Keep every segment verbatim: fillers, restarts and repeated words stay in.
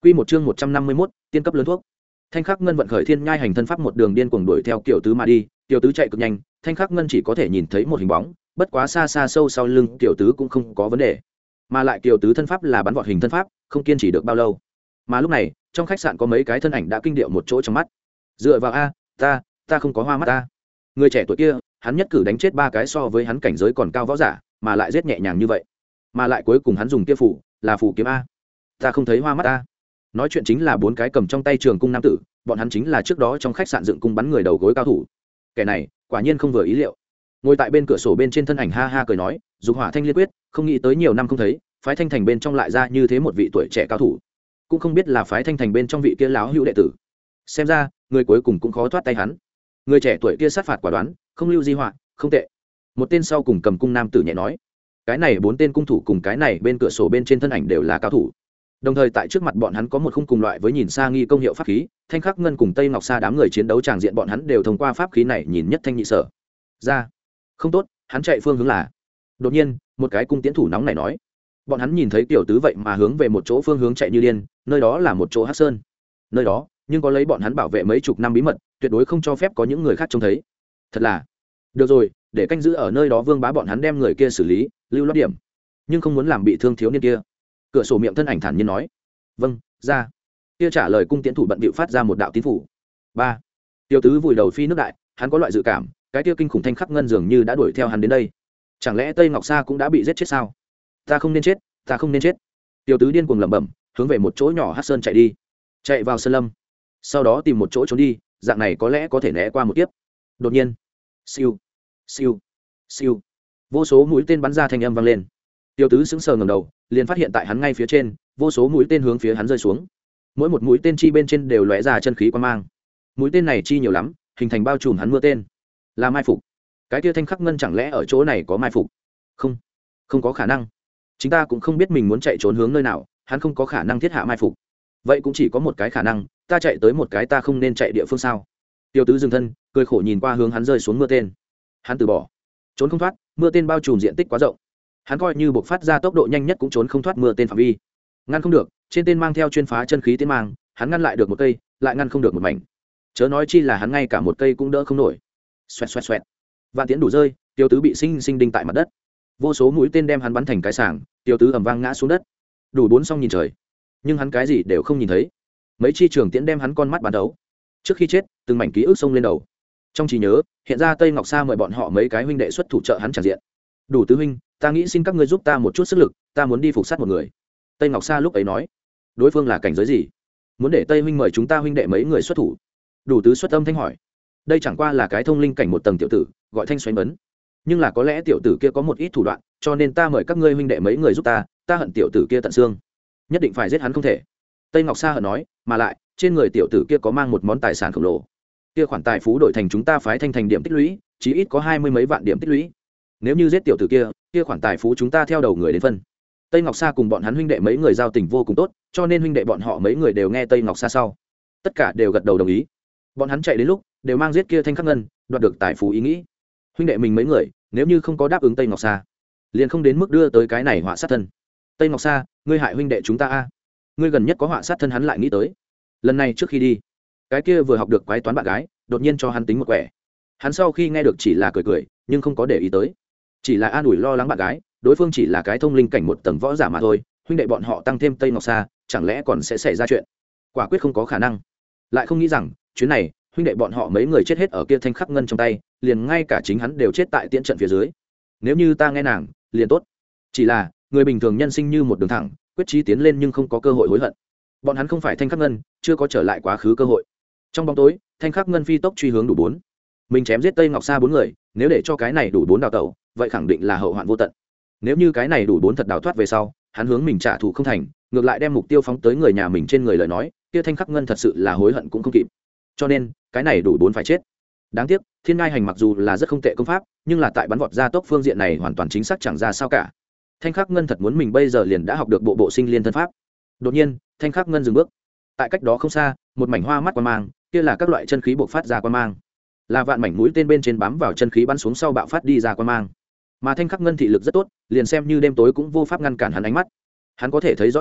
Quy một chương một trăm năm mươi mốt, tiên cấp lớn thuốc. Thanh Khắc Ngân vận khởi thiên nhai hành thân pháp một đường điên cuồng đuổi theo Kiều Tứ mà đi, Kiều Tứ chạy cực nhanh, Thanh Khắc Ngân chỉ có thể nhìn thấy một hình bóng, bất quá xa xa sâu sau lưng Kiều Tứ cũng không có vấn đề. Mà lại Kiều Tứ thân pháp là bắn vọt hình thân pháp, không kiên trì được bao lâu. Mà lúc này, trong khách sạn có mấy cái thân ảnh đã kinh điệu một chỗ trong mắt. Dựa vào a, ta, ta không có hoa mắt ta. Người trẻ tuổi kia, hắn nhất cử đánh chết ba cái so với hắn cảnh giới còn cao võ giả, mà lại giết nhẹ nhàng như vậy. Mà lại cuối cùng hắn dùng kia phủ, là phủ kiếm a. Ta không thấy hoa mắt ta. Nói chuyện chính là bốn cái cầm trong tay trường cung nam tử, bọn hắn chính là trước đó trong khách sạn dựng cung bắn người đầu gối cao thủ. Kẻ này quả nhiên không vừa ý liệu. Ngồi tại bên cửa sổ bên trên thân ảnh ha ha cười nói, dục hỏa thanh liên quyết, không nghĩ tới nhiều năm không thấy, phái thanh thành bên trong lại ra như thế một vị tuổi trẻ cao thủ, cũng không biết là phái thanh thành bên trong vị kia láo hữu đệ tử. Xem ra người cuối cùng cũng khó thoát tay hắn. Người trẻ tuổi kia sát phạt quả đoán, không lưu di họa, không tệ. Một tên sau cùng cầm cung nam tử nhẹ nói, cái này bốn tên cung thủ cùng cái này bên cửa sổ bên trên thân ảnh đều là cao thủ. Đồng thời tại trước mặt bọn hắn có một khung cùng loại với nhìn xa nghi công hiệu pháp khí, Thanh Khắc Ngân cùng Tây Ngọc Sa đám người chiến đấu tràng diện bọn hắn đều thông qua pháp khí này nhìn nhất thanh nhị sở. Ra, không tốt, hắn chạy phương hướng là. Đột nhiên, một cái cung tiễn thủ nóng này nói, bọn hắn nhìn thấy tiểu tứ vậy mà hướng về một chỗ phương hướng chạy như điên, nơi đó là một chỗ hắc sơn. Nơi đó, nhưng có lấy bọn hắn bảo vệ mấy chục năm bí mật, tuyệt đối không cho phép có những người khác trông thấy. Thật là, được rồi, để canh giữ ở nơi đó vương bá bọn hắn đem người kia xử lý, lưu loát điểm, nhưng không muốn làm bị thương thiếu niên kia. Cửa sổ miệng thân ảnh thản nhiên nói, vâng, ra. Kia trả lời cung tiễn thủ bận bịu phát ra một đạo tín phủ. Ba. Tiêu tứ vùi đầu phi nước đại, hắn có loại dự cảm, cái kia kinh khủng Thanh Khắc Ngân dường như đã đuổi theo hắn đến đây. Chẳng lẽ Tây Ngọc Sa cũng đã bị giết chết sao? Ta không nên chết, ta không nên chết. Tiêu tứ điên cuồng lẩm bẩm, hướng về một chỗ nhỏ hắc sơn chạy đi, chạy vào sơn lâm, sau đó tìm một chỗ trốn đi, dạng này có lẽ có thể né qua một kiếp. Đột nhiên, siêu, siêu, siêu, vô số mũi tên bắn ra thanh âm vang lên. Tiêu tứ sững sờ ngẩng đầu, liền phát hiện tại hắn ngay phía trên, vô số mũi tên hướng phía hắn rơi xuống. Mỗi một mũi tên chi bên trên đều lóe ra chân khí quang mang. Mũi tên này chi nhiều lắm, hình thành bao trùm hắn mưa tên. Là mai phục. Cái kia Thanh Khắc Ngân chẳng lẽ ở chỗ này có mai phục? Không, không có khả năng. Chúng ta cũng không biết mình muốn chạy trốn hướng nơi nào, hắn không có khả năng thiết hạ mai phục. Vậy cũng chỉ có một cái khả năng, ta chạy tới một cái ta không nên chạy địa phương sao? Tiêu tứ dừng thân, cười khổ nhìn qua hướng hắn rơi xuống mưa tên. Hắn từ bỏ, trốn không thoát, mưa tên bao trùm diện tích quá rộng. Hắn coi như buộc phát ra tốc độ nhanh nhất cũng trốn không thoát mưa tên phạm vi. Ngăn không được, trên tên mang theo chuyên phá chân khí tiến mang, hắn ngăn lại được một cây, lại ngăn không được một mảnh. Chớ nói chi là hắn ngay cả một cây cũng đỡ không nổi. Xoẹt xoẹt xoẹt. Vạn tiễn đủ rơi, Tiêu tứ bị sinh sinh đinh tại mặt đất. Vô số mũi tên đem hắn bắn thành cái sàng, Tiêu tứ ầm vang ngã xuống đất. Đủ bốn xong nhìn trời, nhưng hắn cái gì đều không nhìn thấy. Mấy chi trường tiễn đem hắn con mắt bắn đấu. Trước khi chết, từng mảnh ký ức xông lên đầu. Trong trí nhớ, hiện ra Tây Ngọc Sa mời bọn họ mấy cái huynh đệ xuất thủ trợ hắn tràn diện. Đủ tứ huynh, ta nghĩ xin các ngươi giúp ta một chút sức lực, ta muốn đi phục sát một người. Tây Ngọc Sa lúc ấy nói, đối phương là cảnh giới gì? Muốn để Tây huynh mời chúng ta huynh đệ mấy người xuất thủ? Đủ tứ xuất âm thanh hỏi. Đây chẳng qua là cái thông linh cảnh một tầng tiểu tử, gọi thanh xoáy bấn. Nhưng là có lẽ tiểu tử kia có một ít thủ đoạn, cho nên ta mời các ngươi huynh đệ mấy người giúp ta, ta hận tiểu tử kia tận xương, nhất định phải giết hắn không thể. Tây Ngọc Sa hận nói, mà lại trên người tiểu tử kia có mang một món tài sản khổng lồ, kia khoản tài phú đổi thành chúng ta phái thanh thành điểm tích lũy, chí ít có hai mươi mấy vạn điểm tích lũy. Nếu như giết tiểu tử kia, kia khoản tài phú chúng ta theo đầu người đến phân. Tây Ngọc Sa cùng bọn hắn huynh đệ mấy người giao tình vô cùng tốt, cho nên huynh đệ bọn họ mấy người đều nghe Tây Ngọc Sa sau, tất cả đều gật đầu đồng ý. Bọn hắn chạy đến lúc đều mang giết kia Thanh Khắc Ngân, đoạt được tài phú ý nghĩ. Huynh đệ mình mấy người, nếu như không có đáp ứng Tây Ngọc Sa, liền không đến mức đưa tới cái này họa sát thân. Tây Ngọc Sa, ngươi hại huynh đệ chúng ta a, ngươi gần nhất có họa sát thân. Hắn lại nghĩ tới, lần này trước khi đi, cái kia vừa học được quái toán bạn gái, đột nhiên cho hắn tính một quẻ. Hắn sau khi nghe được chỉ là cười cười, nhưng không có để ý tới, chỉ là an ủi lo lắng bạn gái, đối phương chỉ là cái thông linh cảnh một tầng võ giả mà thôi, huynh đệ bọn họ tăng thêm Tây Ngọc Sa, chẳng lẽ còn sẽ xảy ra chuyện? Quả quyết không có khả năng. Lại không nghĩ rằng chuyến này huynh đệ bọn họ mấy người chết hết ở kia Thanh Khắc Ngân trong tay, liền ngay cả chính hắn đều chết tại tiễn trận phía dưới. Nếu như ta nghe nàng liền tốt, chỉ là người bình thường nhân sinh như một đường thẳng, quyết chí tiến lên nhưng không có cơ hội hối hận. Bọn hắn không phải Thanh Khắc Ngân, chưa có trở lại quá khứ cơ hội. Trong bóng tối, Thanh Khắc Ngân phi tốc truy hướng đủ bốn, mình chém giết Tây Ngọc Sa bốn người, nếu để cho cái này đủ bốn đào tẩu, vậy khẳng định là hậu hoạn vô tận. Nếu như cái này đủ bốn thật đào thoát về sau, hắn hướng mình trả thù không thành, ngược lại đem mục tiêu phóng tới người nhà mình trên người lời nói, kia Thanh Khắc Ngân thật sự là hối hận cũng không kịp. Cho nên cái này đủ bốn phải chết. Đáng tiếc, Thiên Ngai hành mặc dù là rất không tệ công pháp, nhưng là tại bắn vọt ra tốc phương diện này hoàn toàn chính xác chẳng ra sao cả. Thanh Khắc Ngân thật muốn mình bây giờ liền đã học được bộ bộ sinh liên thân pháp. Đột nhiên, Thanh Khắc Ngân dừng bước. Tại cách đó không xa, một mảnh hoa mắt quang mang, kia là các loại chân khí bộc phát ra quang mang, là vạn mảnh mũi tên bên trên bám vào chân khí bắn xuống sau bạo phát đi ra quang mang. Mà Thanh Khắc Ngân thị lực rất tốt, liền xem như đêm tối cũng vô pháp ngăn cản hắn ánh mắt. Hắn có thể thấy rõ ràng,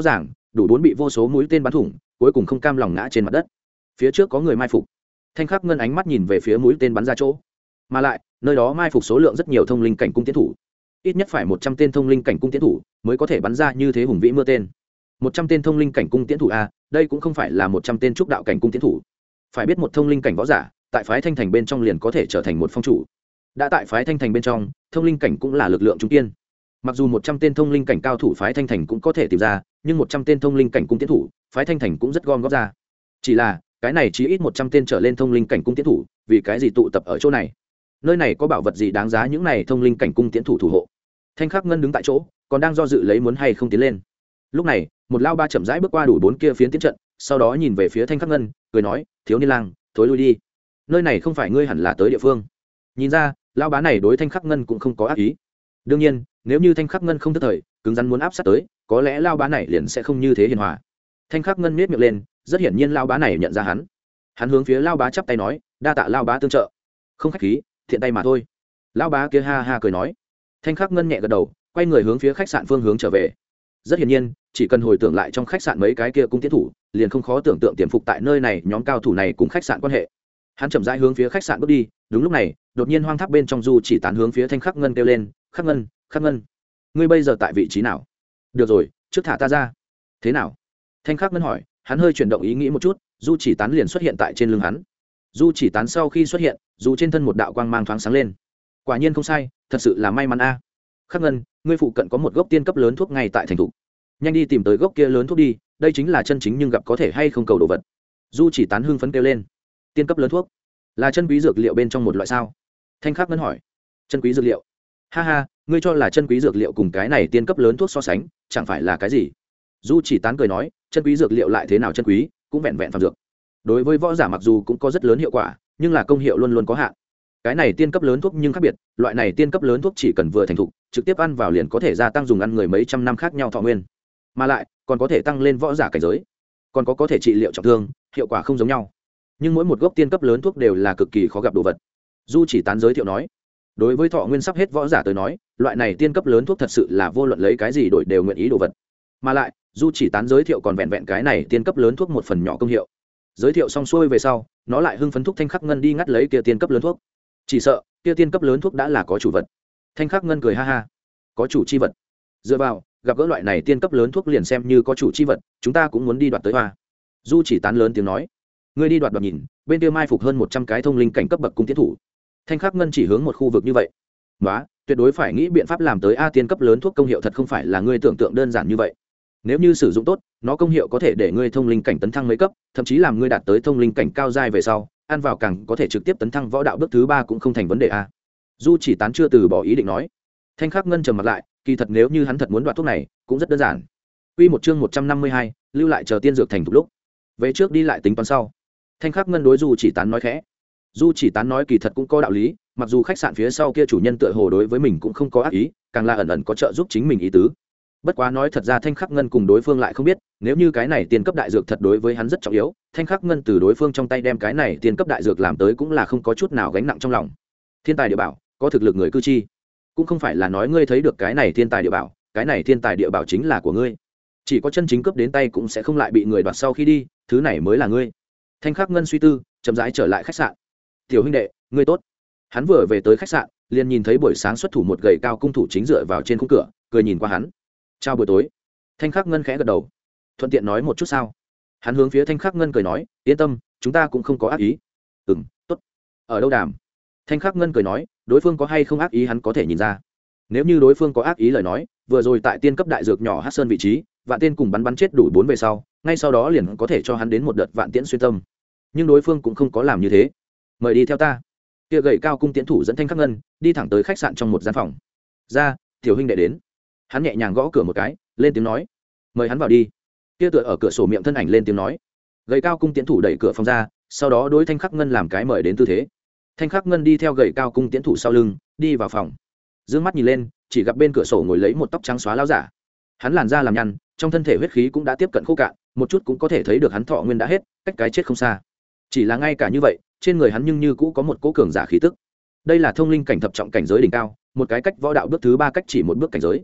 đủ bốn bị vô số mũi tên bắn thủng, cuối cùng không cam lòng ngã trên mặt đất. Phía trước có người mai phục. Thanh Khắc Ngân ánh mắt nhìn về phía mũi tên bắn ra chỗ, mà lại nơi đó mai phục số lượng rất nhiều thông linh cảnh cung tiến thủ, ít nhất phải một trăm tên thông linh cảnh cung tiến thủ mới có thể bắn ra như thế hùng vĩ mưa tên. Một trăm tên thông linh cảnh cung tiến thủ a, đây cũng không phải là một trăm tên trúc đạo cảnh cung tiến thủ. Phải biết một thông linh cảnh võ giả, tại phái Thanh Thành bên trong liền có thể trở thành một phong chủ. Đã tại phái Thanh Thành bên trong, thông linh cảnh cũng là lực lượng trung kiên. Mặc dù một trăm tên thông linh cảnh cao thủ phái Thanh Thành cũng có thể tìm ra, nhưng một trăm tên thông linh cảnh cung tiến thủ, phái Thanh Thành cũng rất gom góp ra. Chỉ là, cái này chỉ ít một trăm tên trở lên thông linh cảnh cung tiến thủ, vì cái gì tụ tập ở chỗ này? Nơi này có bảo vật gì đáng giá những này thông linh cảnh cung tiến thủ thủ hộ? Thanh Khắc Ngân đứng tại chỗ, còn đang do dự lấy muốn hay không tiến lên. Lúc này, một lao ba chậm rãi bước qua đủ bốn kia phiến tiến trận, sau đó nhìn về phía Thanh Khắc Ngân, cười nói, thiếu niên lang, thối lui đi. Nơi này không phải ngươi hẳn là tới địa phương. Nhìn ra, lao bá này đối Thanh Khắc Ngân cũng không có ác ý. Đương nhiên, nếu như Thanh Khắc Ngân không tức thời, cứng rắn muốn áp sát tới, có lẽ lao bá này liền sẽ không như thế hiền hòa. Thanh Khắc Ngân nhếch miệng lên, rất hiển nhiên lao bá này nhận ra hắn. Hắn hướng phía lao bá chắp tay nói, đa tạ lao bá tương trợ. Không khách khí, thiện tay mà thôi. Lao bá kia ha ha cười nói. Thanh Khắc Ngân nhẹ gật đầu, quay người hướng phía khách sạn phương hướng trở về. Rất hiển nhiên, chỉ cần hồi tưởng lại trong khách sạn mấy cái kia cung tiến thủ, liền không khó tưởng tượng tiềm phục tại nơi này nhóm cao thủ này cùng khách sạn quan hệ. Hắn chậm rãi hướng phía khách sạn bước đi, đúng lúc này, đột nhiên hoang tháp bên trong Du Chỉ Tán hướng phía Thanh Khắc Ngân kêu lên, "Khắc Ngân, Khắc Ngân, ngươi bây giờ tại vị trí nào?" "Được rồi, trước thả ta ra." "Thế nào?" Thanh Khắc Ngân hỏi, hắn hơi chuyển động ý nghĩ một chút, Du Chỉ Tán liền xuất hiện tại trên lưng hắn. Du Chỉ Tán sau khi xuất hiện, dù trên thân một đạo quang mang thoáng sáng lên. Quả nhiên không sai, thật sự là may mắn a. Khắc Ngân, ngươi phụ cận có một gốc tiên cấp lớn thuốc ngay tại thành thủ, nhanh đi tìm tới gốc kia lớn thuốc đi, đây chính là chân chính nhưng gặp có thể hay không cầu đồ vật. Du Chỉ Tán hưng phấn kêu lên. Tiên cấp lớn thuốc là chân quý dược liệu bên trong một loại sao? Thanh Khắc Ngân hỏi. Chân quý dược liệu? Ha ha, ngươi cho là chân quý dược liệu cùng cái này tiên cấp lớn thuốc so sánh, chẳng phải là cái gì? Du Chỉ Tán cười nói, chân quý dược liệu lại thế nào chân quý, cũng vẹn vẹn phàm dược. Đối với võ giả mặc dù cũng có rất lớn hiệu quả, nhưng là công hiệu luôn luôn có hạn. Cái này tiên cấp lớn thuốc nhưng khác biệt, loại này tiên cấp lớn thuốc chỉ cần vừa thành thục, trực tiếp ăn vào liền có thể gia tăng dùng ăn người mấy trăm năm khác nhau thọ nguyên, mà lại còn có thể tăng lên võ giả cảnh giới, còn có có thể trị liệu trọng thương, hiệu quả không giống nhau. Nhưng mỗi một gốc tiên cấp lớn thuốc đều là cực kỳ khó gặp đồ vật. Du Chỉ Tán giới thiệu nói, đối với thọ nguyên sắp hết võ giả tới nói, loại này tiên cấp lớn thuốc thật sự là vô luận lấy cái gì đổi đều nguyện ý đồ vật. Mà lại, Du Chỉ Tán giới thiệu còn vẹn vẹn cái này tiên cấp lớn thuốc một phần nhỏ công hiệu. Giới thiệu xong xuôi về sau, nó lại hưng phấn thúc Thanh Khắc Ngân đi ngắt lấy kia tiên cấp lớn thuốc. Chỉ sợ, kia tiên cấp lớn thuốc đã là có chủ vật. Thanh Khắc Ngân cười ha ha, có chủ chi vật. Dựa vào, gặp gỡ loại này tiên cấp lớn thuốc liền xem như có chủ chi vật, chúng ta cũng muốn đi đoạt tới hoa. Du Chỉ Tán lớn tiếng nói, ngươi đi đoạt đoạt nhìn, bên kia mai phục hơn một trăm cái thông linh cảnh cấp bậc cung tiến thủ. Thanh Khắc Ngân chỉ hướng một khu vực như vậy. Đó, tuyệt đối phải nghĩ biện pháp làm tới a tiên cấp lớn thuốc công hiệu thật không phải là ngươi tưởng tượng đơn giản như vậy. Nếu như sử dụng tốt, nó công hiệu có thể để ngươi thông linh cảnh tấn thăng mấy cấp, thậm chí làm ngươi đạt tới thông linh cảnh cao giai về sau, ăn vào càng có thể trực tiếp tấn thăng võ đạo bước thứ ba cũng không thành vấn đề a. Du Chỉ Tán chưa từ bỏ ý định nói. Thanh Khắc Ngân trầm mặt lại, kỳ thật nếu như hắn thật muốn đoạt thuốc này, cũng rất đơn giản. Quy một chương một trăm năm mươi hai, lưu lại chờ tiên dược thành thục lúc. Về trước đi lại tính toán sau. Thanh Khắc Ngân đối Du Chỉ Tán nói khẽ. Du Chỉ Tán nói kỳ thật cũng có đạo lý, mặc dù khách sạn phía sau kia chủ nhân tựa hồ đối với mình cũng không có ác ý, càng là ẩn ẩn có trợ giúp chính mình ý tứ. Bất quá nói thật ra Thanh Khắc Ngân cùng đối phương lại không biết, nếu như cái này tiên cấp đại dược thật đối với hắn rất trọng yếu, Thanh Khắc Ngân từ đối phương trong tay đem cái này tiên cấp đại dược làm tới cũng là không có chút nào gánh nặng trong lòng. Thiên tài địa bảo, có thực lực người cư chi, cũng không phải là nói ngươi thấy được cái này thiên tài địa bảo, cái này thiên tài địa bảo chính là của ngươi. Chỉ có chân chính cấp đến tay cũng sẽ không lại bị người đoạt sau khi đi, thứ này mới là ngươi. Thanh Khắc Ngân suy tư, chậm rãi trở lại khách sạn. Tiểu huynh đệ, ngươi tốt. Hắn vừa về tới khách sạn, liền nhìn thấy buổi sáng xuất thủ một gầy cao cung thủ chính dựa vào trên khung cửa, cười nhìn qua hắn. Chào buổi tối. Thanh Khắc Ngân khẽ gật đầu. Thuận tiện nói một chút sao? Hắn hướng phía Thanh Khắc Ngân cười nói, yên tâm, chúng ta cũng không có ác ý. Ừm, tốt. Ở đâu đàm? Thanh Khắc Ngân cười nói, đối phương có hay không ác ý hắn có thể nhìn ra. Nếu như đối phương có ác ý lời nói, vừa rồi tại tiên cấp đại dược nhỏ Hắc Sơn vị trí, vạn tiên cùng bắn bắn chết đủ bốn về sau, ngay sau đó liền có thể cho hắn đến một đợt vạn tiễn xuyên tâm. Nhưng đối phương cũng không có làm như thế. Mời đi theo ta. Kia gầy cao cung tiễn thủ dẫn Thanh Khắc Ngân đi thẳng tới khách sạn trong một gian phòng. Ra, tiểu huynh đệ đến. Hắn nhẹ nhàng gõ cửa một cái, lên tiếng nói, mời hắn vào đi. Kia tựa ở cửa sổ miệng thân ảnh lên tiếng nói. Gầy cao cung tiễn thủ đẩy cửa phòng ra, sau đó đối Thanh Khắc Ngân làm cái mời đến tư thế. Thanh Khắc Ngân đi theo gầy cao cung tiễn thủ sau lưng, đi vào phòng. Dương mắt nhìn lên, chỉ gặp bên cửa sổ ngồi lấy một tóc trắng xóa lão giả. Hắn làn da làm nhăn, trong thân thể huyết khí cũng đã tiếp cận khô cạn, một chút cũng có thể thấy được hắn thọ nguyên đã hết, cách cái chết không xa. Chỉ là ngay cả như vậy, trên người hắn nhưng như cũ có một cỗ cường giả khí tức. Đây là thông linh cảnh thập trọng cảnh giới đỉnh cao, một cái cách võ đạo bước thứ ba cách chỉ một bước cảnh giới.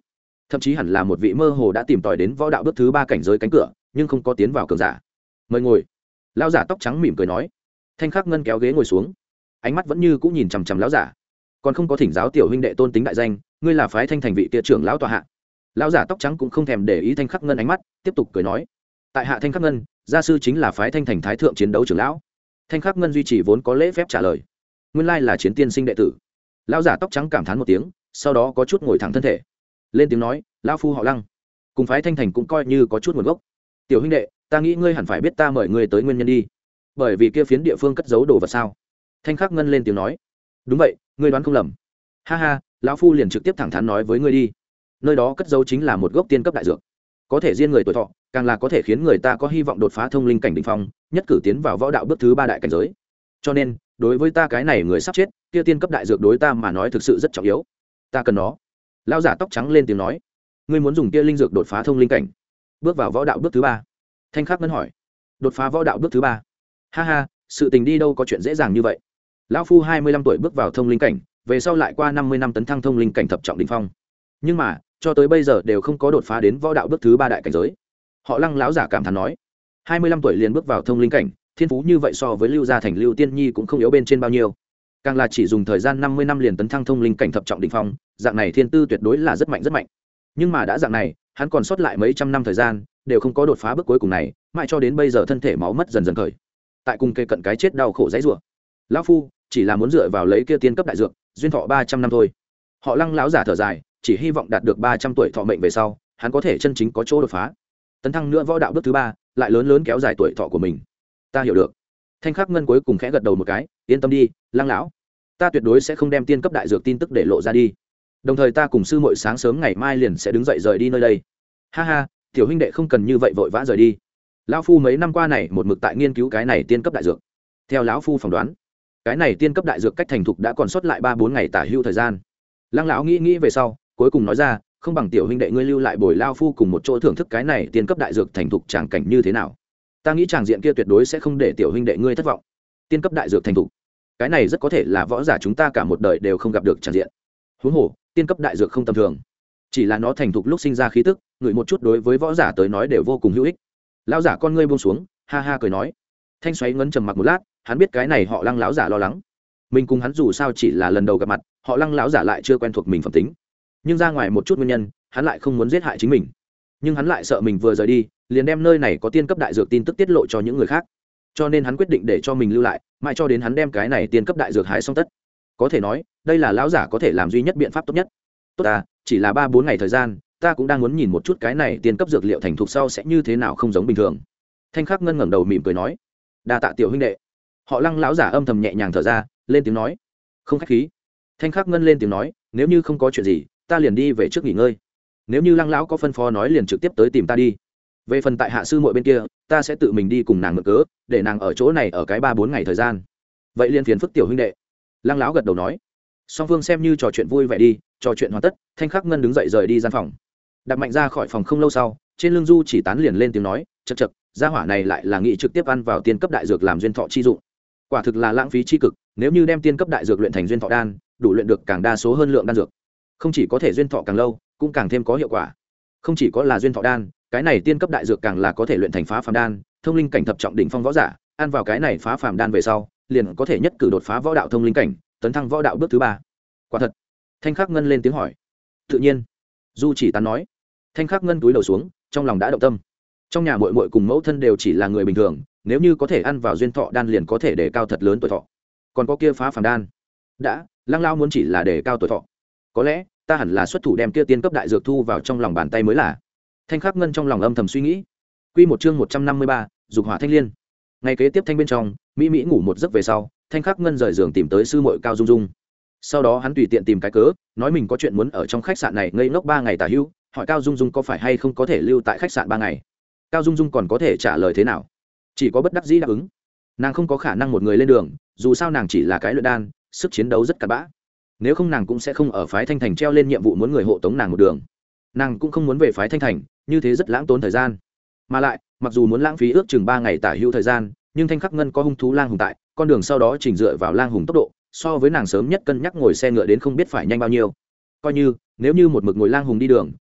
thậm chí hẳn là một vị mơ hồ đã tìm tòi đến võ đạo bước thứ ba cảnh giới cánh cửa nhưng không có tiến vào cường giả. Mời ngồi. Lão giả tóc trắng mỉm cười nói. Thanh Khắc Ngân kéo ghế ngồi xuống, ánh mắt vẫn như cũng nhìn chằm chằm lão giả. Còn không có thỉnh giáo tiểu huynh đệ tôn tính đại danh, ngươi là phái Thanh Thành vị kia trưởng lão tọa hạ. Lão giả tóc trắng cũng không thèm để ý Thanh Khắc Ngân ánh mắt, tiếp tục cười nói. Tại hạ Thanh Khắc Ngân, gia sư chính là phái Thanh Thành thái thượng chiến đấu trưởng lão. Thanh Khắc Ngân duy trì vốn có lễ phép trả lời. Nguyên lai là chiến tiên sinh đệ tử. Lão giả tóc trắng cảm thán một tiếng, sau đó có chút ngồi thẳng thân thể, lên tiếng nói, lão phu họ Lăng, cùng phái Thanh Thành cũng coi như có chút nguồn gốc. Tiểu huynh đệ, ta nghĩ ngươi hẳn phải biết ta mời ngươi tới nguyên nhân đi. Bởi vì kia phiến địa phương cất giấu đồ vật sao? Thanh Khắc Ngân lên tiếng nói. Đúng vậy, ngươi đoán không lầm. Ha ha, lão phu liền trực tiếp thẳng thắn nói với ngươi đi. Nơi đó cất giấu chính là một gốc tiên cấp đại dược, có thể riêng người tuổi thọ, càng là có thể khiến người ta có hy vọng đột phá thông linh cảnh đỉnh phong, nhất cử tiến vào võ đạo bước thứ ba đại cảnh giới. Cho nên, đối với ta cái này người sắp chết, kia tiên cấp đại dược đối ta mà nói thực sự rất trọng yếu. Ta cần nó. Lão giả tóc trắng lên tiếng nói. Ngươi muốn dùng kia linh dược đột phá thông linh cảnh, bước vào võ đạo bước thứ ba? Thanh Khắc Ngân hỏi. Đột phá võ đạo bước thứ ba? Ha ha, sự tình đi đâu có chuyện dễ dàng như vậy. Lão phu hai mươi lăm tuổi bước vào thông linh cảnh, về sau lại qua năm mươi năm tấn thăng thông linh cảnh thập trọng đỉnh phong, nhưng mà cho tới bây giờ đều không có đột phá đến võ đạo bước thứ ba đại cảnh giới. Họ Lăng lão giả cảm thán nói. Hai mươi lăm tuổi liền bước vào thông linh cảnh, thiên phú như vậy so với Lưu gia thành Lưu Tiên Nhi cũng không yếu bên trên bao nhiêu, càng là chỉ dùng thời gian năm mươi năm liền tấn thăng thông linh cảnh thập trọng đỉnh phong, dạng này thiên tư tuyệt đối là rất mạnh rất mạnh. Nhưng mà đã dạng này, hắn còn sót lại mấy trăm năm thời gian đều không có đột phá bước cuối cùng này, mãi cho đến bây giờ thân thể máu mất dần dần khởi, tại cùng kề cận cái chết đau khổ dãy rủa. Lão phu chỉ là muốn dựa vào lấy kia tiên cấp đại dược, duyên thọ ba trăm năm thôi. Họ Lăng lão giả thở dài, chỉ hy vọng đạt được ba trăm tuổi thọ mệnh về sau, hắn có thể chân chính có chỗ đột phá, tấn thăng nữa võ đạo bước thứ ba, lại lớn lớn kéo dài tuổi thọ của mình. Ta hiểu được. Thanh Khắc Ngân cuối cùng khẽ gật đầu một cái, yên tâm đi, Lăng lão, ta tuyệt đối sẽ không đem tiên cấp đại dược tin tức để lộ ra đi. Đồng thời ta cùng sư muội sáng sớm ngày mai liền sẽ đứng dậy rời đi nơi đây. Ha ha, tiểu huynh đệ không cần như vậy vội vã rời đi. Lão phu mấy năm qua này một mực tại nghiên cứu cái này tiên cấp đại dược. Theo lão phu phỏng đoán, cái này tiên cấp đại dược cách thành thục đã còn sót lại ba bốn ngày tả hữu thời gian. Lăng lão nghĩ nghĩ về sau, cuối cùng nói ra, không bằng tiểu huynh đệ ngươi lưu lại bồi lão phu cùng một chỗ thưởng thức cái này tiên cấp đại dược thành thục tràng cảnh như thế nào. Ta nghĩ tràng diện kia tuyệt đối sẽ không để tiểu huynh đệ ngươi thất vọng. Tiên cấp đại dược thành thục, cái này rất có thể là võ giả chúng ta cả một đời đều không gặp được tràng diện. Huống hồ, tiên cấp đại dược không tầm thường, chỉ là nó thành thục lúc sinh ra khí tức, ngửi một chút đối với võ giả tới nói đều vô cùng hữu ích. Lão giả con ngươi buông xuống, ha ha cười nói. Thanh Xoáy ngấn trầm mặc một lát, hắn biết cái này họ Lăng lão giả lo lắng. Mình cùng hắn dù sao chỉ là lần đầu gặp mặt, họ Lăng lão giả lại chưa quen thuộc mình phẩm tính, nhưng ra ngoài một chút nguyên nhân, hắn lại không muốn giết hại chính mình, nhưng hắn lại sợ mình vừa rời đi liền đem nơi này có tiên cấp đại dược tin tức tiết lộ cho những người khác, cho nên hắn quyết định để cho mình lưu lại, mãi cho đến hắn đem cái này tiên cấp đại dược hái xong tất. Có thể nói đây là lão giả có thể làm duy nhất biện pháp tốt nhất. Tốt ta, chỉ là ba bốn ngày thời gian, ta cũng đang muốn nhìn một chút cái này tiên cấp dược liệu thành thục sau sẽ như thế nào, không giống bình thường. Thanh Khắc Ngân ngẩng đầu mỉm cười nói. Đa tạ tiểu huynh đệ. Họ Lăng lão giả âm thầm nhẹ nhàng thở ra, lên tiếng nói. Không khách khí. Thanh Khắc Ngân lên tiếng nói, nếu như không có chuyện gì, ta liền đi về trước nghỉ ngơi. Nếu như Lăng lão có phân phó nói liền trực tiếp tới tìm ta đi. Về phần tại hạ sư muội bên kia, ta sẽ tự mình đi cùng nàng mượn cớ, để nàng ở chỗ này ở cái ba bốn ngày thời gian. Vậy liền phiền phức tiểu huynh đệ. Lăng lão gật đầu nói. Song phương xem như trò chuyện vui vẻ đi. Trò chuyện hoàn tất, Thanh Khắc Ngân đứng dậy rời đi gian phòng. Đặt mạnh ra khỏi phòng không lâu sau, trên lưng Du Chỉ Tán liền lên tiếng nói, chậc chậc, gia hỏa này lại là nghị trực tiếp ăn vào tiên cấp đại dược làm duyên thọ chi dụng. Quả thực là lãng phí chi cực, nếu như đem tiên cấp đại dược luyện thành duyên thọ đan, đủ luyện được càng đa số hơn lượng đan dược, không chỉ có thể duyên thọ càng lâu, cũng càng thêm có hiệu quả. Không chỉ có là duyên thọ đan, cái này tiên cấp đại dược càng là có thể luyện thành phá phàm đan, thông linh cảnh thập trọng đỉnh phong võ giả, ăn vào cái này phá phàm đan về sau, liền có thể nhất cử đột phá võ đạo thông linh cảnh, tấn thăng võ đạo bước thứ ba. Quả thật. Thanh Khắc Ngân lên tiếng hỏi. Tự nhiên. Du Chỉ Tán nói. Thanh Khắc Ngân túi đầu xuống, trong lòng đã động tâm. Trong nhà muội muội cùng mẫu thân đều chỉ là người bình thường, nếu như có thể ăn vào duyên thọ đan liền có thể đề cao thật lớn tuổi thọ. Còn có kia phá phàm đan, đã, Lăng lão muốn chỉ là đề cao tuổi thọ, có lẽ ta hẳn là xuất thủ đem kia tiên cấp đại dược thu vào trong lòng bàn tay mới là. Thanh Khắc Ngân trong lòng âm thầm suy nghĩ. Quy một chương một trăm năm mươi ba, dục hỏa thanh liên. Ngày kế tiếp thanh bên trong, mỹ mỹ ngủ một giấc về sau, Thanh Khắc Ngân rời giường tìm tới sư muội Cao Dung Dung. Sau đó hắn tùy tiện tìm cái cớ, nói mình có chuyện muốn ở trong khách sạn này ngây ngốc ba ngày tả hữu, hỏi Cao Dung Dung có phải hay không có thể lưu tại khách sạn ba ngày. Cao Dung Dung còn có thể trả lời thế nào? Chỉ có bất đắc dĩ đáp ứng. Nàng không có khả năng một người lên đường, dù sao nàng chỉ là cái luyện đan, sức chiến đấu rất cặn bã. Nếu không nàng cũng sẽ không ở phái Thanh Thành treo lên nhiệm vụ muốn người hộ tống nàng một đường. Nàng cũng không muốn về phái Thanh Thành, như thế rất lãng tốn thời gian. Mà lại, mặc dù muốn lãng phí ước chừng ba ngày tả hữu thời gian, nhưng Thanh Khắc Ngân có hung thú lang hùng tại, con đường sau đó chỉnh dựa vào lang hùng tốc độ, so với nàng sớm nhất cân nhắc ngồi xe ngựa đến không biết phải nhanh bao nhiêu. Coi như nếu như một mực ngồi lang hùng đi đường,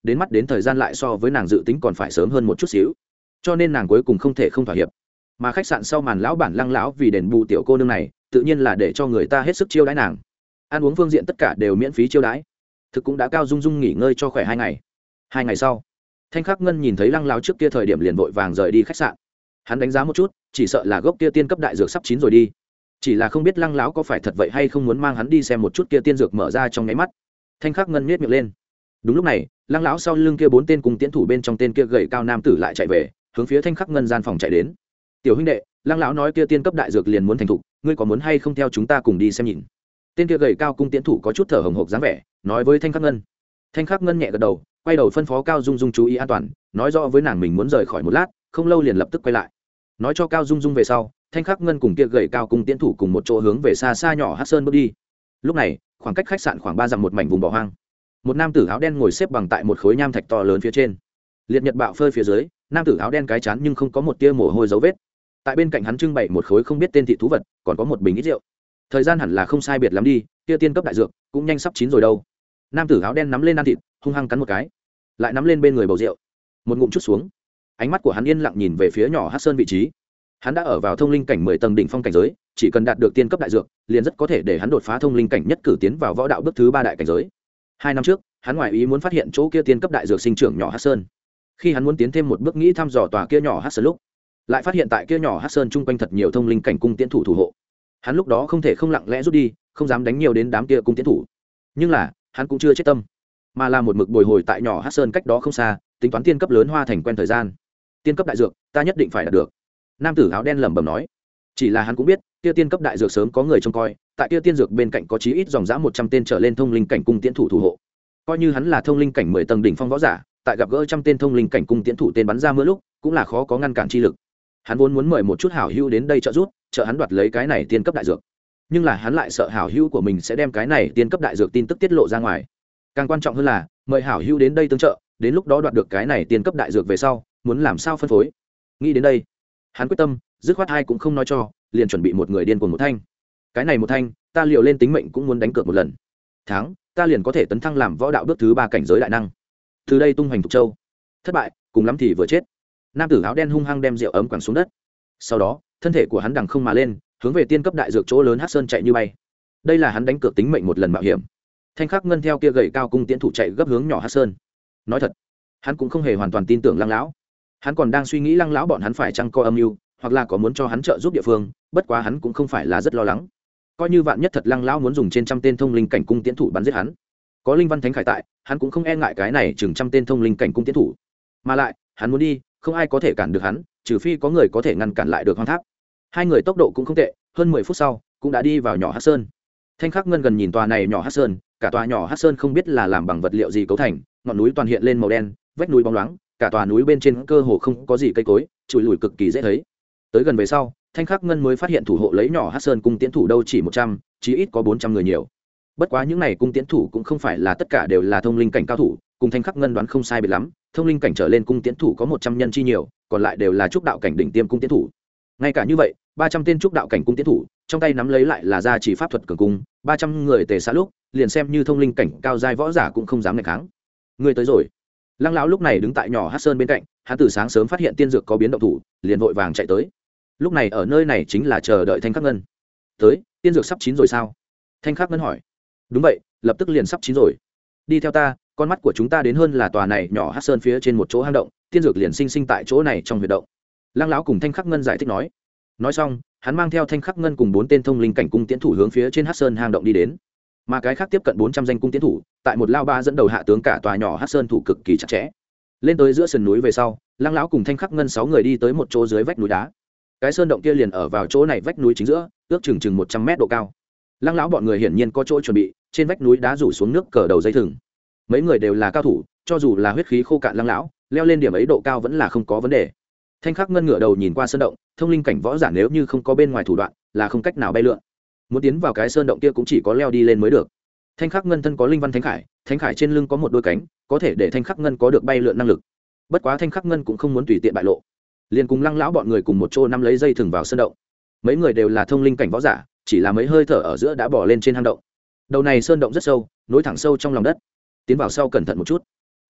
đến mắt đến thời gian lại so với nàng dự tính còn phải sớm hơn một chút xíu, cho nên nàng cuối cùng không thể không thỏa hiệp. Mà khách sạn sau màn lão bản Lăng lão vì đền bù tiểu cô nương này, tự nhiên là để cho người ta hết sức chiêu đãi nàng, ăn uống phương diện tất cả đều miễn phí chiêu đãi, thực cũng đã cao dung dung nghỉ ngơi cho khỏe hai ngày. Hai ngày sau, Thanh Khắc Ngân nhìn thấy Lăng lão trước kia thời điểm liền vội vàng rời đi khách sạn. Hắn đánh giá một chút, chỉ sợ là gốc kia tiên cấp đại dược sắp chín rồi đi, chỉ là không biết Lăng lão có phải thật vậy hay không muốn mang hắn đi xem một chút kia tiên dược mở ra trong nháy mắt. Thanh Khắc Ngân nhếch miệng lên. Đúng lúc này, Lăng lão sau lưng kia bốn tên cùng tiến thủ bên trong tên kia gầy cao nam tử lại chạy về, hướng phía Thanh Khắc Ngân gian phòng chạy đến. Tiểu huynh đệ, Lăng lão nói kia tiên cấp đại dược liền muốn thành thục, ngươi có muốn hay không theo chúng ta cùng đi xem nhìn? Tên kia gầy cao cung tiến thủ có chút thở hổn hộc dáng vẻ, nói với Thanh Khắc Ngân. Thanh Khắc Ngân nhẹ gật đầu, quay đầu phân phó Cao Dung Dung chú ý an toàn, nói rõ với nàng mình muốn rời khỏi một lát, không lâu liền lập tức quay lại. Nói cho Cao Dung Dung về sau, Thanh Khắc Ngân cùng kia gầy cao cung tiến thủ cùng một chỗ hướng về xa xa nhỏ Hắc Sơn bước đi. Lúc này, khoảng cách khách sạn khoảng ba dặm một mảnh vùng bỏ hoang. Một nam tử áo đen ngồi xếp bằng tại một khối nham thạch to lớn phía trên. Liệt nhật bạo phơi phía dưới, nam tử áo đen cái chán nhưng không có một tia mồ hôi dấu vết. Tại bên cạnh hắn trưng bày một khối không biết tên thị thú vật, còn có một bình ít rượu. Thời gian hẳn là không sai biệt lắm đi, kia tiên cấp đại dược cũng nhanh sắp chín rồi đâu. Nam tử áo đen nắm lên ăn thịt, hung hăng cắn một cái, lại nắm lên bên người bầu rượu, một ngụm chút xuống. Ánh mắt của hắn yên lặng nhìn về phía nhỏ Hắc Sơn vị trí. Hắn đã ở vào thông linh cảnh mười tầng đỉnh phong cảnh giới, chỉ cần đạt được tiên cấp đại dược, liền rất có thể để hắn đột phá thông linh cảnh nhất cử tiến vào võ đạo bước thứ ba đại cảnh giới. Hai năm trước, hắn ngoại ý muốn phát hiện chỗ kia tiên cấp đại dược sinh trưởng nhỏ Hắc Sơn. Khi hắn muốn tiến thêm một bước nghĩ thăm dò tòa kia nhỏ Hắc Sơn lúc, lại phát hiện tại kia nhỏ Hắc Sơn chung quanh thật nhiều thông linh cảnh cung tiến thủ thủ hộ. Hắn lúc đó không thể không lặng lẽ rút đi, không dám đánh nhiều đến đám kia cung tiến thủ. Nhưng là, hắn cũng chưa chết tâm, mà là một mực bồi hồi tại nhỏ Hắc Sơn cách đó không xa, tính toán tiên cấp lớn hoa thành quen thời gian. Tiên cấp đại dược, ta nhất định phải đạt được. Nam tử áo đen lẩm bẩm nói. Chỉ là hắn cũng biết, kia tiên cấp đại dược sớm có người trông coi, tại kia tiên dược bên cạnh có chí ít dòng dã một trăm tên trở lên thông linh cảnh cung tiến thủ thủ hộ. Coi như hắn là thông linh cảnh mười tầng đỉnh phong võ giả, tại gặp gỡ trăm tên thông linh cảnh cung tiến thủ tên bắn ra mưa lúc, cũng là khó có ngăn cản chi lực. Hắn vốn muốn mời một chút hảo hữu đến đây trợ giúp, trợ hắn đoạt lấy cái này tiên cấp đại dược. Nhưng là hắn lại sợ hảo hữu của mình sẽ đem cái này tiên cấp đại dược tin tức tiết lộ ra ngoài. Càng quan trọng hơn là, mời hảo hữu đến đây tương trợ, đến lúc đó đoạt được cái này tiên cấp đại dược về sau, muốn làm sao phân phối. Nghĩ đến đây, hắn quyết tâm, dứt khoát hai cũng không nói cho, liền chuẩn bị một người điên cuồng một thanh. Cái này một thanh, ta liều lên tính mệnh cũng muốn đánh cược một lần. Thắng, ta liền có thể tấn thăng làm võ đạo bước thứ ba cảnh giới đại năng. Từ đây tung hoành Thục Châu. Thất bại, cùng lắm thì vừa chết. Nam tử áo đen hung hăng đem rượu ấm quẳng xuống đất. Sau đó, thân thể của hắn đằng không mà lên, hướng về tiên cấp đại dược chỗ lớn Hắc Sơn chạy như bay. Đây là hắn đánh cược tính mệnh một lần mạo hiểm. Thanh Khắc Ngân theo kia gậy cao cung tiến thủ chạy gấp hướng nhỏ Hắc Sơn. Nói thật, hắn cũng không hề hoàn toàn tin tưởng Lăng lão. Hắn còn đang suy nghĩ Lăng lão bọn hắn phải chăng có âm mưu, hoặc là có muốn cho hắn trợ giúp địa phương, bất quá hắn cũng không phải là rất lo lắng. Coi như vạn nhất thật Lăng lão muốn dùng trên trăm tên thông linh cảnh cung tiến thủ bắn giết hắn, có linh văn thánh khải tại, hắn cũng không e ngại cái này chừng trăm tên thông linh cảnh cung tiến thủ. Mà lại, hắn muốn đi, không ai có thể cản được hắn, trừ phi có người có thể ngăn cản lại được Hoang Tháp. Hai người tốc độ cũng không tệ, hơn mười phút sau, cũng đã đi vào nhỏ Hắc Sơn. Thanh Khắc Ngân gần nhìn tòa này nhỏ Hắc Sơn, cả tòa nhỏ Hắc Sơn không biết là làm bằng vật liệu gì cấu thành, ngọn núi toàn hiện lên màu đen, vách núi bóng loáng, cả tòa núi bên trên cơ hồ không có gì cây cối, trụi lủi cực kỳ dễ thấy. Tới gần về sau, Thanh Khắc Ngân mới phát hiện thủ hộ lấy nhỏ Hắc Sơn cung tiến thủ đâu chỉ một trăm, chí ít có bốn trăm người nhiều. Bất quá những này cung tiến thủ cũng không phải là tất cả đều là thông linh cảnh cao thủ, cùng Thanh Khắc Ngân đoán không sai biệt lắm, thông linh cảnh trở lên cung tiến thủ có một trăm nhân chi nhiều, còn lại đều là trúc đạo cảnh đỉnh tiêm cung tiến thủ. Ngay cả như vậy, ba trăm tên trúc đạo cảnh cung tiến thủ, trong tay nắm lấy lại là gia trì pháp thuật cường cung, ba trăm người tề xã lúc, liền xem như thông linh cảnh cao giai võ giả cũng không dám nghịch kháng. Người tới rồi. Lăng lão lúc này đứng tại nhỏ Hắc Sơn bên cạnh, hắn từ sáng sớm phát hiện tiên dược có biến động thủ, liền vội vàng chạy tới. Lúc này ở nơi này chính là chờ đợi Thanh Khắc Ngân. Tới, tiên dược sắp chín rồi sao? Thanh Khắc Ngân hỏi. Đúng vậy, lập tức liền sắp chín rồi. Đi theo ta, con mắt của chúng ta đến hơn là tòa này nhỏ Hắc Sơn phía trên một chỗ hang động, tiên dược liền sinh sinh tại chỗ này trong huyệt động. Lăng lão cùng Thanh Khắc Ngân giải thích nói. Nói xong, hắn mang theo Thanh Khắc Ngân cùng bốn tên thông linh cảnh cung tiến thủ hướng phía trên Hắc Sơn hang động đi đến. Mà cái khác tiếp cận bốn trăm danh cung tiến thủ, tại một lao ba dẫn đầu hạ tướng cả tòa nhỏ Hắc Sơn thủ cực kỳ chặt chẽ. Lên tới giữa sườn núi về sau, Lăng lão cùng Thanh Khắc Ngân sáu người đi tới một chỗ dưới vách núi đá. Cái sơn động kia liền ở vào chỗ này vách núi chính giữa, ước chừng chừng một trăm mét độ cao. Lăng lão bọn người hiển nhiên có chỗ chuẩn bị, trên vách núi đá rủ xuống nước cờ đầu dây thừng. Mấy người đều là cao thủ, cho dù là huyết khí khô cạn Lăng lão, leo lên điểm ấy độ cao vẫn là không có vấn đề. Thanh Khắc Ngân ngửa đầu nhìn qua sơn động, thông linh cảnh võ giả nếu như không có bên ngoài thủ đoạn, là không cách nào bay lượn. Muốn tiến vào cái sơn động kia cũng chỉ có leo đi lên mới được. Thanh Khắc Ngân thân có linh văn thánh khải, thánh khải trên lưng có một đôi cánh, có thể để Thanh Khắc Ngân có được bay lượn năng lực. Bất quá Thanh Khắc Ngân cũng không muốn tùy tiện bại lộ, liền cùng Lăng lão bọn người cùng một chỗ nắm lấy dây thừng vào sơn động. Mấy người đều là thông linh cảnh võ giả, chỉ là mấy hơi thở ở giữa đã bỏ lên trên hang động. Đầu này sơn động rất sâu, nối thẳng sâu trong lòng đất. Tiến vào sau cẩn thận một chút.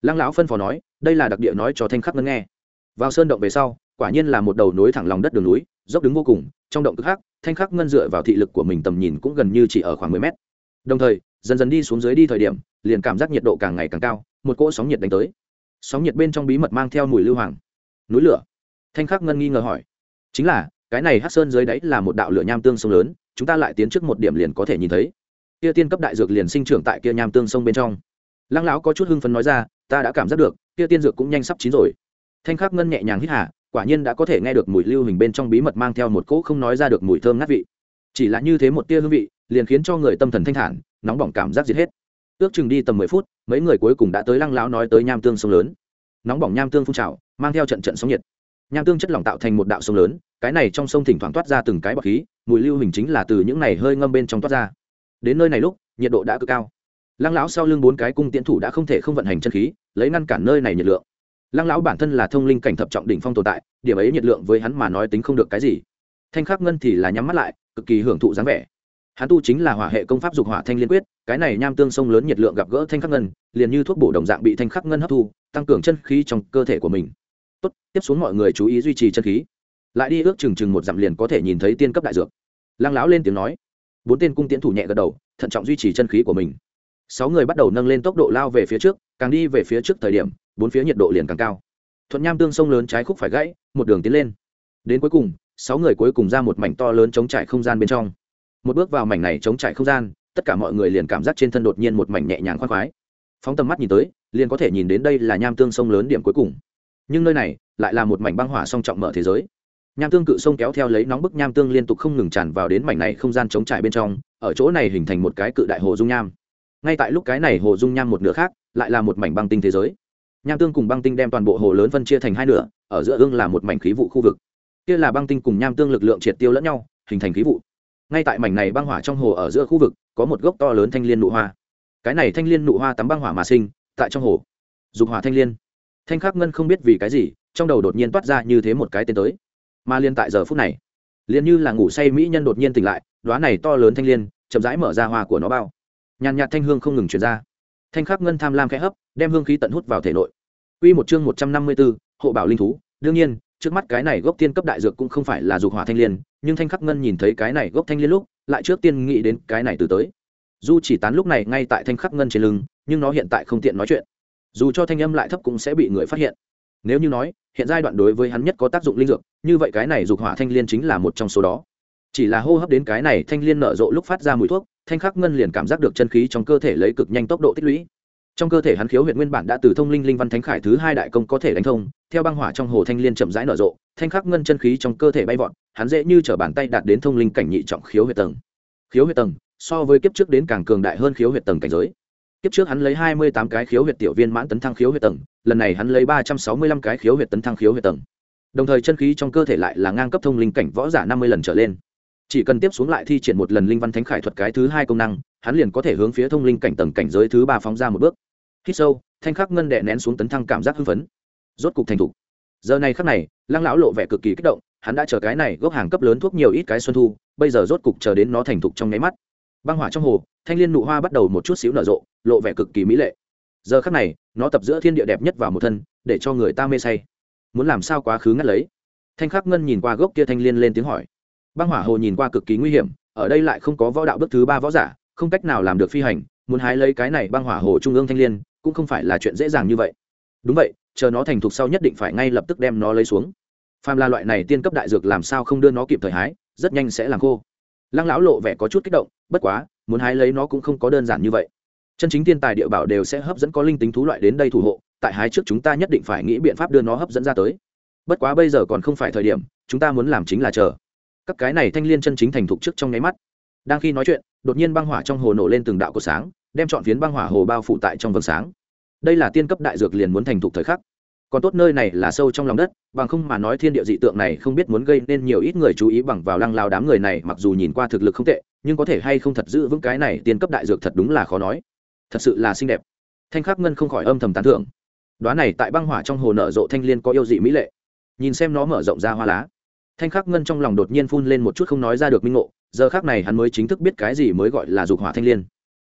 Lăng lão phân phó nói, đây là đặc địa nói cho Thanh Khắc Ngân nghe. Vào sơn động về sau, quả nhiên là một đầu nối thẳng lòng đất đường núi, dốc đứng vô cùng, trong động cực hắc, Thanh Khắc Ngân dựa vào thị lực của mình tầm nhìn cũng gần như chỉ ở khoảng mười mét. Đồng thời, dần dần đi xuống dưới đi thời điểm, liền cảm giác nhiệt độ càng ngày càng cao, một cỗ sóng nhiệt đánh tới. Sóng nhiệt bên trong bí mật mang theo mùi lưu hoàng. Núi lửa. Thanh Khắc Ngân nghi ngờ hỏi, chính là, cái này hắc sơn dưới đáy là một đạo lửa nham tương sông lớn, chúng ta lại tiến trước một điểm liền có thể nhìn thấy. Kia tiên cấp đại dược liền sinh trưởng tại kia nham tương sông bên trong. Lăng lão có chút hưng phấn nói ra, ta đã cảm giác được, kia tiên dược cũng nhanh sắp chín rồi. Thanh Khắc Ngân nhẹ nhàng hít hà, quả nhiên đã có thể nghe được mùi lưu hình bên trong bí mật mang theo một cỗ không nói ra được mùi thơm ngát vị. Chỉ là như thế một tia hương vị, liền khiến cho người tâm thần thanh thản, nóng bỏng cảm giác diệt hết. Ước chừng đi tầm mười phút, mấy người cuối cùng đã tới Lăng lão nói tới nham tương sông lớn. Nóng bỏng nham tương phun trào, mang theo trận trận sóng nhiệt. Nham tương chất lỏng tạo thành một đạo sông lớn, cái này trong sông thỉnh thoảng toát ra từng cái bọt khí, mùi lưu hình chính là từ những này hơi ngâm bên trong toát ra. Đến nơi này lúc, nhiệt độ đã cực cao. Lăng lão sau lưng bốn cái cung tiễn thủ đã không thể không vận hành chân khí, lấy ngăn cản nơi này nhiệt lượng. Lăng lão bản thân là thông linh cảnh thập trọng đỉnh phong tồn tại, điểm ấy nhiệt lượng với hắn mà nói tính không được cái gì. Thanh Khắc Ngân thì là nhắm mắt lại, cực kỳ hưởng thụ dáng vẻ. Hắn tu chính là hỏa hệ công pháp dục hỏa thanh liên quyết, cái này nham tương sông lớn nhiệt lượng gặp gỡ Thanh Khắc Ngân, liền như thuốc bổ đồng dạng bị Thanh Khắc Ngân hấp thu, tăng cường chân khí trong cơ thể của mình. Tốt, tiếp xuống mọi người chú ý duy trì chân khí. Lại đi ước chừng chừng một dặm liền có thể nhìn thấy tiên cấp đại dược. Lăng lão lên tiếng nói. Bốn tên cung tiễn thủ nhẹ gật đầu, thận trọng duy trì chân khí của mình. Sáu người bắt đầu nâng lên tốc độ lao về phía trước, càng đi về phía trước thời điểm, bốn phía nhiệt độ liền càng cao. Thuận nham tương sông lớn trái khúc phải gãy, một đường tiến lên. Đến cuối cùng, sáu người cuối cùng ra một mảnh to lớn trống trải không gian bên trong. Một bước vào mảnh này trống trải không gian, tất cả mọi người liền cảm giác trên thân đột nhiên một mảnh nhẹ nhàng khoan khoái. Phóng tầm mắt nhìn tới, liền có thể nhìn đến đây là nham tương sông lớn điểm cuối cùng. Nhưng nơi này lại là một mảnh băng hỏa song trọng mở thế giới. Nham tương cự sông kéo theo lấy nóng bức nham tương liên tục không ngừng tràn vào đến mảnh này không gian trống trải bên trong, ở chỗ này hình thành một cái cự đại hồ dung nham. Ngay tại lúc cái này hồ dung nham một nửa khác, lại là một mảnh băng tinh thế giới. Nham tương cùng băng tinh đem toàn bộ hồ lớn phân chia thành hai nửa, ở giữa ương là một mảnh khí vụ khu vực. Kia là băng tinh cùng nham tương lực lượng triệt tiêu lẫn nhau, hình thành khí vụ. Ngay tại mảnh này băng hỏa trong hồ ở giữa khu vực, có một gốc to lớn thanh liên nụ hoa. Cái này thanh liên nụ hoa tắm băng hỏa mà sinh, tại trong hồ. Dục hỏa thanh liên. Thanh Khắc Ngân không biết vì cái gì, trong đầu đột nhiên toát ra như thế một cái tên tới. Mà liên tại giờ phút này, liền như là ngủ say mỹ nhân đột nhiên tỉnh lại, đóa này to lớn thanh liên, chậm rãi mở ra hoa của nó bao. Nhàn nhạt thanh hương không ngừng truyền ra. Thanh Khắc Ngân tham lam khẽ hấp, đem hương khí tận hút vào thể nội. Quy một chương một trăm năm mươi tư, hộ bảo linh thú. Đương nhiên, trước mắt cái này gốc tiên cấp đại dược cũng không phải là dục hỏa thanh liên, nhưng Thanh Khắc Ngân nhìn thấy cái này gốc thanh liên lúc, lại trước tiên nghĩ đến cái này từ tới. Du Chỉ Tán lúc này ngay tại Thanh Khắc Ngân trên lưng, nhưng nó hiện tại không tiện nói chuyện. Dù cho thanh âm lại thấp cũng sẽ bị người phát hiện. Nếu như nói, hiện giai đoạn đối với hắn nhất có tác dụng linh dược, như vậy cái này dục hỏa thanh liên chính là một trong số đó. Chỉ là hô hấp đến cái này thanh liên nở rộ lúc phát ra mùi thuốc, Thanh Khắc Ngân liền cảm giác được chân khí trong cơ thể lấy cực nhanh tốc độ tích lũy. Trong cơ thể hắn khiếu huyệt nguyên bản đã từ thông linh linh văn thánh khải thứ hai đại công có thể đánh thông, theo băng hỏa trong hồ thanh liên chậm rãi nở rộ, Thanh Khắc Ngân chân khí trong cơ thể bay vọt, hắn dễ như trở bàn tay đạt đến thông linh cảnh nhị trọng khiếu huyệt tầng. Khiếu huyệt tầng, so với kiếp trước đến càng cường đại hơn khiếu huyệt tầng cảnh giới. Kiếp trước hắn lấy hai mươi tám cái khiếu huyệt tiểu viên mãn tấn thăng khiếu huyệt tầng, lần này hắn lấy ba trăm sáu mươi lăm cái khiếu huyệt tấn thăng khiếu huyệt tầng. Đồng thời chân khí trong cơ thể lại là ngang cấp thông linh cảnh võ giả năm mươi lần trở lên. Chỉ cần tiếp xuống lại thi triển một lần linh văn thánh khải thuật cái thứ hai công năng, hắn liền có thể hướng phía thông linh cảnh tầng cảnh giới thứ ba phóng ra một bước. Hít sâu, Thanh Khắc Ngân đè nén xuống tấn thăng cảm giác hưng phấn. Rốt cục thành thục. Giờ này khắc này, Lăng lão lộ vẻ cực kỳ kích động, hắn đã chờ cái này gốc hàng cấp lớn thuốc nhiều ít cái xuân thu, bây giờ rốt cục chờ đến nó thành thục trong nháy mắt. Băng hỏa trong hồ, thanh liên nụ hoa bắt đầu một chút xíu nở rộ, lộ vẻ cực kỳ mỹ lệ. Giờ khắc này, nó tập giữa thiên địa đẹp nhất vào một thân, để cho người ta mê say. Muốn làm sao quá khứ ngắt lấy? Thanh Khắc Ngân nhìn qua gốc kia thanh liên lên tiếng hỏi. Băng hỏa hồ nhìn qua cực kỳ nguy hiểm, ở đây lại không có võ đạo bước thứ ba võ giả, không cách nào làm được phi hành, muốn hái lấy cái này băng hỏa hồ trung ương thanh liên, cũng không phải là chuyện dễ dàng như vậy. Đúng vậy, chờ nó thành thục sau nhất định phải ngay lập tức đem nó lấy xuống. Phàm là loại này tiên cấp đại dược làm sao không đưa nó kịp thời hái, rất nhanh sẽ làm khô. Lăng lão lộ vẻ có chút kích động, bất quá, muốn hái lấy nó cũng không có đơn giản như vậy. Chân chính tiên tài địa bảo đều sẽ hấp dẫn có linh tính thú loại đến đây thủ hộ, tại hái trước chúng ta nhất định phải nghĩ biện pháp đưa nó hấp dẫn ra tới. Bất quá bây giờ còn không phải thời điểm, chúng ta muốn làm chính là chờ. Các cái này thanh liên chân chính thành thục trước trong nháy mắt. Đang khi nói chuyện, đột nhiên băng hỏa trong hồ nổ lên từng đạo cột sáng, đem trọn phiến băng hỏa hồ bao phủ tại trong vầng sáng. Đây là tiên cấp đại dược liền muốn thành thục thời khắc. Còn tốt nơi này là sâu trong lòng đất, bằng không mà nói thiên địa dị tượng này không biết muốn gây nên nhiều ít người chú ý bằng vào Lăng lao đám người này, mặc dù nhìn qua thực lực không tệ, nhưng có thể hay không thật giữ vững cái này tiên cấp đại dược thật đúng là khó nói. Thật sự là xinh đẹp. Thanh Khắc Ngân không khỏi âm thầm tán thưởng. Đóa này tại băng hỏa trong hồ nở rộ thanh liên có yêu dị mỹ lệ. Nhìn xem nó mở rộng ra hoa lá, Thanh Khắc Ngân trong lòng đột nhiên phun lên một chút không nói ra được minh ngộ, giờ khắc này hắn mới chính thức biết cái gì mới gọi là dục hỏa thanh liên.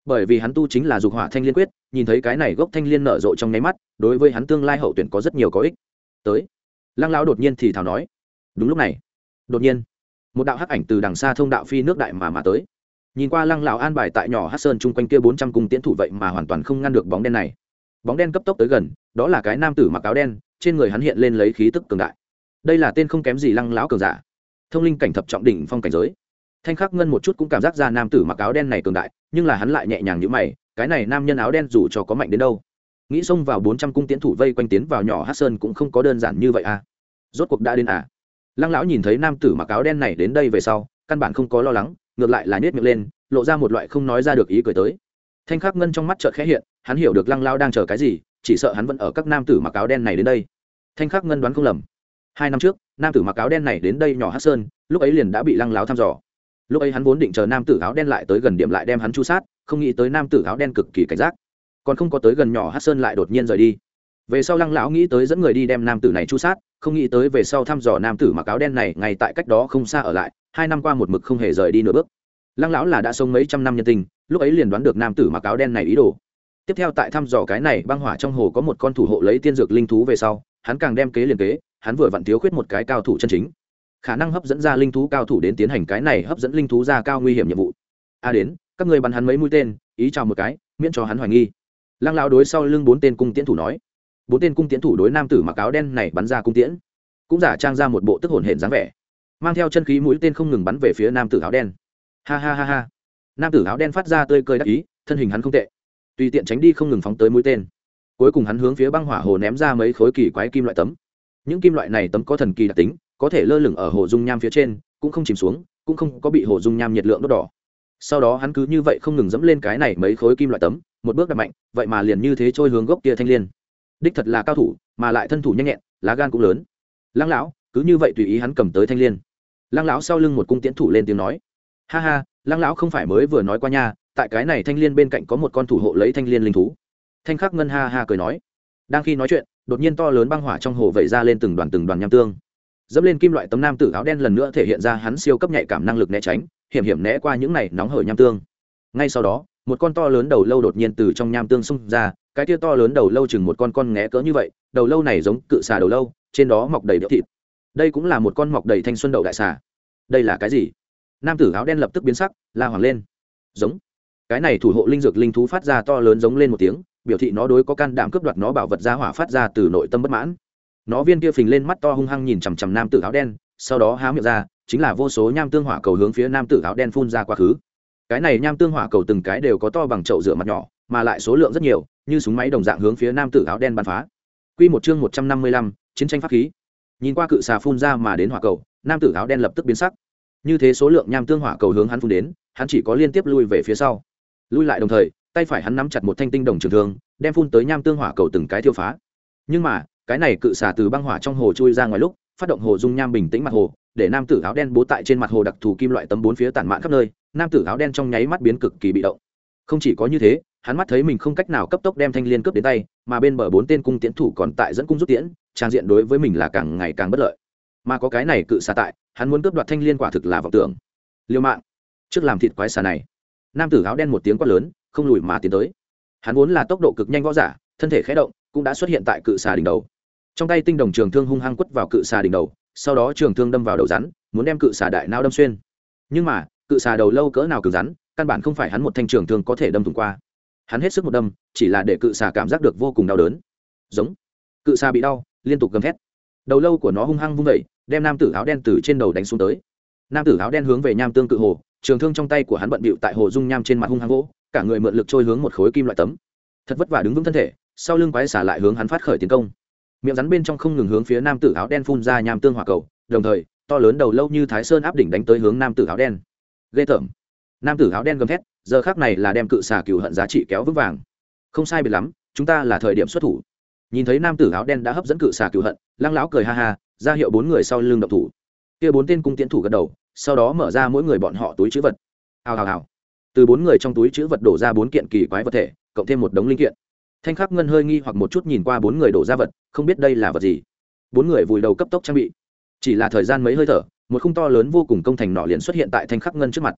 bởi vì hắn tu chính là dục hỏa thanh liên quyết, nhìn thấy cái này gốc thanh liên nở rộ trong nháy mắt, đối với hắn tương lai hậu tuyển có rất nhiều có ích. Tới, Lăng lão đột nhiên thì thào nói. Đúng lúc này, đột nhiên, một đạo hắc ảnh từ đằng xa thông đạo phi nước đại mà mà tới. Nhìn qua Lăng lão an bài tại nhỏ Hắc Sơn chung quanh kia bốn trăm cung tiễn thủ vậy mà hoàn toàn không ngăn được bóng đen này. Bóng đen cấp tốc tới gần, đó là cái nam tử mặc áo đen, trên người hắn hiện lên lấy khí tức cường đại. Đây là tên không kém gì Lăng lão cường giả, thông linh cảnh thập trọng đỉnh phong cảnh giới. Thanh Khắc Ngân một chút cũng cảm giác ra nam tử mặc áo đen này cường đại, nhưng là hắn lại nhẹ nhàng như mày, cái này nam nhân áo đen dù cho có mạnh đến đâu, nghĩ xông vào bốn trăm cung tiễn thủ vây quanh tiến vào nhỏ Hắc Sơn cũng không có đơn giản như vậy à. Rốt cuộc đã đến à. Lăng lão nhìn thấy nam tử mặc áo đen này đến đây về sau, căn bản không có lo lắng, ngược lại là nhếch miệng lên, lộ ra một loại không nói ra được ý cười tới. Thanh Khắc Ngân trong mắt chợt khẽ hiện, hắn hiểu được Lăng lão đang chờ cái gì, chỉ sợ hắn vẫn ở các nam tử mặc áo đen này đến đây. Thanh Khắc Ngân đoán không lầm, hai năm trước nam tử mặc áo đen này đến đây nhỏ Hắc Sơn, lúc ấy liền đã bị Lăng lão thăm dò. Lúc ấy hắn vốn định chờ nam tử áo đen lại tới gần điểm lại đem hắn chu sát, không nghĩ tới nam tử áo đen cực kỳ cảnh giác, còn không có tới gần nhỏ Hắc Sơn lại đột nhiên rời đi. Về sau Lăng lão nghĩ tới dẫn người đi đem nam tử này chu sát, không nghĩ tới về sau thăm dò nam tử mặc áo đen này ngay tại cách đó không xa ở lại, hai năm qua một mực không hề rời đi nửa bước. Lăng lão là đã sống mấy trăm năm nhân tình, lúc ấy liền đoán được nam tử mặc áo đen này ý đồ. Tiếp theo tại thăm dò cái này băng hỏa trong hồ có một con thủ hộ lấy tiên dược linh thú về sau, hắn càng đem kế liền kế, hắn vừa vặn thiếu khuyết một cái cao thủ chân chính, khả năng hấp dẫn ra linh thú cao thủ đến tiến hành cái này hấp dẫn linh thú ra cao nguy hiểm nhiệm vụ. A à đến, các ngươi bắn hắn mấy mũi tên, ý chào một cái, miễn cho hắn hoài nghi. Lăng lão đối sau lưng bốn tên cung tiễn thủ nói. Bốn tên cung tiễn thủ đối nam tử mặc áo đen này bắn ra cung tiễn, cũng giả trang ra một bộ tức hồn hển dáng vẻ, mang theo chân khí mũi tên không ngừng bắn về phía nam tử áo đen. Ha ha ha ha. Nam tử áo đen phát ra tươi cười đắc ý, thân hình hắn không tệ, tùy tiện tránh đi không ngừng phóng tới mũi tên. Cuối cùng hắn hướng phía băng hỏa hồ ném ra mấy khối kỳ quái kim loại tấm. Những kim loại này tấm có thần kỳ đặc tính, có thể lơ lửng ở hồ dung nham phía trên, cũng không chìm xuống, cũng không có bị hồ dung nham nhiệt lượng đốt đỏ. Sau đó hắn cứ như vậy không ngừng dẫm lên cái này mấy khối kim loại tấm, một bước đạp mạnh, vậy mà liền như thế trôi hướng gốc kia thanh liên. Đích thật là cao thủ, mà lại thân thủ nhanh nhẹn, lá gan cũng lớn. Lăng lão, cứ như vậy tùy ý hắn cầm tới thanh liên. Lăng lão sau lưng một cung tiễn thủ lên tiếng nói. Ha ha, Lăng lão không phải mới vừa nói qua nha, tại cái này thanh liên bên cạnh có một con thủ hộ lấy thanh liên linh thú. Thanh Khắc Ngân ha ha cười nói. Đang khi nói chuyện, đột nhiên to lớn băng hỏa trong hồ vẩy ra lên từng đoàn từng đoàn nham tương. Dẫm lên kim loại tấm nam tử áo đen lần nữa thể hiện ra hắn siêu cấp nhạy cảm năng lực né tránh, hiểm hiểm né qua những này nóng hởi nham tương. Ngay sau đó, một con to lớn đầu lâu đột nhiên từ trong nham tương xung ra, cái kia to lớn đầu lâu chừng một con con nghé cỡ như vậy, đầu lâu này giống cự xà đầu lâu, trên đó mọc đầy đĩa thịt. Đây cũng là một con mọc đầy thanh xuân đậu đại xà. Đây là cái gì? Nam tử áo đen lập tức biến sắc, la hoảng lên. Giống. Cái này thủ hộ linh dược linh thú phát ra to lớn giống lên một tiếng, biểu thị nó đối có can đảm cướp đoạt nó bảo vật ra hỏa phát ra từ nội tâm bất mãn. Nó viên kia phình lên mắt to hung hăng nhìn chằm chằm nam tử áo đen, sau đó há miệng ra, chính là vô số nham tương hỏa cầu hướng phía nam tử áo đen phun ra quá khứ. Cái này nham tương hỏa cầu từng cái đều có to bằng chậu rửa mặt nhỏ, mà lại số lượng rất nhiều, như súng máy đồng dạng hướng phía nam tử áo đen bắn phá. Quy một chương một trăm năm mươi lăm, chiến tranh pháp khí. Nhìn qua cự xà phun ra mà đến hỏa cầu, nam tử áo đen lập tức biến sắc. Như thế số lượng nham tương hỏa cầu hướng hắn phun đến, hắn chỉ có liên tiếp lui về phía sau. Lui lại đồng thời, tay phải hắn nắm chặt một thanh tinh đồng trường thương, đem phun tới nham tương hỏa cầu từng cái tiêu phá. Nhưng mà, cái này cự xà từ băng hỏa trong hồ chui ra ngoài lúc, phát động hồ dung nham bình tĩnh mặt hồ, để nam tử áo đen bố tại trên mặt hồ đặc thù kim loại tấm bốn phía tản mạn khắp nơi, nam tử áo đen trong nháy mắt biến cực kỳ bị động. Không chỉ có như thế, hắn mắt thấy mình không cách nào cấp tốc đem thanh liên cướp đến tay, mà bên bờ bốn tên cung tiễn thủ còn tại dẫn cung rút tiễn, trang diện đối với mình là càng ngày càng bất lợi. Mà có cái này cự xà tại, hắn muốn cướp đoạt thanh liên quả thực là vọng tưởng. Liêu mạng, trước làm thịt quái xà này. Nam tử áo đen một tiếng quát lớn, không lùi mà tiến tới. Hắn vốn là tốc độ cực nhanh võ giả, thân thể khẽ động, cũng đã xuất hiện tại cự xà đỉnh đầu. Trong tay tinh đồng trường thương hung hăng quất vào cự xà đỉnh đầu, sau đó trường thương đâm vào đầu rắn, muốn đem cự xà đại não đâm xuyên. Nhưng mà, cự xà đầu lâu cỡ nào cứng rắn, căn bản không phải hắn một thanh trường thương có thể đâm thủng qua. Hắn hết sức một đâm, chỉ là để cự xà cảm giác được vô cùng đau đớn. Giống. Cự xà bị đau, liên tục gầm thét. Đầu lâu của nó hung hăng vung dậy, đem nam tử áo đen từ trên đầu đánh xuống tới. Nam tử áo đen hướng về nham tương cự hồ, trường thương trong tay của hắn bận bịu tại hồ dung nham trên mặt hung hăng vỗ, cả người mượn lực trôi hướng một khối kim loại tấm. Thật vất vả đứng vững thân thể, sau lưng quái xà lại hướng hắn phát khởi tiến công. Miệng rắn bên trong không ngừng hướng phía nam tử áo đen phun ra nham tương hỏa cầu, đồng thời, to lớn đầu lâu như Thái Sơn áp đỉnh đánh tới hướng nam tử áo đen. Ghê tởm. Nam tử áo đen gầm thét, giờ khắc này là đem cự xà cừu hận giá trị kéo vững vàng. Không sai biệt lắm, chúng ta là thời điểm xuất thủ. Nhìn thấy nam tử áo đen đã hấp dẫn cự xà cừu hận, Lăng lão cười ha ha, ra hiệu bốn người sau lưng động thủ. Kia bốn tên cung tiễn thủ gật đầu, sau đó mở ra mỗi người bọn họ túi trữ vật. Hào hào hào. Từ bốn người trong túi trữ vật đổ ra bốn kiện kỳ quái vật thể, cộng thêm một đống linh kiện. Thanh Khắc Ngân hơi nghi hoặc một chút nhìn qua bốn người đổ ra vật, không biết đây là vật gì. Bốn người vùi đầu cấp tốc trang bị. Chỉ là thời gian mấy hơi thở, một khung to lớn vô cùng công thành nỏ liền xuất hiện tại Thanh Khắc Ngân trước mặt.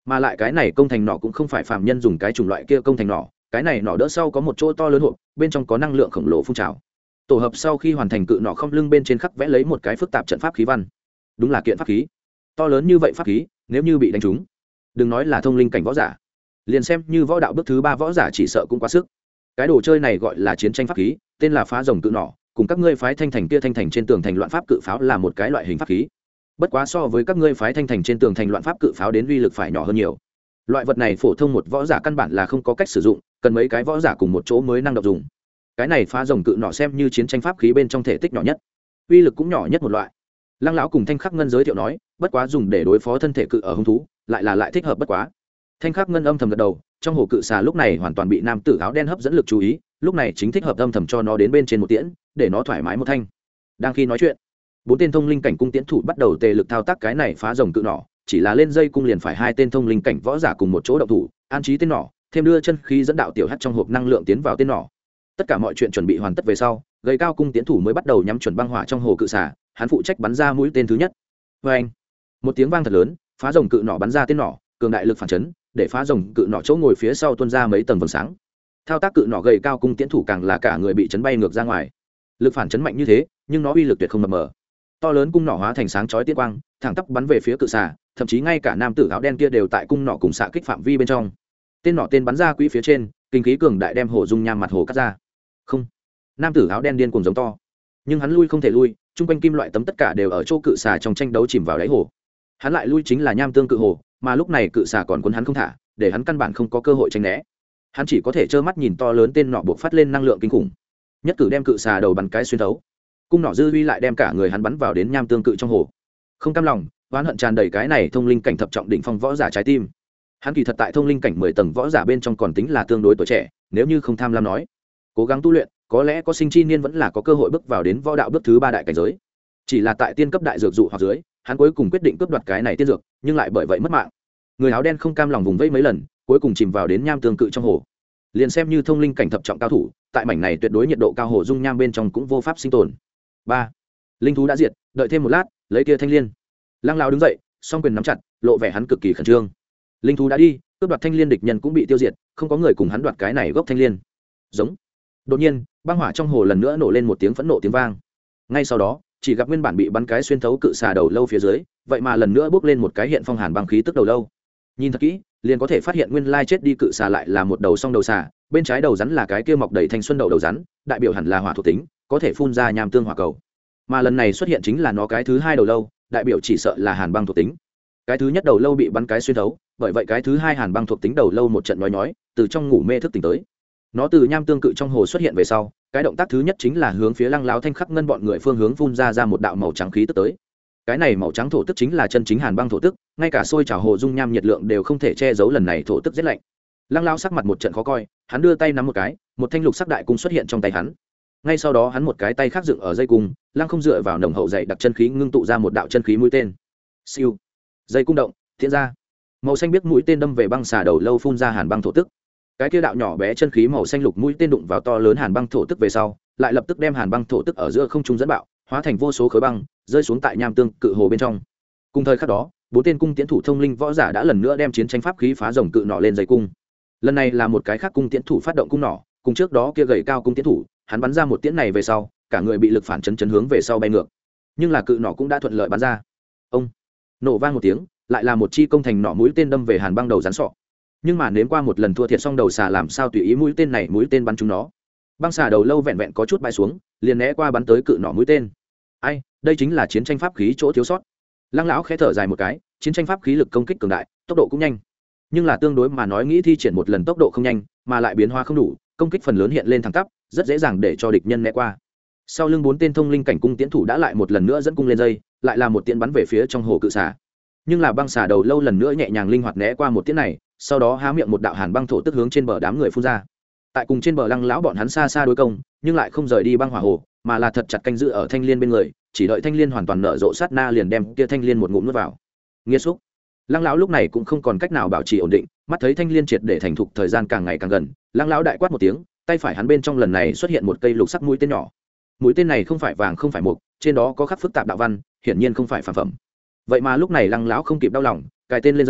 mà lại cái này công thành nỏ cũng không phải phàm nhân dùng cái chủng loại kia công thành nỏ, cái này nỏ đỡ sau có một chỗ to lớn hộp, bên trong có năng lượng khổng lồ phun trào. Tổ hợp sau khi hoàn thành, cự nỏ không lưng bên trên khắc vẽ lấy một cái phức tạp trận pháp khí văn. Đúng là kiện pháp khí. To lớn như vậy pháp khí, nếu như bị đánh trúng, đừng nói là thông linh cảnh võ giả, liền xem như võ đạo bước thứ ba võ giả chỉ sợ cũng quá sức. Cái đồ chơi này gọi là chiến tranh pháp khí, tên là phá rồng cự nỏ, cùng các ngươi phái thanh thành kia thanh thành trên tường thành loạn pháp cự pháo là một cái loại hình pháp khí. Bất quá so với các ngươi phái thanh thành trên tường thành loạn pháp cự pháo đến uy lực phải nhỏ hơn nhiều. Loại vật này phổ thông một võ giả căn bản là không có cách sử dụng, cần mấy cái võ giả cùng một chỗ mới năng động dùng. Cái này phá rồng cự nỏ xem như chiến tranh pháp khí bên trong thể tích nhỏ nhất, uy lực cũng nhỏ nhất một loại. Lăng lão cùng Thanh Khắc Ngân giới thiệu nói, bất quá dùng để đối phó thân thể cự ở hung thú, lại là lại thích hợp bất quá. Thanh Khắc Ngân âm thầm gật đầu, trong hồ cự xà lúc này hoàn toàn bị nam tử áo đen hấp dẫn lực chú ý, lúc này chính thích hợp âm thầm cho nó đến bên trên một tiễn, để nó thoải mái một thanh. Đang khi nói chuyện, bốn tên thông linh cảnh cung tiễn thủ bắt đầu tề lực thao tác cái này phá rồng cự nỏ, chỉ là lên dây cung liền phải hai tên thông linh cảnh võ giả cùng một chỗ động thủ, an trí tên nỏ, thêm đưa chân khí dẫn đạo tiểu hắc trong hộp năng lượng tiến vào tên nỏ. Tất cả mọi chuyện chuẩn bị hoàn tất về sau, gầy cao cung tiễn thủ mới bắt đầu nhắm chuẩn băng hỏa trong hồ cự xà, hắn phụ trách bắn ra mũi tên thứ nhất. Vê anh, một tiếng vang thật lớn, phá rồng cự nỏ bắn ra tên nỏ, cường đại lực phản chấn, để phá rồng cự nỏ chỗ ngồi phía sau tuôn ra mấy tầng vầng sáng. Thao tác cự nỏ gầy cao cung tiễn thủ càng là cả người bị chấn bay ngược ra ngoài. Lực phản chấn mạnh như thế, nhưng nó uy lực tuyệt không mập mờ. To lớn cung nỏ hóa thành sáng chói tiễn quang, thẳng tắp bắn về phía cự xà, thậm chí ngay cả nam tử áo đen kia đều tại cung nỏ cùng xạ kích phạm vi bên trong. Tên nỏ tên bắn ra quỹ phía trên, kinh khí cường đại đem hồ dung nham mặt hồ cắt ra. Không, nam tử áo đen điên cuồng giống to, nhưng hắn lui không thể lui, chung quanh kim loại tấm tất cả đều ở chỗ cự xà trong tranh đấu chìm vào đáy hồ. Hắn lại lui chính là nham tương cự hồ, mà lúc này cự xà còn cuốn hắn không thả, để hắn căn bản không có cơ hội tránh né. Hắn chỉ có thể trơ mắt nhìn to lớn tên nỏ buộc phát lên năng lượng kinh khủng, nhất cử đem cự xà đầu bắn cái xuyên thấu. Cung nỏ dư uy lại đem cả người hắn bắn vào đến nham tương cự trong hồ. Không cam lòng, oán hận tràn đầy cái này thông linh cảnh thập trọng đỉnh phong võ giả trái tim. Hắn kỳ thật tại thông linh cảnh mười tầng võ giả bên trong còn tính là tương đối tuổi trẻ, nếu như không tham lam nói, cố gắng tu luyện, có lẽ có sinh chi niên vẫn là có cơ hội bước vào đến võ đạo bước thứ ba đại cảnh giới. Chỉ là tại tiên cấp đại dược dụ hoặc dưới, hắn cuối cùng quyết định cướp đoạt cái này tiên dược, nhưng lại bởi vậy mất mạng. Người áo đen không cam lòng vùng vẫy mấy lần, cuối cùng chìm vào đến nham tương cự trong hồ. Liền xem như thông linh cảnh thập trọng cao thủ, tại mảnh này tuyệt đối nhiệt độ cao hồ dung nham bên trong cũng vô pháp sinh tồn. Ba, linh thú đã diệt, đợi thêm một lát, lấy kia thanh liên. Lăng lão đứng dậy, song quyền nắm chặt, lộ vẻ hắn cực kỳ khẩn trương. Linh thú đã đi, cướp đoạt thanh liên địch nhân cũng bị tiêu diệt, không có người cùng hắn đoạt cái này gốc thanh liên. Giống. Đột nhiên, băng hỏa trong hồ lần nữa nổ lên một tiếng phẫn nộ tiếng vang. Ngay sau đó, chỉ gặp nguyên bản bị bắn cái xuyên thấu cự xà đầu lâu phía dưới, vậy mà lần nữa bốc lên một cái hiện phong hàn băng khí tức đầu lâu. Nhìn thật kỹ, liền có thể phát hiện nguyên lai chết đi cự xà lại là một đầu song đầu xà, bên trái đầu rắn là cái kia mọc đầy thanh xuân đầu đầu rắn, đại biểu hẳn là hỏa thuộc tính, có thể phun ra nham tương hỏa cầu. Mà lần này xuất hiện chính là nó cái thứ hai đầu lâu, đại biểu chỉ sợ là hàn băng thuộc tính. Cái thứ nhất đầu lâu bị bắn cái xuyên thấu, bởi vậy cái thứ hai hàn băng thuộc tính đầu lâu một trận nhói nhói, từ trong ngủ mê thức tỉnh tới. Nó từ nham tương cự trong hồ xuất hiện về sau, cái động tác thứ nhất chính là hướng phía Lăng Lão Thanh Khắc Ngân bọn người phương hướng phun ra ra một đạo màu trắng khí tức tới. Cái này màu trắng thổ tức chính là chân chính hàn băng thổ tức, ngay cả sôi trào hồ dung nham nhiệt lượng đều không thể che giấu lần này thổ tức rất lạnh. Lăng Lão sắc mặt một trận khó coi, hắn đưa tay nắm một cái, một thanh lục sắc đại cung xuất hiện trong tay hắn. Ngay sau đó hắn một cái tay khác dựng ở dây cung, lăng không dựa vào nồng hậu dày đặc chân khí ngưng tụ ra một đạo chân khí mũi tên. Siêu, dây cung động, thiện ra, màu xanh biết mũi tên đâm về băng xà đầu lâu phun ra hàn băng thổ tức. Cái kia đạo nhỏ bé chân khí màu xanh lục mũi tên đụng vào to lớn hàn băng thổ tức về sau, lại lập tức đem hàn băng thổ tức ở giữa không trung dẫn bạo, hóa thành vô số khối băng, rơi xuống tại nham tương cự hồ bên trong. Cùng thời khắc đó, bốn tên cung tiễn thủ thông linh võ giả đã lần nữa đem chiến tranh pháp khí phá rồng cự nỏ lên dây cung. Lần này là một cái khác cung tiễn thủ phát động cung nỏ, cùng trước đó kia gầy cao cung tiễn thủ, hắn bắn ra một tiễn này về sau, cả người bị lực phản chấn chấn hướng về sau bay ngược. Nhưng là cự nỏ cũng đã thuận lợi bắn ra. Ông, nổ vang một tiếng, lại là một chi công thành nỏ mũi tên đâm về hàn băng đầu rắn sọ. Nhưng mà nếm qua một lần thua thiệt xong đầu xà làm sao tùy ý mũi tên này mũi tên bắn trúng nó. Băng xà đầu lâu vẹn vẹn có chút bay xuống, liền né qua bắn tới cự nỏ mũi tên. Ai, đây chính là chiến tranh pháp khí chỗ thiếu sót. Lăng lão khẽ thở dài một cái, chiến tranh pháp khí lực công kích cường đại, tốc độ cũng nhanh. Nhưng là tương đối mà nói nghĩ thi triển một lần tốc độ không nhanh, mà lại biến hóa không đủ, công kích phần lớn hiện lên thẳng tắp, rất dễ dàng để cho địch nhân né qua. Sau lưng bốn tên thông linh cảnh cung tiễn thủ đã lại một lần nữa dẫn cung lên dây, lại là một tiễn bắn về phía trong hồ cự xà. Nhưng là băng xà đầu lâu lần nữa nhẹ nhàng linh hoạt né qua một tiễn này, sau đó há miệng một đạo hàn băng thổ tức hướng trên bờ đám người phun ra. Tại cùng trên bờ Lăng lão bọn hắn xa xa đối công, nhưng lại không rời đi băng hỏa hồ, mà là thật chặt canh giữ ở thanh liên bên người, chỉ đợi thanh liên hoàn toàn nở rộ sát na liền đem kia thanh liên một ngụm nuốt vào. Nghiệt xúc. Lăng lão lúc này cũng không còn cách nào bảo trì ổn định, mắt thấy thanh liên triệt để thành thục thời gian càng ngày càng gần, Lăng lão đại quát một tiếng, tay phải hắn bên trong lần này xuất hiện một cây lục sắc mũi tên nhỏ. Mũi tên này không phải vàng không phải mộc, trên đó có khắc phức tạp đạo văn, hiển nhiên không phải phàm phẩm. Vậy mà lúc này Lăng lão không kịp đau lòng, cài tên lên dây,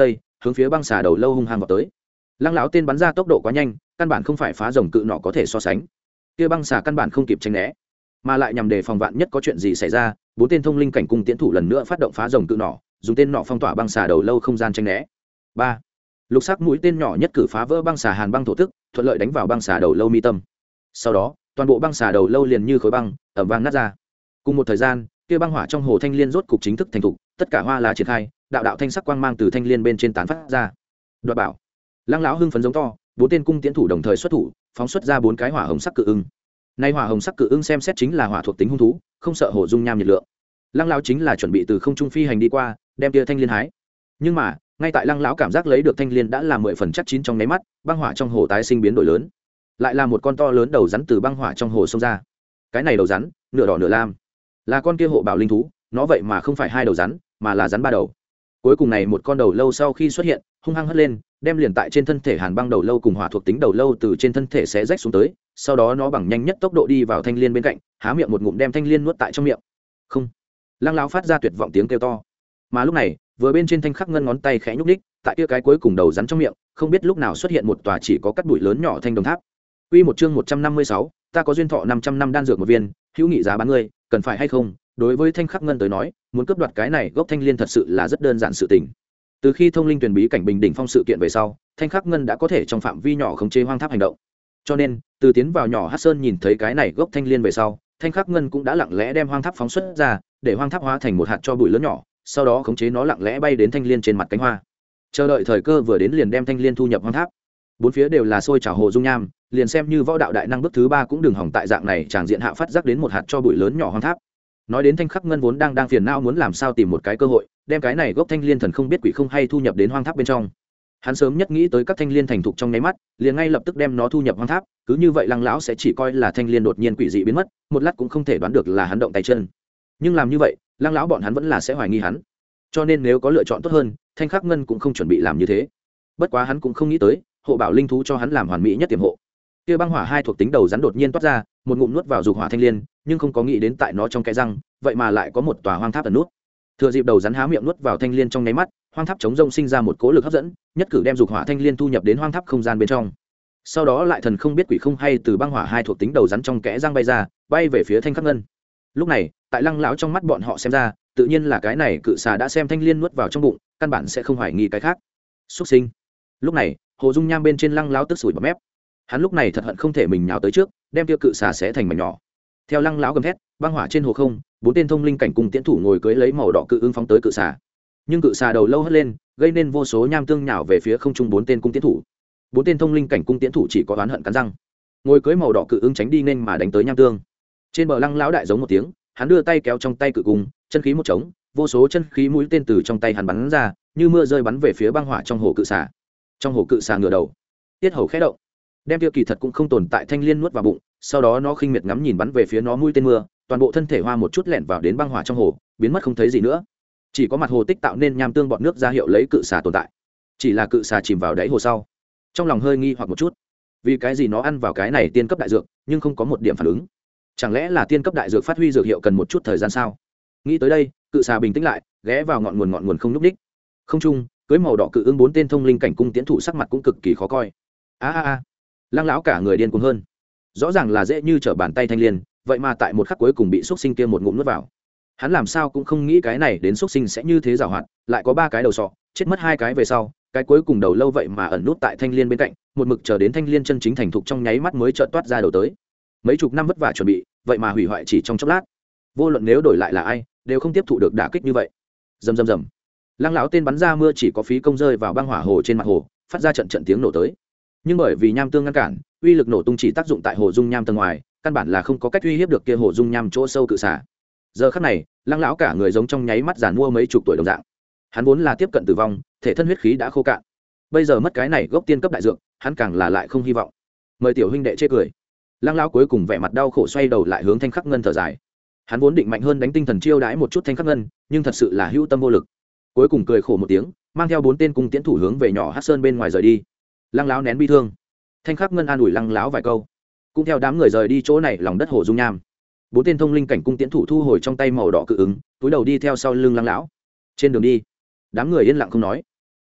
hướng phía băng xà đầu lâu hung hăng vào tới. Lăng lão tên bắn ra tốc độ quá nhanh, căn bản không phải phá rồng cự nọ có thể so sánh. Kia băng xà căn bản không kịp tránh né, mà lại nhằm đề phòng vạn nhất có chuyện gì xảy ra, bốn tên thông linh cảnh cung tiễn thủ lần nữa phát động phá rồng cự nọ, dùng tên nọ phong tỏa băng xà đầu lâu không gian tránh né. Ba, lục sắc mũi tên nhỏ nhất cử phá vỡ băng xà hàn băng thổ tức, thuận lợi đánh vào băng xà đầu lâu mi tâm. Sau đó, toàn bộ băng xà đầu lâu liền như khối băng ẩm vang nát ra. Cùng một thời gian, kia băng hỏa trong hồ thanh liên rốt cục chính thức thành thục, tất cả hoa lá triển khai, đạo đạo thanh sắc quang mang từ thanh liên bên trên tán phát ra. Đoạt bảo. Lăng lão hưng phấn giống to, bốn tên cung tiễn thủ đồng thời xuất thủ, phóng xuất ra bốn cái hỏa hồng sắc cự ưng. Nay hỏa hồng sắc cự ưng xem xét chính là hỏa thuộc tính hung thú, không sợ hồ dung nham nhiệt lượng. Lăng lão chính là chuẩn bị từ không trung phi hành đi qua, đem kia thanh liên hái. Nhưng mà, ngay tại Lăng lão cảm giác lấy được thanh liên đã là mười phần chắc chín trong nháy mắt, băng hỏa trong hồ tái sinh biến đổi lớn. Lại là một con to lớn đầu rắn từ băng hỏa trong hồ xông ra. Cái này đầu rắn, nửa đỏ nửa lam, là con kia hộ bảo linh thú, nó vậy mà không phải hai đầu rắn, mà là rắn ba đầu. Cuối cùng này một con đầu lâu sau khi xuất hiện, hung hăng hất lên, đem liền tại trên thân thể hàn băng đầu lâu cùng hỏa thuộc tính đầu lâu từ trên thân thể xé rách xuống tới, sau đó nó bằng nhanh nhất tốc độ đi vào thanh liên bên cạnh, há miệng một ngụm đem thanh liên nuốt tại trong miệng. Không. Lăng lão phát ra tuyệt vọng tiếng kêu to. Mà lúc này, vừa bên trên thanh khắc ngân ngón tay khẽ nhúc nhích, tại kia cái cuối cùng đầu rắn trong miệng, không biết lúc nào xuất hiện một tòa chỉ có cắt bụi lớn nhỏ thanh đồng tháp. Quy một chương một trăm năm mươi sáu, ta có duyên thọ năm trăm năm đan dược một viên, hữu nghị giá bán ngươi, cần phải hay không? Đối với thanh khắc ngân tới nói, muốn cướp đoạt cái này gốc thanh liên thật sự là rất đơn giản sự tình. Từ khi thông linh tuyển bí cảnh bình đỉnh phong sự kiện về sau, thanh khắc ngân đã có thể trong phạm vi nhỏ khống chế hoang tháp hành động. Cho nên, từ tiến vào nhỏ Hắc Sơn nhìn thấy cái này gốc thanh liên về sau, thanh khắc ngân cũng đã lặng lẽ đem hoang tháp phóng xuất ra, để hoang tháp hóa thành một hạt cho bụi lớn nhỏ, sau đó khống chế nó lặng lẽ bay đến thanh liên trên mặt cánh hoa. Chờ đợi thời cơ vừa đến liền đem thanh liên thu nhập hoang tháp. Bốn phía đều là sôi trào hồ dung nham, liền xem như võ đạo đại năng bước thứ ba cũng đừng hỏng tại dạng này tràng diện hạ phát giác đến một hạt cho bụi lớn nhỏ hoang tháp. Nói đến thanh khắc ngân vốn đang đang phiền não muốn làm sao tìm một cái cơ hội đem cái này gốc thanh liên thần không biết quỷ không hay thu nhập đến hoang tháp bên trong. Hắn sớm nhất nghĩ tới các thanh liên thành thục trong nháy mắt, liền ngay lập tức đem nó thu nhập hoang tháp, cứ như vậy Lăng lão sẽ chỉ coi là thanh liên đột nhiên quỷ dị biến mất, một lát cũng không thể đoán được là hắn động tay chân. Nhưng làm như vậy, Lăng lão bọn hắn vẫn là sẽ hoài nghi hắn. Cho nên nếu có lựa chọn tốt hơn, thanh khắc ngân cũng không chuẩn bị làm như thế. Bất quá hắn cũng không nghĩ tới, hộ bảo linh thú cho hắn làm hoàn mỹ nhất tiềm hộ. Kia băng hỏa hai thuộc tính đầu rắn đột nhiên toát ra, một ngụm nuốt vào dục hỏa thanh liên, nhưng không có nghĩ đến tại nó trong cái răng, vậy mà lại có một tòa hoang tháp ẩn nút. Thừa dịp đầu rắn há miệng nuốt vào thanh liên trong nháy mắt, hoang tháp chống rông sinh ra một cỗ lực hấp dẫn, nhất cử đem dục hỏa thanh liên thu nhập đến hoang tháp không gian bên trong. Sau đó lại thần không biết quỷ không hay từ băng hỏa hai thuộc tính đầu rắn trong kẽ răng bay ra, bay về phía thanh khắc ngân. Lúc này, tại Lăng lão trong mắt bọn họ xem ra, tự nhiên là cái này cự xà đã xem thanh liên nuốt vào trong bụng, căn bản sẽ không hoài nghi cái khác. Súc sinh. Lúc này, hồ dung nham bên trên Lăng lão tức sủi bọt mép. Hắn lúc này thật hận không thể mình nhào tới trước, đem tiêu cự xà xé thành mảnh nhỏ. Theo Lăng lão gầm thét, băng hỏa trên hồ không, bốn tên thông linh cảnh cùng tiễn thủ ngồi cưỡi lấy màu đỏ cự ưng phóng tới cự xà. Nhưng cự xà đầu lâu hất lên, gây nên vô số nham tương nhào về phía không trung bốn tên cung tiễn thủ. Bốn tên thông linh cảnh cung tiễn thủ chỉ có oán hận cắn răng, ngồi cưỡi màu đỏ cự ưng tránh đi nên mà đánh tới nham tương. Trên bờ Lăng lão đại giống một tiếng, hắn đưa tay kéo trong tay cự cung, chân khí một trống, vô số chân khí mũi tên từ trong tay hắn bắn ra, như mưa rơi bắn về phía băng hỏa trong hồ cự xà. Trong hồ cự xà ngửa đầu, tiết hầu khẽ động, đem tiêu kỳ thật cũng không tồn tại thanh liên nuốt vào bụng, sau đó nó khinh miệt ngắm nhìn bắn về phía nó mũi tên mưa, toàn bộ thân thể hoa một chút lẻn vào đến băng hỏa trong hồ, biến mất không thấy gì nữa. Chỉ có mặt hồ tích tạo nên nham tương bọt nước ra hiệu lấy cự xà tồn tại. Chỉ là cự xà chìm vào đáy hồ sau, trong lòng hơi nghi hoặc một chút, vì cái gì nó ăn vào cái này tiên cấp đại dược nhưng không có một điểm phản ứng? Chẳng lẽ là tiên cấp đại dược phát huy dược hiệu cần một chút thời gian sao? Nghĩ tới đây, cự xà bình tĩnh lại, ghé vào ngọn nguồn ngọn nguồn không nhúc đích. Không trung, cưới màu đỏ cự ưng bốn tên thông linh cảnh cung tiễn thủ sắc mặt cũng cực kỳ khó coi. A a a. Lăng lão cả người điên cuồng hơn. Rõ ràng là dễ như trở bàn tay thanh liên, vậy mà tại một khắc cuối cùng bị xúc sinh kia một ngụm nuốt vào. Hắn làm sao cũng không nghĩ cái này đến xúc sinh sẽ như thế giàu hoạt, lại có ba cái đầu sọ, chết mất hai cái về sau, cái cuối cùng đầu lâu vậy mà ẩn nút tại thanh liên bên cạnh, một mực chờ đến thanh liên chân chính thành thục trong nháy mắt mới chợt toát ra đầu tới. Mấy chục năm vất vả chuẩn bị, vậy mà hủy hoại chỉ trong chốc lát. Vô luận nếu đổi lại là ai, đều không tiếp thụ được đả kích như vậy. Rầm rầm rầm. Lăng lão tên bắn ra mưa chỉ có phí công rơi vào băng hỏa hồ trên mặt hồ, phát ra trận trận tiếng nổ tới. Nhưng bởi vì nham tương ngăn cản, uy lực nổ tung chỉ tác dụng tại hồ dung nham tầng ngoài, căn bản là không có cách uy hiếp được kia hồ dung nham chỗ sâu cự xà. Giờ khắc này, Lăng lão cả người giống trong nháy mắt giàn mua mấy chục tuổi đồng dạng. Hắn vốn là tiếp cận tử vong, thể thân huyết khí đã khô cạn. Bây giờ mất cái này gốc tiên cấp đại dược, hắn càng là lại không hy vọng. Mời tiểu huynh đệ chê cười. Lăng lão cuối cùng vẻ mặt đau khổ xoay đầu lại hướng Thanh Khắc Ngân thở dài. Hắn vốn định mạnh hơn đánh tinh thần chiêu đãi một chút Thanh Khắc Ngân, nhưng thật sự là hữu tâm vô lực. Cuối cùng cười khổ một tiếng, mang theo bốn tên cung tiễn thủ hướng về nhỏ Hắc Sơn bên ngoài rời đi. Lăng lão nén bi thương. Thanh Khắc Ngân an ủi Lăng lão vài câu, cũng theo đám người rời đi chỗ này lòng đất hồ dung nham. Bốn tên thông linh cảnh cung tiễn thủ thu hồi trong tay màu đỏ cự ứng, túi đầu đi theo sau lưng Lăng lão. Trên đường đi, đám người yên lặng không nói.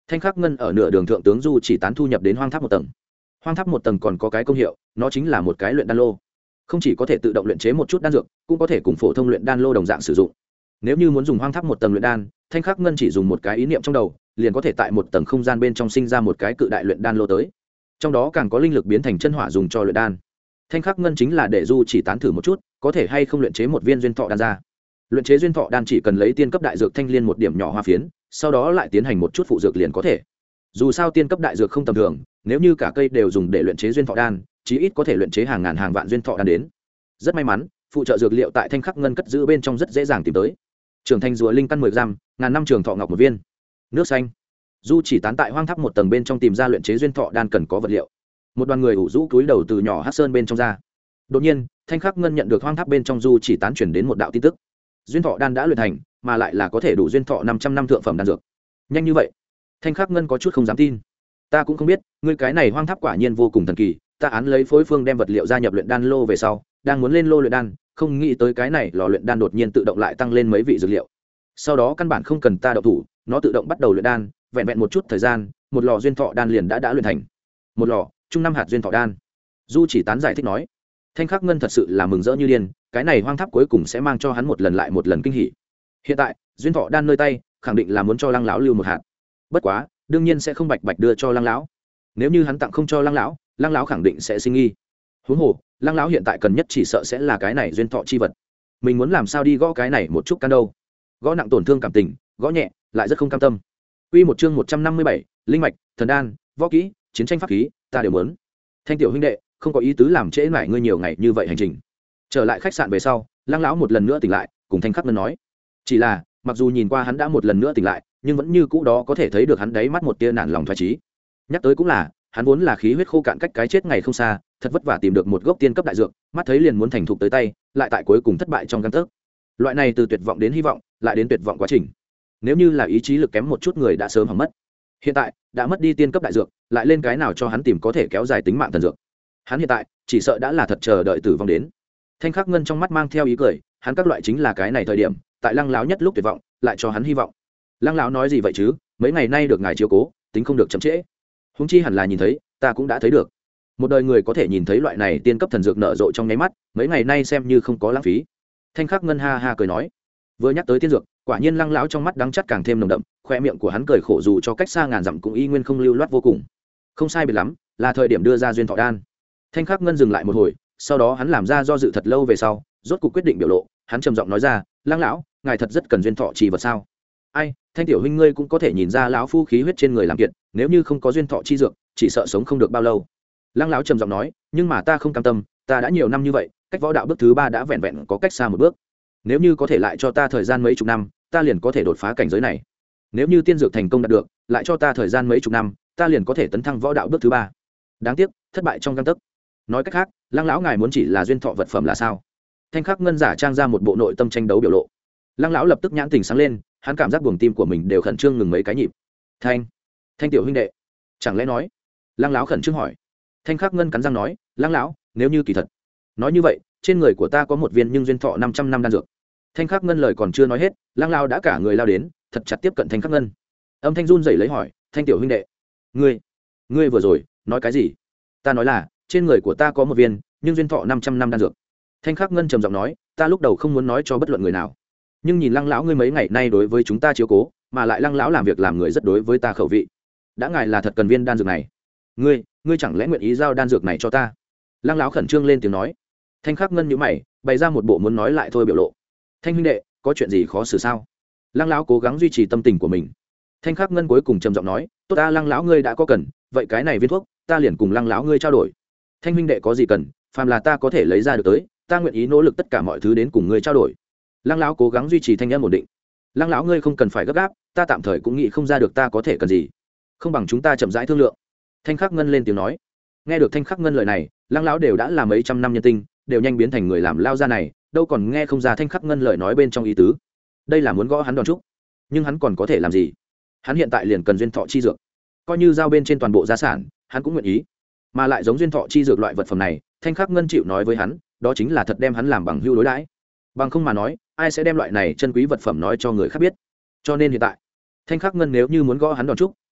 Thanh khắc ngân ở nửa đường thượng tướng du chỉ tán thu nhập đến hoang tháp một tầng. Hoang tháp một tầng còn có cái công hiệu, nó chính là một cái luyện đan lô, không chỉ có thể tự động luyện chế một chút đan dược, cũng có thể cùng phổ thông luyện đan lô đồng dạng sử dụng. Nếu như muốn dùng hoang tháp một tầng luyện đan, Thanh khắc ngân chỉ dùng một cái ý niệm trong đầu, liền có thể tại một tầng không gian bên trong sinh ra một cái cự đại luyện đan lô tới, trong đó càng có linh lực biến thành chân hỏa dùng cho luyện đan. Thanh khắc ngân chính là để du chỉ tán thử một chút có thể hay không luyện chế một viên duyên thọ đan ra. Luyện chế duyên thọ đan chỉ cần lấy tiên cấp đại dược thanh liên một điểm nhỏ hoa phiến, sau đó lại tiến hành một chút phụ dược liền có thể. Dù sao tiên cấp đại dược không tầm thường, nếu như cả cây đều dùng để luyện chế duyên thọ đan, chí ít có thể luyện chế hàng ngàn hàng vạn duyên thọ đan đến. Rất may mắn, phụ trợ dược liệu tại Thanh khắc ngân cất giữ bên trong rất dễ dàng tìm tới. Trưởng thành rùa linh căn mười gram, ngàn năm trường thọ ngọc một viên. Nước xanh. Du chỉ tán tại hoang tháp một tầng bên trong tìm ra luyện chế duyên thọ đan cần có vật liệu. Một đoàn người ủ rũ cúi đầu từ nhỏ hắc sơn bên trong ra. Đột nhiên, Thanh khắc ngân nhận được hoang tháp bên trong du chỉ tán truyền đến một đạo tin tức. Duyên thọ đan đã luyện thành, mà lại là có thể đủ duyên thọ năm trăm năm thượng phẩm đan dược. Nhanh như vậy? Thanh khắc ngân có chút không dám tin. Ta cũng không biết, ngươi cái này hoang tháp quả nhiên vô cùng thần kỳ, ta án lấy phối phương đem vật liệu gia nhập luyện đan lô về sau, đang muốn lên lô luyện đan, không nghĩ tới cái này lò luyện đan đột nhiên tự động lại tăng lên mấy vị dược liệu. Sau đó căn bản không cần ta động thủ, nó tự động bắt đầu luyện đan, vẹn vẹn một chút thời gian, một lò duyên thọ đan liền đã đã luyện thành. Một lò, chung năm hạt duyên thọ đan. Du chỉ tán giải thích nói. Thanh khắc ngân thật sự là mừng rỡ như điên, cái này hoang tháp cuối cùng sẽ mang cho hắn một lần lại một lần kinh hỉ. Hiện tại, duyên thọ đan nơi tay, khẳng định là muốn cho Lăng lão lưu một hạt. Bất quá, đương nhiên sẽ không bạch bạch đưa cho Lăng lão. Nếu như hắn tặng không cho Lăng lão, Lăng lão khẳng định sẽ sinh nghi. Huống hồ, Lăng lão hiện tại cần nhất chỉ sợ sẽ là cái này duyên thọ chi vật. Mình muốn làm sao đi gõ cái này một chút can đâu? Gõ nặng tổn thương cảm tình, gõ nhẹ lại rất không cam tâm. Quy một chương một trăm năm mươi bảy, linh mạch, thần đan, võ kỹ, chiến tranh pháp khí, ta đều muốn. Thanh tiểu huynh đệ, không có ý tứ làm trễ nải ngươi nhiều ngày như vậy hành trình. Trở lại khách sạn về sau, Lăng lão một lần nữa tỉnh lại, cùng Thanh khắc ngân nói. Chỉ là, mặc dù nhìn qua hắn đã một lần nữa tỉnh lại, nhưng vẫn như cũ đó có thể thấy được hắn đáy mắt một tia nản lòng thoái chí. Nhắc tới cũng là, hắn vốn là khí huyết khô cạn cách cái chết ngày không xa, thật vất vả tìm được một gốc tiên cấp đại dược, mắt thấy liền muốn thành thục tới tay, lại tại cuối cùng thất bại trong gang tấc. Loại này từ tuyệt vọng đến hy vọng, lại đến tuyệt vọng quá trình. Nếu như là ý chí lực kém một chút người đã sớm hỏng mất. Hiện tại, đã mất đi tiên cấp đại dược, lại lên cái nào cho hắn tìm có thể kéo dài tính mạng thần dược. Hắn hiện tại, chỉ sợ đã là thật chờ đợi tử vong đến. Thanh khắc ngân trong mắt mang theo ý cười, hắn các loại chính là cái này thời điểm, tại Lăng lão nhất lúc tuyệt vọng, lại cho hắn hy vọng. Lăng lão nói gì vậy chứ, mấy ngày nay được ngài chiếu cố, tính không được chậm trễ. Huống chi hẳn là nhìn thấy, ta cũng đã thấy được. Một đời người có thể nhìn thấy loại này tiên cấp thần dược nở rộ trong nháy mắt, mấy ngày nay xem như không có lãng phí. Thanh khắc ngân ha ha cười nói. Vừa nhắc tới tiên dược, quả nhiên Lăng lão trong mắt đắng chắt càng thêm nồng đậm, khoe miệng của hắn cười khổ dù cho cách xa ngàn dặm cũng y nguyên không lưu loát vô cùng. Không sai biệt lắm, là thời điểm đưa ra duyên thọ đan. Thanh khắc ngân dừng lại một hồi, sau đó hắn làm ra do dự thật lâu về sau, rốt cuộc quyết định biểu lộ, hắn trầm giọng nói ra, Lăng lão, ngài thật rất cần duyên thọ chi vật sao? Ai, Thanh tiểu huynh ngươi cũng có thể nhìn ra lão phu khí huyết trên người làm kiệt, nếu như không có duyên thọ chi dược, chỉ sợ sống không được bao lâu. Lăng lão trầm giọng nói, nhưng mà ta không cam tâm, ta đã nhiều năm như vậy, cách võ đạo bước thứ ba đã vẹn vẹn có cách xa một bước. Nếu như có thể lại cho ta thời gian mấy chục năm, ta liền có thể đột phá cảnh giới này. Nếu như tiên dược thành công đạt được, lại cho ta thời gian mấy chục năm, ta liền có thể tấn thăng võ đạo bước thứ ba. Đáng tiếc, thất bại trong gang tấc. Nói cách khác, Lăng lão ngài muốn chỉ là duyên thọ vật phẩm là sao? Thanh khắc ngân giả trang ra một bộ nội tâm tranh đấu biểu lộ. Lăng lão lập tức nhãn tình sáng lên, hắn cảm giác buồng tim của mình đều khẩn trương ngừng mấy cái nhịp. Thanh, Thanh tiểu huynh đệ, chẳng lẽ nói? Lăng lão khẩn trương hỏi. Thanh khắc ngân cắn răng nói, Lăng lão, nếu như kỳ thật, nói như vậy, trên người của ta có một viên nhưng duyên thọ năm trăm năm đan dược. Thanh khắc ngân lời còn chưa nói hết, Lăng lão đã cả người lao đến, thật chặt tiếp cận Thanh khắc ngân. Âm thanh run rẩy lấy hỏi, Thanh tiểu huynh đệ, ngươi, ngươi vừa rồi nói cái gì? Ta nói là, trên người của ta có một viên nhưng duyên thọ năm trăm năm đan dược. Thanh khắc ngân trầm giọng nói, ta lúc đầu không muốn nói cho bất luận người nào, nhưng nhìn Lăng lão ngươi mấy ngày nay đối với chúng ta chiếu cố, mà lại Lăng lão làm việc làm người rất đối với ta khẩu vị, đã ngài là thật cần viên đan dược này, ngươi ngươi chẳng lẽ nguyện ý giao đan dược này cho ta? Lăng lão khẩn trương lên tiếng nói. Thanh khắc ngân nhíu mày, bày ra một bộ muốn nói lại thôi biểu lộ. Thanh huynh đệ, có chuyện gì khó xử sao? Lăng lão cố gắng duy trì tâm tình của mình. Thanh khắc ngân cuối cùng trầm giọng nói, tốt ta, Lăng lão ngươi đã có cần, vậy cái này viên thuốc ta liền cùng Lăng lão ngươi trao đổi. Thanh huynh đệ có gì cần, phàm là ta có thể lấy ra được tới, ta nguyện ý nỗ lực tất cả mọi thứ đến cùng ngươi trao đổi. Lăng lão cố gắng duy trì thanh âm ổn định. Lăng lão ngươi không cần phải gấp gáp, ta tạm thời cũng nghĩ không ra được ta có thể cần gì, không bằng chúng ta chậm rãi thương lượng. Thanh khắc ngân lên tiếng nói. Nghe được Thanh khắc ngân lời này, Lăng lão đều đã là mấy trăm năm nhân tinh, đều nhanh biến thành người làm lao ra này, đâu còn nghe không ra Thanh khắc ngân lời nói bên trong ý tứ. Đây là muốn gõ hắn đòn trúc, nhưng hắn còn có thể làm gì? Hắn hiện tại liền cần duyên thọ chi dược, coi như giao bên trên toàn bộ gia sản, hắn cũng nguyện ý. Mà lại giống duyên thọ chi dược loại vật phẩm này, Thanh khắc ngân chịu nói với hắn, đó chính là thật đem hắn làm bằng hữu đối đãi. Bằng không mà nói, ai sẽ đem loại này chân quý vật phẩm nói cho người khác biết? Cho nên hiện tại, Thanh khắc ngân nếu như muốn gõ hắn đòn trúc,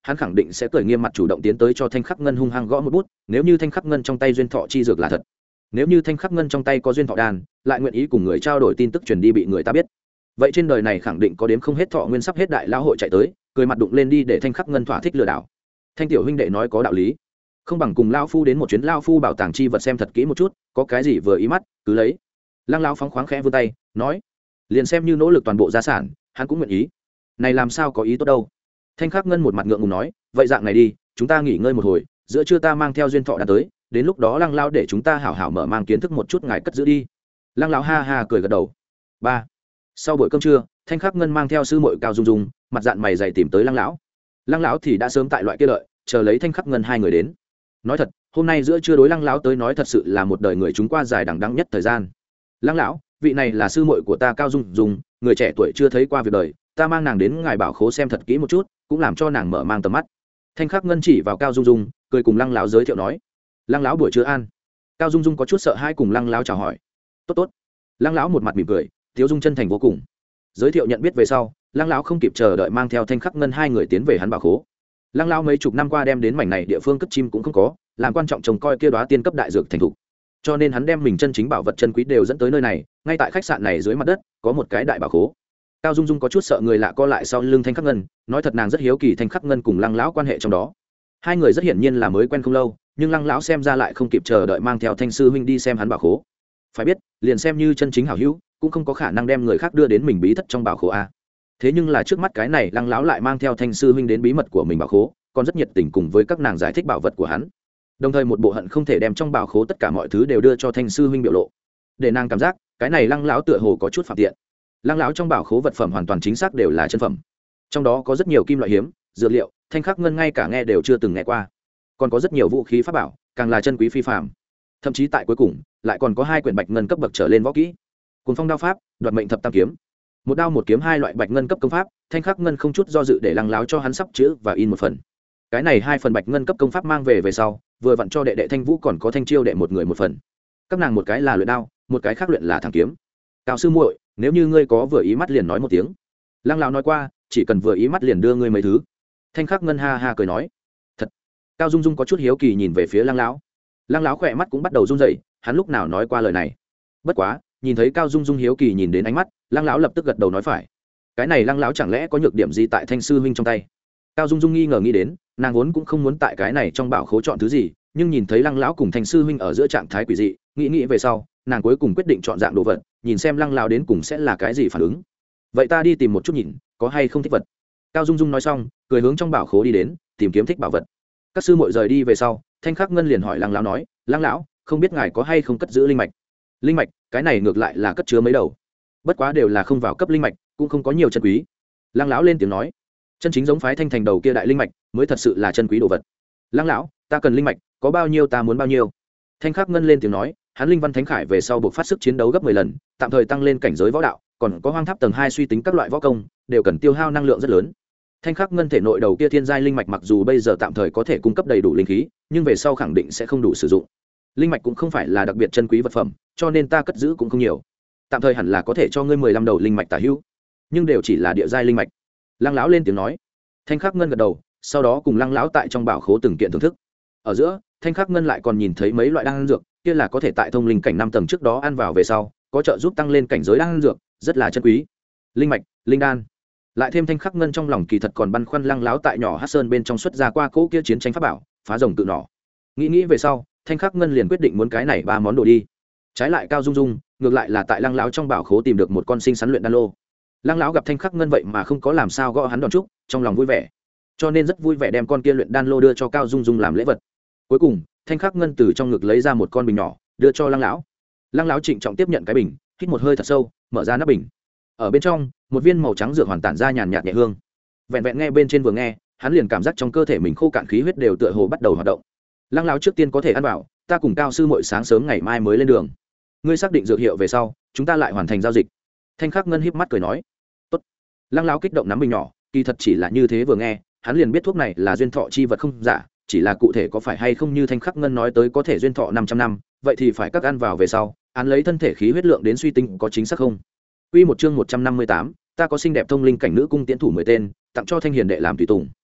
hắn khẳng định sẽ cười nghiêm mặt chủ động tiến tới cho thanh khắc ngân hung hăng gõ một bút. Nếu như thanh khắc ngân trong tay duyên thọ chi dược là thật, nếu như thanh khắc ngân trong tay có duyên thọ đan, lại nguyện ý cùng người trao đổi tin tức truyền đi bị người ta biết, vậy trên đời này khẳng định có đếm không hết thọ nguyên sắp hết đại lao hội chạy tới cười mặt đụng lên đi để thanh khắc ngân thỏa thích lừa đảo. Thanh tiểu huynh đệ nói có đạo lý, không bằng cùng lao phu đến một chuyến lao phu bảo tàng chi vật xem thật kỹ một chút, có cái gì vừa ý mắt cứ lấy. Lăng lão phóng khoáng khẽ vươn tay nói, liền xem như nỗ lực toàn bộ gia sản hắn cũng nguyện ý. Này làm sao có ý tốt đâu. Thanh khắc ngân một mặt ngượng ngùng nói, vậy dạng này đi, chúng ta nghỉ ngơi một hồi, giữa trưa ta mang theo duyên thọ đã tới, đến lúc đó lăng lão để chúng ta hảo hảo mở mang kiến thức một chút, ngài cất giữ đi. Lăng lão ha ha cười gật đầu. Ba. Sau buổi cơm trưa, thanh khắc ngân mang theo sư muội Cao Dung Dung, mặt dạng mày dày tìm tới lăng lão. Lăng lão thì đã sớm tại loại kia đợi, chờ lấy thanh khắc ngân hai người đến. Nói thật, hôm nay giữa trưa đối lăng lão tới nói thật sự là một đời người chúng qua dài đằng đẵng nhất thời gian. Lăng lão, vị này là sư muội của ta Cao Dung Dung, người trẻ tuổi chưa thấy qua việc đời, ta mang nàng đến ngài bảo khố xem thật kỹ một chút, cũng làm cho nàng mở mang tầm mắt. Thanh khắc ngân chỉ vào Cao Dung Dung, cười cùng lăng lão giới thiệu nói, lăng lão buổi trưa an. Cao Dung Dung có chút sợ hãi cùng lăng lão chào hỏi. Tốt tốt. Lăng lão một mặt mỉm cười, tiếu dung chân thành vô cùng. Giới thiệu nhận biết về sau, lăng lão không kịp chờ đợi mang theo thanh khắc ngân hai người tiến về hắn bảo khố. Lăng lão mấy chục năm qua đem đến mảnh này địa phương cất chim cũng không có, làm quan trọng trông coi kia đóa tiên cấp đại dược thành thục, cho nên hắn đem mình chân chính bảo vật chân quý đều dẫn tới nơi này. Ngay tại khách sạn này dưới mặt đất có một cái đại bảo khố. Cao Dung Dung có chút sợ người lạ co lại sau lưng thanh khắc ngân, nói thật nàng rất hiếu kỳ thanh khắc ngân cùng lăng lão quan hệ trong đó. Hai người rất hiển nhiên là mới quen không lâu, nhưng lăng lão xem ra lại không kịp chờ đợi mang theo thanh sư huynh đi xem hắn bảo khố. Phải biết, liền xem như chân chính hảo hữu cũng không có khả năng đem người khác đưa đến mình bí thất trong bảo khố a. Thế nhưng là trước mắt cái này lăng lão lại mang theo thanh sư huynh đến bí mật của mình bảo khố, còn rất nhiệt tình cùng với các nàng giải thích bảo vật của hắn, đồng thời một bộ hận không thể đem trong bảo khố tất cả mọi thứ đều đưa cho thanh sư huynh biểu lộ, để nàng cảm giác cái này lăng lão tựa hồ có chút phạm tiện. Lăng lão trong bảo khố vật phẩm hoàn toàn chính xác đều là chân phẩm, trong đó có rất nhiều kim loại hiếm, dược liệu thanh khắc ngân ngay cả nghe đều chưa từng nghe qua, còn có rất nhiều vũ khí pháp bảo càng là chân quý phi phàm. Thậm chí tại cuối cùng lại còn có hai quyển bạch ngân cấp bậc trở lên võ kỹ, cuốn phong đao pháp, đoạt mệnh thập tam kiếm, một đao một kiếm hai loại bạch ngân cấp công pháp. Thanh khắc ngân không chút do dự để lăng lão cho hắn sắp chữ và in một phần. Cái này hai phần bạch ngân cấp công pháp mang về về sau, vừa vặn cho đệ đệ thanh vũ còn có thanh chiêu đệ một người một phần. Các nàng một cái là luyện đao, một cái khác luyện là thẳng kiếm. Cao sư muội, nếu như ngươi có vừa ý mắt liền nói một tiếng. Lăng lão nói qua, chỉ cần vừa ý mắt liền đưa ngươi mấy thứ. Thanh khắc ngân ha ha cười nói, thật. Cao Dung Dung có chút hiếu kỳ nhìn về phía lăng lão. Lăng lão khỏe mắt cũng bắt đầu run rẩy, hắn lúc nào nói qua lời này. Bất quá nhìn thấy Cao Dung Dung hiếu kỳ nhìn đến ánh mắt, lăng lão lập tức gật đầu nói phải. Cái này lăng lão chẳng lẽ có nhược điểm gì tại thanh sư huynh trong tay? Cao Dung Dung nghi ngờ nghĩ đến, nàng vốn cũng không muốn tại cái này trong bảo khố chọn thứ gì, nhưng nhìn thấy lăng lão cùng thanh sư huynh ở giữa trạng thái quỷ dị, nghĩ nghĩ về sau, nàng cuối cùng quyết định chọn dạng đồ vật, nhìn xem lăng lão đến cùng sẽ là cái gì phản ứng. Vậy ta đi tìm một chút nhìn, có hay không thích vật. Cao Dung Dung nói xong, cười hướng trong bảo khố đi đến, tìm kiếm thích bảo vật. Các sư muội rời đi về sau, thanh khắc ngân liền hỏi lăng lão nói, lăng lão, không biết ngài có hay không cất giữ linh mạch? Linh mạch, cái này ngược lại là cất chứa mấy đầu, bất quá đều là không vào cấp linh mạch, cũng không có nhiều chân quý. Lăng lão lên tiếng nói, chân chính giống phái thanh thành đầu kia đại linh mạch mới thật sự là chân quý đồ vật. Lăng lão, ta cần linh mạch, có bao nhiêu ta muốn bao nhiêu. Thanh khắc ngân lên tiếng nói, hắn linh văn thánh khải về sau buộc phát sức chiến đấu gấp mười lần, tạm thời tăng lên cảnh giới võ đạo, còn có hoang tháp tầng hai suy tính các loại võ công, đều cần tiêu hao năng lượng rất lớn. Thanh khắc ngân thể nội đầu kia thiên giai linh mạch mặc dù bây giờ tạm thời có thể cung cấp đầy đủ linh khí, nhưng về sau khẳng định sẽ không đủ sử dụng. Linh mạch cũng không phải là đặc biệt chân quý vật phẩm, cho nên ta cất giữ cũng không nhiều. Tạm thời hẳn là có thể cho ngươi mười lăm đầu linh mạch tả hữu, nhưng đều chỉ là địa giai linh mạch. Lăng lão lên tiếng nói. Thanh khắc ngân gật đầu, sau đó cùng lăng lão tại trong bảo khố từng kiện thưởng thức. Ở giữa, thanh khắc ngân lại còn nhìn thấy mấy loại đan dược, kia là có thể tại thông linh cảnh năm tầng trước đó ăn vào về sau, có trợ giúp tăng lên cảnh giới đan dược, rất là chân quý. Linh mạch, linh đan. Lại thêm thanh khắc ngân trong lòng kỳ thật còn băn khoăn lăng lão tại nhỏ Hắc Sơn bên trong xuất ra qua cỗ kia chiến tranh pháp bảo, phá rồng tự nỏ. Nghĩ nghĩ về sau, thanh khắc ngân liền quyết định muốn cái này ba món đồ đi. Trái lại Cao Dung Dung, ngược lại là tại lăng lão trong bảo khố tìm được một con sinh sắn luyện đan lô. Lăng lão gặp thanh khắc ngân vậy mà không có làm sao gõ hắn đòn trúc, trong lòng vui vẻ, cho nên rất vui vẻ đem con kia luyện đan lô đưa cho Cao Dung Dung làm lễ vật. Cuối cùng thanh khắc ngân từ trong ngực lấy ra một con bình nhỏ đưa cho lăng lão. Lăng lão trịnh trọng tiếp nhận cái bình, hít một hơi thật sâu, mở ra nắp bình. Ở bên trong, một viên màu trắng dược hoàn tản ra nhàn nhạt nhẹ hương. Vẹn vẹn nghe bên trên vừa nghe, hắn liền cảm giác trong cơ thể mình khô cạn khí huyết đều tựa hồ bắt đầu hoạt động. Lăng lão trước tiên có thể ăn vào, ta cùng Cao sư muội sáng sớm ngày mai mới lên đường. Ngươi xác định dược hiệu về sau, chúng ta lại hoàn thành giao dịch. Thanh khắc ngân híp mắt cười nói. Tốt. Lăng lão kích động nắm bình nhỏ, kỳ thật chỉ là như thế vừa nghe, hắn liền biết thuốc này là duyên thọ chi vật không giả, chỉ là cụ thể có phải hay không như thanh khắc ngân nói tới có thể duyên thọ năm trăm năm, vậy thì phải các ăn vào về sau, án lấy thân thể khí huyết lượng đến suy tính có chính xác không. Quy một chương một trăm năm mươi tám, ta có xinh đẹp thông linh cảnh nữ cung tiễn thủ mười tên, tặng cho thanh hiền đệ làm tùy tùng.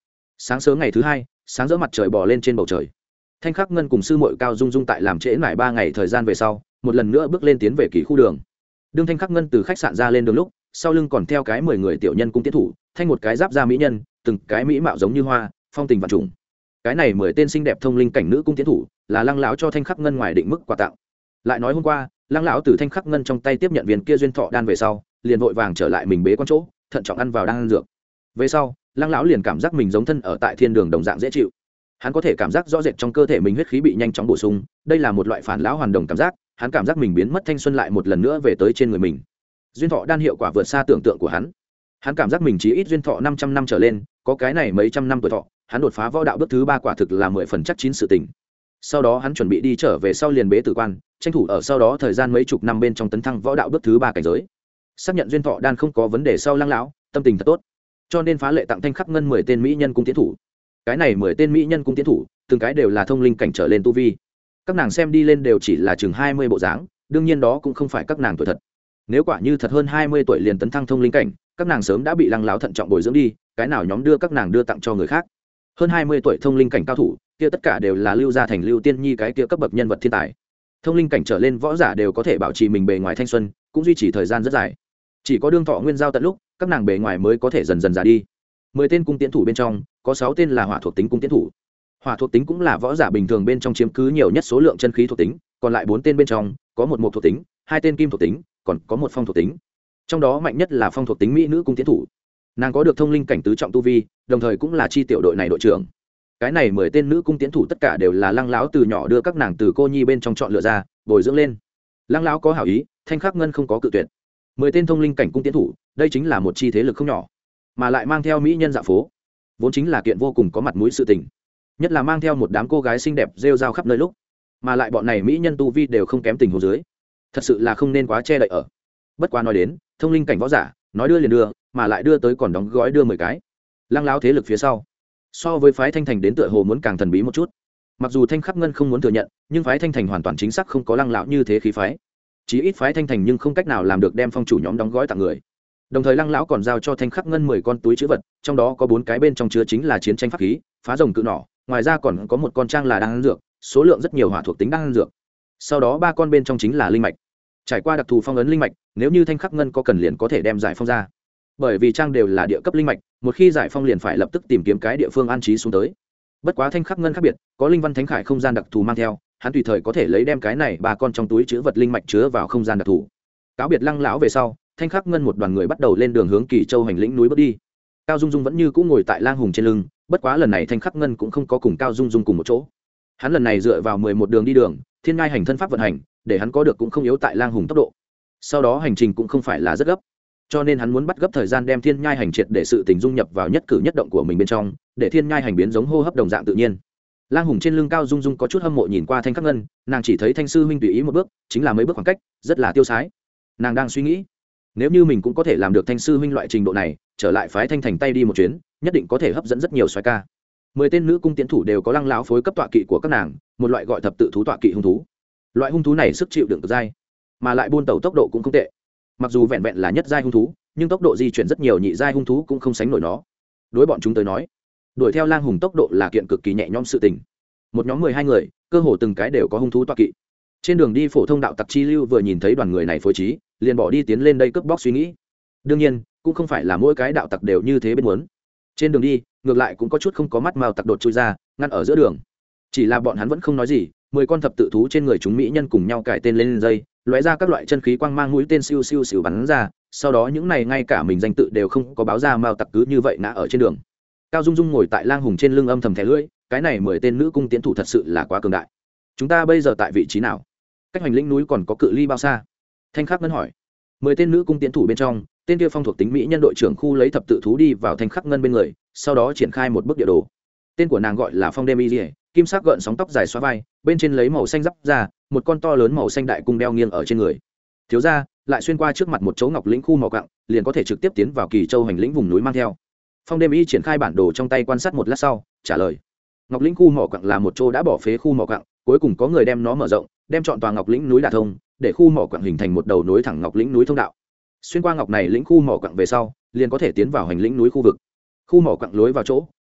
sáng sớm ngày thứ hai, sáng rỡ mặt trời bò lên trên bầu trời. Thanh Khắc Ngân cùng sư muội Cao Dung Dung tại làm trễ nải ba ngày thời gian về sau, một lần nữa bước lên tiến về kỳ khu đường. Đương Thanh Khắc Ngân từ khách sạn ra lên đường lúc, sau lưng còn theo cái mười người tiểu nhân cung tiến thủ, thanh một cái giáp da mỹ nhân, từng cái mỹ mạo giống như hoa, phong tình vạn trùng. Cái này mười tên xinh đẹp thông linh cảnh nữ cung tiến thủ, là Lăng lão cho Thanh Khắc Ngân ngoài định mức quà tặng. Lại nói hôm qua, Lăng lão từ Thanh Khắc Ngân trong tay tiếp nhận viên kia duyên thọ đan về sau, liền vội vàng trở lại mình bế quan chỗ, thận trọng ăn vào đan dược. Về sau, Lăng lão liền cảm giác mình giống thân ở tại thiên đường đồng dạng dễ chịu. Hắn có thể cảm giác rõ rệt trong cơ thể mình huyết khí bị nhanh chóng bổ sung, đây là một loại phản lão hoàn đồng cảm giác, hắn cảm giác mình biến mất thanh xuân lại một lần nữa về tới trên người mình. Duyên thọ đan hiệu quả vượt xa tưởng tượng của hắn. Hắn cảm giác mình chỉ ít duyên thọ năm trăm năm trở lên, có cái này mấy trăm năm tuổi thọ, hắn đột phá võ đạo bước thứ ba quả thực là mười phần chắc chín sự tình. Sau đó hắn chuẩn bị đi trở về sau liền bế tử quan, tranh thủ ở sau đó thời gian mấy chục năm bên trong tấn thăng võ đạo bước thứ ba cảnh giới. Xác nhận duyên thọ đan không có vấn đề sau, Lăng lão tâm tình thật tốt, cho nên phá lệ tặng Thanh Khắc Ngân mười tên mỹ nhân cung tiến thủ. Cái này mười tên mỹ nhân cung tiến thủ, từng cái đều là thông linh cảnh trở lên tu vi. Các nàng xem đi lên đều chỉ là chừng hai mươi bộ dáng, đương nhiên đó cũng không phải các nàng tuổi thật. Nếu quả như thật hơn hai mươi tuổi liền tấn thăng thông linh cảnh, các nàng sớm đã bị Lăng lão thận trọng bồi dưỡng đi, cái nào nhóm đưa các nàng đưa tặng cho người khác. Hơn hai mươi tuổi thông linh cảnh cao thủ, kia tất cả đều là Lưu gia thành Lưu Tiên Nhi cái kia cấp bậc nhân vật thiên tài. Thông linh cảnh trở lên võ giả đều có thể bảo trì mình bề ngoài thanh xuân, cũng duy trì thời gian rất dài. Chỉ có đương thọ nguyên giao tận lúc, các nàng bề ngoài mới có thể dần dần già đi. Mười tên cung tiến thủ bên trong, có sáu tên là hỏa thuộc tính cung tiến thủ. Hỏa thuộc tính cũng là võ giả bình thường bên trong chiếm cứ nhiều nhất số lượng chân khí thuộc tính, còn lại bốn tên bên trong, có một mộc thuộc tính, hai tên kim thuộc tính, còn có một phong thuộc tính. Trong đó mạnh nhất là phong thuộc tính mỹ nữ cung tiến thủ. Nàng có được thông linh cảnh tứ trọng tu vi, đồng thời cũng là chi tiểu đội này đội trưởng. Cái này mười tên nữ cung tiến thủ tất cả đều là Lăng lão từ nhỏ đưa các nàng từ cô nhi bên trong chọn lựa ra, bồi dưỡng lên. Lăng lão có hảo ý, Thanh Khắc Ngân không có cự tuyệt. Mười tên thông linh cảnh cung tiến thủ, đây chính là một chi thế lực không nhỏ, mà lại mang theo mỹ nhân dạ phố, vốn chính là kiện vô cùng có mặt mũi sự tình. Nhất là mang theo một đám cô gái xinh đẹp rêu rao khắp nơi lúc, mà lại bọn này mỹ nhân tu vi đều không kém tình huống dưới, thật sự là không nên quá che đậy ở. Bất quá nói đến thông linh cảnh võ giả, nói đưa liền đưa, mà lại đưa tới còn đóng gói đưa mười cái. Lăng lão thế lực phía sau, so với phái Thanh Thành đến tựa hồ muốn càng thần bí một chút. Mặc dù Thanh Khắc Ngân không muốn thừa nhận, nhưng phái Thanh Thành hoàn toàn chính xác không có Lăng lão như thế khí phái. Chí ít phái Thanh Thành nhưng không cách nào làm được đem phong chủ nhóm đóng gói tặng người. Đồng thời Lăng lão còn giao cho Thanh Khắc Ngân mười con túi trữ vật, trong đó có bốn cái bên trong chứa chính là chiến tranh pháp khí, phá rồng cự nỏ, ngoài ra còn có một con trang là đan dược, số lượng rất nhiều hỏa thuộc tính đan dược. Sau đó ba con bên trong chính là linh mạch. Trải qua đặc thù phong ấn linh mạch, nếu như Thanh Khắc Ngân có cần liền có thể đem giải phong ra. Bởi vì trang đều là địa cấp linh mạch, một khi giải phong liền phải lập tức tìm kiếm cái địa phương an trí xuống tới. Bất quá Thanh Khắc Ngân khác biệt, có linh văn thánh khải không gian đặc thù mang theo, hắn tùy thời có thể lấy đem cái này ba con trong túi chứa vật linh mạch chứa vào không gian đặc thù. Cáo biệt Lăng lão về sau, Thanh Khắc Ngân một đoàn người bắt đầu lên đường hướng Kỳ Châu hành lĩnh núi bước đi. Cao Dung Dung vẫn như cũ ngồi tại Lang Hùng trên lưng, bất quá lần này Thanh Khắc Ngân cũng không có cùng Cao Dung Dung cùng một chỗ. Hắn lần này dựa vào mười một đường đi đường, thiên ngai hành thân pháp vận hành, để hắn có được cũng không yếu tại Lang Hùng tốc độ. Sau đó hành trình cũng không phải là rất gấp, cho nên hắn muốn bắt gấp thời gian đem thiên nhai hành triệt để sự tình dung nhập vào nhất cử nhất động của mình bên trong, để thiên nhai hành biến giống hô hấp đồng dạng tự nhiên. Lang Hùng trên lưng Cao Dung Dung có chút hâm mộ nhìn qua Thanh Khắc Ngân, nàng chỉ thấy Thanh sư huynh tùy ý một bước, chính là mấy bước khoảng cách, rất là tiêu sái. Nàng đang suy nghĩ, nếu như mình cũng có thể làm được Thanh sư huynh loại trình độ này, trở lại phái Thanh Thành tay đi một chuyến, nhất định có thể hấp dẫn rất nhiều soái ca. Mười tên nữ cung tiến thủ đều có Lăng lão phối cấp tọa kỵ của các nàng, một loại gọi thập tự thú tọa kỵ hung thú. Loại hung thú này sức chịu đựng cực dai, mà lại buôn tẩu tốc độ cũng không tệ. Mặc dù vẹn vẹn là nhất giai hung thú, nhưng tốc độ di chuyển rất nhiều nhị giai hung thú cũng không sánh nổi nó. Đối bọn chúng tới nói, đuổi theo Lang Hùng tốc độ là kiện cực kỳ nhẹ nhõm sự tình. Một nhóm mười hai người, cơ hồ từng cái đều có hung thú tọa kỵ. Trên đường đi phổ thông đạo tặc chi lưu vừa nhìn thấy đoàn người này phối trí, liền bỏ đi tiến lên đây cướp bóc suy nghĩ. Đương nhiên, cũng không phải là mỗi cái đạo tặc đều như thế bên muốn. Trên đường đi, ngược lại cũng có chút không có mắt mao tặc đột chui ra, ngăn ở giữa đường. Chỉ là bọn hắn vẫn không nói gì, mười con thập tự thú trên người chúng mỹ nhân cùng nhau cài tên lên dây, lóe ra các loại chân khí quang mang mũi tên siêu siêu siêu bắn ra, sau đó những này ngay cả mình danh tự đều không có báo ra mao tặc cứ như vậy ngã ở trên đường. Cao Dung Dung ngồi tại Lang Hùng trên lưng âm thầm thẻ lưỡi, cái này mười tên nữ cung tiến thủ thật sự là quá cường đại. Chúng ta bây giờ tại vị trí nào? Cách hành lĩnh núi còn có cự ly bao xa? Thanh Khắc Ngân hỏi. Mười tên nữ cung tiến thủ bên trong, tên kia phong thuộc tính mỹ nhân đội trưởng khu lấy thập tự thú đi vào Thanh Khắc Ngân bên người, sau đó triển khai một bức địa đồ. Tên của nàng gọi là Phong Đêm Y Liễu, kim sắc gợn sóng tóc dài xóa vai, bên trên lấy màu xanh giáp ra, một con to lớn màu xanh đại cung đeo nghiêng ở trên người. Thiếu gia lại xuyên qua trước mặt một chỗ ngọc lĩnh khu mỏ quặng, liền có thể trực tiếp tiến vào Kỳ Châu hành lĩnh vùng núi mang theo. Phong Đêm Y triển khai bản đồ trong tay quan sát một lát sau, trả lời: Ngọc lĩnh khu mỏ quặng là một chỗ đã bỏ phế khu mỏ quặng, cuối cùng có người đem nó mở rộng, đem chọn tòa ngọc lĩnh núi đả thông, để khu mỏ quặng hình thành một đầu nối thẳng ngọc lĩnh núi thông đạo. Xuyên qua ngọc này lĩnh khu mỏ quặng về sau, liền có thể tiến vào hành lĩnh núi khu vực. Khu mỏ quặng lối vào chỗ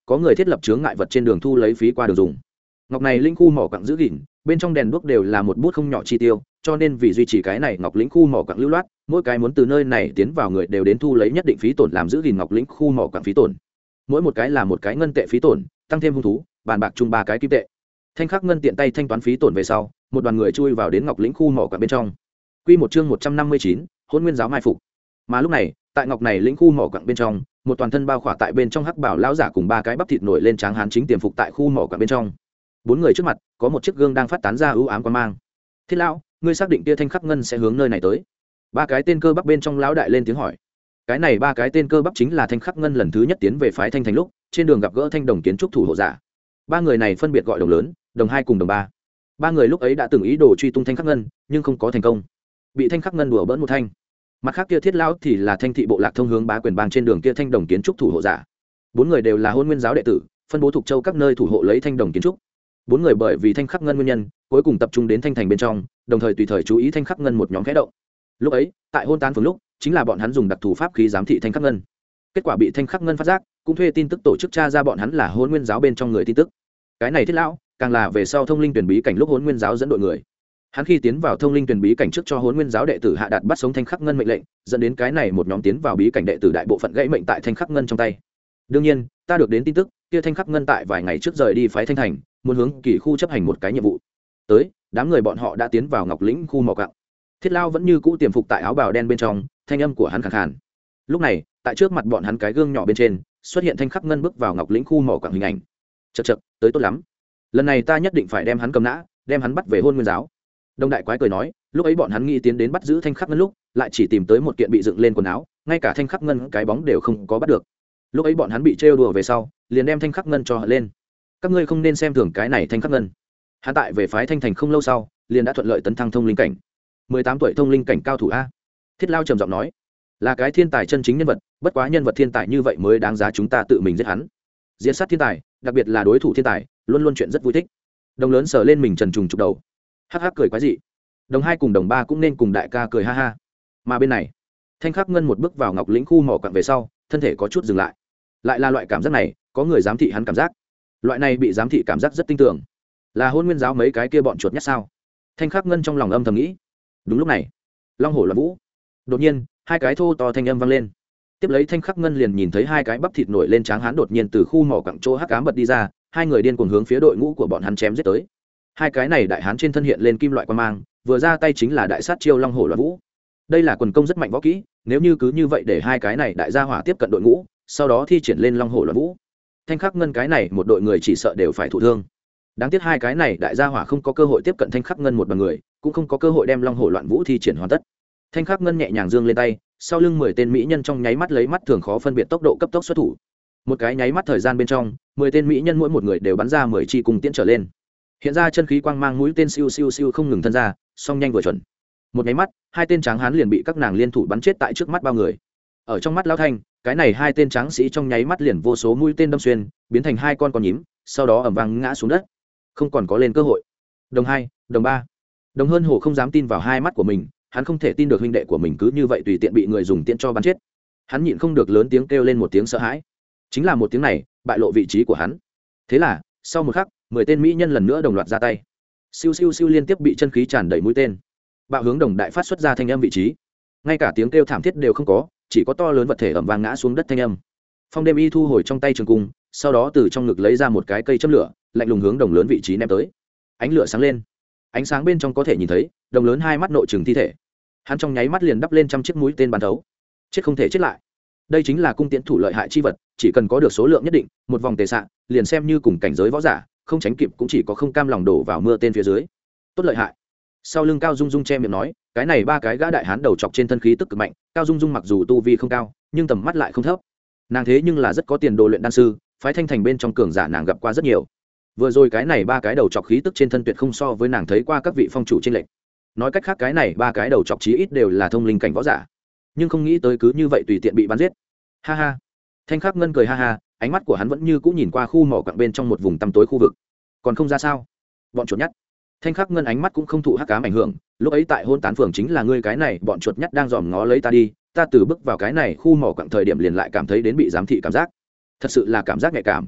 có người thiết lập chướng ngại vật trên đường thu lấy phí qua đường dùng. Ngọc này linh khu mỏ quặng giữ gìn, bên trong đèn đuốc đều là một bút không nhỏ chi tiêu, cho nên vì duy trì cái này Ngọc lĩnh khu mỏ quặng lưu loát, mỗi cái muốn từ nơi này tiến vào người đều đến thu lấy nhất định phí tổn làm giữ gìn Ngọc lĩnh khu mỏ quặng phí tổn. Mỗi một cái là một cái ngân tệ phí tổn, tăng thêm hung thú, bàn bạc chung ba cái kim tệ. Thanh Khắc Ngân tiện tay thanh toán phí tổn về sau, một đoàn người chui vào đến Ngọc lĩnh khu mỏ quặng bên trong. Quy một chương một trăm năm mươi chín, Hỗn Nguyên giáo mai phục. Mà lúc này, tại Ngọc này lĩnh khu mỏ quặng bên trong, một toàn thân bao khỏa tại bên trong hắc bảo lão giả cùng ba cái bắp thịt nổi lên tráng hán chính tiềm phục tại khu mỏ quặng bên trong. Bốn người trước mặt có một chiếc gương đang phát tán ra ưu ám quang mang. Thiết lão, ngươi xác định kia Thanh Khắc Ngân sẽ hướng nơi này tới? Ba cái tên cơ bắp bên trong lão đại lên tiếng hỏi. Cái này ba cái tên cơ bắp chính là Thanh Khắc Ngân lần thứ nhất tiến về phái Thanh Thành lúc trên đường gặp gỡ Thanh Đồng kiến trúc thủ hộ giả. Ba người này phân biệt gọi Đồng lớn, Đồng hai cùng Đồng ba. Ba người lúc ấy đã từng ý đồ truy tung Thanh Khắc Ngân, nhưng không có thành công, bị Thanh Khắc Ngân đùa bỡn một thanh. Mặt khác kia Thiết lão thì là Thanh thị bộ lạc thông hướng bá quyền bang trên đường kia Thanh Đồng kiến trúc thủ hộ giả. Bốn người đều là Hôn Nguyên giáo đệ tử, phân bố thuộc châu các nơi thủ hộ lấy Thanh Đồng kiến trúc. Bốn người bởi vì Thanh Khắc Ngân nguyên nhân, cuối cùng tập trung đến Thanh Thành bên trong, đồng thời tùy thời chú ý Thanh Khắc Ngân một nhóm khẽ động. Lúc ấy, tại Hôn Tán phường lúc, chính là bọn hắn dùng đặc thù pháp khí giám thị Thanh Khắc Ngân. Kết quả bị Thanh Khắc Ngân phát giác, cũng thuê tin tức tổ chức tra ra bọn hắn là Hôn Nguyên giáo bên trong người tin tức. Cái này Thiết lão, càng là về sau thông linh tuyển bí cảnh lúc Hôn Nguyên giáo dẫn đội người. Hắn khi tiến vào thông linh tuyển bí cảnh trước cho Hôn Nguyên giáo đệ tử hạ đạt bắt sống Thanh Khắc Ngân mệnh lệnh, dẫn đến cái này một nhóm tiến vào bí cảnh đệ tử đại bộ phận gãy mệnh tại Thanh Khắc Ngân trong tay. Đương nhiên, ta được đến tin tức, kia Thanh Khắc Ngân tại vài ngày trước rời đi phái Thanh Thành, muốn hướng kỳ khu chấp hành một cái nhiệm vụ. Tới, đám người bọn họ đã tiến vào Ngọc lĩnh khu mỏ quặng. Thiết lao vẫn như cũ tiềm phục tại áo bào đen bên trong, thanh âm của hắn khàn khàn. Lúc này, tại trước mặt bọn hắn cái gương nhỏ bên trên, xuất hiện Thanh Khắc Ngân bước vào Ngọc lĩnh khu mỏ quặng hình ảnh. Chậc chậc, tới tốt lắm. Lần này ta nhất định phải đem hắn cầm nã, đem hắn bắt về Hôn Nguyên giáo. Đông đại quái cười nói, lúc ấy bọn hắn nghĩ tiến đến bắt giữ Thanh Khắc Ngân lúc, lại chỉ tìm tới một kiện bị dựng lên quần áo, ngay cả Thanh Khắc Ngân cái bóng đều không có bắt được. Lúc ấy bọn hắn bị trêu đùa về sau, liền đem Thanh Khắc Ngân cho hận lên. Các ngươi không nên xem thường cái này Thanh Khắc Ngân. Hắn tại về phái Thanh Thành không lâu sau, liền đã thuận lợi tấn thăng thông linh cảnh. mười tám tuổi thông linh cảnh cao thủ a. Thiết lao trầm giọng nói, là cái thiên tài chân chính nhân vật, bất quá nhân vật thiên tài như vậy mới đáng giá chúng ta tự mình giết hắn. Diệt sát thiên tài, đặc biệt là đối thủ thiên tài, luôn luôn chuyện rất vui thích. Đồng lớn sờ lên mình trần trùng trục đầu, hắc hắc cười quái dị. Đồng hai cùng đồng ba cũng nên cùng đại ca cười ha ha. Mà bên này, Thanh Khắc Ngân một bước vào Ngọc lĩnh khu mỏ quặng về sau, thân thể có chút dừng lại. Lại là loại cảm giác này, có người giám thị hắn cảm giác. Loại này bị giám thị cảm giác rất tinh tường. Là Hôn Nguyên giáo mấy cái kia bọn chuột nhắt sao? Thanh Khắc Ngân trong lòng âm thầm nghĩ. Đúng lúc này, long hổ loạn vũ. Đột nhiên, hai cái thô to thanh âm vang lên. Tiếp lấy Thanh Khắc Ngân liền nhìn thấy hai cái bắp thịt nổi lên tráng hán đột nhiên từ khu mỏ quặng chỗ hắc ám bật đi ra, hai người điên cuồng hướng phía đội ngũ của bọn hắn chém giết tới. Hai cái này đại hán trên thân hiện lên kim loại quan mang, vừa ra tay chính là đại sát chiêu long hổ loạn vũ. Đây là quần công rất mạnh võ kỹ, nếu như cứ như vậy để hai cái này đại gia hỏa tiếp cận đội ngũ, sau đó thi triển lên long hổ loạn vũ, Thanh Khắc Ngân cái này một đội người chỉ sợ đều phải thụ thương. Đáng tiếc hai cái này đại gia hỏa không có cơ hội tiếp cận Thanh Khắc Ngân một đoàn người, cũng không có cơ hội đem long hổ loạn vũ thi triển hoàn tất. Thanh Khắc Ngân nhẹ nhàng giương lên tay, sau lưng mười tên mỹ nhân trong nháy mắt lấy mắt thường khó phân biệt tốc độ cấp tốc xuất thủ. Một cái nháy mắt thời gian bên trong, mười tên mỹ nhân mỗi một người đều bắn ra mười chi cung tiễn trở lên. Hiện ra chân khí quang mang mũi tên siêu siêu siêu không ngừng thân ra, song nhanh vừa chuẩn. Một nháy mắt, hai tên tráng hán liền bị các nàng liên thủ bắn chết tại trước mắt bao người. Ở trong mắt lão Thanh, cái này hai tên tráng sĩ trong nháy mắt liền vô số mũi tên đâm xuyên, biến thành hai con con nhím, sau đó ầm vang ngã xuống đất, không còn có lên cơ hội. Đồng hai, đồng ba, đồng hơn hổ không dám tin vào hai mắt của mình, hắn không thể tin được huynh đệ của mình cứ như vậy tùy tiện bị người dùng tiễn cho bắn chết. Hắn nhịn không được lớn tiếng kêu lên một tiếng sợ hãi. Chính là một tiếng này, bại lộ vị trí của hắn. Thế là, sau một khắc, mười tên mỹ nhân lần nữa đồng loạt ra tay. Siêu siêu siêu liên tiếp bị chân khí tràn đầy mũi tên. Bạo hướng đồng đại phát xuất ra thanh âm vị trí. Ngay cả tiếng kêu thảm thiết đều không có, chỉ có to lớn vật thể ầm vang ngã xuống đất thanh âm. Phong Đêm Y thu hồi trong tay trường cung, sau đó từ trong ngực lấy ra một cái cây châm lửa, lạnh lùng hướng đồng lớn vị trí ném tới. Ánh lửa sáng lên, ánh sáng bên trong có thể nhìn thấy đồng lớn hai mắt nội trừng thi thể. Hắn trong nháy mắt liền đắp lên trăm chiếc mũi tên bắn thấu. Chết không thể chết lại. Đây chính là cung tiễn thủ lợi hại chi vật, chỉ cần có được số lượng nhất định, một vòng tề xạ, liền xem như cùng cảnh giới võ giả, không tránh kịp cũng chỉ có không cam lòng đổ vào mưa tên phía dưới. Tốt lợi hại. Sau lưng Cao Dung Dung che miệng nói, cái này ba cái gã đại hán đầu chọc trên thân khí tức cực mạnh, Cao Dung Dung mặc dù tu vi không cao, nhưng tầm mắt lại không thấp. Nàng thế nhưng là rất có tiền đồ luyện đan sư, phái Thanh Thành bên trong cường giả nàng gặp qua rất nhiều. Vừa rồi cái này ba cái đầu chọc khí tức trên thân tuyệt không so với nàng thấy qua các vị phong chủ trên lệnh. Nói cách khác cái này ba cái đầu chọc chí ít đều là thông linh cảnh võ giả, nhưng không nghĩ tới cứ như vậy tùy tiện bị bắn giết. Ha ha. Thanh Khắc Ngân cười ha ha, ánh mắt của hắn vẫn như cũ nhìn qua khu mỏ quặng bên trong một vùng tăm tối khu vực. Còn không ra sao? Bọn chuột nhắt. Thanh Khắc Ngân ánh mắt cũng không thụ hắc ám ảnh hưởng, lúc ấy tại Hôn Tán phường chính là ngươi cái này bọn chuột nhắt đang dòm ngó lấy ta đi, ta từ bước vào cái này khu mỏ quặng thời điểm liền lại cảm thấy đến bị giám thị cảm giác. Thật sự là cảm giác nhạy cảm.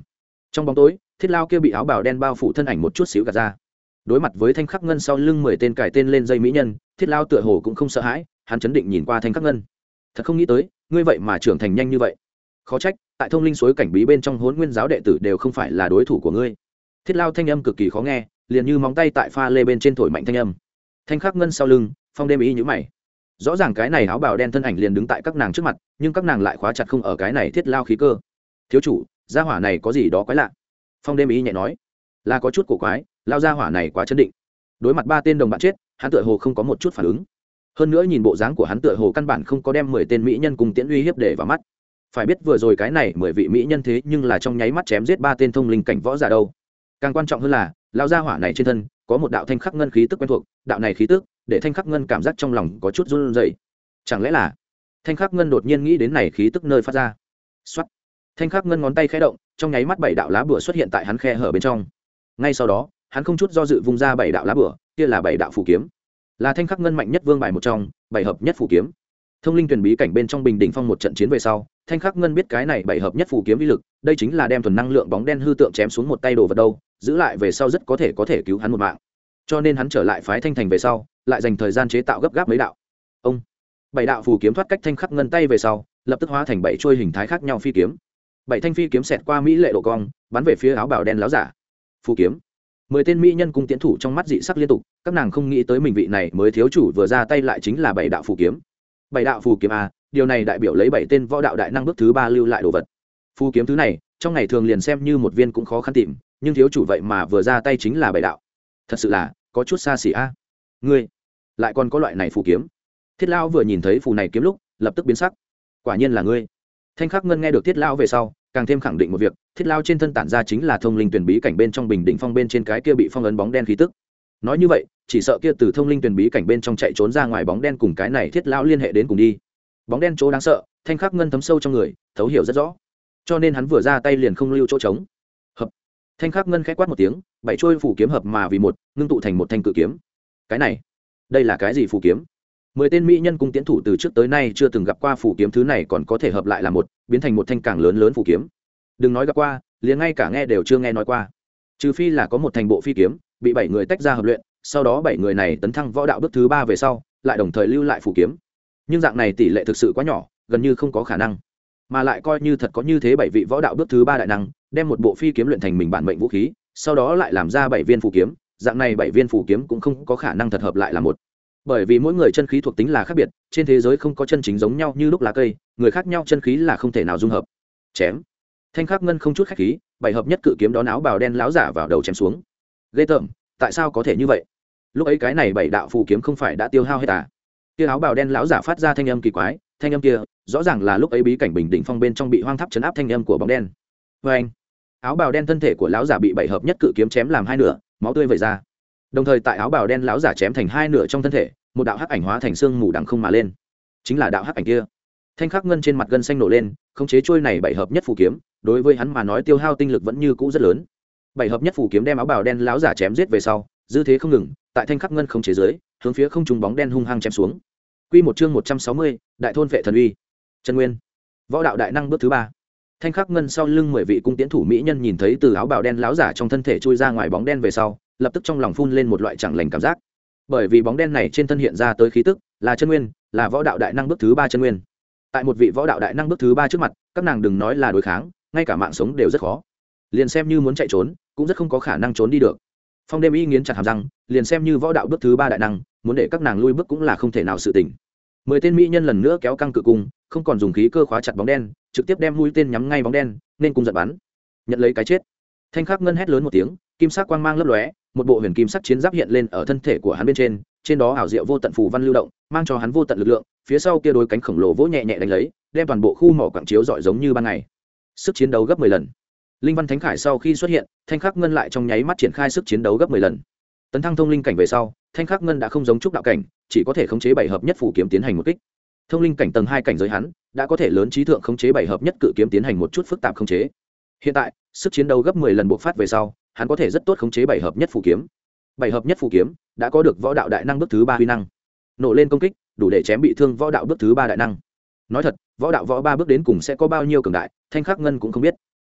Trong bóng tối, thiết lao kia bị áo bào đen bao phủ thân ảnh một chút xíu gạt ra. Đối mặt với thanh khắc ngân sau lưng mười tên cài tên lên dây mỹ nhân, thiết lao tựa hồ cũng không sợ hãi, hắn chấn định nhìn qua thanh khắc ngân. Thật không nghĩ tới, ngươi vậy mà trưởng thành nhanh như vậy. Khó trách, tại thông linh suối cảnh bí bên trong Hỗn Nguyên giáo đệ tử đều không phải là đối thủ của ngươi. Thiết lao thanh âm cực kỳ khó nghe, liền như móng tay tại pha lê bên trên thổi mạnh thanh âm. Thanh khắc ngân sau lưng, Phong Đêm ý nhíu mày. Rõ ràng cái này áo bào đen thân ảnh liền đứng tại các nàng trước mặt, nhưng các nàng lại khóa chặt không ở cái này thiết lao khí cơ. Thiếu chủ, gia hỏa này có gì đó quái lạ. Phong Đêm ý nhẹ nói, là có chút cổ quái, lao gia hỏa này quá chấn định. Đối mặt ba tên đồng bạn chết, hắn tựa hồ không có một chút phản ứng. Hơn nữa nhìn bộ dáng của hắn tựa hồ căn bản không có đem mười tên mỹ nhân cùng tiễn uy hiếp để vào mắt. Phải biết vừa rồi cái này mười vị mỹ nhân thế nhưng là trong nháy mắt chém giết ba tên thông linh cảnh võ giả đâu. Càng quan trọng hơn là, lao gia hỏa này trên thân có một đạo thanh khắc ngân khí tức quen thuộc, đạo này khí tức để thanh khắc ngân cảm giác trong lòng có chút run rẩy. Chẳng lẽ là thanh khắc ngân đột nhiên nghĩ đến này khí tức nơi phát ra. Soát. Thanh khắc ngân ngón tay khẽ động, trong nháy mắt bảy đạo lá bùa xuất hiện tại hắn khe hở bên trong. Ngay sau đó, hắn không chút do dự vung ra bảy đạo lá bùa, kia là bảy đạo phù kiếm, là thanh khắc ngân mạnh nhất vương bài một trong, bảy hợp nhất phù kiếm. Thông linh tuyển bí cảnh bên trong Bình Đỉnh Phong một trận chiến về sau, thanh khắc ngân biết cái này bảy hợp nhất phù kiếm uy lực, đây chính là đem thuần năng lượng bóng đen hư tượng chém xuống một tay đồ vật đâu, giữ lại về sau rất có thể có thể cứu hắn một mạng. Cho nên hắn trở lại phái Thanh Thành về sau, lại dành thời gian chế tạo gấp gáp mấy đạo. Ông bảy đạo phù kiếm thoát cách thanh khắc ngân tay về sau, lập tức hóa thành bảy chuôi hình thái khác nhau phi kiếm. Bảy thanh phi kiếm xẹt qua mỹ lệ độ cong, bắn về phía áo bào đen láo giả. Phù kiếm. Mười tên mỹ nhân cung tiến thủ trong mắt dị sắc liên tục, các nàng không nghĩ tới mình vị này mới thiếu chủ vừa ra tay lại chính là bảy đạo phù kiếm. Bảy đạo phù kiếm a, điều này đại biểu lấy bảy tên võ đạo đại năng bước thứ ba lưu lại đồ vật. Phù kiếm thứ này, trong ngày thường liền xem như một viên cũng khó khăn tìm, nhưng thiếu chủ vậy mà vừa ra tay chính là bảy đạo. Thật sự là có chút xa xỉ a. Ngươi lại còn có loại này phù kiếm? Thiết lão vừa nhìn thấy phù này kiếm lúc, lập tức biến sắc. Quả nhiên là ngươi. Thanh khắc ngân nghe được Thiết lão về sau, càng thêm khẳng định một việc, Thiết lão trên thân tản ra chính là thông linh tuyển bí cảnh bên trong Bình Đỉnh Phong bên trên cái kia bị phong ấn bóng đen khí tức. Nói như vậy, chỉ sợ kia từ thông linh tuyển bí cảnh bên trong chạy trốn ra ngoài bóng đen cùng cái này Thiết lão liên hệ đến cùng đi. Bóng đen chỗ đáng sợ, Thanh khắc ngân thấm sâu trong người, thấu hiểu rất rõ. Cho nên hắn vừa ra tay liền không lưu chỗ trống. Hợp. Thanh khắc ngân khẽ quát một tiếng, bảy chuôi phù kiếm hợp mà vì một, ngưng tụ thành một thanh cự kiếm. Cái này, đây là cái gì phù kiếm? Mười tên mỹ nhân cung tiến thủ từ trước tới nay chưa từng gặp qua phù kiếm thứ này còn có thể hợp lại là một, biến thành một thanh càng lớn lớn phù kiếm. Đừng nói gặp qua, liền ngay cả nghe đều chưa nghe nói qua. Trừ phi là có một thành bộ phi kiếm, bị bảy người tách ra hợp luyện, sau đó bảy người này tấn thăng võ đạo bước thứ ba về sau, lại đồng thời lưu lại phù kiếm. Nhưng dạng này tỷ lệ thực sự quá nhỏ, gần như không có khả năng. Mà lại coi như thật có như thế bảy vị võ đạo bước thứ ba đại năng, đem một bộ phi kiếm luyện thành mình bản mệnh vũ khí, sau đó lại làm ra bảy viên phù kiếm, dạng này bảy viên phù kiếm cũng không có khả năng thật hợp lại là một. Bởi vì mỗi người chân khí thuộc tính là khác biệt, trên thế giới không có chân chính giống nhau như lúc lá cây, người khác nhau chân khí là không thể nào dung hợp. Chém. Thanh khắc ngân không chút khách khí, bảy hợp nhất cự kiếm đón áo bào đen láo giả vào đầu chém xuống. Ghê tởm, tại sao có thể như vậy? Lúc ấy cái này bảy đạo phù kiếm không phải đã tiêu hao hết à? Kia áo bào đen láo giả phát ra thanh âm kỳ quái, thanh âm kia rõ ràng là lúc ấy bí cảnh Bình Đỉnh Phong bên trong bị hoang tháp chấn áp thanh âm của bóng đen. Vê anh, áo bào đen thân thể của lão giả bị bảy hợp nhất cự kiếm chém làm hai nửa, máu tươi vẩy ra. Đồng thời tại áo bào đen lão giả chém thành hai nửa trong thân thể, một đạo hắc ảnh hóa thành xương mù đằng không mà lên, chính là đạo hắc ảnh kia. Thanh khắc ngân trên mặt gân xanh nổ lên, khống chế trôi này bảy hợp nhất phù kiếm, đối với hắn mà nói tiêu hao tinh lực vẫn như cũ rất lớn. Bảy hợp nhất phù kiếm đem áo bào đen lão giả chém giết về sau, dư thế không ngừng, tại thanh khắc ngân khống chế dưới, hướng phía không trung bóng đen hung hăng chém xuống. Quy một chương một trăm sáu mươi, đại thôn vệ thần uy. Chân nguyên, võ đạo đại năng bước thứ ba. Thanh khắc ngân sau lưng mười vị cung tiễn thủ mỹ nhân nhìn thấy từ áo bào đen láo giả trong thân thể chui ra ngoài bóng đen về sau, lập tức trong lòng phun lên một loại chẳng lành cảm giác. Bởi vì bóng đen này trên thân hiện ra tới khí tức là chân nguyên, là võ đạo đại năng bước thứ ba chân nguyên. Tại một vị võ đạo đại năng bước thứ ba trước mặt, các nàng đừng nói là đối kháng, ngay cả mạng sống đều rất khó. Liền xem như muốn chạy trốn, cũng rất không có khả năng trốn đi được. Phong Đêm Y nghiến chặt hàm răng, liền xem như võ đạo bước thứ ba đại năng, muốn để các nàng lui bước cũng là không thể nào sự tình. Mười tên mỹ nhân lần nữa kéo căng cự cung, không còn dùng khí cơ khóa chặt bóng đen, trực tiếp đem mũi tên nhắm ngay bóng đen, nên cung giật bắn, nhận lấy cái chết. Thanh khắc ngân hét lớn một tiếng, kim sắc quang mang lấp lóe, một bộ huyền kim sắc chiến giáp hiện lên ở thân thể của hắn bên trên, trên đó ảo diệu vô tận phù văn lưu động, mang cho hắn vô tận lực lượng, phía sau kia đôi cánh khổng lồ vỗ nhẹ nhẹ đánh lấy, đem toàn bộ khu mỏ quặng chiếu rọi giống như ban ngày. Sức chiến đấu gấp mười lần. Linh văn thánh khải sau khi xuất hiện, thanh khắc ngân lại trong nháy mắt triển khai sức chiến đấu gấp mười lần. Tấn thăng thông linh cảnh về sau, thanh khắc ngân đã không giống trúc đạo cảnh, chỉ có thể khống chế bảy hợp nhất phù kiếm tiến hành một kích. Thông linh cảnh tầng hai cảnh giới hắn đã có thể lớn trí thượng khống chế bảy hợp nhất cự kiếm tiến hành một chút phức tạp khống chế. Hiện tại, sức chiến đấu gấp mười lần bộc phát về sau, hắn có thể rất tốt khống chế bảy hợp nhất phù kiếm. Bảy hợp nhất phù kiếm đã có được võ đạo đại năng bước thứ ba uy năng. Nổ lên công kích, đủ để chém bị thương võ đạo bước thứ ba đại năng. Nói thật, võ đạo võ ba bước đến cùng sẽ có bao nhiêu cường đại, thanh khắc ngân cũng không biết.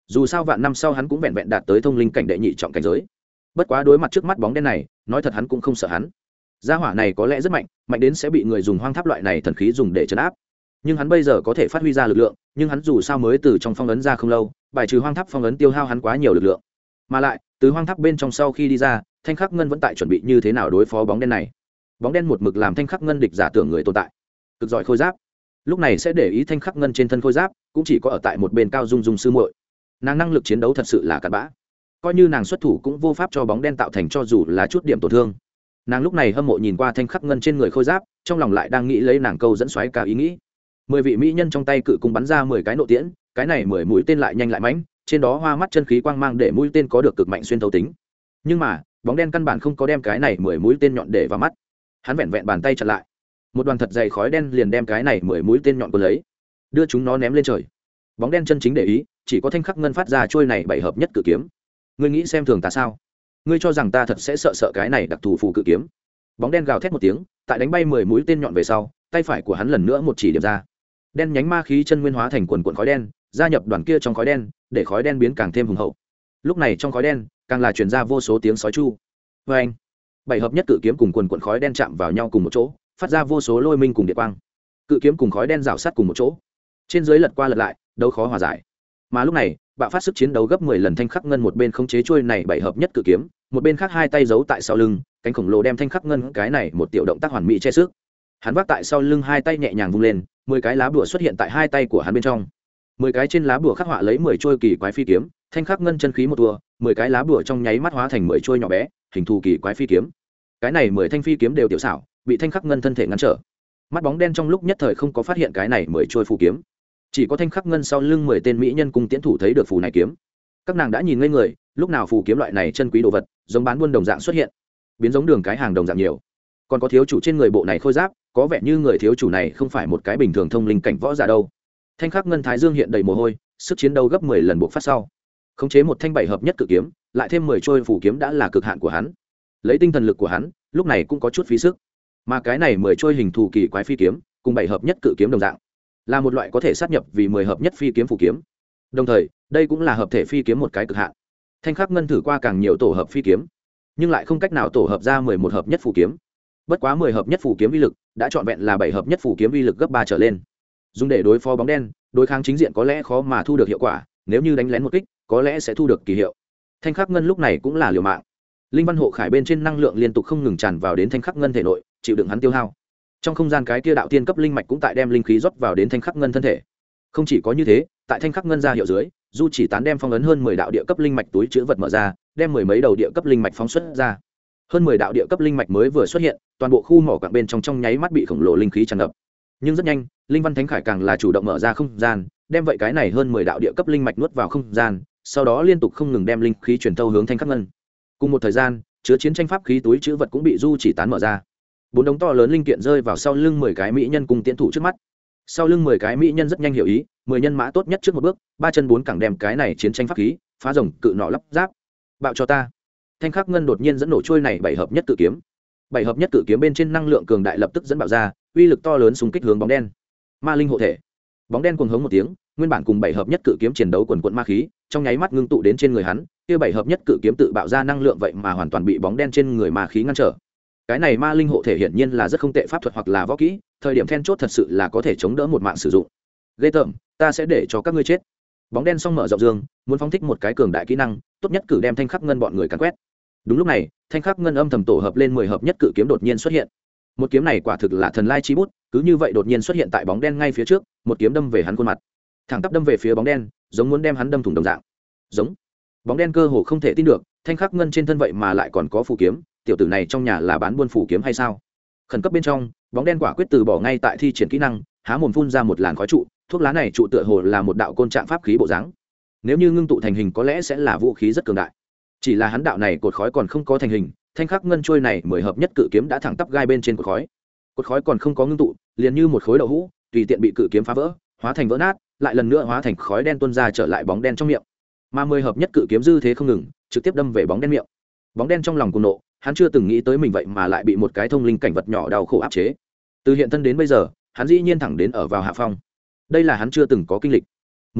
dù sao vạn năm sau hắn cũng vẹn vẹn đạt tới thông linh cảnh đệ nhị trọng cảnh giới. Bất quá đối mặt trước mắt bóng đen này, nói thật hắn cũng không sợ hắn. Gia hỏa này có lẽ rất mạnh, mạnh đến sẽ bị người dùng hoang tháp loại này thần khí dùng để trấn áp. Nhưng hắn bây giờ có thể phát huy ra lực lượng, nhưng hắn dù sao mới từ trong phong ấn ra không lâu, bài trừ hoang tháp phong ấn tiêu hao hắn quá nhiều lực lượng. Mà lại, từ hoang tháp bên trong sau khi đi ra, Thanh Khắc Ngân vẫn tại chuẩn bị như thế nào đối phó bóng đen này. Bóng đen một mực làm Thanh Khắc Ngân địch giả tưởng người tồn tại. Cực giỏi khôi giáp. Lúc này sẽ để ý Thanh Khắc Ngân trên thân khôi giáp, cũng chỉ có ở tại một bên Cao Dung Dung sư muội. Nàng năng lực chiến đấu thật sự là cặn bã. Coi như nàng xuất thủ cũng vô pháp cho bóng đen tạo thành cho dù là chút điểm tổn thương. Nàng lúc này hâm mộ nhìn qua Thanh Khắc Ngân trên người khôi giáp, trong lòng lại đang nghĩ lấy nàng câu dẫn xoáy ca ý nghĩ. Mười vị mỹ nhân trong tay cự cung bắn ra mười cái nộ tiễn, cái này mười mũi tên lại nhanh lại mãnh, trên đó hoa mắt chân khí quang mang để mũi tên có được cực mạnh xuyên thấu tính. Nhưng mà bóng đen căn bản không có đem cái này mười mũi tên nhọn để vào mắt, hắn vẹn vẹn bàn tay chặn lại, một đoàn thật dày khói đen liền đem cái này mười mũi tên nhọn cuốn lấy, đưa chúng nó ném lên trời. Bóng đen chân chính để ý chỉ có Thanh Khắc Ngân phát ra trôi này bảy hợp nhất cự kiếm. Ngươi nghĩ xem thường ta sao? Ngươi cho rằng ta thật sẽ sợ sợ cái này đặc thù phù cự kiếm? Bóng đen gào thét một tiếng, tại đánh bay mười mũi tên nhọn về sau, tay phải của hắn lần nữa một chỉ điểm ra, đen nhánh ma khí chân nguyên hóa thành quần quần khói đen, gia nhập đoàn kia trong khói đen, để khói đen biến càng thêm hùng hậu. Lúc này trong khói đen càng là truyền ra vô số tiếng sói chu. Vê anh, bảy hợp nhất cự kiếm cùng quần quần khói đen chạm vào nhau cùng một chỗ, phát ra vô số lôi minh cùng điện quang. Cự kiếm cùng khói đen rảo sát cùng một chỗ, trên dưới lật qua lật lại, đấu khó hòa giải. Mà lúc này bạo phát sức chiến đấu gấp mười lần Thanh Khắc Ngân một bên khống chế chuôi này bảy hợp nhất cự kiếm, một bên khác hai tay giấu tại sau lưng, cánh khổng lồ đem Thanh Khắc Ngân cái này một tiểu động tác hoàn mỹ che sức. Hắn vác tại sau lưng hai tay nhẹ nhàng vung lên, mười cái lá bùa xuất hiện tại hai tay của hắn bên trong. Mười cái trên lá bùa khắc họa lấy mười trôi kỳ quái phi kiếm, Thanh Khắc Ngân chân khí một tua, mười cái lá bùa trong nháy mắt hóa thành mười trôi nhỏ bé, hình thù kỳ quái phi kiếm. Cái này mười thanh phi kiếm đều tiểu xảo, bị Thanh Khắc Ngân thân thể ngăn trở. Mắt bóng đen trong lúc nhất thời không có phát hiện cái này mười trôi phù kiếm, chỉ có Thanh Khắc Ngân sau lưng mười tên mỹ nhân cùng tiến thủ thấy được phù này kiếm. Các nàng đã nhìn ngây người, lúc nào phù kiếm loại này chân quý đồ vật, giống bán buôn đồng dạng xuất hiện, biến giống đường cái hàng đồng dạng nhiều. Còn có thiếu chủ trên người bộ này khôi giáp, có vẻ như người thiếu chủ này không phải một cái bình thường thông linh cảnh võ giả đâu. Thanh Khắc Ngân thái dương hiện đầy mồ hôi, sức chiến đấu gấp mười lần buộc phát sau, khống chế một thanh bảy hợp nhất cự kiếm, lại thêm mười trôi phù kiếm đã là cực hạn của hắn. Lấy tinh thần lực của hắn, lúc này cũng có chút phí sức. Mà cái này mười trôi hình thù kỳ quái phi kiếm, cùng bảy hợp nhất cự kiếm đồng dạng, là một loại có thể sát nhập vì mười hợp nhất phi kiếm phù kiếm. Đồng thời, đây cũng là hợp thể phi kiếm một cái cực hạn. Thanh Khắc Ngân thử qua càng nhiều tổ hợp phi kiếm, nhưng lại không cách nào tổ hợp ra mười một hợp nhất phù kiếm. Bất quá mười hợp nhất phù kiếm uy lực đã trọn vẹn là bảy hợp nhất phù kiếm uy lực gấp ba trở lên. Dùng để đối phó bóng đen, đối kháng chính diện có lẽ khó mà thu được hiệu quả, nếu như đánh lén một kích, có lẽ sẽ thu được kỳ hiệu. Thanh Khắc Ngân lúc này cũng là liều mạng. Linh văn hộ khải bên trên năng lượng liên tục không ngừng tràn vào đến Thanh Khắc Ngân thể nội, chịu đựng hắn tiêu hao. Trong không gian cái kia đạo tiên cấp linh mạch cũng tại đem linh khí rót vào đến Thanh Khắc Ngân thân thể. Không chỉ có như thế, tại Thanh Khắc Ngân ra hiệu dưới, Du Chỉ Tán đem phong ấn hơn mười đạo địa cấp linh mạch túi trữ vật mở ra, đem mười mấy đầu địa cấp linh mạch phóng xuất ra. Hơn mười đạo địa cấp linh mạch mới vừa xuất hiện, toàn bộ khu mỏ quặng bên trong trong nháy mắt bị khổng lồ linh khí tràn ngập. Nhưng rất nhanh, Linh Văn Thánh Khải càng là chủ động mở ra không gian, đem vậy cái này hơn mười đạo địa cấp linh mạch nuốt vào không gian, sau đó liên tục không ngừng đem linh khí truyền thâu hướng Thanh Khắc Ngân. Cùng một thời gian, chứa chiến tranh pháp khí túi trữ vật cũng bị Du Chỉ Tán mở ra. Bốn đống to lớn linh kiện rơi vào sau lưng mười cái mỹ nhân cùng tiến thủ trước mắt. Sau lưng mười cái mỹ nhân rất nhanh hiểu ý, mười nhân mã tốt nhất trước một bước, ba chân bốn cẳng đem cái này chiến tranh pháp khí, phá rồng cự nọ lắp giáp. Bạo cho ta. Thanh Khắc Ngân đột nhiên dẫn nổ trôi này bảy hợp nhất cự kiếm. Bảy hợp nhất cự kiếm bên trên năng lượng cường đại lập tức dẫn bạo ra, uy lực to lớn xung kích hướng bóng đen. Ma linh hộ thể. Bóng đen cuồng hống một tiếng, nguyên bản cùng bảy hợp nhất cự kiếm chiến đấu quần quần ma khí, trong nháy mắt ngưng tụ đến trên người hắn, kia bảy hợp nhất cự kiếm tự bạo ra năng lượng vậy mà hoàn toàn bị bóng đen trên người ma khí ngăn trở. Cái này ma linh hộ thể hiển nhiên là rất không tệ pháp thuật hoặc là võ kỹ, thời điểm then chốt thật sự là có thể chống đỡ một mạng sử dụng. Ghê tởm, ta sẽ để cho các ngươi chết. Bóng đen song mở rộng dương, muốn phóng thích một cái cường đại kỹ năng, tốt nhất cử đem Thanh Khắc Ngân bọn người càn quét. Đúng lúc này, Thanh Khắc Ngân âm thầm tổ hợp lên mười hợp nhất cự kiếm đột nhiên xuất hiện. Một kiếm này quả thực là thần lai chi bút, cứ như vậy đột nhiên xuất hiện tại bóng đen ngay phía trước, một kiếm đâm về hắn khuôn mặt, thẳng tắp đâm về phía bóng đen, giống muốn đem hắn đâm thủng đồng dạng. Giống. Bóng đen cơ hồ không thể tin được, Thanh Khắc Ngân trên thân vậy mà lại còn có phù kiếm, tiểu tử này trong nhà là bán buôn phù kiếm hay sao? Khẩn cấp bên trong, bóng đen quả quyết từ bỏ ngay tại thi triển kỹ năng, há mồm phun ra một làn khói trụ, thuốc lá này trụ tựa hồ là một đạo côn trạng pháp khí bộ dáng. Nếu như ngưng tụ thành hình có lẽ sẽ là vũ khí rất cường đại. Chỉ là hắn đạo này cột khói còn không có thành hình, Thanh Khắc Ngân trôi này mười hợp nhất cự kiếm đã thẳng tắp gai bên trên cột khói. Cột khói còn không có ngưng tụ, liền như một khối đậu hũ, tùy tiện bị cự kiếm phá vỡ, hóa thành vỡ nát, lại lần nữa hóa thành khói đen tuôn ra trở lại bóng đen trong miệng. Mà mười hợp nhất cự kiếm dư thế không ngừng, trực tiếp đâm về bóng đen miệng. Bóng đen trong lòng cuồng nộ, hắn chưa từng nghĩ tới mình vậy mà lại bị một cái thông linh cảnh vật nhỏ đau khổ áp chế. Từ hiện thân đến bây giờ, hắn dĩ nhiên thẳng đến ở vào hạ phong. Đây là hắn chưa từng có kinh lịch. Muốn ác,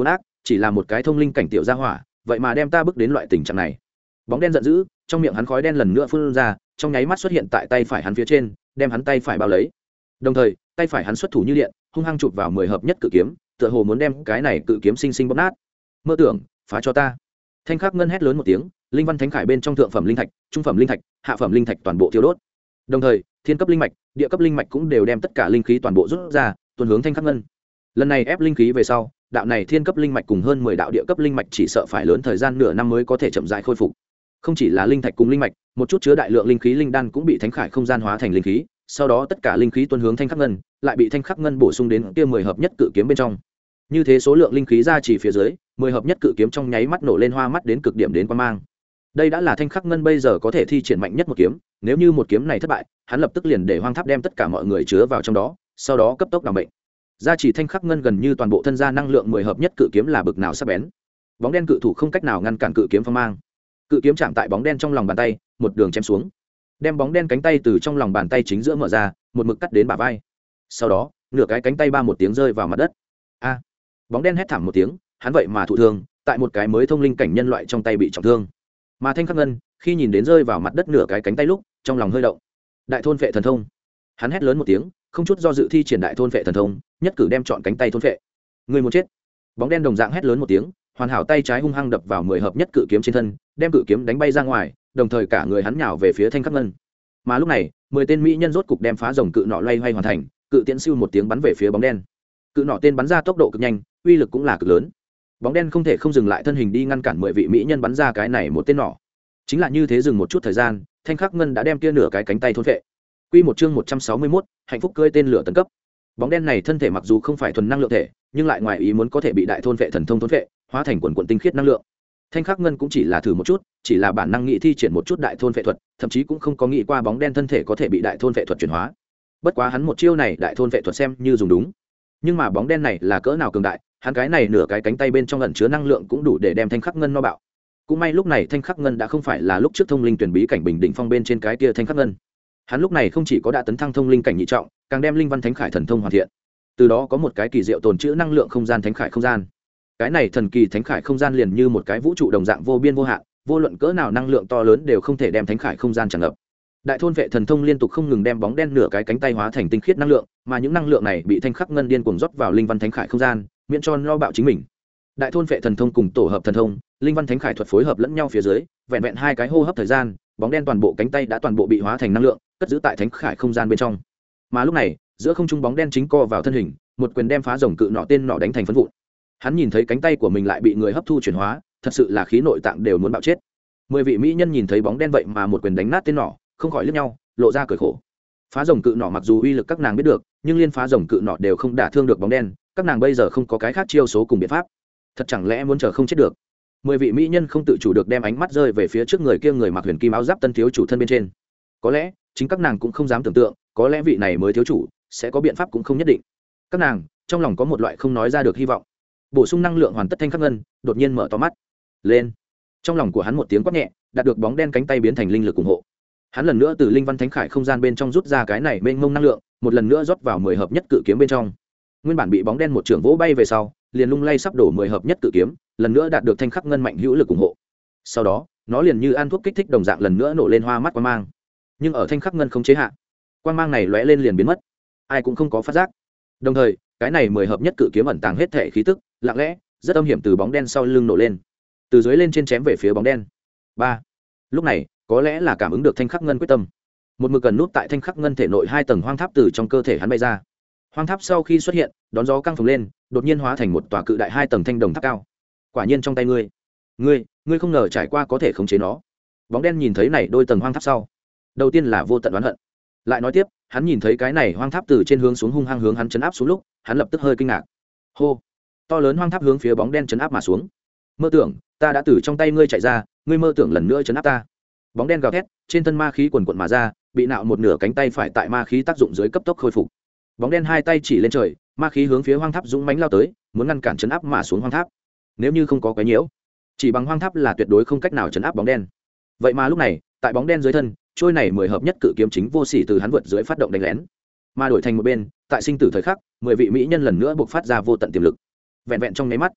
chỉ là một cái thông linh cảnh tiểu gia hỏa vậy mà đem ta bước đến loại tình trạng này. Bóng đen giận dữ, trong miệng hắn khói đen lần nữa phun ra, trong nháy mắt xuất hiện tại tay phải hắn phía trên, đem hắn tay phải bao lấy. Đồng thời, tay phải hắn xuất thủ như điện, hung hăng chụp vào mười hợp nhất cự kiếm, tựa hồ muốn đem cái này cự kiếm sinh sinh bóp nát. Mơ tưởng, phá cho ta. Thanh Khắc Ngân hét lớn một tiếng, linh văn thánh khải bên trong thượng phẩm linh thạch, trung phẩm linh thạch, hạ phẩm linh thạch toàn bộ thiêu đốt. Đồng thời, thiên cấp linh mạch, địa cấp linh mạch cũng đều đem tất cả linh khí toàn bộ rút ra, tuôn hướng Thanh Khắc Ngân. Lần này ép linh khí về sau, đạo này thiên cấp linh mạch cùng hơn mười đạo địa cấp linh mạch chỉ sợ phải lớn thời gian nửa năm mới có thể chậm rãi khôi phục. Không chỉ là linh thạch cùng linh mạch, một chút chứa đại lượng linh khí linh đan cũng bị thánh khải không gian hóa thành linh khí, sau đó tất cả linh khí tuôn hướng Thanh Khắc Ngân, lại bị Thanh Khắc Ngân bổ sung đến kia mười hợp nhất cự kiếm bên trong. Như thế số lượng linh khí ra chỉ phía dưới, mười hợp nhất cự kiếm trong nháy mắt nổ lên hoa mắt đến cực điểm đến quan mang. Đây đã là Thanh Khắc Ngân bây giờ có thể thi triển mạnh nhất một kiếm, nếu như một kiếm này thất bại, hắn lập tức liền để hoang tháp đem tất cả mọi người chứa vào trong đó, sau đó cấp tốc đảm bệnh. Gia chỉ Thanh Khắc Ngân gần như toàn bộ thân gia năng lượng mười hợp nhất cự kiếm là bực nào sắc bén. Bóng đen cự thủ không cách nào ngăn cản cự kiếm phong mang. Cự kiếm chạm tại bóng đen trong lòng bàn tay, một đường chém xuống, đem bóng đen cánh tay từ trong lòng bàn tay chính giữa mở ra, một mực cắt đến bả vai. Sau đó, nửa cái cánh tay ba một tiếng rơi vào mặt đất. A! Bóng đen hét thảm một tiếng, hắn vậy mà thụ thương, tại một cái mới thông linh cảnh nhân loại trong tay bị trọng thương. Mà Thanh Khắc Ngân, khi nhìn đến rơi vào mặt đất nửa cái cánh tay lúc, trong lòng hơi động. Đại thôn phệ thần thông. Hắn hét lớn một tiếng, không chút do dự thi triển đại thôn phệ thần thông, nhất cử đem chọn cánh tay thôn phệ. Người muốn chết. Bóng đen đồng dạng hét lớn một tiếng, hoàn hảo tay trái hung hăng đập vào mười hợp nhất cự kiếm trên thân, đem cự kiếm đánh bay ra ngoài, đồng thời cả người hắn nhào về phía Thanh Khắc Ngân. Mà lúc này, mười tên mỹ nhân rốt cục đem phá rồng cự nọ loay hoay hoàn thành, cự tiễn siêu một tiếng bắn về phía bóng đen. Cự nọ tên bắn ra tốc độ cực nhanh, uy lực cũng là cực lớn. Bóng đen không thể không dừng lại thân hình đi ngăn cản mười vị mỹ nhân bắn ra cái này một tên nỏ. Chính là như thế dừng một chút thời gian, Thanh Khắc Ngân đã đem kia nửa cái cánh tay thôn phệ. Quy một chương một trăm sáu mươi mốt, hạnh phúc cưỡi tên lửa tấn cấp. Bóng đen này thân thể mặc dù không phải thuần năng lượng thể, nhưng lại ngoài ý muốn có thể bị đại thôn phệ thần thông thôn phệ, hóa thành quần quần tinh khiết năng lượng. Thanh Khắc Ngân cũng chỉ là thử một chút, chỉ là bản năng nghĩ thi triển một chút đại thôn phệ thuật, thậm chí cũng không có nghĩ qua bóng đen thân thể có thể bị đại thôn phệ thuật chuyển hóa. Bất quá hắn một chiêu này đại thôn phệ thuật xem như dùng đúng. Nhưng mà bóng đen này là cỡ nào cường đại, hắn cái này nửa cái cánh tay bên trong ẩn chứa năng lượng cũng đủ để đem Thanh Khắc Ngân no bạo. Cũng may lúc này Thanh Khắc Ngân đã không phải là lúc trước thông linh tuyển bí cảnh bình định phong bên trên cái kia Thanh Khắc Ngân. Hắn lúc này không chỉ có đã tấn thăng thông linh cảnh nhị trọng, càng đem linh văn thánh khải thần thông hoàn thiện. Từ đó có một cái kỳ diệu tồn trữ năng lượng không gian thánh khải không gian. Cái này thần kỳ thánh khải không gian liền như một cái vũ trụ đồng dạng vô biên vô hạn, vô luận cỡ nào năng lượng to lớn đều không thể đem thánh khải không gian tràn ngập. Đại thôn vệ thần thông liên tục không ngừng đem bóng đen nửa cái cánh tay hóa thành tinh khiết năng lượng, mà những năng lượng này bị Thanh Khắc Ngân điên cuồng rót vào linh văn thánh khải không gian, miễn cho no bạo chính mình. Đại thôn vệ thần thông cùng tổ hợp thần thông, linh văn thánh khải thuật phối hợp lẫn nhau phía dưới, vẹn vẹn hai cái hô hấp thời gian, bóng đen toàn bộ cánh tay đã toàn bộ bị hóa thành năng lượng, cất giữ tại thánh khải không gian bên trong. Mà lúc này, giữa không trung bóng đen chính co vào thân hình, một quyền đem phá rồng cự nọ tên nọ đánh thành phấn vụn. Hắn nhìn thấy cánh tay của mình lại bị người hấp thu chuyển hóa, thật sự là khí nội tạng đều muốn bạo chết. Mười vị mỹ nhân nhìn thấy bóng đen vậy mà một quyền đánh nát tên nọ, không khỏi liếc nhau, lộ ra cười khổ. Phá rồng cự nọ mặc dù uy lực các nàng biết được, nhưng liên phá rồng cự nọ đều không đả thương được bóng đen, các nàng bây giờ không có cái khác chiêu số cùng biện pháp. Thật chẳng lẽ muốn chờ không chết được? Mười vị mỹ nhân không tự chủ được đem ánh mắt rơi về phía trước người kia, người mặc huyền kim áo giáp tân thiếu chủ thân bên trên. Có lẽ chính các nàng cũng không dám tưởng tượng, có lẽ vị này mới thiếu chủ sẽ có biện pháp cũng không nhất định. Các nàng trong lòng có một loại không nói ra được hy vọng. Bổ sung năng lượng hoàn tất, Thanh Khắc Ngân đột nhiên mở to mắt lên. Trong lòng của hắn một tiếng quát nhẹ, đạt được bóng đen cánh tay biến thành linh lực ủng hộ. Hắn lần nữa từ linh văn thánh khải không gian bên trong rút ra cái này mênh mông năng lượng, một lần nữa rót vào mười hợp nhất cự kiếm bên trong. Nguyên bản bị bóng đen một trường vỗ bay về sau, liền lung lay sắp đổ mười hợp nhất cự kiếm, lần nữa đạt được Thanh Khắc Ngân mạnh hữu lực ủng hộ. Sau đó, nó liền như ăn thuốc kích thích đồng dạng lần nữa nổ lên hoa mắt quang mang. Nhưng ở Thanh Khắc Ngân không chế hạ, quang mang này lóe lên liền biến mất, ai cũng không có phát giác. Đồng thời, cái này mười hợp nhất cự kiếm ẩn tàng hết thể khí tức, lặng lẽ, rất âm hiểm từ bóng đen sau lưng nổ lên, từ dưới lên trên chém về phía bóng đen. Ba. Lúc này, có lẽ là cảm ứng được Thanh Khắc Ngân quyết tâm, một mực gần nút tại Thanh Khắc Ngân thể nội hai tầng hoang tháp từ trong cơ thể hắn bay ra. Hoang tháp sau khi xuất hiện, đón gió căng phồng lên, đột nhiên hóa thành một tòa cự đại hai tầng thanh đồng tháp cao. Quả nhiên trong tay ngươi, ngươi, ngươi không ngờ trải qua có thể khống chế nó. Bóng đen nhìn thấy này đôi tầng hoang tháp sau, đầu tiên là vô tận oán hận. Lại nói tiếp, hắn nhìn thấy cái này hoang tháp từ trên hướng xuống hung hăng hướng hắn chấn áp xuống lúc, hắn lập tức hơi kinh ngạc. Hô! To lớn hoang tháp hướng phía bóng đen chấn áp mà xuống. Mơ tưởng, ta đã từ trong tay ngươi chạy ra, ngươi mơ tưởng lần nữa chấn áp ta. Bóng đen gào thét, trên thân ma khí quần quần mà ra, bị nạo một nửa cánh tay phải tại ma khí tác dụng dưới cấp tốc khôi phục. Bóng đen hai tay chỉ lên trời, ma khí hướng phía hoang tháp dũng mãnh lao tới, muốn ngăn cản chấn áp mà xuống hoang tháp. Nếu như không có cái nhiễu, chỉ bằng hoang tháp là tuyệt đối không cách nào chấn áp bóng đen. Vậy mà lúc này, tại bóng đen dưới thân, trôi này mười hợp nhất cự kiếm chính vô sỉ từ hắn vượt dưới phát động đánh lén. Mà đổi thành một bên, tại sinh tử thời khắc, mười vị mỹ nhân lần nữa buộc phát ra vô tận tiềm lực. Vẹn vẹn trong nháy mắt,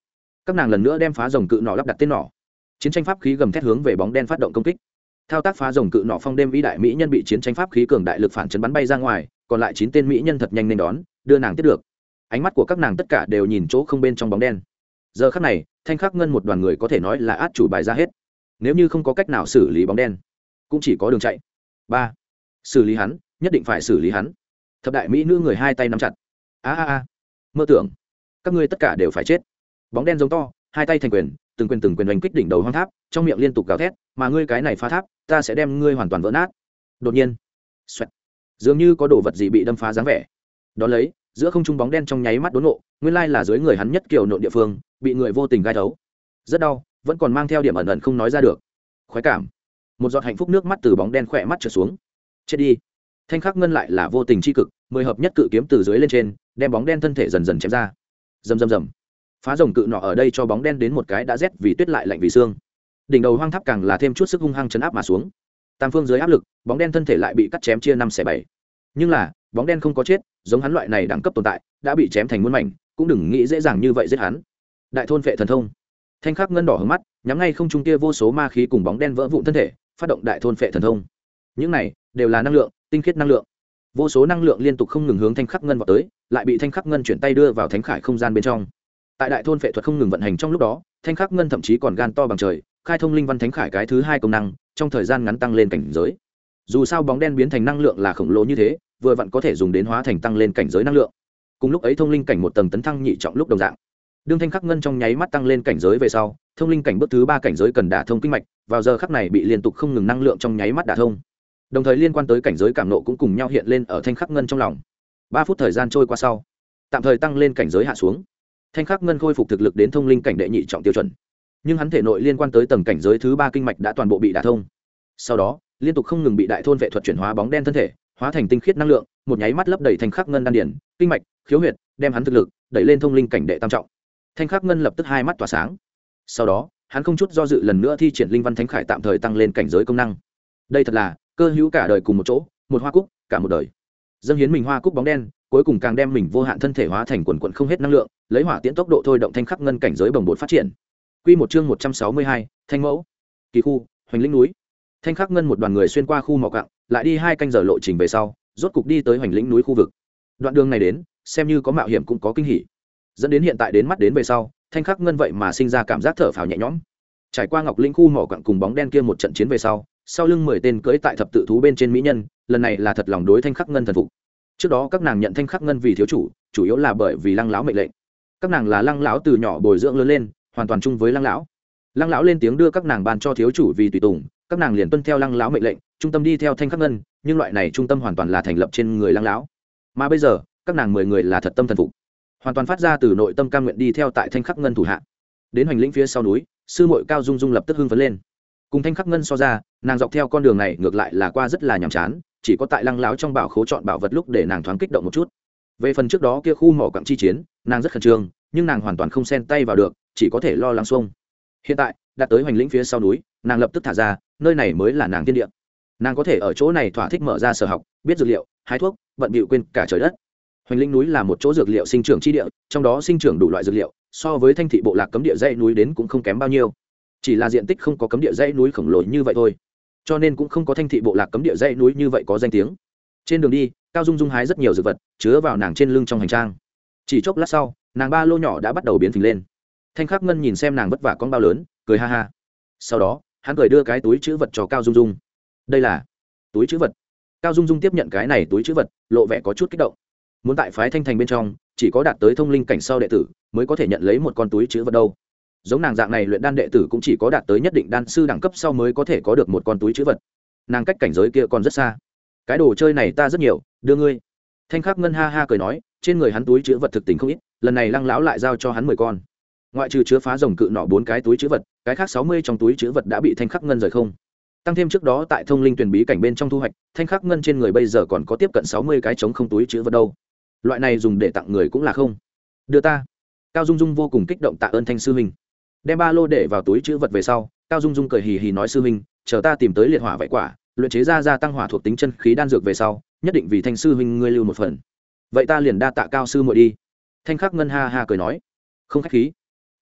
các nàng lần nữa đem phá rồng cự nỏ lắp đặt tên nỏ, chiến tranh pháp khí gầm thét hướng về bóng đen phát động công kích. Thao tác phá rồng cự nỏ phong đêm vĩ đại mỹ nhân bị chiến tranh pháp khí cường đại lực phản chấn bắn bay ra ngoài, còn lại chín tên mỹ nhân thật nhanh nên đón, đưa nàng tiếp được. Ánh mắt của các nàng tất cả đều nhìn chỗ không bên trong bóng đen. Giờ khắc này, Thanh Khắc Ngân một đoàn người có thể nói là át chủ bài ra hết. Nếu như không có cách nào xử lý bóng đen, cũng chỉ có đường chạy. Ba, xử lý hắn, nhất định phải xử lý hắn. Thập đại mỹ nữ người hai tay nắm chặt. A a a, mơ tưởng, các ngươi tất cả đều phải chết. Bóng đen giống to, hai tay thành quyền, từng quyền từng quyền đánh kích đỉnh đầu hoang tháp, trong miệng liên tục gào thét, mà ngươi cái này phá tháp, ta sẽ đem ngươi hoàn toàn vỡ nát. Đột nhiên, xoẹt, dường như có đồ vật gì bị đâm phá dáng vẻ. Đó lấy, giữa không trung bóng đen trong nháy mắt đốn ngộ, nguyên lai là dưới người hắn nhất kiều nộn địa phương, bị người vô tình gai thấu. Rất đau, vẫn còn mang theo điểm ẩn ẩn không nói ra được. Khoái cảm. Một giọt hạnh phúc nước mắt từ bóng đen khỏe mắt trượt xuống. Chết đi. Thanh Khắc Ngân lại là vô tình chi cực, mười hợp nhất cự kiếm từ dưới lên trên, đem bóng đen thân thể dần dần chém ra. Rầm rầm rầm. Phá rồng cự nọ ở đây cho bóng đen đến một cái đã rét vì tuyết lại lạnh vì xương. Đỉnh đầu hoang tháp càng là thêm chút sức hung hăng chấn áp mà xuống. Tam phương dưới áp lực, bóng đen thân thể lại bị cắt chém chia năm xẻ bảy. Nhưng là, bóng đen không có chết, giống hắn loại này đẳng cấp tồn tại, đã bị chém thành muôn mảnh, cũng đừng nghĩ dễ dàng như vậy giết hắn. Đại thôn phệ thần thông. Thanh Khắc Ngân đỏ hướng mắt, nhắm ngay không trung kia vô số ma khí cùng bóng đen vỡ vụn thân thể, phát động đại thôn phệ thần thông. Những này đều là năng lượng, tinh khiết năng lượng. Vô số năng lượng liên tục không ngừng hướng Thanh Khắc Ngân vọt tới, lại bị Thanh Khắc Ngân chuyển tay đưa vào thánh khải không gian bên trong. Tại đại thôn phệ thuật không ngừng vận hành trong lúc đó, Thanh Khắc Ngân thậm chí còn gan to bằng trời, khai thông linh văn thánh khải cái thứ hai công năng, trong thời gian ngắn tăng lên cảnh giới. Dù sao bóng đen biến thành năng lượng là khổng lồ như thế, vừa vặn có thể dùng đến hóa thành tăng lên cảnh giới năng lượng. Cùng lúc ấy thông linh cảnh một tầng tấn thăng nhị trọng lúc đồng dạng. Đương Thanh Khắc Ngân trong nháy mắt tăng lên cảnh giới về sau, thông linh cảnh bước thứ ba cảnh giới cần đả thông kinh mạch, vào giờ khắc này bị liên tục không ngừng năng lượng trong nháy mắt đả thông. Đồng thời liên quan tới cảnh giới cảm nộ cũng cùng nhau hiện lên ở Thanh Khắc Ngân trong lòng. Ba phút thời gian trôi qua sau, tạm thời tăng lên cảnh giới hạ xuống. Thanh Khắc Ngân khôi phục thực lực đến thông linh cảnh đệ nhị trọng tiêu chuẩn, nhưng hắn thể nội liên quan tới tầng cảnh giới thứ ba kinh mạch đã toàn bộ bị đả thông. Sau đó, liên tục không ngừng bị đại thôn vệ thuật chuyển hóa bóng đen thân thể, hóa thành tinh khiết năng lượng, một nháy mắt lấp đầy Thanh Khắc Ngân đan điển, kinh mạch, khiếu huyệt, đem hắn thực lực đẩy lên thông linh cảnh đệ tam trọng. Thanh Khắc Ngân lập tức hai mắt tỏa sáng. Sau đó, hắn không chút do dự lần nữa thi triển linh văn thánh khải tạm thời tăng lên cảnh giới công năng. Đây thật là cơ hữu cả đời cùng một chỗ, một hoa cúc, cả một đời. Dâng hiến mình hoa cúc bóng đen, cuối cùng càng đem mình vô hạn thân thể hóa thành quần quần không hết năng lượng, lấy hỏa tiễn tốc độ thôi động Thanh Khắc Ngân cảnh giới bồng bột phát triển. Quy một chương một trăm sáu mươi hai, Thanh Mẫu. Kỳ khu, Hoành Lĩnh núi. Thanh Khắc Ngân một đoàn người xuyên qua khu mỏ cặng, lại đi hai canh giờ lộ trình về sau, rốt cục đi tới Hoành Lĩnh núi khu vực. Đoạn đường này đến, xem như có mạo hiểm cũng có kinh hỉ. Dẫn đến hiện tại đến mắt đến về sau, Thanh Khắc Ngân vậy mà sinh ra cảm giác thở phào nhẹ nhõm. Trải qua Ngọc Lĩnh khu mỏ cặng cùng bóng đen kia một trận chiến về sau, sau lưng mười tên cưỡi tại thập tự thú bên trên mỹ nhân, lần này là thật lòng đối Thanh Khắc Ngân thần phục. Trước đó các nàng nhận Thanh Khắc Ngân vì thiếu chủ, chủ yếu là bởi vì Lăng lão mệnh lệnh. Các nàng là Lăng lão từ nhỏ bồi dưỡng lớn lên, hoàn toàn chung với Lăng lão. Lăng lão lên tiếng đưa các nàng ban cho thiếu chủ vì tùy tùng, các nàng liền tuân theo Lăng lão mệnh lệnh, trung tâm đi theo Thanh Khắc Ngân, nhưng loại này trung tâm hoàn toàn là thành lập trên người Lăng lão. Mà bây giờ, các nàng mười người là thật tâm thần phục, hoàn toàn phát ra từ nội tâm cam nguyện đi theo tại Thanh Khắc Ngân thủ hạ. Đến Hoành Lĩnh phía sau núi, sư muội Cao Dung Dung lập tức hưng phấn lên. Cùng Thanh Khắc Ngân so ra, nàng dọc theo con đường này ngược lại là qua rất là nhàm chán, chỉ có tại Lăng lão trong bảo khố chọn bảo vật lúc để nàng thoáng kích động một chút. Về phần trước đó kia khu mỏ quặng chi chiến, nàng rất khẩn trương, nhưng nàng hoàn toàn không xen tay vào được, chỉ có thể lo lắng xuông. Hiện tại, đạt tới Hoành Lĩnh phía sau núi, nàng lập tức thả ra, nơi này mới là nàng tiên địa. Nàng có thể ở chỗ này thỏa thích mở ra sở học, biết dược liệu, hái thuốc, bận bịu quên cả trời đất. Hoành Lĩnh núi là một chỗ dược liệu sinh trưởng chi địa, trong đó sinh trưởng đủ loại dược liệu, so với Thanh thị bộ lạc cấm địa dãy núi đến cũng không kém bao nhiêu. Chỉ là diện tích không có cấm địa dãy núi khổng lồ như vậy thôi, cho nên cũng không có Thanh thị bộ lạc cấm địa dãy núi như vậy có danh tiếng. Trên đường đi, Cao Dung Dung hái rất nhiều dược vật, chứa vào nàng trên lưng trong hành trang. Chỉ chốc lát sau, nàng ba lô nhỏ đã bắt đầu biến phình lên. Thanh Khắc Ngân nhìn xem nàng vất vả con bao lớn, cười ha ha. Sau đó, hắn cười đưa cái túi trữ vật cho Cao Dung Dung. Đây là túi trữ vật. Cao Dung Dung tiếp nhận cái này túi trữ vật, lộ vẻ có chút kích động. Muốn tại phái Thanh Thành bên trong, chỉ có đạt tới thông linh cảnh sau đệ tử mới có thể nhận lấy một con túi trữ vật đâu. Giống nàng dạng này luyện đan đệ tử cũng chỉ có đạt tới nhất định đan sư đẳng cấp sau mới có thể có được một con túi trữ vật. Nàng cách cảnh giới kia còn rất xa. Cái đồ chơi này ta rất nhiều, đưa ngươi. Thanh Khắc Ngân ha ha cười nói, trên người hắn túi trữ vật thực tình không ít, lần này Lăng lão lại giao cho hắn mười con. Ngoại trừ chứa phá rồng cự nọ bốn cái túi trữ vật, cái khác sáu mươi trong túi trữ vật đã bị Thanh Khắc Ngân rời không. Tăng thêm trước đó tại thông linh tuyển bí cảnh bên trong thu hoạch, Thanh Khắc Ngân trên người bây giờ còn có tiếp cận sáu mươi cái trống không túi trữ vật đâu. Loại này dùng để tặng người cũng là không. Đưa ta. Cao Dung Dung vô cùng kích động tạ ơn Thanh sư huynh. Đem ba lô để vào túi trữ vật về sau, Cao Dung Dung cười hì hì nói sư huynh, chờ ta tìm tới liệt hỏa vậy quả, luyện chế ra gia tăng hỏa thuộc tính chân khí đan dược về sau, nhất định vì Thanh sư huynh ngươi lưu một phần. Vậy ta liền đa tạ Cao sư muội đi. Thanh Khắc Ngân ha ha cười nói, không khách khí.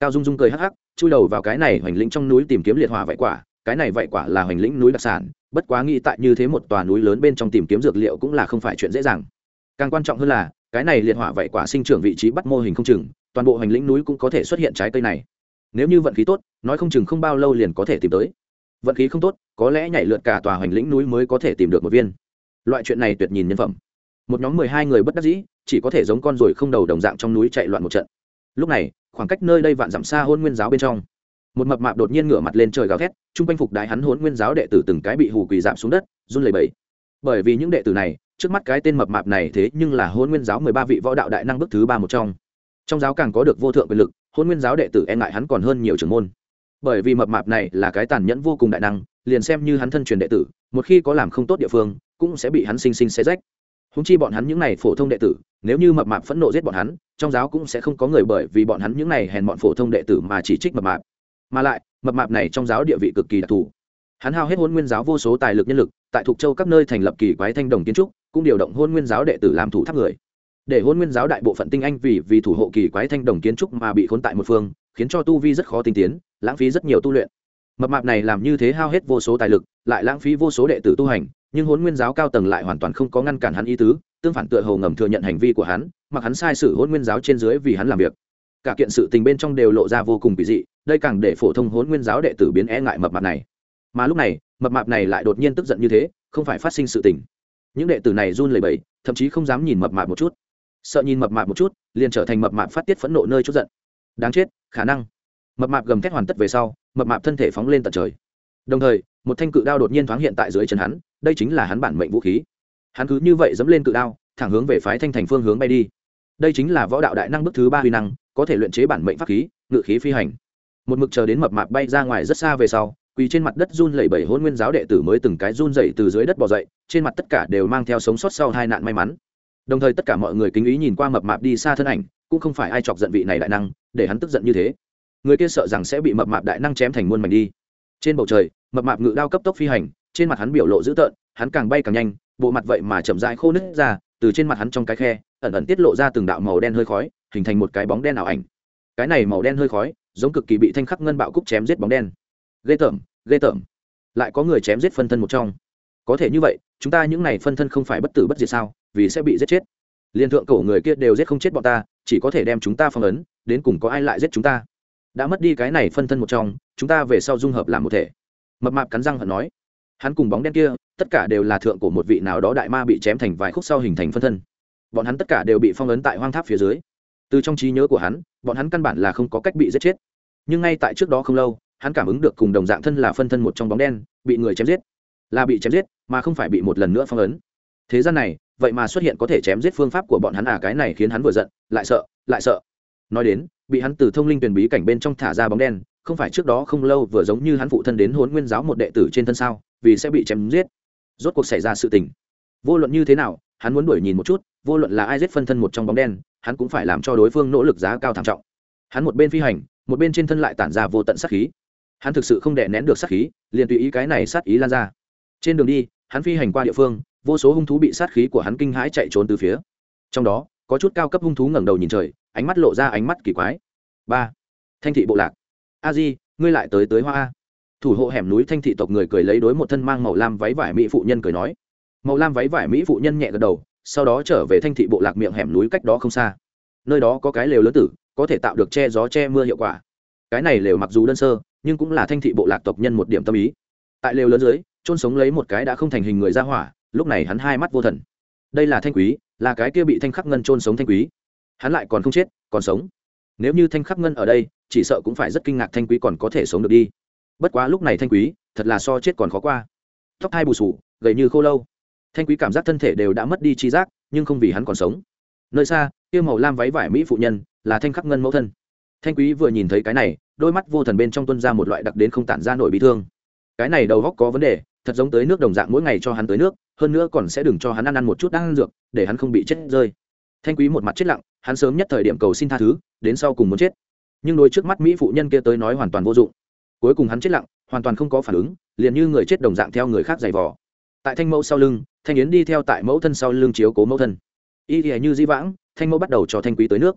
Cao Dung Dung cười hắc hắc, chui đầu vào cái này hoành lĩnh trong núi tìm kiếm liệt hỏa vậy quả, cái này vậy quả là hoành lĩnh núi đặc sản, bất quá nghĩ tại như thế một tòa núi lớn bên trong tìm kiếm dược liệu cũng là không phải chuyện dễ dàng. Càng quan trọng hơn là, cái này liệt hỏa vậy quả sinh trưởng vị trí bắt mô hình không chừng, toàn bộ hoành lĩnh núi cũng có thể xuất hiện trái cây này. Nếu như vận khí tốt, nói không chừng không bao lâu liền có thể tìm tới. Vận khí không tốt, có lẽ nhảy lượt cả tòa hoành lĩnh núi mới có thể tìm được một viên. Loại chuyện này tuyệt nhìn nhân phẩm. Một nhóm mười hai người bất đắc dĩ, chỉ có thể giống con ruồi không đầu đồng dạng trong núi chạy loạn một trận. Lúc này, khoảng cách nơi đây vạn dặm xa Hôn Nguyên giáo bên trong, một mập mạp đột nhiên ngửa mặt lên trời gào thét, trung quanh phục đại hắn Hôn Nguyên giáo đệ tử từng cái bị hù quỳ rạp xuống đất, run lẩy bẩy. Bởi vì những đệ tử này, trước mắt cái tên mập mạp này thế nhưng là Hôn Nguyên giáo mười ba vị võ đạo đại năng bước thứ ba một trong. Trong giáo càng có được vô thượng quyền lực, Hôn Nguyên giáo đệ tử e ngại hắn còn hơn nhiều trưởng môn. Bởi vì mập mạp này là cái tàn nhẫn vô cùng đại năng, liền xem như hắn thân truyền đệ tử, một khi có làm không tốt địa phương, cũng sẽ bị hắn sinh sinh xé rách. Húng chi bọn hắn những này phổ thông đệ tử, nếu như mập mạp phẫn nộ giết bọn hắn, trong giáo cũng sẽ không có người bởi vì bọn hắn những này hèn bọn phổ thông đệ tử mà chỉ trích mập mạp. Mà lại, mập mạp này trong giáo địa vị cực kỳ đặc thù. Hắn hao hết Hôn Nguyên giáo vô số tài lực nhân lực, tại Thục Châu các nơi thành lập kỳ quái thanh đồng kiến trúc, cũng điều động Hôn Nguyên giáo đệ tử làm thủ tháp người. Để Hôn Nguyên giáo đại bộ phận tinh anh vì vì thủ hộ kỳ quái thanh đồng kiến trúc mà bị khốn tại một phương, khiến cho tu vi rất khó tinh tiến, lãng phí rất nhiều tu luyện. Mập mạp này làm như thế hao hết vô số tài lực, lại lãng phí vô số đệ tử tu hành, nhưng Hôn Nguyên giáo cao tầng lại hoàn toàn không có ngăn cản hắn ý tứ, tương phản tựa hồ ngầm thừa nhận hành vi của hắn, mặc hắn sai sử Hôn Nguyên giáo trên dưới vì hắn làm việc. Cả kiện sự tình bên trong đều lộ ra vô cùng kỳ dị, đây càng để phổ thông Hôn Nguyên giáo đệ tử biến e ngại mập mạp này. Mà lúc này, mập mạp này lại đột nhiên tức giận như thế, không phải phát sinh sự tình. Những đệ tử này run lẩy bẩy, thậm chí không dám nhìn mập mạp một chút. Sợ nhìn mập mạp một chút, liền trở thành mập mạp phát tiết phẫn nộ nơi chút giận. Đáng chết, khả năng. Mập mạp gầm thét hoàn tất về sau, mập mạp thân thể phóng lên tận trời. Đồng thời, một thanh cự đao đột nhiên thoáng hiện tại dưới chân hắn, đây chính là hắn bản mệnh vũ khí. Hắn cứ như vậy giẫm lên cự đao, thẳng hướng về phái Thanh Thành phương hướng bay đi. Đây chính là võ đạo đại năng bước thứ ba huy năng, có thể luyện chế bản mệnh pháp khí, ngự khí phi hành. Một mực chờ đến mập mạp bay ra ngoài rất xa về sau, quỳ trên mặt đất run lẩy bẩy Hôn Nguyên giáo đệ tử mới từng cái run dậy từ dưới đất bò dậy, trên mặt tất cả đều mang theo sống sót sau hai nạn may mắn. Đồng thời tất cả mọi người kính ý nhìn qua mập mạp đi xa thân ảnh, cũng không phải ai chọc giận vị này đại năng, để hắn tức giận như thế. Người kia sợ rằng sẽ bị mập mạp đại năng chém thành muôn mảnh đi. Trên bầu trời, mập mạp ngự đao cấp tốc phi hành, trên mặt hắn biểu lộ dữ tợn, hắn càng bay càng nhanh, bộ mặt vậy mà chậm rãi khô nứt ra, từ trên mặt hắn trong cái khe, ẩn ẩn tiết lộ ra từng đạo màu đen hơi khói, hình thành một cái bóng đen ảo ảnh. Cái này màu đen hơi khói, giống cực kỳ bị thanh khắc ngân bạo cúc chém giết bóng đen. Ghê tởm, ghê tởm. Lại có người chém giết phân thân một trong. Có thể như vậy, chúng ta những này phân thân không phải bất tử bất diệt sao, vì sẽ bị giết chết. Liên thượng cổ người kia đều giết không chết bọn ta, chỉ có thể đem chúng ta phong ấn, đến cùng có ai lại giết chúng ta. Đã mất đi cái này phân thân một trong, chúng ta về sau dung hợp làm một thể. Mập mạp cắn răng hận nói. Hắn cùng bóng đen kia, tất cả đều là thượng cổ một vị nào đó đại ma bị chém thành vài khúc sau hình thành phân thân. Bọn hắn tất cả đều bị phong ấn tại hoang tháp phía dưới. Từ trong trí nhớ của hắn, bọn hắn căn bản là không có cách bị giết chết. Nhưng ngay tại trước đó không lâu, hắn cảm ứng được cùng đồng dạng thân là phân thân một trong bóng đen, bị người chém giết. Là bị chém giết, mà không phải bị một lần nữa phong ấn. Thế gian này, vậy mà xuất hiện có thể chém giết phương pháp của bọn hắn à, cái này khiến hắn vừa giận, lại sợ, lại sợ. Nói đến, bị hắn từ thông linh tuyển bí cảnh bên trong thả ra bóng đen, không phải trước đó không lâu vừa giống như hắn phụ thân đến Hôn Nguyên giáo một đệ tử trên thân sao, vì sẽ bị chém giết. Rốt cuộc xảy ra sự tình. Vô luận như thế nào, hắn muốn đuổi nhìn một chút, vô luận là ai giết phân thân một trong bóng đen, hắn cũng phải làm cho đối phương nỗ lực giá cao thảm trọng. Hắn một bên phi hành, một bên trên thân lại tản ra vô tận sát khí. Hắn thực sự không đè nén được sát khí, liền tùy ý cái này sát ý lan ra. Trên đường đi, hắn phi hành qua địa phương, vô số hung thú bị sát khí của hắn kinh hãi chạy trốn từ phía. Trong đó, có chút cao cấp hung thú ngẩng đầu nhìn trời, ánh mắt lộ ra ánh mắt kỳ quái. Ba, Thanh thị bộ lạc. A Di, ngươi lại tới tới Hoa A. Thủ hộ hẻm núi Thanh thị tộc người cười lấy đối một thân mang màu lam váy vải mỹ phụ nhân cười nói. Màu lam váy vải mỹ phụ nhân nhẹ gật đầu, sau đó trở về Thanh thị bộ lạc miệng hẻm núi cách đó không xa. Nơi đó có cái lều lớn tử, có thể tạo được che gió che mưa hiệu quả. Cái này lều mặc dù đơn sơ, nhưng cũng là Thanh thị bộ lạc tộc nhân một điểm tâm ý. Tại lều lớn dưới, chôn sống lấy một cái đã không thành hình người ra hỏa, lúc này hắn hai mắt vô thần. Đây là Thanh Quý, là cái kia bị Thanh Khắc Ngân chôn sống Thanh Quý. Hắn lại còn không chết, còn sống. Nếu như Thanh Khắc Ngân ở đây, chỉ sợ cũng phải rất kinh ngạc Thanh Quý còn có thể sống được đi. Bất quá lúc này Thanh Quý, thật là so chết còn khó qua. Tóc hai bù sù, gầy như khô lâu. Thanh Quý cảm giác thân thể đều đã mất đi trí giác, nhưng không vì hắn còn sống. Nơi xa, kia màu lam váy vải mỹ phụ nhân, là Thanh Khắc Ngân mẫu thân. Thanh Quý vừa nhìn thấy cái này, đôi mắt vô thần bên trong tuôn ra một loại đặc đến không tản ra nổi bi thương. Cái này đầu góc có vấn đề, thật giống tới nước đồng dạng mỗi ngày cho hắn tới nước, hơn nữa còn sẽ đừng cho hắn ăn ăn một chút đang dược, để hắn không bị chết rơi. Thanh Quý một mặt chết lặng, hắn sớm nhất thời điểm cầu xin tha thứ, đến sau cùng muốn chết. Nhưng đôi trước mắt mỹ phụ nhân kia tới nói hoàn toàn vô dụng. Cuối cùng hắn chết lặng, hoàn toàn không có phản ứng, liền như người chết đồng dạng theo người khác giày vò. Tại Thanh mẫu sau lưng, Thanh Yến đi theo tại mẫu thân sau lưng chiếu cố mẫu thân. Y y như di vãng, Thanh mẫu bắt đầu cho Thanh Quý tới nước.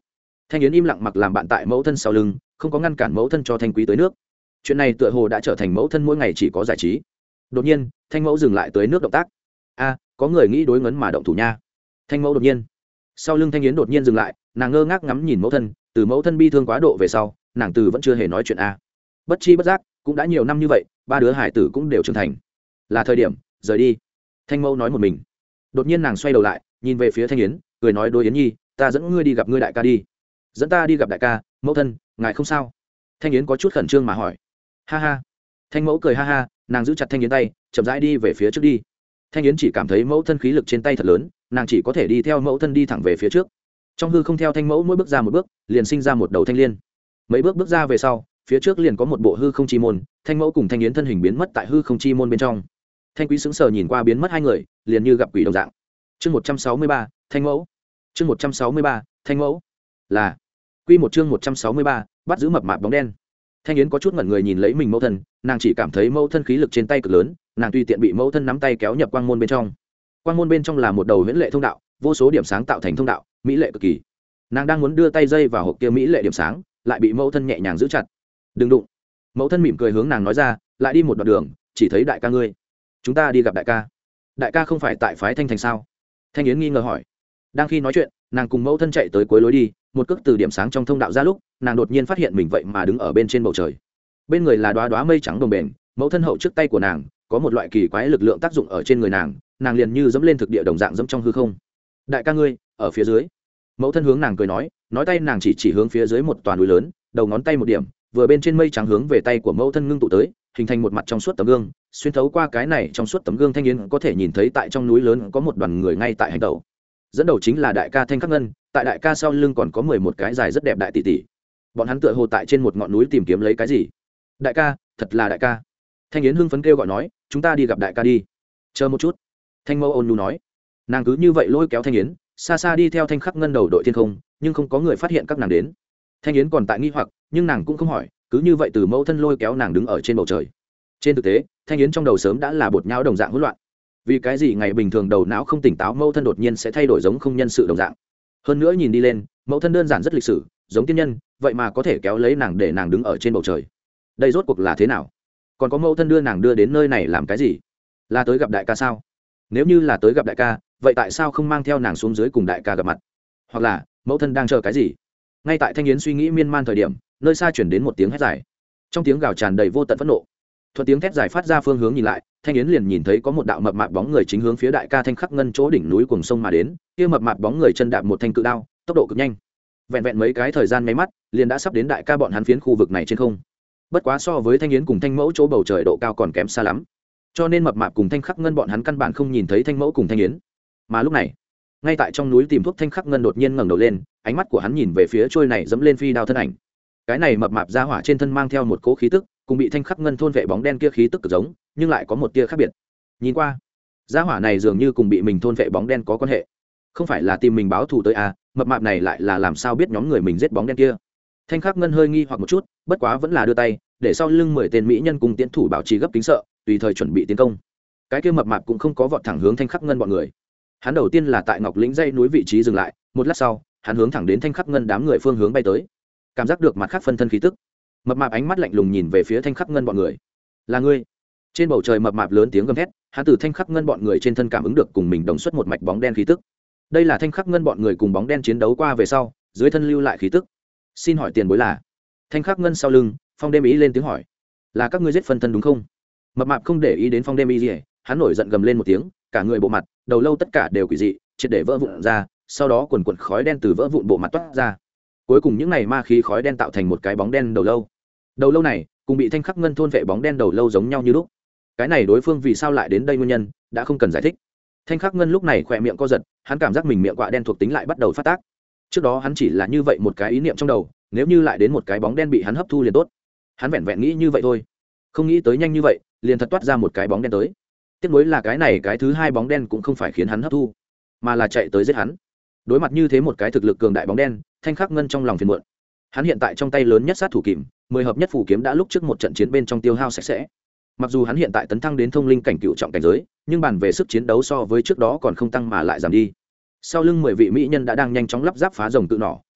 Thanh Yến im lặng mặc làm bạn tại mẫu thân sau lưng, không có ngăn cản mẫu thân cho Thanh Quý tới nước. Chuyện này tựa hồ đã trở thành mẫu thân mỗi ngày chỉ có giải trí. Đột nhiên, Thanh mẫu dừng lại tới nước động tác. A, có người nghĩ đối ngấn mà động thủ nha. Thanh mẫu đột nhiên, sau lưng Thanh Yến đột nhiên dừng lại, nàng ngơ ngác ngắm nhìn mẫu thân, từ mẫu thân bi thương quá độ về sau, nàng từ vẫn chưa hề nói chuyện a. Bất chi bất giác, cũng đã nhiều năm như vậy, ba đứa hải tử cũng đều trưởng thành. Là thời điểm rời đi. Thanh mẫu nói một mình. Đột nhiên nàng xoay đầu lại, nhìn về phía Thanh Yến, cười nói đối Yến Nhi, ta dẫn ngươi đi gặp ngươi đại ca đi. Dẫn ta đi gặp đại ca, mẫu thân, ngài không sao? Thanh Yến có chút khẩn trương mà hỏi. Ha ha. Thanh mẫu cười ha ha, nàng giữ chặt Thanh Yến tay, chậm rãi đi về phía trước đi. Thanh Yến chỉ cảm thấy mẫu thân khí lực trên tay thật lớn, nàng chỉ có thể đi theo mẫu thân đi thẳng về phía trước. Trong hư không theo Thanh mẫu mỗi bước ra một bước, liền sinh ra một đầu thanh liên. Mấy bước bước ra về sau, phía trước liền có một bộ hư không chi môn, Thanh mẫu cùng Thanh Yến thân hình biến mất tại hư không chi môn bên trong. Thanh Quý sững sờ nhìn qua biến mất hai người, liền như gặp quỷ đồng dạng. Chương một trăm sáu mươi ba, Thanh mẫu. Chương một trăm sáu mươi ba, Thanh mẫu. Là Quy một chương một trăm sáu mươi ba, bắt giữ mập mạp bóng đen. Thanh Yến có chút ngẩn người nhìn lấy mình mẫu thân, nàng chỉ cảm thấy mẫu thân khí lực trên tay cực lớn, nàng tùy tiện bị mẫu thân nắm tay kéo nhập quang môn bên trong. Quang môn bên trong là một đầu huyễn lệ thông đạo, vô số điểm sáng tạo thành thông đạo, mỹ lệ cực kỳ. Nàng đang muốn đưa tay dây vào hộp kia mỹ lệ điểm sáng, lại bị mẫu thân nhẹ nhàng giữ chặt. "Đừng đụng." Mẫu thân mỉm cười hướng nàng nói ra, lại đi một đoạn đường, chỉ thấy đại ca ngươi. "Chúng ta đi gặp đại ca." "Đại ca không phải tại phái Thanh Thành sao?" Thanh Yến nghi ngờ hỏi. Đang khi nói chuyện, nàng cùng mẫu thân chạy tới cuối lối đi, một cước từ điểm sáng trong thông đạo ra lúc, nàng đột nhiên phát hiện mình vậy mà đứng ở bên trên bầu trời. Bên người là đóa đóa mây trắng đồng bền, mẫu thân hậu trước tay của nàng có một loại kỳ quái lực lượng tác dụng ở trên người nàng, nàng liền như dẫm lên thực địa đồng dạng dẫm trong hư không. "Đại ca ngươi ở phía dưới." Mẫu thân hướng nàng cười nói, nói tay nàng chỉ chỉ hướng phía dưới một toàn núi lớn, đầu ngón tay một điểm, vừa bên trên mây trắng hướng về tay của mẫu thân ngưng tụ tới, hình thành một mặt trong suốt tấm gương, xuyên thấu qua cái này trong suốt tấm gương, Thanh Yến có thể nhìn thấy tại trong núi lớn có một đoàn người ngay tại hành tẩu. Dẫn đầu chính là đại ca Thanh Khắc Ngân, tại đại ca sau lưng còn có mười một cái dài rất đẹp đại tỷ tỷ. Bọn hắn tựa hồ tại trên một ngọn núi tìm kiếm lấy cái gì. "Đại ca, thật là đại ca." Thanh Yến hưng phấn kêu gọi nói, "Chúng ta đi gặp đại ca đi." "Chờ một chút." Thanh mẫu ôn nhu nói. Nàng cứ như vậy lôi kéo Thanh Yến, xa xa đi theo Thanh Khắc Ngân đầu đội thiên không, nhưng không có người phát hiện các nàng đến. Thanh Yến còn tại nghi hoặc, nhưng nàng cũng không hỏi, cứ như vậy từ mẫu thân lôi kéo nàng đứng ở trên bầu trời. Trên thực tế, Thanh Yến trong đầu sớm đã là bột nhão đồng dạng hỗn loạn. Vì cái gì ngày bình thường đầu não không tỉnh táo mẫu thân đột nhiên sẽ thay đổi giống không nhân sự đồng dạng? Hơn nữa nhìn đi lên, mẫu thân đơn giản rất lịch sử, giống tiên nhân, vậy mà có thể kéo lấy nàng để nàng đứng ở trên bầu trời. Đây rốt cuộc là thế nào? Còn có mẫu thân đưa nàng đưa đến nơi này làm cái gì? Là tới gặp đại ca sao? Nếu như là tới gặp đại ca, vậy tại sao không mang theo nàng xuống dưới cùng đại ca gặp mặt? Hoặc là mẫu thân đang chờ cái gì? Ngay tại Thanh Yến suy nghĩ miên man thời điểm, nơi xa chuyển đến một tiếng hét dài. Trong tiếng gào tràn đầy vô tận phẫn nộ. Thuận tiếng thét dài phát ra phương hướng nhìn lại, Thanh Yến liền nhìn thấy có một đạo mập mạp bóng người chính hướng phía đại ca Thanh Khắc Ngân chỗ đỉnh núi cuồng sông mà đến. Kia mập mạp bóng người chân đạp một thanh cự đao, tốc độ cực nhanh. Vẹn vẹn mấy cái thời gian mấy mắt, liền đã sắp đến đại ca bọn hắn phiến khu vực này trên không. Bất quá so với Thanh Yến cùng Thanh Mẫu chỗ bầu trời độ cao còn kém xa lắm, cho nên mập mạp cùng Thanh Khắc Ngân bọn hắn căn bản không nhìn thấy Thanh Mẫu cùng Thanh Yến. Mà lúc này, ngay tại trong núi tìm thuốc, Thanh Khắc Ngân đột nhiên ngẩng đầu lên, ánh mắt của hắn nhìn về phía trôi này dẫm lên phi đao thân ảnh. Cái này mập mạp ra hỏa trên thân mang theo một cỗ khí tức, cùng bị Thanh Khắc Ngân thôn vệ bóng đen kia khí tức cực giống, nhưng lại có một tia khác biệt. Nhìn qua, gia hỏa này dường như cùng bị mình thôn vệ bóng đen có quan hệ. Không phải là tìm mình báo thù tới à? Mập mạp này lại là làm sao biết nhóm người mình giết bóng đen kia? Thanh Khắc Ngân hơi nghi hoặc một chút, bất quá vẫn là đưa tay để sau lưng mười tên mỹ nhân cùng tiến thủ bảo trì gấp kính sợ, tùy thời chuẩn bị tiến công. Cái kia mập mạp cũng không có vọt thẳng hướng Thanh Khắc Ngân bọn người. Hắn đầu tiên là tại Ngọc Lĩnh dãy núi vị trí dừng lại, một lát sau, hắn hướng thẳng đến Thanh Khắc Ngân đám người phương hướng bay tới. Cảm giác được mặt khác phân thân khí tức, mập mạp ánh mắt lạnh lùng nhìn về phía Thanh Khắc Ngân bọn người. "Là ngươi?" Trên bầu trời mập mạp lớn tiếng gầm thét, hắn từ Thanh Khắc Ngân bọn người trên thân cảm ứng được cùng mình đồng xuất một mạch bóng đen khí tức. Đây là Thanh Khắc Ngân bọn người cùng bóng đen chiến đấu qua về sau, dưới thân lưu lại khí tức. "Xin hỏi tiền bối là?" Thanh Khắc Ngân sau lưng, Phong Đêm Ý lên tiếng hỏi. "Là các ngươi giết phân thân đúng không?" Mập mạp không để ý đến Phong Đêm Ý gì, hắn nổi giận gầm lên một tiếng, cả người bộ mặt, đầu lâu tất cả đều quỷ dị, triệt để vỡ vụn ra, sau đó quần quần khói đen từ vỡ vụn bộ mặt toát ra. Cuối cùng những này ma khí khói đen tạo thành một cái bóng đen đầu lâu. Đầu lâu này cùng bị Thanh Khắc Ngân thôn vệ bóng đen đầu lâu giống nhau như lúc. Cái này đối phương vì sao lại đến đây nguyên nhân, đã không cần giải thích. Thanh Khắc Ngân lúc này khỏe miệng co giật, hắn cảm giác mình miệng quạ đen thuộc tính lại bắt đầu phát tác. Trước đó hắn chỉ là như vậy một cái ý niệm trong đầu, nếu như lại đến một cái bóng đen bị hắn hấp thu liền tốt. Hắn vẹn vẹn nghĩ như vậy thôi, không nghĩ tới nhanh như vậy, liền thật toát ra một cái bóng đen tới. Tiếc nuối là cái này cái thứ hai bóng đen cũng không phải khiến hắn hấp thu, mà là chạy tới giết hắn. Đối mặt như thế một cái thực lực cường đại bóng đen, Thanh Khắc Ngân trong lòng phiền muộn. Hắn hiện tại trong tay lớn nhất sát thủ kìm, mười hợp nhất phù kiếm đã lúc trước một trận chiến bên trong tiêu hao sạch sẽ. Mặc dù hắn hiện tại tấn thăng đến thông linh cảnh cựu trọng cảnh giới, nhưng bàn về sức chiến đấu so với trước đó còn không tăng mà lại giảm đi. Sau lưng mười vị mỹ nhân đã đang nhanh chóng lắp ráp phá rồng tự nỏ,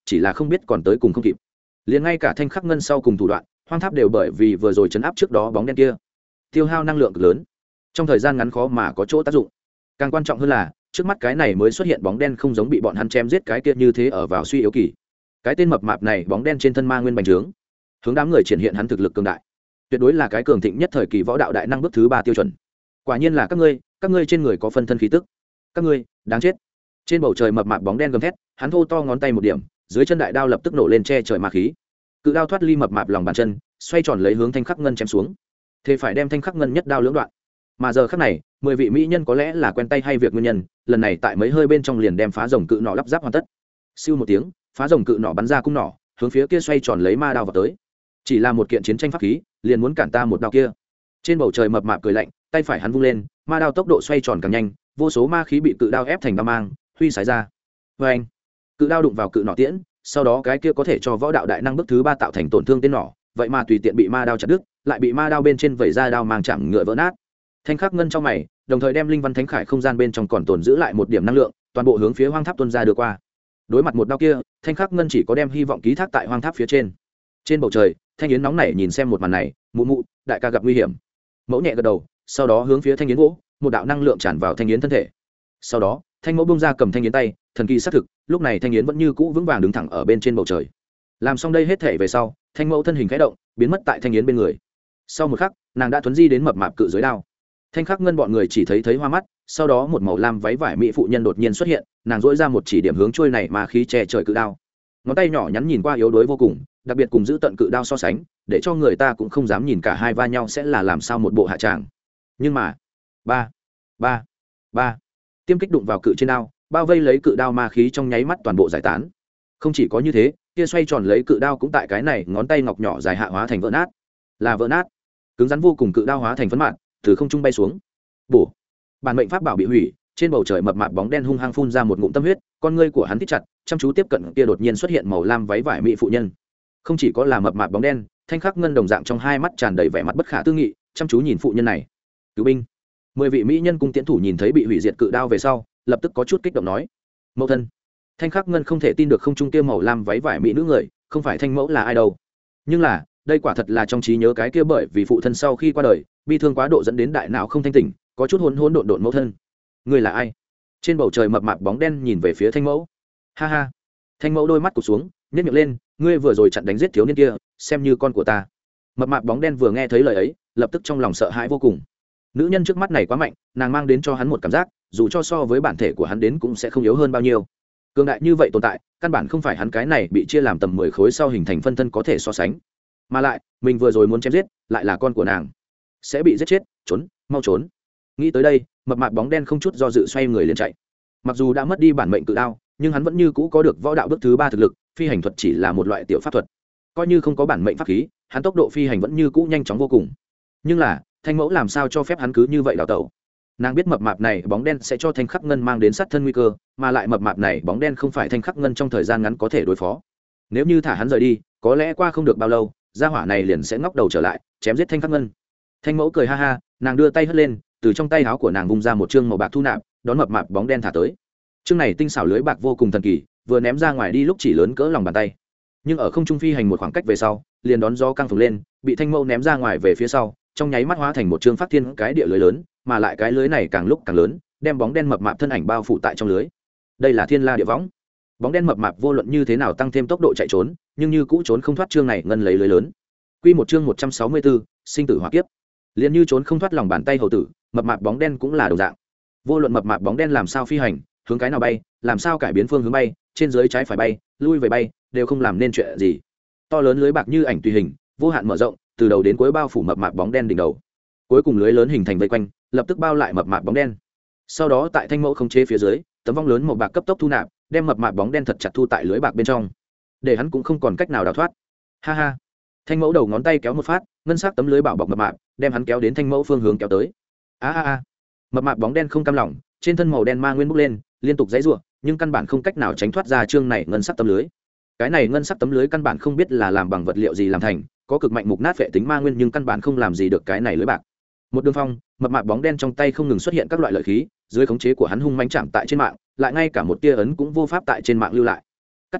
chỉ là không biết còn tới cùng không kịp. Liền ngay cả thanh khắc ngân sau cùng thủ đoạn hoang tháp đều bởi vì vừa rồi chấn áp trước đó bóng đen kia tiêu hao năng lượng cực lớn, trong thời gian ngắn khó mà có chỗ tác dụng. Càng quan trọng hơn là trước mắt cái này mới xuất hiện bóng đen không giống bị bọn hắn chém giết cái kia như thế ở vào suy yếu kỳ. Cái tên mập mạp này bóng đen trên thân ma nguyên bành trướng, hướng đám người triển hiện hắn thực lực cường đại, tuyệt đối là cái cường thịnh nhất thời kỳ võ đạo đại năng bước thứ ba tiêu chuẩn. Quả nhiên là các ngươi, các ngươi trên người có phân thân khí tức, các ngươi đáng chết. Trên bầu trời mập mạp bóng đen gầm thét, hắn thô to ngón tay một điểm, dưới chân đại đao lập tức nổ lên che trời ma khí. Cự đao thoát ly mập mạp lòng bàn chân, xoay tròn lấy hướng thanh khắc ngân chém xuống. Thế phải đem thanh khắc ngân nhất đao lưỡng đoạn. Mà giờ khắc này, mười vị mỹ nhân có lẽ là quen tay hay việc nguyên nhân, lần này tại mấy hơi bên trong liền đem phá rồng cự nỏ lắp ráp hoàn tất. Siêu một tiếng, phá rồng cự nỏ bắn ra cung nỏ, hướng phía kia xoay tròn lấy ma đao vào tới. Chỉ là một kiện chiến tranh pháp khí, liền muốn cản ta một đao kia. Trên bầu trời mập mạp cười lạnh, tay phải hắn vung lên, ma đao tốc độ xoay tròn càng nhanh, vô số ma khí bị cự đao ép thành đao mang, huy sái ra. Và anh, cự đao đụng vào cự nỏ tiễn, sau đó cái kia có thể cho võ đạo đại năng bước thứ ba tạo thành tổn thương tên nỏ, vậy mà tùy tiện bị ma đao chặt đứt, lại bị ma đao bên trên vẩy ra đao mang chạm ngựa vỡ nát. Thanh khắc ngân trong mày, đồng thời đem linh văn thánh khải không gian bên trong còn tồn giữ lại một điểm năng lượng, toàn bộ hướng phía hoang tháp tuôn ra đưa qua. Đối mặt một đao kia, thanh khắc ngân chỉ có đem hy vọng ký thác tại hoang tháp phía trên. Trên bầu trời, thanh yến nóng nảy nhìn xem một màn này, mụ mụ, đại ca gặp nguy hiểm. Mẫu nhẹ gật đầu, sau đó hướng phía thanh yến vỗ, một đạo năng lượng tràn vào thanh yến thân thể. Sau đó, thanh mẫu bung ra cầm thanh yến tay, thần kỳ xác thực, lúc này thanh yến vẫn như cũ vững vàng đứng thẳng ở bên trên bầu trời. Làm xong đây hết thể về sau, thanh mẫu thân hình khẽ động, biến mất tại thanh yến bên người. Sau một khắc, nàng đã thuấn di đến mập mạp cự dưới đao. Thanh khắc ngân bọn người chỉ thấy thấy hoa mắt, sau đó một màu lam váy vải mỹ phụ nhân đột nhiên xuất hiện, nàng dỗi ra một chỉ điểm hướng trôi này mà khí che trời cự đao. Ngón tay nhỏ nhắn nhìn qua yếu đuối vô cùng, đặc biệt cùng giữ tận cự đao so sánh, để cho người ta cũng không dám nhìn cả hai va nhau sẽ là làm sao một bộ hạ tràng. Nhưng mà, ba, ba, ba, tiêm kích đụng vào cự trên đao, bao vây lấy cự đao ma khí trong nháy mắt toàn bộ giải tán. Không chỉ có như thế, kia xoay tròn lấy cự đao cũng tại cái này ngón tay ngọc nhỏ dài hạ hóa thành vỡ nát, là vỡ nát, cứng rắn vô cùng cự đao hóa thành phấn mạn, từ không trung bay xuống. Bổ, bản mệnh pháp bảo bị hủy, trên bầu trời mập mạp bóng đen hung hăng phun ra một ngụm tâm huyết, con ngươi của hắn thích chặt, chăm chú tiếp cận kia đột nhiên xuất hiện màu lam váy vải mỹ phụ nhân. Không chỉ có là mập mạp bóng đen, thanh khắc ngân đồng dạng trong hai mắt tràn đầy vẻ mặt bất khả tư nghị, chăm chú nhìn phụ nhân này. Cứu binh. Mười vị mỹ nhân cung tiễn thủ nhìn thấy bị hủy diệt cự đao về sau, lập tức có chút kích động nói: "Mẫu thân." Thanh khắc ngân không thể tin được không trung kia màu lam váy vải mỹ nữ người, không phải thanh mẫu là ai đâu. Nhưng là, đây quả thật là trong trí nhớ cái kia bởi vì phụ thân sau khi qua đời, bi thương quá độ dẫn đến đại não không thanh tỉnh, có chút hỗn hỗn độn độn mẫu thân. Người là ai? Trên bầu trời mập mạp bóng đen nhìn về phía thanh mẫu. Ha ha. Thanh mẫu đôi mắt cụp xuống, nhếch miệng lên, ngươi vừa rồi chặn đánh giết thiếu niên kia, xem như con của ta. Mập mạp bóng đen vừa nghe thấy lời ấy, lập tức trong lòng sợ hãi vô cùng. Nữ nhân trước mắt này quá mạnh, nàng mang đến cho hắn một cảm giác, dù cho so với bản thể của hắn đến cũng sẽ không yếu hơn bao nhiêu. Cường đại như vậy tồn tại, căn bản không phải hắn cái này bị chia làm tầm mười khối sau hình thành phân thân có thể so sánh. Mà lại, mình vừa rồi muốn chém giết, lại là con của nàng, sẽ bị giết chết, trốn, mau trốn. Nghĩ tới đây, mập mạp bóng đen không chút do dự xoay người liền chạy. Mặc dù đã mất đi bản mệnh cự đao, nhưng hắn vẫn như cũ có được võ đạo bước thứ ba thực lực, phi hành thuật chỉ là một loại tiểu pháp thuật. Coi như không có bản mệnh pháp khí, hắn tốc độ phi hành vẫn như cũ nhanh chóng vô cùng. Nhưng là, thanh mẫu làm sao cho phép hắn cứ như vậy đào tẩu? Nàng biết mập mạp này bóng đen sẽ cho thanh khắc ngân mang đến sát thân nguy cơ, mà lại mập mạp này bóng đen không phải thanh khắc ngân trong thời gian ngắn có thể đối phó. Nếu như thả hắn rời đi, có lẽ qua không được bao lâu, gia hỏa này liền sẽ ngóc đầu trở lại, chém giết thanh khắc ngân. Thanh mẫu cười ha ha, nàng đưa tay hất lên, từ trong tay áo của nàng vung ra một chương màu bạc thu nạp, đón mập mạp bóng đen thả tới. Chương này tinh xảo lưới bạc vô cùng thần kỳ, vừa ném ra ngoài đi lúc chỉ lớn cỡ lòng bàn tay, nhưng ở không trung phi hành một khoảng cách về sau, liền đón gió căng phồng lên, bị thanh mẫu ném ra ngoài về phía sau, trong nháy mắt hóa thành một chương phát thiên cái địa lưới lớn, mà lại cái lưới này càng lúc càng lớn, đem bóng đen mập mạp thân ảnh bao phủ tại trong lưới. Đây là thiên la địa võng. Bóng đen mập mạp vô luận như thế nào tăng thêm tốc độ chạy trốn, nhưng như cũ trốn không thoát chương này ngân lấy lưới lớn. Quy một chương một trăm sáu mươi tư, sinh tử hỏa kiếp. Liền như trốn không thoát lòng bàn tay hầu tử, mập mạp bóng đen cũng là đồng dạng. Vô luận mập mạp bóng đen làm sao phi hành, hướng cái nào bay, làm sao cải biến phương hướng bay, trên dưới trái phải bay, lui về bay, đều không làm nên chuyện gì. To lớn lưới bạc như ảnh tùy hình, vô hạn mở rộng, từ đầu đến cuối bao phủ mập mạp bóng đen đỉnh đầu. Cuối cùng lưới lớn hình thành vây quanh, lập tức bao lại mập mạp bóng đen. Sau đó tại thanh mẫu không chế phía dưới, tấm vong lớn màu bạc cấp tốc thu nạp, đem mập mạp bóng đen thật chặt thu tại lưới bạc bên trong, để hắn cũng không còn cách nào đào thoát. Ha ha. Thanh mẫu đầu ngón tay kéo một phát, ngân sắc tấm lưới bảo bọc mập mạp, đem hắn kéo đến thanh mẫu phương hướng kéo tới. A a a. Mập mạp bóng đen không cam lòng, trên thân màu đen ma nguyên bốc lên, liên tục giãy giụa, nhưng căn bản không cách nào tránh thoát ra chương này ngân sắc tấm lưới. Cái này ngân sắc tấm lưới căn bản không biết là làm bằng vật liệu gì làm thành, có cực mạnh mục nát vệ tính ma nguyên nhưng căn bản không làm gì được cái này lưới bạc. Một đường phong, mập mạp bóng đen trong tay không ngừng xuất hiện các loại lợi khí, dưới khống chế của hắn hung mãnh chạm tại trên mạng, lại ngay cả một tia ấn cũng vô pháp tại trên mạng lưu lại. Cắt chém,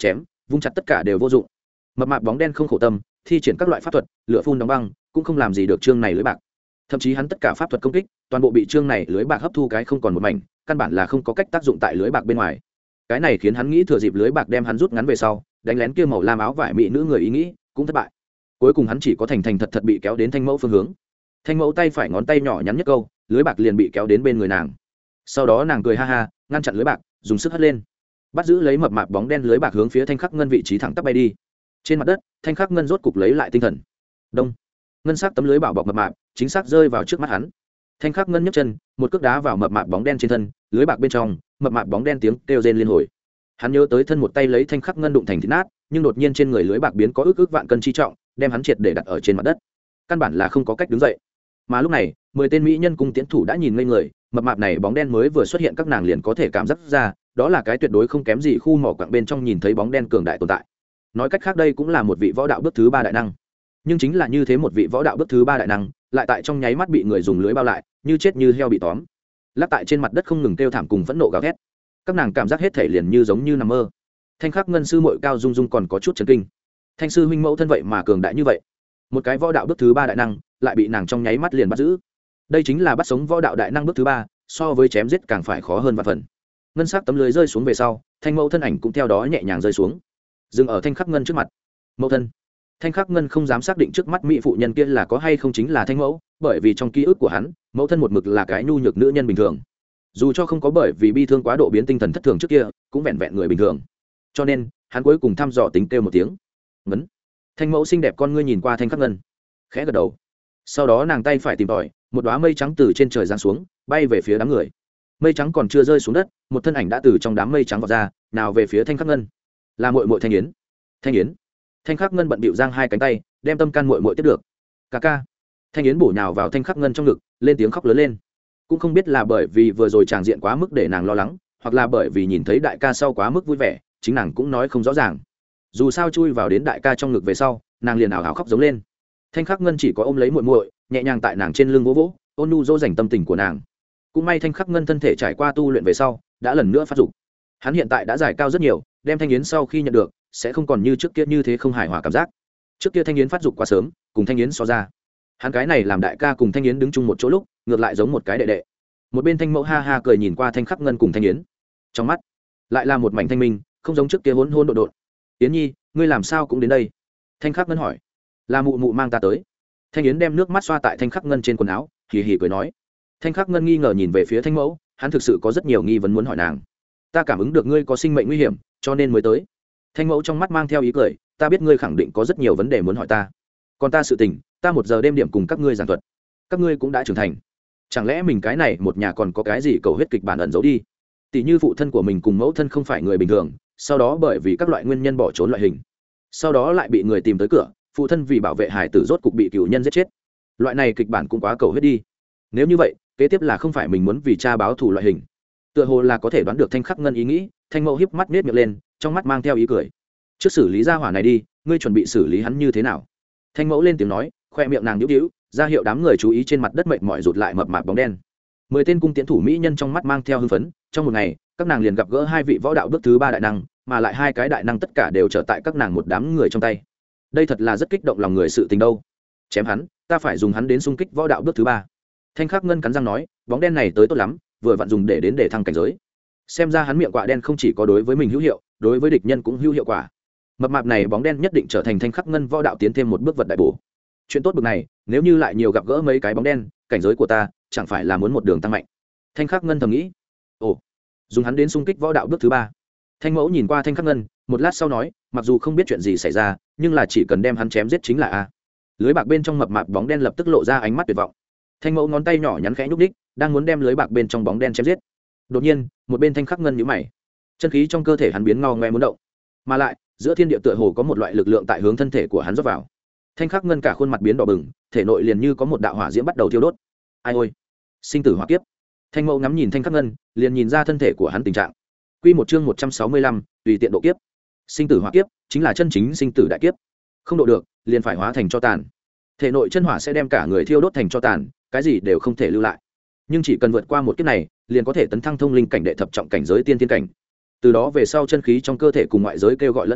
vung chặt tất cả đều vô dụng. Mập mạp bóng đen không khổ tâm, thi triển các loại pháp thuật, lửa phun đóng băng, cũng không làm gì được chương này lưới bạc. Thậm chí hắn tất cả pháp thuật công kích, toàn bộ bị chương này lưới bạc hấp thu cái không còn một mảnh, căn bản là không có cách tác dụng tại lưới bạc bên ngoài. Cái này khiến hắn nghĩ thừa dịp lưới bạc đem hắn rút ngắn về sau, đánh lén kia màu lam áo vải mỹ nữ người ý nghĩ cũng thất bại. Cuối cùng hắn chỉ có thành thành thật thật bị kéo đến Thanh Mẫu phương hướng. Thanh Mẫu tay phải ngón tay nhỏ nhắn nhất câu, lưới bạc liền bị kéo đến bên người nàng. Sau đó nàng cười ha ha, ngăn chặn lưới bạc, dùng sức hất lên, bắt giữ lấy mập mạp bóng đen lưới bạc hướng phía Thanh Khắc Ngân vị trí thẳng tắp bay đi. Trên mặt đất, Thanh Khắc Ngân rốt cục lấy lại tinh thần. Đông, ngân sắc tấm lưới bảo bọc mập mạp, chính xác rơi vào trước mắt hắn. Thanh Khắc Ngân nhấc chân, một cước đá vào mập mạp bóng đen trên thân, lưới bạc bên trong, mập mạp bóng đen tiếng kêu rên liên hồi. Hắn nhớ tới thân một tay lấy Thanh Khắc Ngân đụng thành thịt nát, nhưng đột nhiên trên người lưới bạc biến có ức ức vạn cân chi trọng, đem hắn triệt để đặt ở trên mặt đất. Căn bản là không có cách đứng dậy. Mà lúc này, mười tên mỹ nhân cung tiến thủ đã nhìn ngây người, mập mạp này bóng đen mới vừa xuất hiện các nàng liền có thể cảm giác ra, đó là cái tuyệt đối không kém gì khu mỏ quặng bên trong nhìn thấy bóng đen cường đại tồn tại. Nói cách khác đây cũng là một vị võ đạo bước thứ ba đại năng. Nhưng chính là như thế một vị võ đạo bước thứ ba đại năng, lại tại trong nháy mắt bị người dùng lưới bao lại, như chết như heo bị tóm. Lắc tại trên mặt đất không ngừng kêu thảm cùng phẫn nộ gào thét. Các nàng cảm giác hết thể liền như giống như nằm mơ. Thanh Khắc Ngân sư muội Cao Dung Dung còn có chút chấn kinh. Thanh sư huynh mẫu thân vậy mà cường đại như vậy. Một cái võ đạo bước thứ ba đại năng, lại bị nàng trong nháy mắt liền bắt giữ. Đây chính là bắt sống võ đạo đại năng bước thứ ba, so với chém giết càng phải khó hơn vạn phần. Ngân sắc tấm lưới rơi xuống về sau, Thanh mẫu thân ảnh cũng theo đó nhẹ nhàng rơi xuống, dừng ở Thanh Khắc Ngân trước mặt. Mẫu thân. Thanh Khắc Ngân không dám xác định trước mắt mỹ phụ nhân kia là có hay không chính là Thanh mẫu, bởi vì trong ký ức của hắn, mẫu thân một mực là cái nhu nhược nữ nhân bình thường. Dù cho không có bởi vì bi thương quá độ biến tinh thần thất thường trước kia, cũng vẹn vẹn người bình thường. Cho nên, hắn cuối cùng thăm dò tính kêu một tiếng. Ngấn. Thanh mẫu xinh đẹp con ngươi nhìn qua Thanh Khắc Ngân, khẽ gật đầu. Sau đó nàng tay phải tìm tòi, một đóa mây trắng từ trên trời giáng xuống, bay về phía đám người. Mây trắng còn chưa rơi xuống đất, một thân ảnh đã từ trong đám mây trắng vọt ra, nào về phía Thanh Khắc Ngân. Là muội muội Thanh Yến. Thanh Yến. Thanh Khắc Ngân bận bịu giang hai cánh tay, đem tâm can muội muội tiếp được. Ca ca. Thanh Yến bổ nhào vào Thanh Khắc Ngân trong ngực, lên tiếng khóc lớn lên. Cũng không biết là bởi vì vừa rồi tràng diện quá mức để nàng lo lắng, hoặc là bởi vì nhìn thấy đại ca sau quá mức vui vẻ, chính nàng cũng nói không rõ ràng. Dù sao chui vào đến đại ca trong ngực về sau, nàng liền ảo ảo khóc giống lên. Thanh Khắc Ngân chỉ có ôm lấy muội muội, nhẹ nhàng tại nàng trên lưng vỗ vỗ, ôn nhu dỗ dành tâm tình của nàng. Cũng may Thanh Khắc Ngân thân thể trải qua tu luyện về sau, đã lần nữa phát dục. Hắn hiện tại đã giải cao rất nhiều, đem Thanh Yến sau khi nhận được, sẽ không còn như trước kia như thế không hài hòa cảm giác. Trước kia Thanh Yến phát dục quá sớm, cùng Thanh Yến so ra, hắn cái này làm đại ca cùng Thanh Yến đứng chung một chỗ lúc, ngược lại giống một cái đệ đệ. Một bên Thanh mẫu ha ha cười nhìn qua Thanh Khắc Ngân cùng Thanh Yến, trong mắt lại là một mảnh thanh minh, không giống trước kia hỗn hỗn độn độn. Yến nhi, ngươi làm sao cũng đến đây? Thanh Khắc Ngân hỏi. Là mụ mụ mang ta tới. Thanh Yến đem nước mắt xoa tại Thanh Khắc Ngân trên quần áo, hì hì cười nói. Thanh Khắc Ngân nghi ngờ nhìn về phía Thanh mẫu, hắn thực sự có rất nhiều nghi vấn muốn hỏi nàng. Ta cảm ứng được ngươi có sinh mệnh nguy hiểm, cho nên mới tới. Thanh mẫu trong mắt mang theo ý cười, ta biết ngươi khẳng định có rất nhiều vấn đề muốn hỏi ta. Còn ta sự tình, ta một giờ đêm điểm cùng các ngươi giảng thuật. Các ngươi cũng đã trưởng thành, chẳng lẽ mình cái này một nhà còn có cái gì cầu huyết kịch bản ẩn giấu đi? Tỷ như phụ thân của mình cùng mẫu thân không phải người bình thường, sau đó bởi vì các loại nguyên nhân bỏ trốn loại hình, sau đó lại bị người tìm tới cửa, phụ thân vì bảo vệ hải tử rốt cục bị cựu nhân giết chết. Loại này kịch bản cũng quá cầu huyết đi. Nếu như vậy, kế tiếp là không phải mình muốn vì cha báo thù loại hình. Tựa hồ là có thể đoán được Thanh Khắc Ngân ý nghĩ, Thanh mẫu híp mắt nết miệng lên, trong mắt mang theo ý cười. Trước xử lý gia hỏa này đi, ngươi chuẩn bị xử lý hắn như thế nào? Thanh mẫu lên tiếng nói, khoe miệng nàng nhíu nhíu, ra hiệu đám người chú ý trên mặt đất mệt mỏi rụt lại mập mạp bóng đen. Mười tên cung tiễn thủ mỹ nhân trong mắt mang theo hưng phấn, trong một ngày, các nàng liền gặp gỡ hai vị võ đạo bước thứ ba đại năng, mà lại hai cái đại năng tất cả đều trở tại các nàng một đám người trong tay. Đây thật là rất kích động lòng người sự tình đâu. Chém hắn, ta phải dùng hắn đến xung kích võ đạo bước thứ ba. Thanh Khắc Ngân cắn răng nói, bóng đen này tới tốt lắm, vừa vặn dùng để đến để thăng cảnh giới. Xem ra hắn miệng quạ đen không chỉ có đối với mình hữu hiệu, đối với địch nhân cũng hữu hiệu quả. Mập mạp này bóng đen nhất định trở thành Thanh Khắc Ngân võ đạo tiến thêm một bước vật đại bổ. Chuyện tốt bực này, nếu như lại nhiều gặp gỡ mấy cái bóng đen, cảnh giới của ta chẳng phải là muốn một đường tăng mạnh. Thanh Khắc Ngân thầm nghĩ. Ồ, dùng hắn đến xung kích võ đạo bước thứ ba. Thanh mẫu nhìn qua Thanh Khắc Ngân, một lát sau nói, mặc dù không biết chuyện gì xảy ra, nhưng là chỉ cần đem hắn chém giết chính là a. Lưới bạc bên trong mập mạp bóng đen lập tức lộ ra ánh mắt tuyệt vọng. Thanh mẫu ngón tay nhỏ nhắn khẽ nhúc đích, đang muốn đem lưới bạc bên trong bóng đen chém giết. Đột nhiên, một bên Thanh Khắc Ngân nhíu mày, chân khí trong cơ thể hắn biến ngao ngoe muốn động, mà lại giữa thiên địa tựa hồ có một loại lực lượng tại hướng thân thể của hắn rót vào. Thanh Khắc Ngân cả khuôn mặt biến đỏ bừng, thể nội liền như có một đạo hỏa diễm bắt đầu thiêu đốt. Ai ôi, sinh tử hỏa kiếp! Thanh mẫu ngắm nhìn Thanh Khắc Ngân, liền nhìn ra thân thể của hắn tình trạng. Quy một chương một trăm sáu mươi lăm, tùy tiện độ kiếp. Sinh tử hỏa kiếp chính là chân chính sinh tử đại kiếp. Không độ được, liền phải hóa thành tro tàn. Thể nội chân hỏa sẽ đem cả người thiêu đốt thành tro tàn, cái gì đều không thể lưu lại. Nhưng chỉ cần vượt qua một kiếp này, liền có thể tấn thăng thông linh cảnh đệ thập trọng cảnh giới tiên tiên cảnh. Từ đó về sau chân khí trong cơ thể cùng ngoại giới kêu gọi lẫn nhau,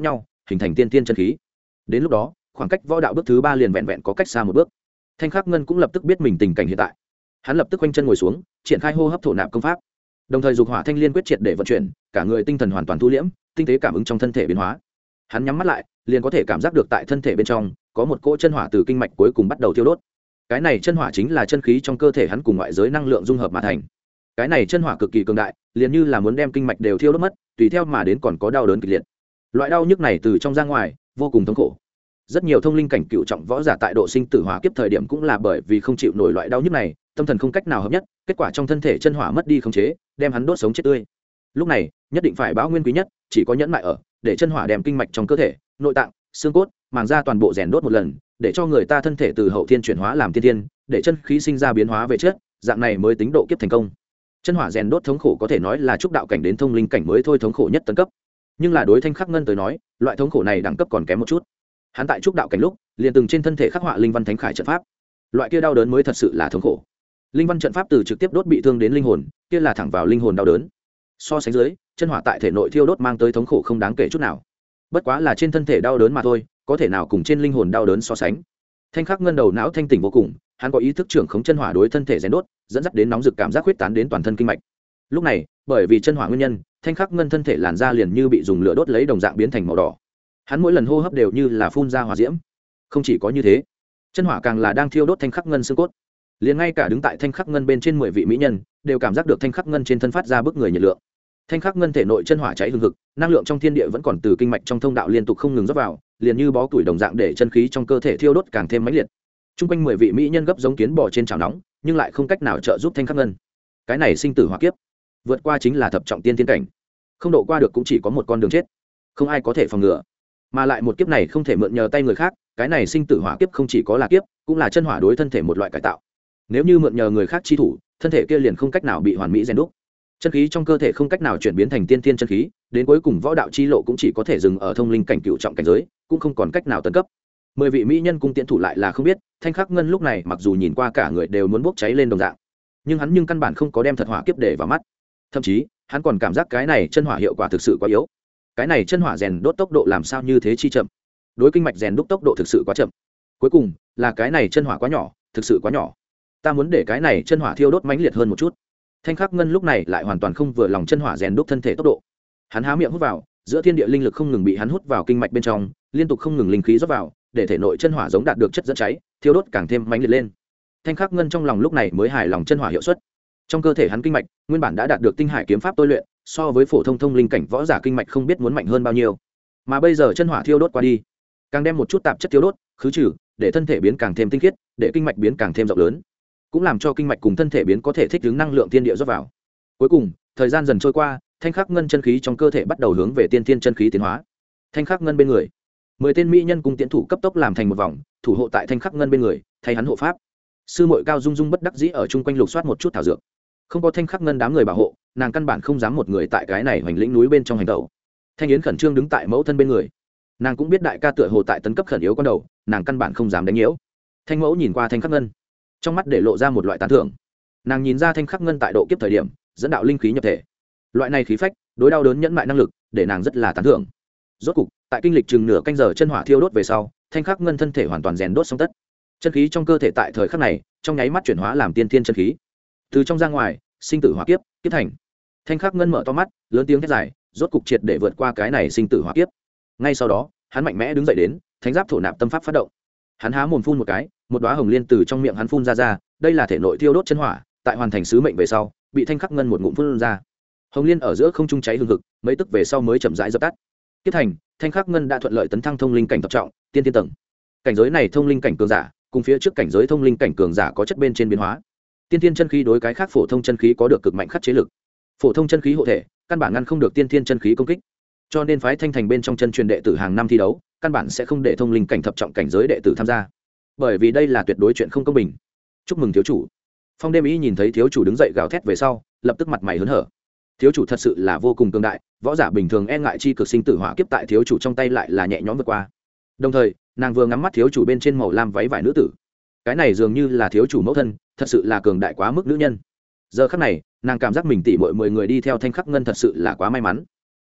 hình thành tiên tiên chân khí. Đến lúc đó khoảng cách võ đạo bước thứ ba liền vẹn vẹn có cách xa một bước. Thanh Khắc Ngân cũng lập tức biết mình tình cảnh hiện tại, hắn lập tức quanh chân ngồi xuống, triển khai hô hấp thổ nạp công pháp, đồng thời dục hỏa thanh liên quyết triệt để vận chuyển, cả người tinh thần hoàn toàn thu liễm, tinh tế cảm ứng trong thân thể biến hóa. Hắn nhắm mắt lại liền có thể cảm giác được tại thân thể bên trong có một cỗ chân hỏa từ kinh mạch cuối cùng bắt đầu thiêu đốt. Cái này chân hỏa chính là chân khí trong cơ thể hắn cùng ngoại giới năng lượng dung hợp mà thành. Cái này chân hỏa cực kỳ cường đại, liền như là muốn đem kinh mạch đều thiêu đốt mất, tùy theo mà đến còn có đau đớn kịch liệt. Loại đau nhức này từ trong ra ngoài vô cùng thống khổ. Rất nhiều thông linh cảnh cựu trọng võ giả tại độ sinh tử hỏa kiếp thời điểm cũng là bởi vì không chịu nổi loại đau nhức này, tâm thần không cách nào hợp nhất, kết quả trong thân thể chân hỏa mất đi khống chế, đem hắn đốt sống chết tươi. Lúc này nhất định phải báo nguyên quý nhất, chỉ có nhẫn nại ở, để chân hỏa đem kinh mạch trong cơ thể, nội tạng, xương cốt, màng da toàn bộ rèn đốt một lần, để cho người ta thân thể từ hậu thiên chuyển hóa làm tiên thiên, để chân khí sinh ra biến hóa về chất, dạng này mới tính độ kiếp thành công. Chân hỏa rèn đốt thống khổ có thể nói là trúc đạo cảnh đến thông linh cảnh mới thôi thống khổ nhất tấn cấp, nhưng là đối Thanh Khắc Ngân tới nói, loại thống khổ này đẳng cấp còn kém một chút. Hắn tại trúc đạo cảnh lúc liền từng trên thân thể khắc họa linh văn thánh khải trận pháp, loại kia đau đớn mới thật sự là thống khổ. Linh văn trận pháp từ trực tiếp đốt bị thương đến linh hồn, kia là thẳng vào linh hồn đau đớn. So sánh dưới, chân hỏa tại thể nội thiêu đốt mang tới thống khổ không đáng kể chút nào, bất quá là trên thân thể đau đớn mà thôi, có thể nào cùng trên linh hồn đau đớn so sánh. Thanh Khắc Ngân đầu não thanh tỉnh vô cùng, hắn có ý thức trưởng khống chân hỏa đối thân thể rèn đốt, dẫn dắt đến nóng rực cảm giác huyết tán đến toàn thân kinh mạch. Lúc này bởi vì chân hỏa nguyên nhân, Thanh Khắc Ngân thân thể làn da liền như bị dùng lửa đốt lấy đồng dạng biến thành màu đỏ, hắn mỗi lần hô hấp đều như là phun ra hỏa diễm. Không chỉ có như thế, chân hỏa càng là đang thiêu đốt Thanh Khắc Ngân xương cốt, liền ngay cả đứng tại Thanh Khắc Ngân bên trên mười vị mỹ nhân đều cảm giác được Thanh Khắc Ngân trên thân phát ra bức người nhiệt lượng. Thanh Khắc Ngân thể nội chân hỏa cháy hừng hực, năng lượng trong thiên địa vẫn còn từ kinh mạch trong thông đạo liên tục không ngừng rót vào, liền như bó củi đồng dạng để chân khí trong cơ thể thiêu đốt càng thêm mãnh liệt. Trung quanh mười vị mỹ nhân gấp giống kiến bò trên chảo nóng, nhưng lại không cách nào trợ giúp Thanh Khắc Ngân. Cái này sinh tử hỏa kiếp, vượt qua chính là thập trọng tiên thiên cảnh, không độ qua được cũng chỉ có một con đường chết, không ai có thể phòng ngừa. Mà lại một kiếp này không thể mượn nhờ tay người khác, cái này sinh tử hỏa kiếp không chỉ có là kiếp, cũng là chân hỏa đối thân thể một loại cải tạo. Nếu như mượn nhờ người khác chi thủ, thân thể kia liền không cách nào bị hoàn mỹ rèn đúc, chân khí trong cơ thể không cách nào chuyển biến thành tiên thiên chân khí, đến cuối cùng võ đạo chi lộ cũng chỉ có thể dừng ở thông linh cảnh cựu trọng cảnh giới, cũng không còn cách nào tấn cấp. Mười vị mỹ nhân cung tiễn thủ lại là không biết, Thanh Khắc Ngân lúc này mặc dù nhìn qua cả người đều muốn bốc cháy lên đồng dạng, nhưng hắn nhưng căn bản không có đem thật hỏa kiếp để vào mắt, thậm chí hắn còn cảm giác cái này chân hỏa hiệu quả thực sự quá yếu. Cái này chân hỏa rèn đốt tốc độ làm sao như thế chi chậm, đối kinh mạch rèn đúc tốc độ thực sự quá chậm. Cuối cùng là cái này chân hỏa quá nhỏ, thực sự quá nhỏ. Ta muốn để cái này chân hỏa thiêu đốt mãnh liệt hơn một chút. Thanh Khắc Ngân lúc này lại hoàn toàn không vừa lòng chân hỏa rèn đúc thân thể tốc độ. Hắn há miệng hút vào, giữa thiên địa linh lực không ngừng bị hắn hút vào kinh mạch bên trong, liên tục không ngừng linh khí rót vào, để thể nội chân hỏa giống đạt được chất dẫn cháy, thiêu đốt càng thêm mãnh liệt lên. Thanh Khắc Ngân trong lòng lúc này mới hài lòng chân hỏa hiệu suất. Trong cơ thể hắn kinh mạch nguyên bản đã đạt được tinh hải kiếm pháp tôi luyện, so với phổ thông thông linh cảnh võ giả kinh mạch không biết muốn mạnh hơn bao nhiêu. Mà bây giờ chân hỏa thiêu đốt qua đi, càng đem một chút tạp chất thiêu đốt khứ trừ, để thân thể biến càng thêm tinh khiết, để kinh mạch biến càng thêm rộng lớn, cũng làm cho kinh mạch cùng thân thể biến có thể thích ứng năng lượng thiên địa rót vào. Cuối cùng thời gian dần trôi qua, Thanh Khắc Ngân chân khí trong cơ thể bắt đầu hướng về tiên thiên chân khí tiến hóa. Thanh Khắc Ngân bên người mười tên mỹ nhân cùng tiến thủ cấp tốc làm thành một vòng, thủ hộ tại Thanh Khắc Ngân bên người, thay hắn hộ pháp. Sư muội Cao Dung Dung bất đắc dĩ ở chung quanh lục soát một chút thảo dược, không có Thanh Khắc Ngân đám người bảo hộ, nàng căn bản không dám một người tại cái này hoành lĩnh núi bên trong hành tẩu. Thanh Yến khẩn trương đứng tại mẫu thân bên người, nàng cũng biết đại ca tựa hồ tại tấn cấp khẩn yếu con đầu, nàng căn bản không dám đánh nhiễu. Thanh mẫu nhìn qua Thanh Khắc Ngân, trong mắt để lộ ra một loại tán thưởng. Nàng nhìn ra Thanh Khắc Ngân tại độ kiếp thời điểm dẫn đạo linh khí nhập thể, loại này khí phách đối đau đớn nhẫn mại năng lực để nàng rất là tán thưởng. Rốt cục tại kinh lịch chừng nửa canh giờ chân hỏa thiêu đốt về sau, Thanh Khắc Ngân thân thể hoàn toàn rèn đốt xong tất, chân khí trong cơ thể tại thời khắc này trong nháy mắt chuyển hóa làm tiên thiên chân khí, từ trong ra ngoài sinh tử hỏa kiếp kiếp thành. Thanh Khắc Ngân mở to mắt lớn tiếng thét dài, rốt cục triệt để vượt qua cái này sinh tử hỏa kiếp. Ngay sau đó hắn mạnh mẽ đứng dậy đến, thánh giáp thổ nạp tâm pháp phát động. Hắn há mồm phun một cái, một đóa hồng liên từ trong miệng hắn phun ra ra, đây là thể nội thiêu đốt chân hỏa, tại hoàn thành sứ mệnh về sau bị Thanh Khắc Ngân một ngụm phun ra. Hồng liên ở giữa không trung cháy hừng hực, mấy tức về sau mới chậm rãi dập tắt. Kiếp thành, Thanh Khắc Ngân đã thuận lợi tấn thăng thông linh cảnh thập trọng tiên tiên tầng. Cảnh giới này thông linh cảnh cường giả cùng phía trước cảnh giới thông linh cảnh cường giả có chất bên trên biến hóa. Tiên tiên chân khí đối cái khác phổ thông chân khí có được cực mạnh khắc chế lực. Phổ thông chân khí hộ thể căn bản ngăn không được tiên tiên chân khí công kích, cho nên phái Thanh Thành bên trong chân truyền đệ tử hàng năm thi đấu căn bản sẽ không để thông linh cảnh thập trọng cảnh giới đệ tử tham gia, bởi vì đây là tuyệt đối chuyện không công bình. Chúc mừng thiếu chủ. Phong Đêm Y nhìn thấy thiếu chủ đứng dậy gào thét về sau, lập tức mặt mày hớn hở. Thiếu chủ thật sự là vô cùng cường đại, võ giả bình thường e ngại chi cực sinh tử hỏa kiếp tại thiếu chủ trong tay lại là nhẹ nhõm vượt qua. Đồng thời nàng vừa ngắm mắt thiếu chủ bên trên màu lam váy vải nữ tử, cái này dường như là thiếu chủ mẫu thân, thật sự là cường đại quá mức nữ nhân. Giờ khắc này nàng cảm giác mình tỷ muội mười người đi theo Thanh Khắc Ngân thật sự là quá may mắn.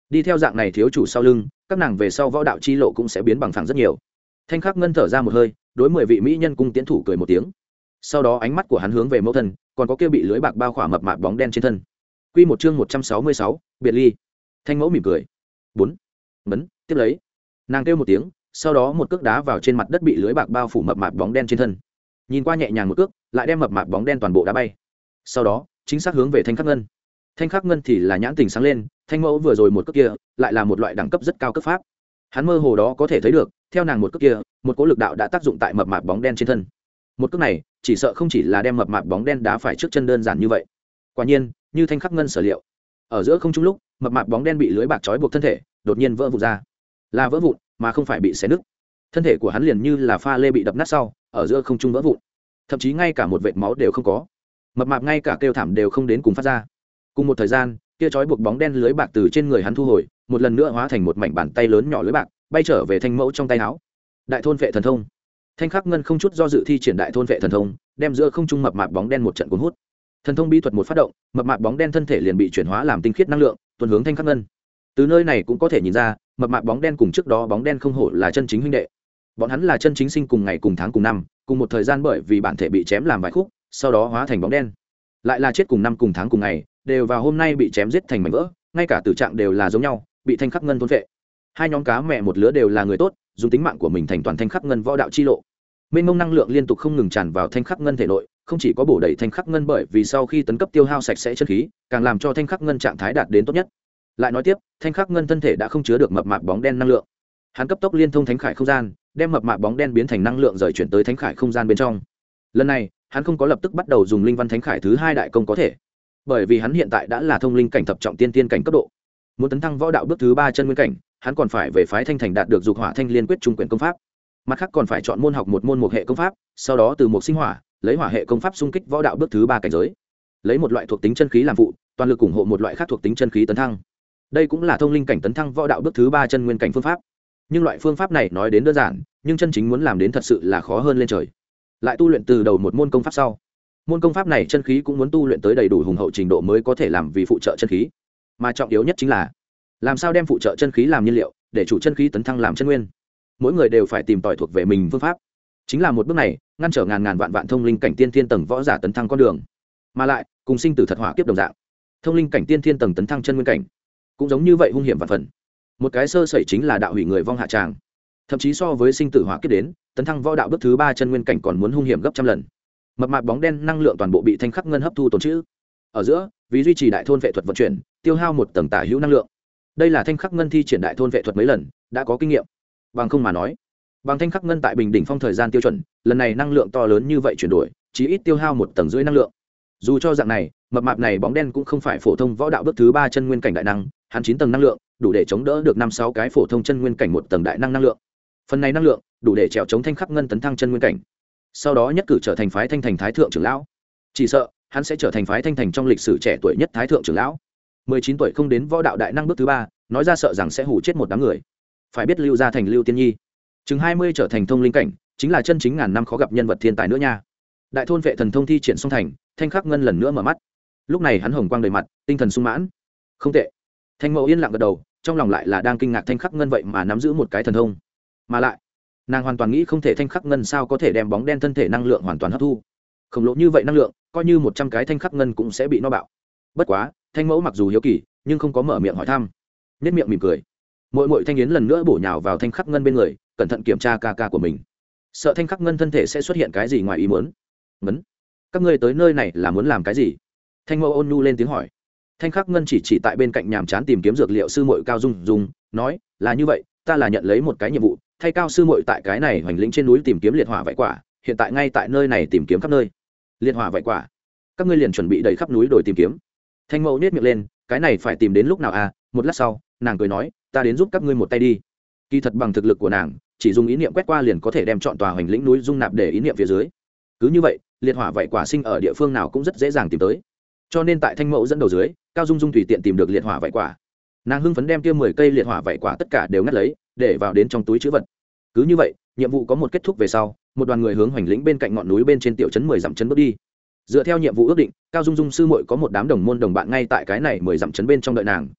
đi theo dạng này thiếu chủ sau lưng các nàng về sau võ đạo chi lộ cũng sẽ biến bằng phẳng rất nhiều. Thanh Khắc Ngân thở ra một hơi, đối mười vị mỹ nhân cung tiến thủ cười một tiếng, sau đó ánh mắt của hắn hướng về mẫu thân còn có kia bị lưới bạc bao khỏa mập mạp bóng đen trên thân. Quy một chương một trăm sáu mươi sáu, biệt ly. Thanh mẫu mỉm cười. Bốn. Mấn, tiếp lấy. Nàng kêu một tiếng, sau đó một cước đá vào trên mặt đất bị lưới bạc bao phủ mập mạp bóng đen trên thân. Nhìn qua nhẹ nhàng một cước, lại đem mập mạp bóng đen toàn bộ đá bay. Sau đó, chính xác hướng về Thanh Khắc Ngân. Thanh Khắc Ngân thì là nhãn tình sáng lên, thanh mẫu vừa rồi một cước kia, lại là một loại đẳng cấp rất cao cấp pháp. Hắn mơ hồ đó có thể thấy được, theo nàng một cước kia, một cỗ lực đạo đã tác dụng tại mập mạp bóng đen trên thân. Một cước này, chỉ sợ không chỉ là đem mập mạp bóng đen đá phải trước chân đơn giản như vậy. Quả nhiên, như Thanh Khắc Ngân sở liệu, ở giữa không trung lúc, mập mạp bóng đen bị lưới bạc trói buộc thân thể, đột nhiên vỡ vụn ra. Là vỡ vụn, mà không phải bị xé nứt. Thân thể của hắn liền như là pha lê bị đập nát sau, ở giữa không trung vỡ vụn. Thậm chí ngay cả một vệt máu đều không có. Mập mạp ngay cả kêu thảm đều không đến cùng phát ra. Cùng một thời gian, kia trói buộc bóng đen lưới bạc từ trên người hắn thu hồi, một lần nữa hóa thành một mảnh bàn tay lớn nhỏ lưới bạc, bay trở về thanh mẫu trong tay áo. Đại thôn vệ thần thông. Thanh Khắc Ngân không chút do dự thi triển đại thôn vệ thần thông, đem giữa không trung mập mạp bóng đen một trận cuốn hút. Thần thông bí thuật một phát động, mập mạp bóng đen thân thể liền bị chuyển hóa làm tinh khiết năng lượng, tuôn hướng Thanh Khắc Ngân. Từ nơi này cũng có thể nhìn ra, mập mạp bóng đen cùng trước đó bóng đen không hổ là chân chính huynh đệ. Bọn hắn là chân chính sinh cùng ngày cùng tháng cùng năm, cùng một thời gian bởi vì bản thể bị chém làm vài khúc, sau đó hóa thành bóng đen. Lại là chết cùng năm cùng tháng cùng ngày, đều vào hôm nay bị chém giết thành mảnh vỡ, ngay cả tử trạng đều là giống nhau, bị Thanh Khắc Ngân thôn vệ. Hai nhóm cá mẹ một lứa đều là người tốt, dùng tính mạng của mình thành toàn Thanh Khắc Ngân võ đạo chi lộ. Mênh mông năng lượng liên tục không ngừng tràn vào Thanh Khắc Ngân thể nội, không chỉ có bổ đầy Thanh Khắc Ngân bởi vì sau khi tấn cấp tiêu hao sạch sẽ chân khí, càng làm cho Thanh Khắc Ngân trạng thái đạt đến tốt nhất. Lại nói tiếp, Thanh Khắc Ngân thân thể đã không chứa được mập mạp bóng đen năng lượng. Hắn cấp tốc liên thông thánh khải không gian, đem mập mạp bóng đen biến thành năng lượng rời chuyển tới thánh khải không gian bên trong. Lần này, hắn không có lập tức bắt đầu dùng linh văn thánh khải thứ hai đại công có thể, bởi vì hắn hiện tại đã là thông linh cảnh thập trọng tiên tiên cảnh cấp độ. Muốn tấn thăng võ đạo bước thứ ba chân nguyên cảnh, hắn còn phải về phái Thanh Thành đạt được dục hỏa thanh liên quyết trung quyển công pháp. Mặt khác còn phải chọn môn học một môn một hệ công pháp, sau đó từ một sinh hỏa, lấy hỏa hệ công pháp xung kích võ đạo bước thứ ba cảnh giới. Lấy một loại thuộc tính chân khí làm phụ, toàn lực ủng hộ một loại khác thuộc tính chân khí tấn thăng. Đây cũng là thông linh cảnh tấn thăng võ đạo bước thứ ba chân nguyên cảnh phương pháp. Nhưng loại phương pháp này nói đến đơn giản, nhưng chân chính muốn làm đến thật sự là khó hơn lên trời. Lại tu luyện từ đầu một môn công pháp sau, môn công pháp này chân khí cũng muốn tu luyện tới đầy đủ hùng hậu trình độ mới có thể làm vì phụ trợ chân khí. Mà trọng yếu nhất chính là làm sao đem phụ trợ chân khí làm nhiên liệu, để chủ chân khí tấn thăng làm chân nguyên. Mỗi người đều phải tìm tòi thuộc về mình phương pháp. Chính là một bước này, ngăn trở ngàn ngàn vạn vạn thông linh cảnh tiên thiên tầng võ giả tấn thăng con đường. Mà lại, cùng sinh tử thật hỏa kiếp đồng dạng, thông linh cảnh tiên thiên tầng tấn thăng chân nguyên cảnh, cũng giống như vậy hung hiểm vạn phần. Một cái sơ sẩy chính là đạo hủy người vong hạ tràng. Thậm chí so với sinh tử hỏa kiếp đến, tấn thăng võ đạo bước thứ ba chân nguyên cảnh còn muốn hung hiểm gấp trăm lần. Mập mạp bóng đen năng lượng toàn bộ bị Thanh Khắc Ngân hấp thu tồn trữ. Ở giữa, vì duy trì đại thôn vệ thuật vận chuyển, tiêu hao một tầng tả hữu năng lượng. Đây là Thanh Khắc Ngân thi triển đại thôn vệ thuật mấy lần, đã có kinh nghiệm. Bằng không mà nói, bằng Thanh Khắc Ngân tại bình đỉnh phong thời gian tiêu chuẩn, lần này năng lượng to lớn như vậy chuyển đổi, chỉ ít tiêu hao một tầng rưỡi năng lượng. Dù cho dạng này, mập mạp này bóng đen cũng không phải phổ thông võ đạo bước thứ ba chân nguyên cảnh đại năng, hắn chín tầng năng lượng, đủ để chống đỡ được năm sáu cái phổ thông chân nguyên cảnh một tầng đại năng năng lượng. Phần này năng lượng, đủ để trèo chống Thanh Khắc Ngân tấn thăng chân nguyên cảnh. Sau đó nhất cử trở thành phái Thanh Thành thái thượng trưởng lão. Chỉ sợ, hắn sẽ trở thành phái Thanh Thành trong lịch sử trẻ tuổi nhất thái thượng trưởng lão. mười chín tuổi không đến võ đạo đại năng bước thứ ba, nói ra sợ rằng sẽ hù chết một đám người. Phải biết Lưu gia thành Lưu Tiên Nhi, chừng hai mươi trở thành thông linh cảnh, chính là chân chính ngàn năm khó gặp nhân vật thiên tài nữa nha. Đại thôn vệ thần thông thi triển xong thành, Thanh Khắc Ngân lần nữa mở mắt. Lúc này hắn hồng quang đầy mặt, tinh thần sung mãn. Không tệ. Thanh Mẫu yên lặng gật đầu, trong lòng lại là đang kinh ngạc Thanh Khắc Ngân vậy mà nắm giữ một cái thần thông. Mà lại, nàng hoàn toàn nghĩ không thể Thanh Khắc Ngân sao có thể đem bóng đen thân thể năng lượng hoàn toàn hấp thu. Khổng lồ như vậy năng lượng, coi như một trăm cái Thanh Khắc Ngân cũng sẽ bị no bạo. Bất quá, Thanh Mẫu mặc dù hiếu kỳ, nhưng không có mở miệng hỏi thăm. Nhất miệng mỉm cười. Muội muội Thanh Yến lần nữa bổ nhào vào Thanh Khắc Ngân bên người, cẩn thận kiểm tra ca ca của mình. Sợ Thanh Khắc Ngân thân thể sẽ xuất hiện cái gì ngoài ý muốn. Ngấn, các ngươi tới nơi này là muốn làm cái gì? Thanh Mẫu ôn nhu lên tiếng hỏi. Thanh Khắc Ngân chỉ chỉ tại bên cạnh nhàm chán tìm kiếm dược liệu sư muội Cao Dung Dung, nói, là như vậy, ta là nhận lấy một cái nhiệm vụ, thay Cao sư muội tại cái này hoành lĩnh trên núi tìm kiếm liệt hỏa vảy quả, hiện tại ngay tại nơi này tìm kiếm khắp nơi. Liệt hỏa vảy quả? Các ngươi liền chuẩn bị đầy khắp núi đồi tìm kiếm. Thanh Mẫu nhếch miệng lên, cái này phải tìm đến lúc nào à? Một lát sau, nàng cười nói, ta đến giúp các ngươi một tay đi. Kỳ thật bằng thực lực của nàng, chỉ dùng ý niệm quét qua liền có thể đem chọn tòa hoành lĩnh núi dung nạp để ý niệm phía dưới. Cứ như vậy, liệt hỏa vảy quả sinh ở địa phương nào cũng rất dễ dàng tìm tới. Cho nên tại Thanh Mẫu dẫn đầu dưới, Cao Dung Dung tùy tiện tìm được liệt hỏa vảy quả. Nàng hưng phấn đem kia mười cây liệt hỏa vảy quả tất cả đều ngắt lấy, để vào đến trong túi trữ vật. Cứ như vậy, nhiệm vụ có một kết thúc về sau, một đoàn người hướng hoành lĩnh bên cạnh ngọn núi bên trên tiểu trấn mười dặm trấn bước đi. Dựa theo nhiệm vụ ước định, Cao Dung Dung sư muội có một đám đồng môn đồng bạn ngay tại cái này mười dặm trấn bên trong đợi nàng,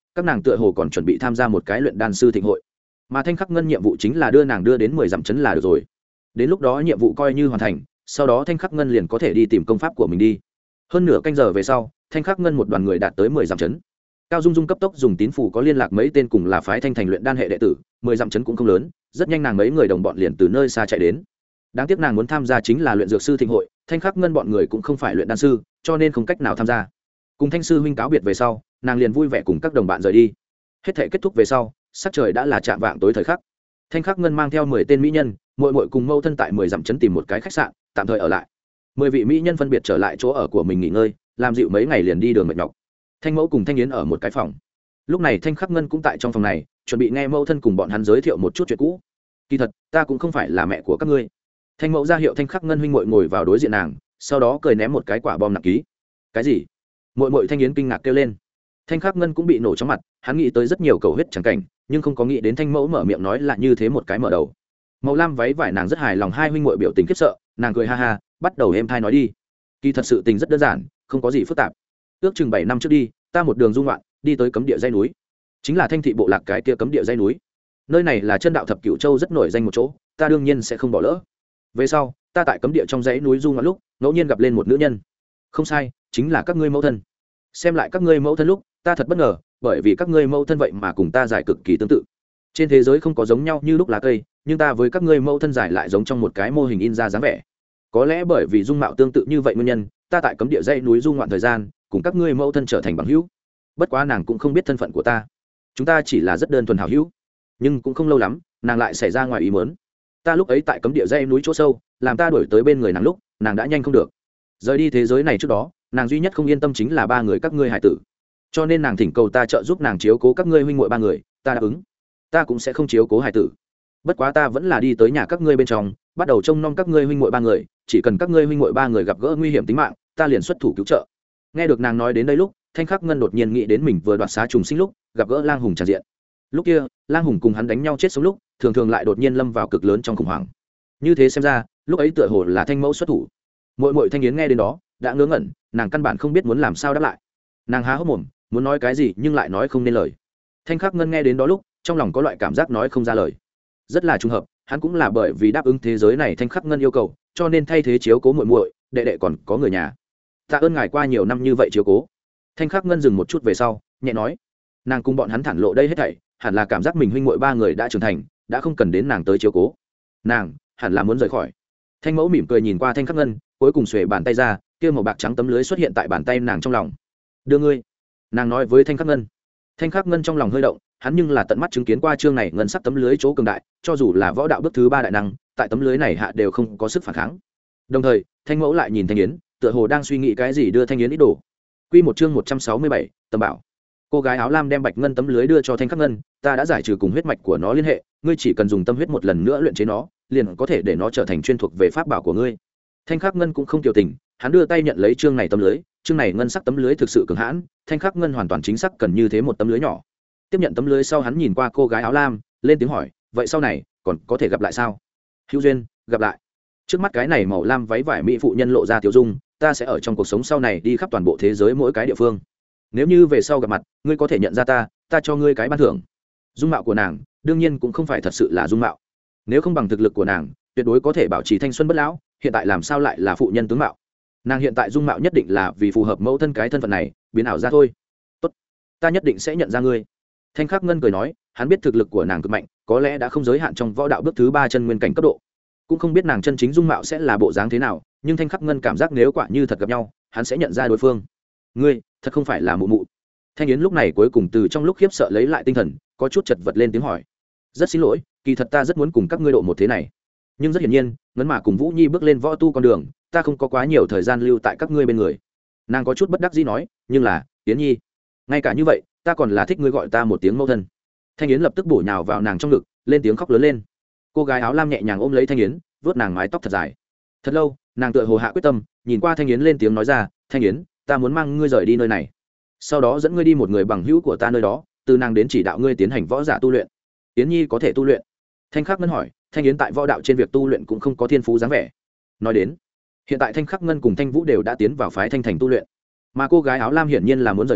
các nàng tựa hồ còn chuẩn bị tham gia một cái luyện đan sư thịnh hội, mà thanh khắc ngân nhiệm vụ chính là đưa nàng đưa đến mười dặm chấn là được rồi. Đến lúc đó nhiệm vụ coi như hoàn thành, sau đó thanh khắc ngân liền có thể đi tìm công pháp của mình đi. Hơn nửa canh giờ về sau, thanh khắc ngân một đoàn người đạt tới mười dặm chấn. Cao Dung Dung cấp tốc dùng tín phủ có liên lạc mấy tên cùng là phái thanh thành luyện đan hệ đệ tử, mười dặm chấn cũng không lớn, rất nhanh nàng mấy người đồng bọn liền từ nơi xa chạy đến. Đáng tiếc nàng muốn tham gia chính là luyện dược sư thịnh hội, thanh khắc ngân bọn người cũng không phải luyện đan sư, cho nên không cách nào tham gia. Cùng thanh sư huynh cáo biệt về sau, nàng liền vui vẻ cùng các đồng bạn rời đi. Hết thể kết thúc về sau, sắc trời đã là chạm vạng tối thời khắc. Thanh khắc ngân mang theo mười tên mỹ nhân, muội muội cùng mâu thân tại mười dặm chấn tìm một cái khách sạn tạm thời ở lại. Mười vị mỹ nhân phân biệt trở lại chỗ ở của mình nghỉ ngơi, làm dịu mấy ngày liền đi đường mệt nhọc. Thanh mẫu cùng thanh yến ở một cái phòng. Lúc này thanh khắc ngân cũng tại trong phòng này, chuẩn bị nghe mẫu thân cùng bọn hắn giới thiệu một chút chuyện cũ. Kỳ thật ta cũng không phải là mẹ của các ngươi. Thanh mẫu ra hiệu thanh khắc ngân huynh muội ngồi vào đối diện nàng, sau đó cười ném một cái quả bom nặng ký. Cái gì? Muội muội thanh yến kinh ngạc kêu lên. Thanh khắc ngân cũng bị nổ trong mặt, hắn nghĩ tới rất nhiều cầu huyết chẳng cảnh, nhưng không có nghĩ đến thanh mẫu mở miệng nói là như thế một cái mở đầu. Màu lam váy vải nàng rất hài lòng hai huynh muội biểu tình khiếp sợ, nàng cười ha ha, bắt đầu êm thai nói đi. Kỳ thật sự tình rất đơn giản, không có gì phức tạp. Ước chừng bảy năm trước đi, ta một đường du ngoạn, đi tới cấm địa dãy núi, chính là thanh thị bộ lạc cái kia cấm địa dãy núi. Nơi này là chân đạo thập cửu châu rất nổi danh một chỗ, ta đương nhiên sẽ không bỏ lỡ. Về sau, ta tại cấm địa trong dãy núi du ngoạn lúc, ngẫu nhiên gặp lên một nữ nhân. Không sai, chính là các ngươi mẫu thân. Xem lại các ngươi mẫu thân lúc, ta thật bất ngờ, bởi vì các ngươi mẫu thân vậy mà cùng ta giải cực kỳ tương tự. Trên thế giới không có giống nhau như lúc lá cây, nhưng ta với các ngươi mẫu thân giải lại giống trong một cái mô hình in ra dáng vẻ. Có lẽ bởi vì dung mạo tương tự như vậy nguyên nhân, ta tại cấm địa dãy núi du ngoạn thời gian, cùng các ngươi mẫu thân trở thành bằng hữu. Bất quá nàng cũng không biết thân phận của ta, chúng ta chỉ là rất đơn thuần hảo hữu. Nhưng cũng không lâu lắm, nàng lại xảy ra ngoài ý muốn. Ta lúc ấy tại cấm địa dãy núi chỗ sâu, làm ta đuổi tới bên người nàng lúc, nàng đã nhanh không được. Rời đi thế giới này trước đó, nàng duy nhất không yên tâm chính là ba người các ngươi hải tử. Cho nên nàng thỉnh cầu ta trợ giúp nàng chiếu cố các ngươi huynh muội ba người, ta đáp ứng. Ta cũng sẽ không chiếu cố hải tử. Bất quá ta vẫn là đi tới nhà các ngươi bên trong, bắt đầu trông nom các ngươi huynh muội ba người, chỉ cần các ngươi huynh muội ba người gặp gỡ nguy hiểm tính mạng, ta liền xuất thủ cứu trợ. Nghe được nàng nói đến đây lúc, thanh khắc ngân đột nhiên nghĩ đến mình vừa đoạt xá trùng sinh lúc gặp gỡ lang hùng tràn diện. Lúc kia lang hùng cùng hắn đánh nhau chết sống lúc, thường thường lại đột nhiên lâm vào cực lớn trong khủng hoảng. Như thế xem ra lúc ấy tựa hồ là thanh mẫu xuất thủ. Muội muội thanh yến nghe đến đó đã ngớ ngẩn, nàng căn bản không biết muốn làm sao đáp lại. Nàng há hốc mồm muốn nói cái gì nhưng lại nói không nên lời. Thanh khắc ngân nghe đến đó lúc trong lòng có loại cảm giác nói không ra lời. Rất là trùng hợp, hắn cũng là bởi vì đáp ứng thế giới này thanh khắc ngân yêu cầu, cho nên thay thế chiếu cố muội muội, đệ đệ còn có người nhà. Tạ ơn ngài qua nhiều năm như vậy chiếu cố. Thanh khắc ngân dừng một chút về sau nhẹ nói, nàng cùng bọn hắn thản lộ đây hết thảy hẳn là cảm giác mình huynh muội ba người đã trưởng thành, đã không cần đến nàng tới chiếu cố, nàng hẳn là muốn rời khỏi. Thanh mẫu mỉm cười nhìn qua thanh khắc ngân, cuối cùng xuề bàn tay ra, kia màu bạc trắng tấm lưới xuất hiện tại bàn tay nàng trong lòng. Đưa ngươi, nàng nói với thanh khắc ngân. Thanh khắc ngân trong lòng hơi động, hắn nhưng là tận mắt chứng kiến qua chương này ngân sắc tấm lưới chỗ cường đại, cho dù là võ đạo bước thứ ba đại năng, tại tấm lưới này hạ đều không có sức phản kháng. Đồng thời thanh mẫu lại nhìn thanh yến, tựa hồ đang suy nghĩ cái gì đưa thanh yến ít đồ. Quy một chương một trăm sáu mươi bảy, Tâm Bảo. Cô gái áo lam đem bạch ngân tấm lưới đưa cho thanh khắc ngân, ta đã giải trừ cùng huyết mạch của nó liên hệ, ngươi chỉ cần dùng tâm huyết một lần nữa luyện chế nó, liền có thể để nó trở thành chuyên thuộc về pháp bảo của ngươi. Thanh khắc ngân cũng không tiểu tình, hắn đưa tay nhận lấy chương này tấm lưới, chương này ngân sắc tấm lưới thực sự cường hãn, thanh khắc ngân hoàn toàn chính xác cần như thế một tấm lưới nhỏ. Tiếp nhận tấm lưới sau hắn nhìn qua cô gái áo lam, lên tiếng hỏi, vậy sau này còn có thể gặp lại sao? Hữu duyên, gặp lại. Trước mắt cái này màu lam váy vải mỹ phụ nhân lộ ra tiểu dung, ta sẽ ở trong cuộc sống sau này đi khắp toàn bộ thế giới mỗi cái địa phương. Nếu như về sau gặp mặt, ngươi có thể nhận ra ta, ta cho ngươi cái ban thưởng. Dung mạo của nàng đương nhiên cũng không phải thật sự là dung mạo, nếu không bằng thực lực của nàng tuyệt đối có thể bảo trì thanh xuân bất lão, hiện tại làm sao lại là phụ nhân tướng mạo? Nàng hiện tại dung mạo nhất định là vì phù hợp mẫu thân cái thân phận này biến ảo ra thôi. Tốt, ta nhất định sẽ nhận ra ngươi. Thanh khắc ngân cười nói, hắn biết thực lực của nàng cực mạnh, có lẽ đã không giới hạn trong võ đạo bước thứ ba chân nguyên cảnh cấp độ, cũng không biết nàng chân chính dung mạo sẽ là bộ dáng thế nào, nhưng thanh khắc ngân cảm giác nếu quả như thật gặp nhau, hắn sẽ nhận ra đối phương. Ngươi thật không phải là mụ mụ? Thanh yến lúc này cuối cùng từ trong lúc khiếp sợ lấy lại tinh thần, có chút chật vật lên tiếng hỏi. Rất xin lỗi, kỳ thật ta rất muốn cùng các ngươi độ một thế này, nhưng rất hiển nhiên ngấn mà cùng vũ nhi bước lên võ tu con đường, ta không có quá nhiều thời gian lưu tại các ngươi bên người. Nàng có chút bất đắc dĩ nói, nhưng là yến nhi, ngay cả như vậy ta còn là thích ngươi gọi ta một tiếng mẫu thân. Thanh yến lập tức bổ nhào vào nàng trong ngực, lên tiếng khóc lớn lên. Cô gái áo lam nhẹ nhàng ôm lấy thanh yến, vuốt nàng mái tóc thật dài. Thật lâu nàng tựa hồ hạ quyết tâm, nhìn qua thanh yến lên tiếng nói ra, thanh yến, ta muốn mang ngươi rời đi nơi này, sau đó dẫn ngươi đi một người bằng hữu của ta nơi đó, từ nàng đến chỉ đạo ngươi tiến hành võ giả tu luyện. Yến nhi có thể tu luyện? Thanh khắc ngân hỏi. Thanh yến tại võ đạo trên việc tu luyện cũng không có thiên phú dáng vẻ. Nói đến hiện tại thanh khắc ngân cùng thanh vũ đều đã tiến vào phái thanh thành tu luyện, mà cô gái áo lam hiển nhiên là muốn rời khỏi,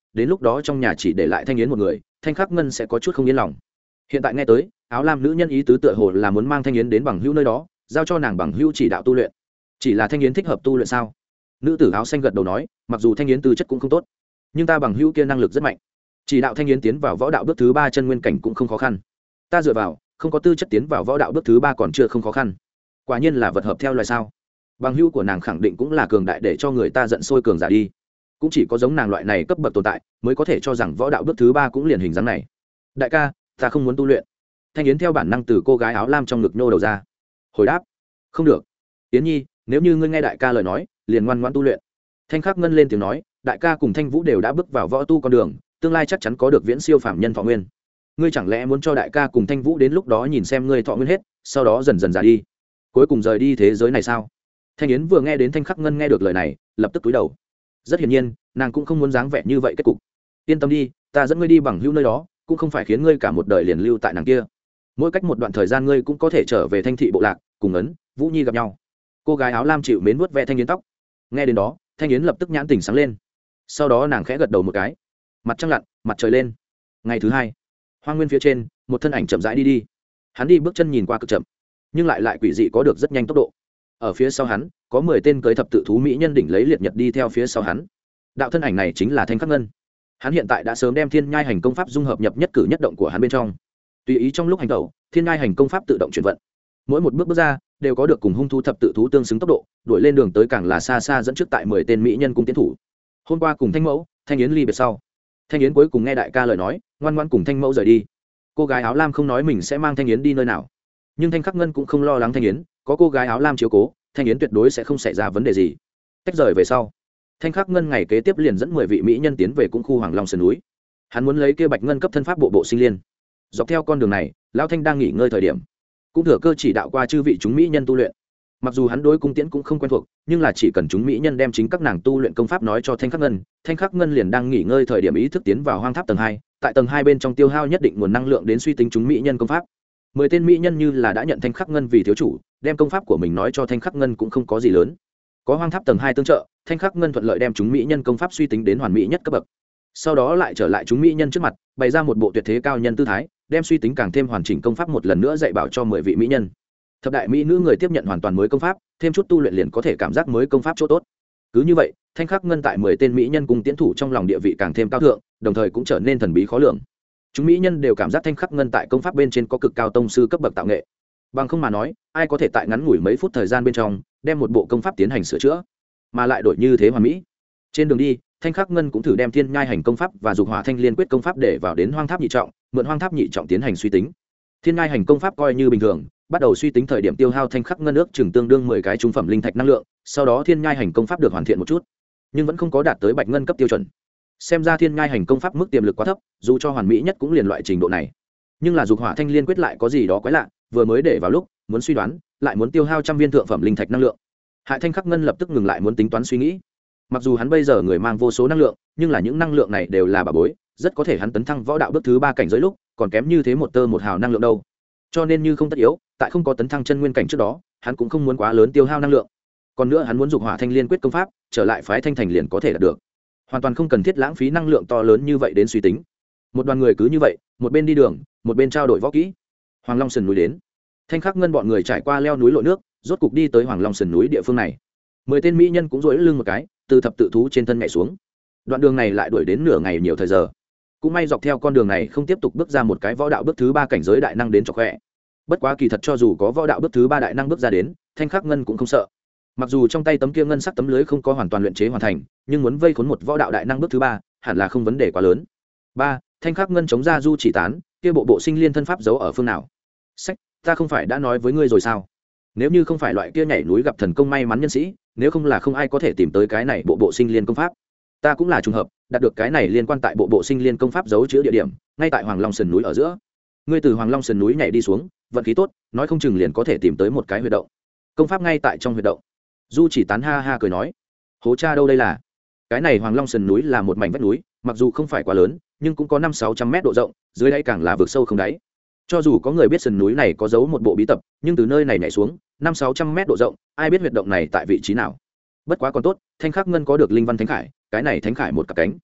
đến lúc đó trong nhà chỉ để lại Thanh Yến một người, Thanh Khắc Ngân sẽ có chút không yên lòng. Hiện tại nghe tới áo lam nữ nhân ý tứ tựa hồ là muốn mang Thanh Yến đến bằng hữu nơi đó, giao cho nàng bằng hữu chỉ đạo tu luyện. Chỉ là Thanh Yến thích hợp tu luyện sao? Nữ tử áo xanh gật đầu nói, mặc dù Thanh Yến tư chất cũng không tốt, nhưng ta bằng hữu kia năng lực rất mạnh, chỉ đạo Thanh Yến tiến vào võ đạo bước thứ ba chân nguyên cảnh cũng không khó khăn. Ta dựa vào, không có tư chất tiến vào võ đạo bước thứ ba còn chưa không khó khăn. Quả nhiên là vật hợp theo loài sao? Bằng hữu của nàng khẳng định cũng là cường đại để cho người ta giận sôi cường giả đi. Cũng chỉ có giống nàng loại này cấp bậc tồn tại mới có thể cho rằng võ đạo bước thứ ba cũng liền hình dáng này. Đại ca, ta không muốn tu luyện. Thanh Yến theo bản năng từ cô gái áo lam trong ngực nhô đầu ra. Hồi đáp, không được. Yến Nhi, nếu như ngươi nghe đại ca lời nói, liền ngoan ngoãn tu luyện. Thanh Khắc Ngân lên tiếng nói, đại ca cùng Thanh Vũ đều đã bước vào võ tu con đường, tương lai chắc chắn có được viễn siêu phàm nhân thọ nguyên. Ngươi chẳng lẽ muốn cho đại ca cùng Thanh Vũ đến lúc đó nhìn xem ngươi thọ nguyên hết, sau đó dần dần già đi, cuối cùng rời đi thế giới này sao? Thanh Yến vừa nghe đến Thanh Khắc Ngân nghe được lời này, lập tức cúi đầu. Rất hiển nhiên, nàng cũng không muốn dáng vẻ như vậy kết cục. Yên tâm đi, ta dẫn ngươi đi bằng hữu nơi đó, cũng không phải khiến ngươi cả một đời liền lưu tại nàng kia. Mỗi cách một đoạn thời gian ngươi cũng có thể trở về Thanh thị bộ lạc, cùng ấn Vũ Nhi gặp nhau. Cô gái áo lam chịu mến vuốt ve Thanh Yến tóc. Nghe đến đó, Thanh Yến lập tức nhãn tỉnh sáng lên. Sau đó nàng khẽ gật đầu một cái. Mặt trăng lặn, mặt trời lên. Ngày thứ hai, hoang nguyên phía trên, một thân ảnh chậm rãi đi đi. Hắn đi bước chân nhìn qua cực chậm, nhưng lại lại quỷ dị có được rất nhanh tốc độ. Ở phía sau hắn, có mười tên cưỡi thập tự thú mỹ nhân đỉnh lấy liệt nhật đi theo phía sau hắn. Đạo thân ảnh này chính là Thanh Khắc Ngân. Hắn hiện tại đã sớm đem Thiên Nhai Hành công pháp dung hợp nhập nhất cử nhất động của hắn bên trong. Tùy ý trong lúc hành động, Thiên Nhai Hành công pháp tự động chuyển vận. Mỗi một bước bước ra, đều có được cùng hung thú thập tự thú tương xứng tốc độ, đuổi lên đường tới càng là xa xa dẫn trước tại mười tên mỹ nhân cung tiến thủ. Hôm qua cùng Thanh Mẫu, Thanh Yến ly biệt sau, Thanh Yến cuối cùng nghe đại ca lời nói, ngoan ngoãn cùng Thanh Mẫu rời đi. Cô gái áo lam không nói mình sẽ mang Thanh Yến đi nơi nào, nhưng Thanh Khắc Ngân cũng không lo lắng Thanh Yến, có cô gái áo lam chiếu cố, Thanh Yến tuyệt đối sẽ không xảy ra vấn đề gì. Tách rời về sau, Thanh Khắc Ngân ngày kế tiếp liền dẫn mười vị mỹ nhân tiến về cung khu Hoàng Long Sơn núi. Hắn muốn lấy kia bạch ngân cấp thân pháp bộ bộ sinh liên. Dọc theo con đường này, Lão Thanh đang nghỉ ngơi thời điểm, cũng thừa cơ chỉ đạo qua chư vị chúng mỹ nhân tu luyện. Mặc dù hắn đối cung tiễn cũng không quen thuộc, nhưng là chỉ cần chúng mỹ nhân đem chính các nàng tu luyện công pháp nói cho Thanh Khắc Ngân, Thanh Khắc Ngân liền đang nghỉ ngơi thời điểm ý thức tiến vào hoang tháp tầng hai, tại tầng hai bên trong tiêu hao nhất định nguồn năng lượng đến suy tính chúng mỹ nhân công pháp. Mười tên mỹ nhân như là đã nhận Thanh Khắc Ngân vì thiếu chủ, đem công pháp của mình nói cho Thanh Khắc Ngân cũng không có gì lớn. Có hoang tháp tầng hai tương trợ, Thanh Khắc Ngân thuận lợi đem chúng mỹ nhân công pháp suy tính đến hoàn mỹ nhất cấp bậc. Sau đó lại trở lại chúng mỹ nhân trước mặt, bày ra một bộ tuyệt thế cao nhân tư thái, đem suy tính càng thêm hoàn chỉnh công pháp một lần nữa dạy bảo cho mười vị mỹ nhân. Thập đại mỹ nữ người tiếp nhận hoàn toàn mới công pháp, thêm chút tu luyện liền có thể cảm giác mới công pháp chỗ tốt. Cứ như vậy, Thanh Khắc Ngân tại mười tên mỹ nhân cùng tiến thủ trong lòng địa vị càng thêm cao thượng, đồng thời cũng trở nên thần bí khó lường. Chúng mỹ nhân đều cảm giác Thanh Khắc Ngân tại công pháp bên trên có cực cao tông sư cấp bậc tạo nghệ. Bằng không mà nói, ai có thể tại ngắn ngủi mấy phút thời gian bên trong đem một bộ công pháp tiến hành sửa chữa, mà lại đổi như thế hoàn mỹ. Trên đường đi, Thanh Khắc Ngân cũng thử đem Thiên Nhai Hành công pháp và Dục Hỏa Thanh Liên quyết công pháp để vào đến Hoang Tháp nhị trọng, mượn Hoang Tháp nhị trọng tiến hành suy tính. Thiên Nhai Hành công pháp coi như bình thường, bắt đầu suy tính thời điểm tiêu hao Thanh Khắc Ngân ước chừng tương đương mười cái trung phẩm linh thạch năng lượng, sau đó Thiên Nhai Hành công pháp được hoàn thiện một chút, nhưng vẫn không có đạt tới bạch ngân cấp tiêu chuẩn. Xem ra Thiên Nhai Hành công pháp mức tiềm lực quá thấp, dù cho hoàn mỹ nhất cũng liền loại trình độ này. Nhưng là Dục Hỏa Thanh Liên quyết lại có gì đó quái lạ, vừa mới để vào lúc, muốn suy đoán, lại muốn tiêu hao trăm viên thượng phẩm linh thạch năng lượng. Hại Thanh Khắc Ngân lập tức ngừng lại muốn tính toán suy nghĩ. Mặc dù hắn bây giờ người mang vô số năng lượng, nhưng là những năng lượng này đều là bà bối, rất có thể hắn tấn thăng võ đạo bước thứ ba cảnh giới lúc, còn kém như thế một tơ một hào năng lượng đâu. Cho nên như không tất yếu, tại không có tấn thăng chân nguyên cảnh trước đó, hắn cũng không muốn quá lớn tiêu hao năng lượng. Còn nữa hắn muốn Dục Hỏa Thanh Liên quyết công pháp, trở lại phái Thanh Thành liền có thể đạt được. Hoàn toàn không cần thiết lãng phí năng lượng to lớn như vậy đến suy tính. Một đoàn người cứ như vậy, một bên đi đường, một bên trao đổi võ kỹ. Hoàng Long Sườn núi đến. Thanh Khắc Ngân bọn người trải qua leo núi lội nước, rốt cục đi tới Hoàng Long Sườn núi địa phương này. Mười tên mỹ nhân cũng duỗi lưng một cái, từ thập tự thú trên thân nhảy xuống. Đoạn đường này lại đuổi đến nửa ngày nhiều thời giờ. Cũng may dọc theo con đường này không tiếp tục bước ra một cái võ đạo bước thứ ba cảnh giới đại năng đến chọc khỏe. Bất quá kỳ thật cho dù có võ đạo bước thứ ba đại năng bước ra đến, Thanh Khắc Ngân cũng không sợ. Mặc dù trong tay tấm kia ngân sắc tấm lưới không có hoàn toàn luyện chế hoàn thành, nhưng muốn vây khốn một võ đạo đại năng bước thứ ba, hẳn là không vấn đề quá lớn. Ba, Thanh Khắc Ngân chống ra du chỉ tán, kia bộ bộ sinh liên thân pháp giấu ở phương nào? Sách, ta không phải đã nói với ngươi rồi sao? Nếu như không phải loại kia nhảy núi gặp thần công may mắn nhân sĩ, nếu không là không ai có thể tìm tới cái này bộ bộ sinh liên công pháp. Ta cũng là trùng hợp, đạt được cái này liên quan tại bộ bộ sinh liên công pháp giấu chứa địa điểm, ngay tại Hoàng Long Sườn núi ở giữa. Ngươi từ Hoàng Long Sườn núi nhảy đi xuống, vận khí tốt, nói không chừng liền có thể tìm tới một cái huyệt động. Công pháp ngay tại trong huyệt động. Du chỉ tán ha ha cười nói, hố cha đâu đây là? Cái này Hoàng Long Sườn núi là một mảnh vách núi, mặc dù không phải quá lớn, nhưng cũng có năm sáu trăm mét độ rộng, dưới đáy càng là vực sâu không đáy. Cho dù có người biết sườn núi này có giấu một bộ bí tập, nhưng từ nơi này nhảy xuống năm sáu trăm mét độ rộng, ai biết huyệt động này tại vị trí nào. Bất quá còn tốt, Thanh Khắc Ngân có được linh văn thánh khải, cái này thánh khải một cặp cánh.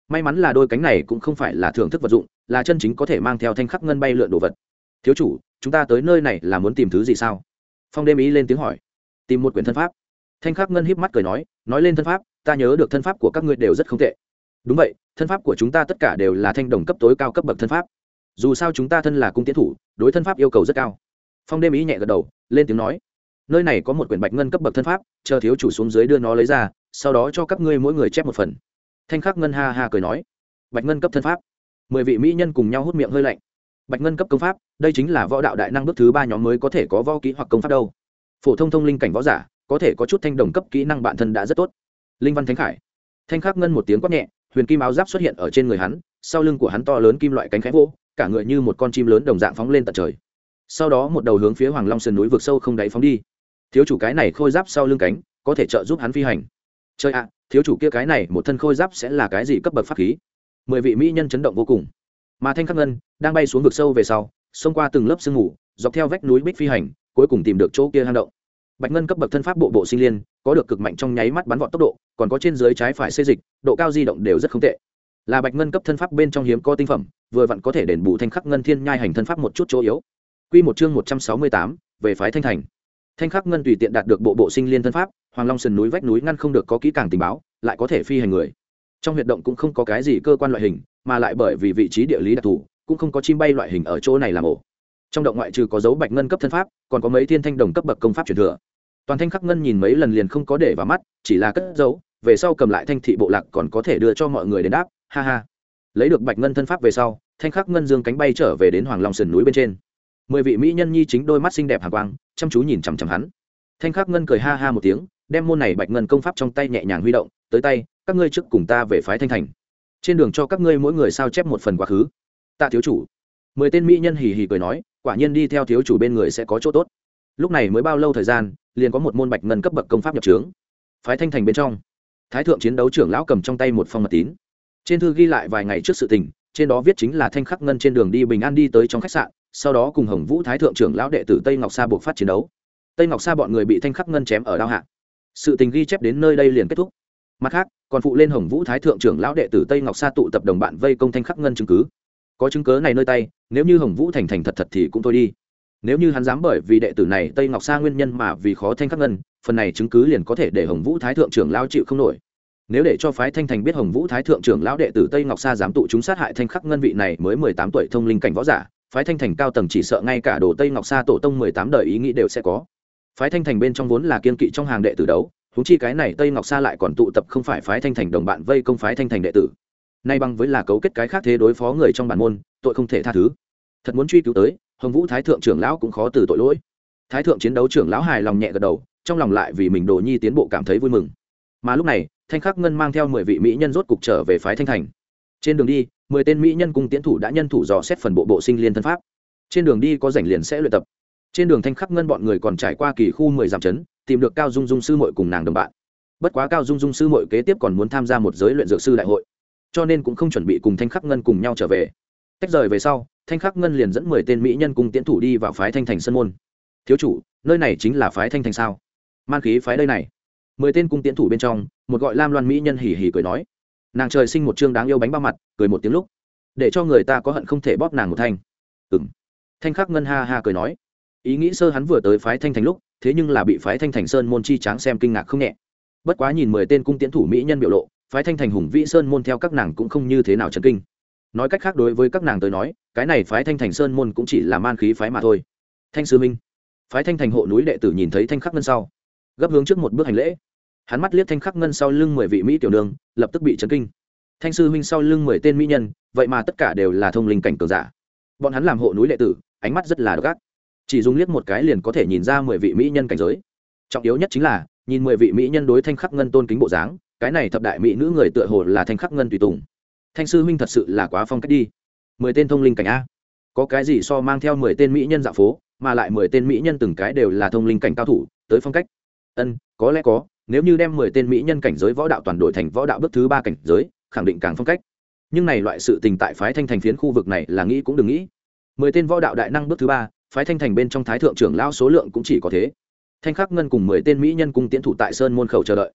may mắn là đôi cánh này cũng không phải là thưởng thức vật dụng, là chân chính có thể mang theo thanh khắc ngân bay lượn đồ vật. Thiếu chủ, chúng ta tới nơi này là muốn tìm thứ gì sao? Phong đêm ý lên tiếng hỏi. Tìm một quyển thân pháp. Thanh khắc ngân híp mắt cười nói, nói lên thân pháp, ta nhớ được thân pháp của các ngươi đều rất không tệ. Đúng vậy, thân pháp của chúng ta tất cả đều là thanh đồng cấp tối cao cấp bậc thân pháp. Dù sao chúng ta thân là cung tiến thủ, đối thân pháp yêu cầu rất cao. Phong đêm ý nhẹ gật đầu, lên tiếng nói, nơi này có một quyển bạch ngân cấp bậc thân pháp, chờ thiếu chủ xuống dưới đưa nó lấy ra, sau đó cho các ngươi mỗi người chép một phần. Thanh khắc ngân ha ha cười nói, bạch ngân cấp thân pháp. Mười vị mỹ nhân cùng nhau hút miệng hơi lạnh. Bạch ngân cấp công pháp, đây chính là võ đạo đại năng bước thứ ba nhóm mới có thể có võ kỹ hoặc công pháp đâu. Phổ thông thông linh cảnh võ giả có thể có chút thanh đồng cấp kỹ năng bản thân đã rất tốt. Linh văn thánh khải. Thanh khắc ngân một tiếng quát nhẹ, huyền kim áo giáp xuất hiện ở trên người hắn, sau lưng của hắn to lớn kim loại cánh khẽ vỗ, cả người như một con chim lớn đồng dạng phóng lên tận trời. Sau đó một đầu hướng phía Hoàng Long sườn núi vực sâu không đáy phóng đi. Thiếu chủ cái này khôi giáp sau lưng cánh, có thể trợ giúp hắn phi hành. Chơi ạ, thiếu chủ kia cái này một thân khôi giáp sẽ là cái gì cấp bậc pháp khí? Mười vị mỹ nhân chấn động vô cùng. Mà Thanh khắc ngân đang bay xuống vực sâu về sau, xông qua từng lớp sương mù, dọc theo vách núi bích phi hành, cuối cùng tìm được chỗ kia hang động. Bạch ngân cấp bậc thân pháp bộ bộ sinh liên, có được cực mạnh trong nháy mắt bắn vọt tốc độ, còn có trên dưới trái phải xê dịch, độ cao di động đều rất không tệ. Là bạch ngân cấp thân pháp bên trong hiếm có tinh phẩm, vừa vặn có thể đền bù Thanh khắc ngân thiên nhai hành thân pháp một chút chỗ yếu. Quy một chương một trăm sáu mươi tám, về phái Thanh Thành. Thanh khắc ngân tùy tiện đạt được bộ bộ sinh liên thân pháp, Hoàng Long sườn núi vách núi ngăn không được có kỹ càng tình báo, lại có thể phi hành người. Trong huyệt động cũng không có cái gì cơ quan loại hình, mà lại bởi vì vị trí địa lý đặc thù, cũng không có chim bay loại hình ở chỗ này làm ổ. Trong động ngoại trừ có dấu bạch ngân cấp thân pháp, còn có mấy thiên thanh đồng cấp bậc công pháp truyền thừa. Toàn Thanh khắc ngân nhìn mấy lần liền không có để vào mắt, chỉ là cất giấu, về sau cầm lại thanh thị bộ lạc còn có thể đưa cho mọi người đến đáp, ha ha. Lấy được bạch ngân thân pháp về sau, Thanh khắc ngân dương cánh bay trở về đến Hoàng Long sườn núi bên trên. Mười vị mỹ nhân nhi chính đôi mắt xinh đẹp hàn quang, chăm chú nhìn chằm chằm hắn. Thanh khắc ngân cười ha ha một tiếng, đem môn này bạch ngân công pháp trong tay nhẹ nhàng huy động, tới tay, các ngươi trước cùng ta về phái Thanh Thành. Trên đường cho các ngươi mỗi người sao chép một phần quá khứ. Tạ thiếu chủ. Mười tên mỹ nhân hì hì cười nói, quả nhiên đi theo thiếu chủ bên người sẽ có chỗ tốt. Lúc này mới bao lâu thời gian, liền có một môn bạch ngân cấp bậc công pháp nhập trướng. Phái Thanh Thành bên trong, thái thượng chiến đấu trưởng lão cầm trong tay một phong mật tín. Trên thư ghi lại vài ngày trước sự tình, trên đó viết chính là Thanh khắc ngân trên đường đi bình an đi tới trong khách sạn, sau đó cùng Hồng Vũ thái thượng trưởng lão đệ tử Tây Ngọc Sa buộc phát chiến đấu. Tây Ngọc Sa bọn người bị Thanh khắc ngân chém ở đao hạ. Sự tình ghi chép đến nơi đây liền kết thúc. Mặt khác, còn phụ lên Hồng Vũ thái thượng trưởng lão đệ tử Tây Ngọc Sa tụ tập đồng bạn vây công Thanh khắc ngân chứng cứ. Có chứng cứ này nơi tay, nếu như Hồng Vũ thành thành thật thật thì cũng thôi đi. Nếu như hắn dám bởi vì đệ tử này Tây Ngọc Sa nguyên nhân mà vì khó Thanh khắc ngân, phần này chứng cứ liền có thể để Hồng Vũ thái thượng trưởng lão chịu không nổi. Nếu để cho phái Thanh Thành biết Hồng Vũ thái thượng trưởng lão đệ tử Tây Ngọc Sa dám tụ chúng sát hại Thanh khắc ngân vị này mới mười tám tuổi thông linh cảnh võ giả, phái Thanh Thành cao tầng chỉ sợ ngay cả đồ Tây Ngọc Sa tổ tông mười tám đời ý nghĩ đều sẽ có. Phái Thanh Thành bên trong vốn là kiên kỵ trong hàng đệ tử đấu, huống chi cái này Tây Ngọc Sa lại còn tụ tập không phải phái Thanh Thành đồng bạn vây công phái Thanh Thành đệ tử. Nay bằng với là cấu kết cái khác thế đối phó người trong bản môn, tội không thể tha thứ. Thật muốn truy cứu tới, Hồng Vũ thái thượng trưởng lão cũng khó từ tội lỗi. Thái thượng chiến đấu trưởng lão hài lòng nhẹ gật đầu, trong lòng lại vì mình đồ nhi tiến bộ cảm thấy vui mừng. Mà lúc này, Thanh khắc ngân mang theo mười vị mỹ nhân rốt cục trở về phái Thanh Thành. Trên đường đi, mười tên mỹ nhân cùng tiến thủ đã nhân thủ dò xét phần bộ bộ sinh liên thân pháp. Trên đường đi có rảnh liền sẽ luyện tập. Trên đường Thanh khắc ngân bọn người còn trải qua kỳ khu mười dặm trấn, tìm được Cao Dung Dung sư muội cùng nàng đồng bạn. Bất quá Cao Dung Dung sư muội kế tiếp còn muốn tham gia một giới luyện dược sư đại hội, cho nên cũng không chuẩn bị cùng Thanh khắc ngân cùng nhau trở về. Tách rời về sau, Thanh khắc ngân liền dẫn mười tên mỹ nhân cùng tiến thủ đi vào phái Thanh Thành sân môn. Thiếu chủ, nơi này chính là phái Thanh Thành sao? Man khí phái đây này. Mười tên cung tiến thủ bên trong, một gọi Lam Loan mỹ nhân hỉ hỉ cười nói, nàng trời sinh một trương đáng yêu bánh bao mặt, cười một tiếng lúc, để cho người ta có hận không thể bóp nàng một thanh. Ừm. Thanh khắc ngân ha ha cười nói, ý nghĩ sơ hắn vừa tới phái Thanh Thành lúc, thế nhưng là bị phái Thanh Thành sơn môn chi tráng xem kinh ngạc không nhẹ. Bất quá nhìn mười tên cung tiến thủ mỹ nhân biểu lộ, phái Thanh Thành hùng vĩ sơn môn theo các nàng cũng không như thế nào chấn kinh. Nói cách khác, đối với các nàng tới nói, cái này phái Thanh Thành sơn môn cũng chỉ là man khí phái mà thôi. Thanh sư minh. Phái Thanh Thành hộ núi đệ tử nhìn thấy Thanh khắc ngân sau, gấp hướng trước một bước hành lễ. Hắn mắt liếc Thanh khắc ngân sau lưng mười vị mỹ tiểu nương, lập tức bị chấn kinh. Thanh sư huynh sau lưng mười tên mỹ nhân, vậy mà tất cả đều là thông linh cảnh cường giả. Bọn hắn làm hộ núi đệ tử, ánh mắt rất là độc ác, chỉ dùng liếc một cái liền có thể nhìn ra mười vị mỹ nhân cảnh giới. Trọng yếu nhất chính là nhìn mười vị mỹ nhân đối Thanh khắc ngân tôn kính bộ dáng, cái này thập đại mỹ nữ người tựa hồ là Thanh khắc ngân tùy tùng. Thanh sư huynh thật sự là quá phong cách đi. Mười tên thông linh cảnh a, có cái gì so mang theo mười tên mỹ nhân dạo phố, mà lại mười tên mỹ nhân từng cái đều là thông linh cảnh cao thủ, tới phong cách. Ân, có lẽ có, nếu như đem mười tên mỹ nhân cảnh giới võ đạo toàn đổi thành võ đạo bước thứ ba cảnh giới, khẳng định càng phong cách. Nhưng này loại sự tình tại phái Thanh Thành phiến khu vực này là nghĩ cũng đừng nghĩ. Mười tên võ đạo đại năng bước thứ ba, phái Thanh Thành bên trong thái thượng trưởng lao số lượng cũng chỉ có thế. Thanh khắc ngân cùng mười tên mỹ nhân cùng tiến thủ tại sơn môn khẩu chờ đợi.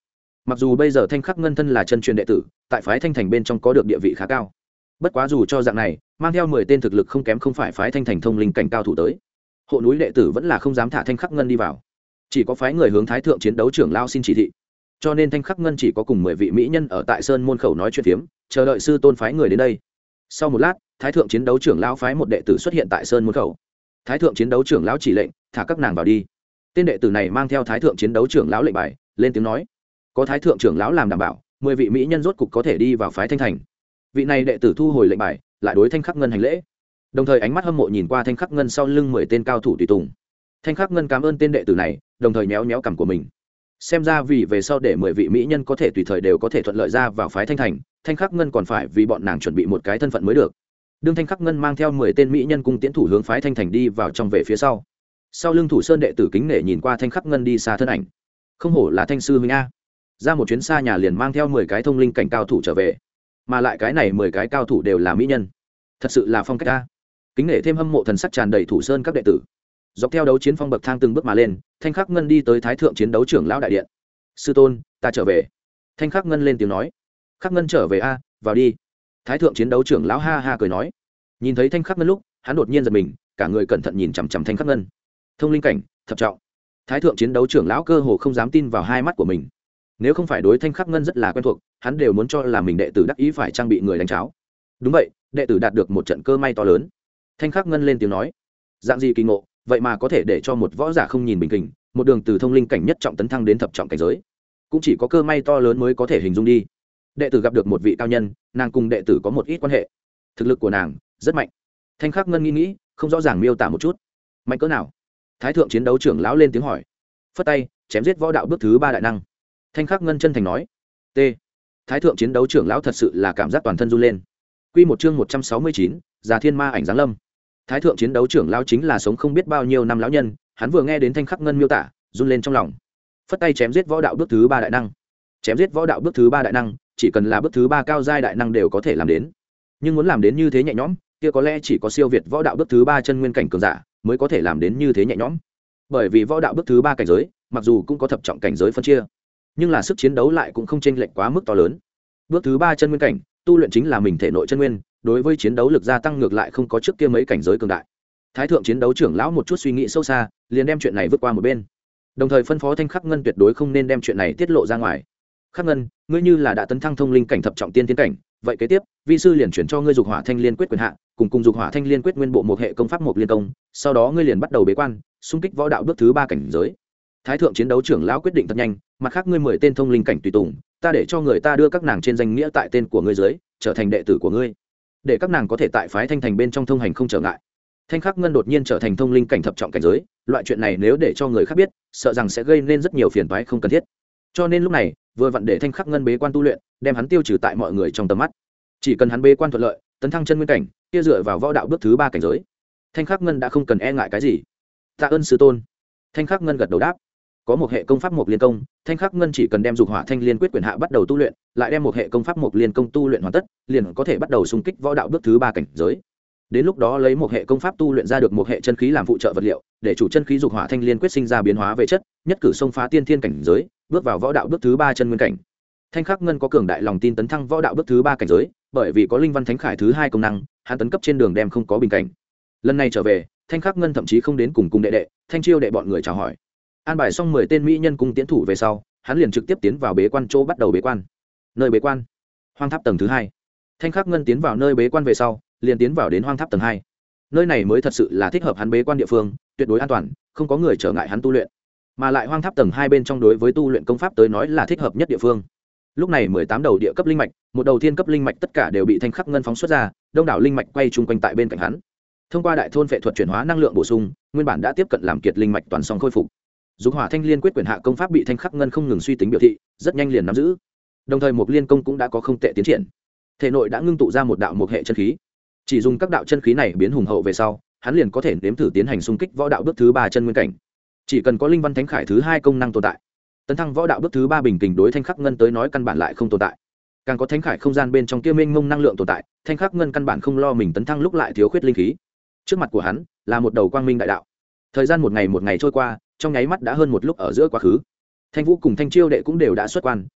mặc dù bây giờ thanh khắc ngân thân là chân truyền đệ tử tại phái thanh thành bên trong có được địa vị khá cao, bất quá dù cho dạng này mang theo mười tên thực lực không kém không phải phái thanh thành thông linh cảnh cao thủ tới, hộ núi đệ tử vẫn là không dám thả thanh khắc ngân đi vào, chỉ có phái người hướng thái thượng chiến đấu trưởng lao xin chỉ thị, cho nên thanh khắc ngân chỉ có cùng mười vị mỹ nhân ở tại sơn môn khẩu nói chuyện phiếm, chờ đợi sư tôn phái người đến đây. Sau một lát, thái thượng chiến đấu trưởng lão phái một đệ tử xuất hiện tại sơn môn khẩu. Thái thượng chiến đấu trưởng lão chỉ lệnh thả các nàng vào đi. Tên đệ tử này mang theo thái thượng chiến đấu trưởng lão lệnh bài lên tiếng nói, có thái thượng trưởng lão làm đảm bảo, mười vị mỹ nhân rốt cục có thể đi vào phái thanh thành. Vị này đệ tử thu hồi lệnh bài, lại đối thanh khắc ngân hành lễ, đồng thời ánh mắt hâm mộ nhìn qua thanh khắc ngân sau lưng mười tên cao thủ tùy tùng. Thanh khắc ngân cảm ơn tên đệ tử này, đồng thời méo méo cằm của mình, xem ra vì về sau để mười vị mỹ nhân có thể tùy thời đều có thể thuận lợi ra vào phái thanh thành, thanh khắc ngân còn phải vì bọn nàng chuẩn bị một cái thân phận mới được. Đương thanh khắc ngân mang theo mười tên mỹ nhân cung tiến thủ hướng phái thanh thành đi vào trong về phía sau, sau lưng thủ sơn đệ tử kính nể nhìn qua thanh khắc ngân đi xa thân ảnh, không hổ là thanh sư huynh a, ra một chuyến xa nhà liền mang theo mười cái thông linh cảnh cao thủ trở về, mà lại cái này mười cái cao thủ đều là mỹ nhân, thật sự là phong cách a. Kính nể thêm hâm mộ thần sắc tràn đầy thủ sơn các đệ tử. Dọc theo đấu chiến phong bậc thang từng bước mà lên, thanh khắc ngân đi tới thái thượng chiến đấu trưởng lão đại điện. Sư tôn, ta trở về. Thanh khắc ngân lên tiếng nói. Khắc ngân trở về a, vào đi. Thái thượng chiến đấu trưởng lão ha ha cười nói. Nhìn thấy thanh khắc ngân lúc, hắn đột nhiên giật mình, cả người cẩn thận nhìn chằm chằm thanh khắc ngân. Thông linh cảnh thập trọng. Thái thượng chiến đấu trưởng lão cơ hồ không dám tin vào hai mắt của mình. Nếu không phải đối thanh khắc ngân rất là quen thuộc, hắn đều muốn cho là mình đệ tử đắc ý phải trang bị người đánh cháo. Đúng vậy, đệ tử đạt được một trận cơ may to lớn. Thanh khắc ngân lên tiếng nói. Dạng gì kỳ ngộ, vậy mà có thể để cho một võ giả không nhìn bình kình, một đường từ thông linh cảnh nhất trọng tấn thăng đến thập trọng cảnh giới, cũng chỉ có cơ may to lớn mới có thể hình dung đi. Đệ tử gặp được một vị cao nhân, nàng cùng đệ tử có một ít quan hệ, thực lực của nàng rất mạnh. Thanh khắc ngân nghĩ nghĩ, không rõ ràng miêu tả một chút. Mạnh cỡ nào? Thái thượng chiến đấu trưởng lão lên tiếng hỏi. Phất tay, chém giết võ đạo bước thứ ba đại năng. Thanh khắc ngân chân thành nói. T. Thái thượng chiến đấu trưởng lão thật sự là cảm giác toàn thân run lên. Quy một chương một trăm sáu mươi chín, Già Thiên Ma ảnh giáng lâm. Thái thượng chiến đấu trưởng lão chính là sống không biết bao nhiêu năm lão nhân, hắn vừa nghe đến thanh khắc ngân miêu tả, run lên trong lòng. Phất tay chém giết võ đạo bước thứ ba đại năng. Chém giết võ đạo bước thứ ba đại năng, chỉ cần là bước thứ ba cao giai đại năng đều có thể làm đến. Nhưng muốn làm đến như thế nhẹ nhõm, kia có lẽ chỉ có siêu việt võ đạo bước thứ ba chân nguyên cảnh cường giả mới có thể làm đến như thế nhẹ nhõm. Bởi vì võ đạo bước thứ ba cảnh giới, mặc dù cũng có thập trọng cảnh giới phân chia, nhưng là sức chiến đấu lại cũng không chênh lệch quá mức to lớn. Bước thứ ba chân nguyên cảnh, tu luyện chính là mình thể nội chân nguyên, đối với chiến đấu lực gia tăng ngược lại không có trước kia mấy cảnh giới cường đại. Thái thượng chiến đấu trưởng lão một chút suy nghĩ sâu xa, liền đem chuyện này vứt qua một bên, đồng thời phân phó thanh khắc ngân tuyệt đối không nên đem chuyện này tiết lộ ra ngoài. Khắc ngân, ngươi như là đã tấn thăng thông linh cảnh thập trọng tiên tiến cảnh, vậy kế tiếp vi sư liền chuyển cho ngươi dục hỏa thanh liên quyết quyền hạ, cùng cùng dục hỏa thanh liên quyết nguyên bộ một hệ công pháp một liên công, sau đó ngươi liền bắt đầu bế quan xung kích võ đạo bước thứ ba cảnh giới. Thái thượng chiến đấu trưởng lão quyết định thật nhanh, mặt khác ngươi mười tên thông linh cảnh tùy tùng, ta để cho người ta đưa các nàng trên danh nghĩa tại tên của ngươi dưới, trở thành đệ tử của ngươi, để các nàng có thể tại phái thanh thành bên trong thông hành không trở ngại. Thanh khắc ngân đột nhiên trở thành thông linh cảnh thập trọng cảnh giới, loại chuyện này nếu để cho người khác biết, sợ rằng sẽ gây nên rất nhiều phiền toái không cần thiết. Cho nên lúc này vừa vặn để thanh khắc ngân bế quan tu luyện, đem hắn tiêu trừ tại mọi người trong tầm mắt. Chỉ cần hắn bế quan thuận lợi, tấn thăng chân nguyên cảnh, kia dựa vào võ đạo bước thứ ba cảnh giới, thanh khắc ngân đã không cần e ngại cái gì. Tạ ơn sư tôn. Thanh khắc ngân gật đầu đáp. Có một hệ công pháp một liên công, thanh khắc ngân chỉ cần đem dục hỏa thanh liên quyết quyền hạ bắt đầu tu luyện, lại đem một hệ công pháp một liên công tu luyện hoàn tất, liền có thể bắt đầu xung kích võ đạo bước thứ ba cảnh giới. Đến lúc đó lấy một hệ công pháp tu luyện ra được một hệ chân khí làm phụ trợ vật liệu, để chủ chân khí dục hỏa thanh liên quyết sinh ra biến hóa về chất, nhất cử xông phá tiên thiên cảnh giới, bước vào võ đạo bước thứ ba chân nguyên cảnh. Thanh khắc ngân có cường đại lòng tin tấn thăng võ đạo bước thứ ba cảnh giới, bởi vì có linh văn thánh khải thứ hai công năng, hắn tấn cấp trên đường đem không có bình cảnh. Lần này trở về, thanh khắc ngân thậm chí không đến cùng cùng đệ đệ, thanh chiêu đệ bọn người chào hỏi. An bài xong mười tên mỹ nhân cung tiến thủ về sau, hắn liền trực tiếp tiến vào bế quan chỗ bắt đầu bế quan. Nơi bế quan, hoang tháp tầng thứ hai. Thanh khắc ngân tiến vào nơi bế quan về sau, liền tiến vào đến hoang tháp tầng hai. Nơi này mới thật sự là thích hợp hắn bế quan địa phương, tuyệt đối an toàn, không có người trở ngại hắn tu luyện. Mà lại hoang tháp tầng hai bên trong đối với tu luyện công pháp tới nói là thích hợp nhất địa phương. Lúc này mười tám đầu địa cấp linh mạch, một đầu thiên cấp linh mạch tất cả đều bị thanh khắc ngân phóng xuất ra, đông đảo linh mạch quay chung quanh tại bên cạnh hắn. Thông qua đại thôn phệ thuật chuyển hóa năng lượng bổ sung, nguyên bản đã tiếp cận làm kiệt linh mạch toàn song khôi phục. Dục hỏa thanh liên quyết quyền hạ công pháp bị thanh khắc ngân không ngừng suy tính biểu thị, rất nhanh liền nắm giữ. Đồng thời một liên công cũng đã có không tệ tiến triển. Thể nội đã ngưng tụ ra một đạo một hệ chân khí. Chỉ dùng các đạo chân khí này biến hùng hậu về sau, hắn liền có thể nếm thử tiến hành xung kích võ đạo bước thứ ba chân nguyên cảnh. Chỉ cần có linh văn thánh khải thứ hai công năng tồn tại, tấn thăng võ đạo bước thứ ba bình kình đối thanh khắc ngân tới nói căn bản lại không tồn tại. Càng có thánh khải không gian bên trong kia mênh mông năng lượng tồn tại, thanh khắc ngân căn bản không lo mình tấn thăng lúc lại thiếu khuyết linh khí. Trước mặt của hắn là một đầu quang minh đại đạo. Thời gian một ngày một ngày trôi qua, trong nháy mắt đã hơn một lúc ở giữa quá khứ. Thanh Vũ cùng Thanh Chiêu đệ cũng đều đã xuất quan,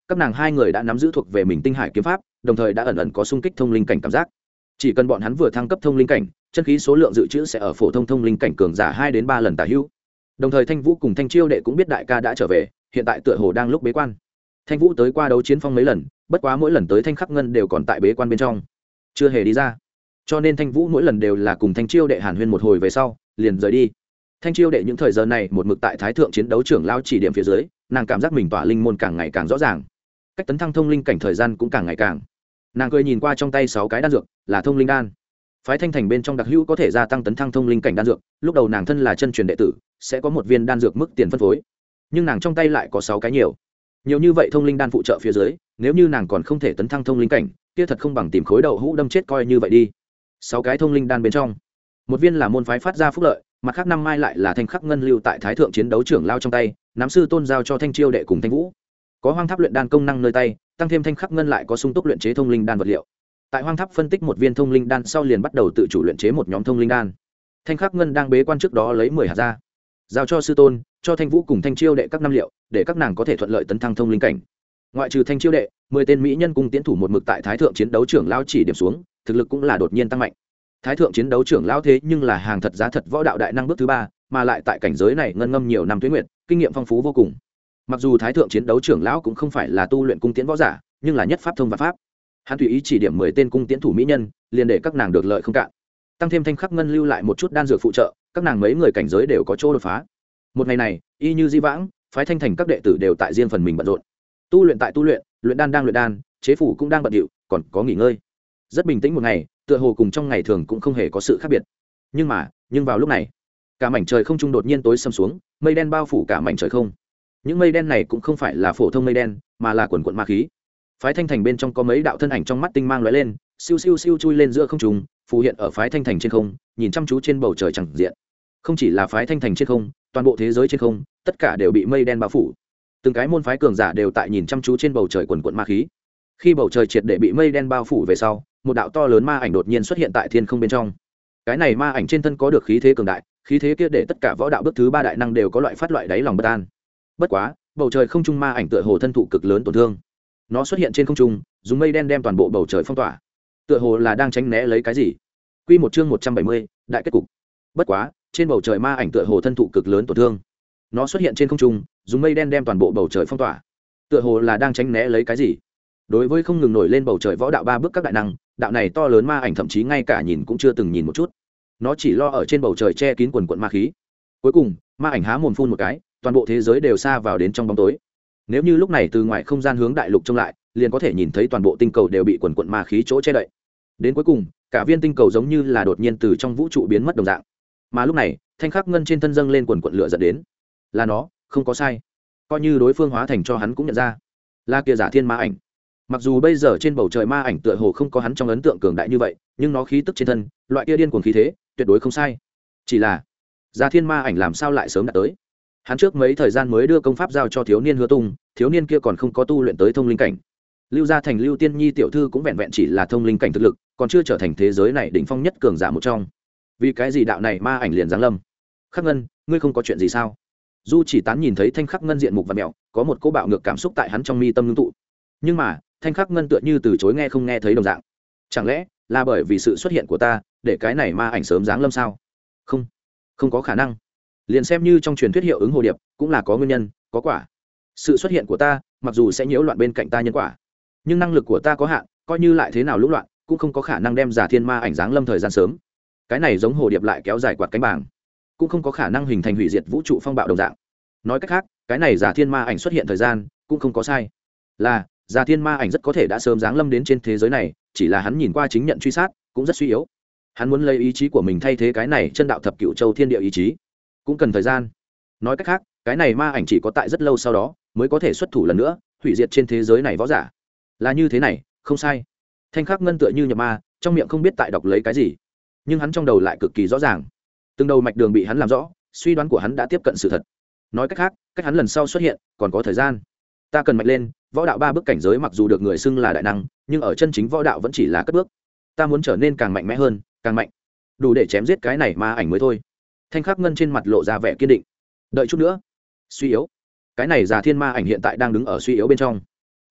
các nàng hai người đã nắm giữ thuộc về mình tinh hải kiếm pháp, đồng thời đã ẩn ẩn có xung kích thông linh cảnh cảm giác. Chỉ cần bọn hắn vừa thăng cấp thông linh cảnh, chân khí số lượng dự trữ sẽ ở phổ thông thông linh cảnh cường giả hai đến ba lần tả hữu. Đồng thời Thanh Vũ cùng Thanh Chiêu đệ cũng biết đại ca đã trở về, hiện tại tựa hồ đang lúc bế quan. Thanh Vũ tới qua đấu chiến phong mấy lần, bất quá mỗi lần tới Thanh Khắc Ngân đều còn tại bế quan bên trong, chưa hề đi ra. Cho nên Thanh Vũ mỗi lần đều là cùng Thanh Chiêu đệ hàn huyên một hồi về sau, liền rời đi. Thanh Chiêu đệ những thời giờ này một mực tại thái thượng chiến đấu trưởng lao chỉ điểm phía dưới, nàng cảm giác mình tỏa linh môn càng ngày càng rõ ràng, cách tấn thăng thông linh cảnh thời gian cũng càng ngày càng. Nàng cười nhìn qua trong tay sáu cái đan dược, là thông linh đan. Phái Thanh Thành bên trong đặc hữu có thể gia tăng tấn thăng thông linh cảnh đan dược, lúc đầu nàng thân là chân truyền đệ tử, sẽ có một viên đan dược mức tiền phân phối, nhưng nàng trong tay lại có sáu cái nhiều. Nhiều như vậy thông linh đan phụ trợ phía dưới, nếu như nàng còn không thể tấn thăng thông linh cảnh, kia thật không bằng tìm khối đậu hũ đâm chết coi như vậy đi. Sáu cái thông linh đan bên trong, một viên là môn phái phát ra phúc lợi, mặt khác năm mai lại là Thanh Khắc Ngân lưu tại thái thượng chiến đấu trưởng lao trong tay, nắm sư tôn giao cho Thanh Chiêu đệ cùng Thanh Vũ. Có hoang tháp luyện đan công năng nơi tay, tăng thêm Thanh Khắc Ngân lại có sung túc luyện chế thông linh đan vật liệu. Tại hoang tháp phân tích một viên thông linh đan sau liền bắt đầu tự chủ luyện chế một nhóm thông linh đan. Thanh Khắc Ngân đang bế quan trước đó lấy mười hạt ra, giao cho sư tôn, cho Thanh Vũ cùng Thanh Chiêu đệ các năm liệu, để các nàng có thể thuận lợi tấn thăng thông linh cảnh. Ngoại trừ Thanh Chiêu đệ, mười tên mỹ nhân cung tiến thủ một mực tại thái thượng chiến đấu trưởng lao chỉ điểm xuống, thực lực cũng là đột nhiên tăng mạnh. Thái thượng chiến đấu trưởng lao thế nhưng là hàng thật giá thật võ đạo đại năng bước thứ ba, mà lại tại cảnh giới này ngân ngâm nhiều năm tuế nguyệt, kinh nghiệm phong phú vô cùng. Mặc dù thái thượng chiến đấu trưởng lão cũng không phải là tu luyện cung tiễn võ giả, nhưng là nhất pháp thông và pháp. Hắn tùy ý chỉ điểm mười tên cung tiễn thủ mỹ nhân, liền để các nàng được lợi không cạn. Tăng thêm Thanh Khắc Ngân lưu lại một chút đan dược phụ trợ, các nàng mấy người cảnh giới đều có chỗ đột phá. Một ngày này, y như di vãng, phái Thanh Thành các đệ tử đều tại riêng phần mình bận rộn. Tu luyện tại tu luyện, luyện đan đang luyện đan, chế phủ cũng đang bận rộn, còn có nghỉ ngơi. Rất bình tĩnh một ngày, tựa hồ cùng trong ngày thường cũng không hề có sự khác biệt. Nhưng mà, nhưng vào lúc này, cả mảnh trời không trung đột nhiên tối sầm xuống, mây đen bao phủ cả mảnh trời không. Những mây đen này cũng không phải là phổ thông mây đen, mà là quần quần ma khí. Phái Thanh Thành bên trong có mấy đạo thân ảnh trong mắt tinh mang lóe lên, siêu siêu siêu chui lên giữa không trung, phù hiện ở phái Thanh Thành trên không, nhìn chăm chú trên bầu trời chẳng diện. Không chỉ là phái Thanh Thành trên không, toàn bộ thế giới trên không, tất cả đều bị mây đen bao phủ. Từng cái môn phái cường giả đều tại nhìn chăm chú trên bầu trời quần quần ma khí. Khi bầu trời triệt để bị mây đen bao phủ về sau, một đạo to lớn ma ảnh đột nhiên xuất hiện tại thiên không bên trong. Cái này ma ảnh trên thân có được khí thế cường đại, khí thế kia để tất cả võ đạo bước thứ ba đại năng đều có loại phát loại đáy lòng bất an. Bất quá, bầu trời không trung ma ảnh tựa hồ thân thụ cực lớn tổn thương. Nó xuất hiện trên không trung, dùng mây đen đem toàn bộ bầu trời phong tỏa. Tựa hồ là đang tránh né lấy cái gì. Quy một chương một trăm bảy mươi, đại kết cục. Bất quá, trên bầu trời ma ảnh tựa hồ thân thụ cực lớn tổn thương. Nó xuất hiện trên không trung, dùng mây đen đem toàn bộ bầu trời phong tỏa. Tựa hồ là đang tránh né lấy cái gì. Đối với không ngừng nổi lên bầu trời võ đạo ba bước các đại năng, đạo này to lớn ma ảnh thậm chí ngay cả nhìn cũng chưa từng nhìn một chút. Nó chỉ lo ở trên bầu trời che kín quần quần ma khí. Cuối cùng, ma ảnh há mồm phun một cái, toàn bộ thế giới đều xa vào đến trong bóng tối. Nếu như lúc này từ ngoài không gian hướng đại lục trông lại, liền có thể nhìn thấy toàn bộ tinh cầu đều bị quần quần ma khí chỗ che đậy. Đến cuối cùng, cả viên tinh cầu giống như là đột nhiên từ trong vũ trụ biến mất đồng dạng. Mà lúc này, Thanh Khắc Ngân trên thân dâng lên quần quần lửa giận đến. Là nó, không có sai. Coi như đối phương hóa thành cho hắn cũng nhận ra, là kia giả thiên ma ảnh. Mặc dù bây giờ trên bầu trời ma ảnh tựa hồ không có hắn trong ấn tượng cường đại như vậy, nhưng nó khí tức trên thân, loại kia điên cuồng khí thế, tuyệt đối không sai. Chỉ là, giả thiên ma ảnh làm sao lại sớm đã tới? Hắn trước mấy thời gian mới đưa công pháp giao cho thiếu niên Hứa Tung, thiếu niên kia còn không có tu luyện tới thông linh cảnh. Lưu gia thành Lưu Tiên Nhi tiểu thư cũng vẹn vẹn chỉ là thông linh cảnh thực lực, còn chưa trở thành thế giới này đỉnh phong nhất cường giả một trong. Vì cái gì đạo này ma ảnh liền giáng lâm? Khắc Ngân, ngươi không có chuyện gì sao? Du Chỉ Tán nhìn thấy Thanh Khắc Ngân diện mục và mèo, có một cỗ bạo ngược cảm xúc tại hắn trong mi tâm ngưng tụ. Nhưng mà, Thanh Khắc Ngân tựa như từ chối nghe không nghe thấy đồng dạng. Chẳng lẽ là bởi vì sự xuất hiện của ta, để cái này ma ảnh sớm giáng lâm sao? Không, không có khả năng. Liền xem như trong truyền thuyết hiệu ứng hồ điệp, cũng là có nguyên nhân, có quả. Sự xuất hiện của ta, mặc dù sẽ nhiễu loạn bên cạnh ta nhân quả, nhưng năng lực của ta có hạn, coi như lại thế nào lũ loạn, cũng không có khả năng đem giả thiên ma ảnh giáng lâm thời gian sớm. Cái này giống hồ điệp lại kéo dài quạt cánh bảng, cũng không có khả năng hình thành hủy diệt vũ trụ phong bạo đồng dạng. Nói cách khác, cái này giả thiên ma ảnh xuất hiện thời gian, cũng không có sai. Là, giả thiên ma ảnh rất có thể đã sớm giáng lâm đến trên thế giới này, chỉ là hắn nhìn qua chính nhận truy sát, cũng rất suy yếu. Hắn muốn lấy ý chí của mình thay thế cái này chân đạo thập cửu châu thiên địa ý chí, cũng cần thời gian. Nói cách khác, cái này ma ảnh chỉ có tại rất lâu sau đó mới có thể xuất thủ lần nữa, hủy diệt trên thế giới này võ giả. Là như thế này, không sai. Thanh Khắc Ngân tựa như nhập ma, trong miệng không biết tại đọc lấy cái gì, nhưng hắn trong đầu lại cực kỳ rõ ràng. Từng đầu mạch đường bị hắn làm rõ, suy đoán của hắn đã tiếp cận sự thật. Nói cách khác, cách hắn lần sau xuất hiện còn có thời gian. Ta cần mạnh lên, võ đạo ba bước cảnh giới mặc dù được người xưng là đại năng, nhưng ở chân chính võ đạo vẫn chỉ là cất bước. Ta muốn trở nên càng mạnh mẽ hơn, càng mạnh, đủ để chém giết cái này ma ảnh mới thôi. Thanh Khắc Ngân trên mặt lộ ra vẻ kiên định. Đợi chút nữa. Suy yếu. Cái này giả thiên ma ảnh hiện tại đang đứng ở suy yếu bên trong.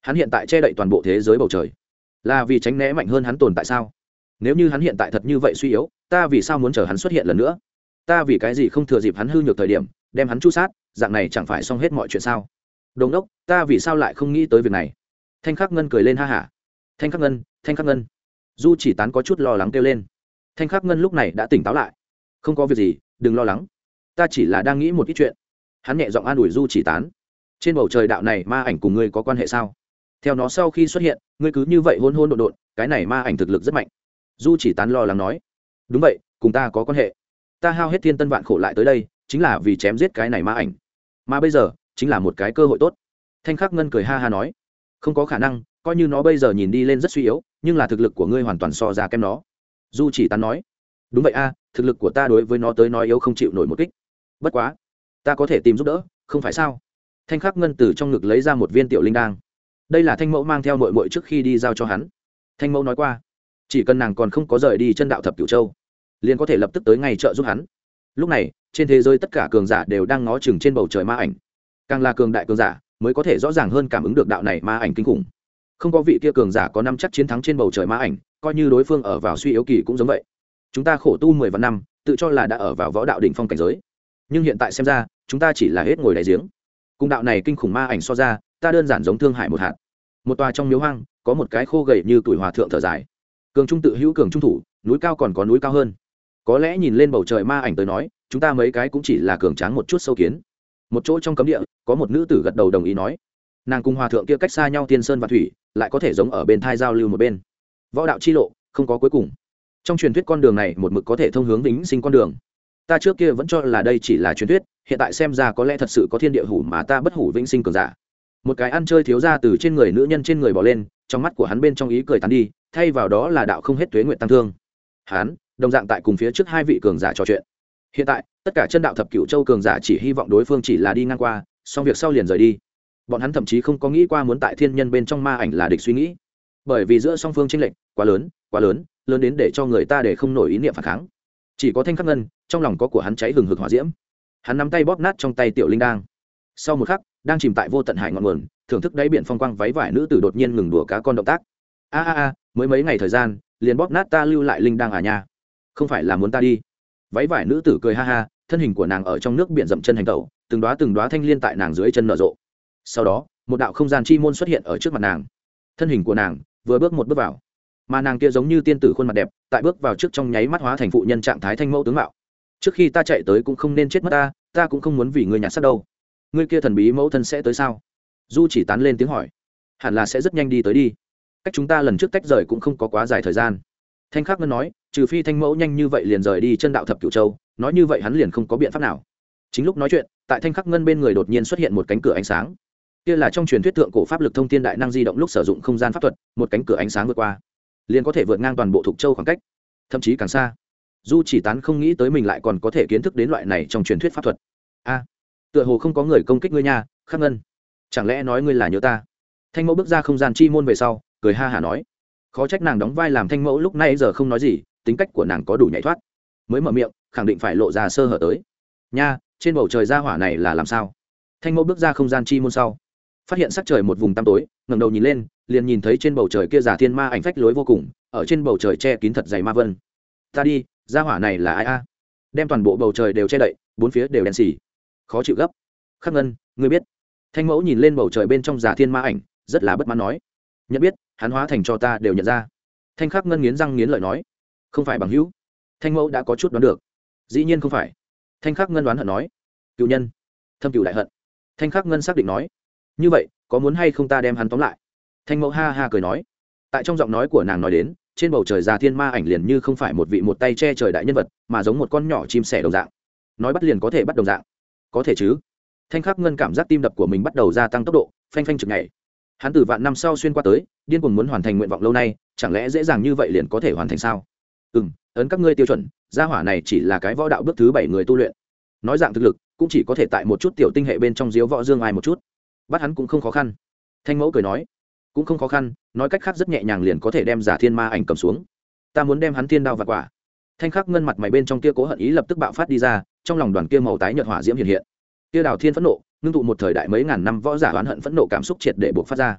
hắn hiện tại che đậy toàn bộ thế giới bầu trời là vì tránh né mạnh hơn hắn tồn tại sao? Nếu như hắn hiện tại thật như vậy suy yếu, ta vì sao muốn chờ hắn xuất hiện lần nữa? Ta vì cái gì không thừa dịp hắn hư nhược thời điểm đem hắn chu sát, dạng này chẳng phải xong hết mọi chuyện sao? Đồng đốc, ta vì sao lại không nghĩ tới việc này? Thanh Khắc Ngân cười lên ha hả. Thanh Khắc Ngân, Thanh Khắc Ngân. Du Chỉ Tán có chút lo lắng kêu lên. Thanh Khắc Ngân lúc này đã tỉnh táo lại. Không có việc gì, đừng lo lắng. Ta chỉ là đang nghĩ một ít chuyện. Hắn nhẹ giọng an ủi Du Chỉ Tán. Trên bầu trời đạo này ma ảnh cùng ngươi có quan hệ sao? Theo nó sau khi xuất hiện, ngươi cứ như vậy hôn hôn độn độn, cái này ma ảnh thực lực rất mạnh. Du Chỉ Tán lo lắng nói. Đúng vậy, cùng ta có quan hệ. Ta hao hết thiên tân vạn khổ lại tới đây, chính là vì chém giết cái này ma ảnh. Mà bây giờ, chính là một cái cơ hội tốt. Thanh Khắc Ngân cười ha ha nói. Không có khả năng, coi như nó bây giờ nhìn đi lên rất suy yếu, nhưng là thực lực của ngươi hoàn toàn so ra kém nó. Du Chỉ Tán nói. Đúng vậy a, thực lực của ta đối với nó tới nói yếu không chịu nổi một kích. Bất quá, ta có thể tìm giúp đỡ, không phải sao? Thanh Khắc Ngân từ trong ngực lấy ra một viên tiểu linh đan. Đây là Thanh Mẫu mang theo muội muội trước khi đi giao cho hắn. Thanh Mẫu nói qua, chỉ cần nàng còn không có rời đi chân đạo thập cửu châu, liền có thể lập tức tới ngay trợ giúp hắn. Lúc này, trên thế giới tất cả cường giả đều đang ngó chừng trên bầu trời ma ảnh. Càng là cường đại cường giả, mới có thể rõ ràng hơn cảm ứng được đạo này ma ảnh kinh khủng. Không có vị kia cường giả có năm chắc chiến thắng trên bầu trời ma ảnh, coi như đối phương ở vào suy yếu kỳ cũng giống vậy. Chúng ta khổ tu mười vạn năm, tự cho là đã ở vào võ đạo đỉnh phong cảnh giới, nhưng hiện tại xem ra, chúng ta chỉ là hết ngồi đáy giếng. Cùng đạo này kinh khủng ma ảnh so ra, ta đơn giản giống thương hại một hạt. Một tòa trong miếu hoang, có một cái khô gầy như tuổi hòa thượng thở dài. Cường trung tự hữu cường trung thủ, núi cao còn có núi cao hơn. Có lẽ nhìn lên bầu trời ma ảnh tới nói, chúng ta mấy cái cũng chỉ là cường tráng một chút sâu kiến. Một chỗ trong cấm địa, có một nữ tử gật đầu đồng ý nói. Nàng cùng hòa thượng kia cách xa nhau thiên sơn và thủy, lại có thể giống ở bên thai giao lưu một bên. Võ đạo chi lộ, không có cuối cùng. Trong truyền thuyết con đường này một mực có thể thông hướng vĩnh sinh con đường. Ta trước kia vẫn cho là đây chỉ là truyền thuyết, hiện tại xem ra có lẽ thật sự có thiên địa hủ mà ta bất hủ vĩnh sinh cường giả. Một cái ăn chơi thiếu ra từ trên người nữ nhân trên người bỏ lên, trong mắt của hắn bên trong ý cười tán đi, thay vào đó là đạo không hết tuế nguyện tăng thương. Hắn đồng dạng tại cùng phía trước hai vị cường giả trò chuyện. Hiện tại tất cả chân đạo thập cửu châu cường giả chỉ hy vọng đối phương chỉ là đi ngang qua, xong việc sau liền rời đi. Bọn hắn thậm chí không có nghĩ qua muốn tại thiên nhân bên trong ma ảnh là địch suy nghĩ, bởi vì giữa song phương chênh lệch quá lớn, quá lớn, lớn đến để cho người ta để không nổi ý niệm phản kháng. Chỉ có Thanh Khắc Ngân, trong lòng có của hắn cháy hừng hực hỏa diễm. Hắn nắm tay bóp nát trong tay tiểu linh đang. Sau một khắc, đang chìm tại vô tận hải ngọn nguồn, thưởng thức đáy biển phong quang váy vải nữ tử đột nhiên ngừng đùa cá con động tác. A a a, mới mấy ngày thời gian, liền bóp nát ta lưu lại linh đang à nha. Không phải là muốn ta đi. Váy vải nữ tử cười ha ha, thân hình của nàng ở trong nước biển dậm chân hành tẩu, từng đóa từng đóa thanh liên tại nàng dưới chân nở rộ. Sau đó, một đạo không gian chi môn xuất hiện ở trước mặt nàng. Thân hình của nàng vừa bước một bước vào, mà nàng kia giống như tiên tử khuôn mặt đẹp, tại bước vào trước trong nháy mắt hóa thành phụ nhân trạng thái thanh mẫu tướng mạo. Trước khi ta chạy tới cũng không nên chết mất ta, ta cũng không muốn vì người nhặt xác đâu. Ngươi kia thần bí mẫu thân sẽ tới sao? Du Chỉ Tán lên tiếng hỏi. Hẳn là sẽ rất nhanh đi tới đi. Cách chúng ta lần trước tách rời cũng không có quá dài thời gian. Thanh Khắc Ngân nói, trừ phi thanh mẫu nhanh như vậy liền rời đi chân đạo thập cửu châu, nói như vậy hắn liền không có biện pháp nào. Chính lúc nói chuyện, tại Thanh Khắc Ngân bên người đột nhiên xuất hiện một cánh cửa ánh sáng. Kia là trong truyền thuyết thượng cổ pháp lực thông thiên đại năng di động lúc sử dụng không gian pháp thuật, một cánh cửa ánh sáng vượt qua, liền có thể vượt ngang toàn bộ Thục Châu khoảng cách, thậm chí càng xa. Du Chỉ Tán không nghĩ tới mình lại còn có thể kiến thức đến loại này trong truyền thuyết pháp thuật. A, tựa hồ không có người công kích ngươi nha, Khắc Ngân. Chẳng lẽ nói ngươi là nhớ ta? Thanh mẫu bước ra không gian chi môn về sau, cười ha hả nói. Khó trách nàng đóng vai làm thanh mẫu lúc này giờ không nói gì, tính cách của nàng có đủ nhạy thoát. Mới mở miệng, khẳng định phải lộ ra sơ hở tới. Nha, trên bầu trời ra hỏa này là làm sao? Thanh mẫu bước ra không gian chi môn sau, phát hiện sắc trời một vùng tăm tối, ngẩng đầu nhìn lên, liền nhìn thấy trên bầu trời kia giả thiên ma ảnh phách lối vô cùng, ở trên bầu trời che kín thật dày ma vân. Ta đi, ra hỏa này là ai a? Đem toàn bộ bầu trời đều che đậy, bốn phía đều đen xì, khó chịu gấp. Khắc Ngân, ngươi biết? Thanh mẫu nhìn lên bầu trời bên trong giả thiên ma ảnh, rất là bất mãn nói. Nhận biết, hắn hóa thành cho ta đều nhận ra. Thanh Khắc Ngân nghiến răng nghiến lợi nói. Không phải bằng hữu. Thanh mẫu đã có chút đoán được. Dĩ nhiên không phải. Thanh Khắc Ngân đoán hận nói. Cựu nhân, thâm cựu đại hận. Thanh Khắc Ngân xác định nói. Như vậy, có muốn hay không ta đem hắn tóm lại? Thanh mẫu ha ha cười nói. Tại trong giọng nói của nàng nói đến, trên bầu trời già thiên ma ảnh liền như không phải một vị một tay che trời đại nhân vật, mà giống một con nhỏ chim sẻ đồng dạng. Nói bắt liền có thể bắt đồng dạng. Có thể chứ? Thanh Khắc Ngân cảm giác tim đập của mình bắt đầu gia tăng tốc độ, phanh phanh chực nhảy. Hắn từ vạn năm sau xuyên qua tới, điên cuồng muốn hoàn thành nguyện vọng lâu nay, chẳng lẽ dễ dàng như vậy liền có thể hoàn thành sao? Ừm, ấn các ngươi tiêu chuẩn, gia hỏa này chỉ là cái võ đạo bước thứ bảy người tu luyện. Nói dạng thực lực, cũng chỉ có thể tại một chút tiểu tinh hệ bên trong diếu võ dương ai một chút. Bắt hắn cũng không khó khăn. Thanh mẫu cười nói, cũng không khó khăn, nói cách khác rất nhẹ nhàng liền có thể đem giả thiên ma ảnh cầm xuống. Ta muốn đem hắn thiên đao vặt quả. Thanh Khắc Ngân mặt mày bên trong kia cố hận ý lập tức bạo phát đi ra, trong lòng đoàn kia màu tái nhợt hỏa diễm hiện hiện. Kia đào thiên phẫn nộ, ngưng tụ một thời đại mấy ngàn năm võ giả oán hận phẫn nộ cảm xúc triệt để bộc phát ra.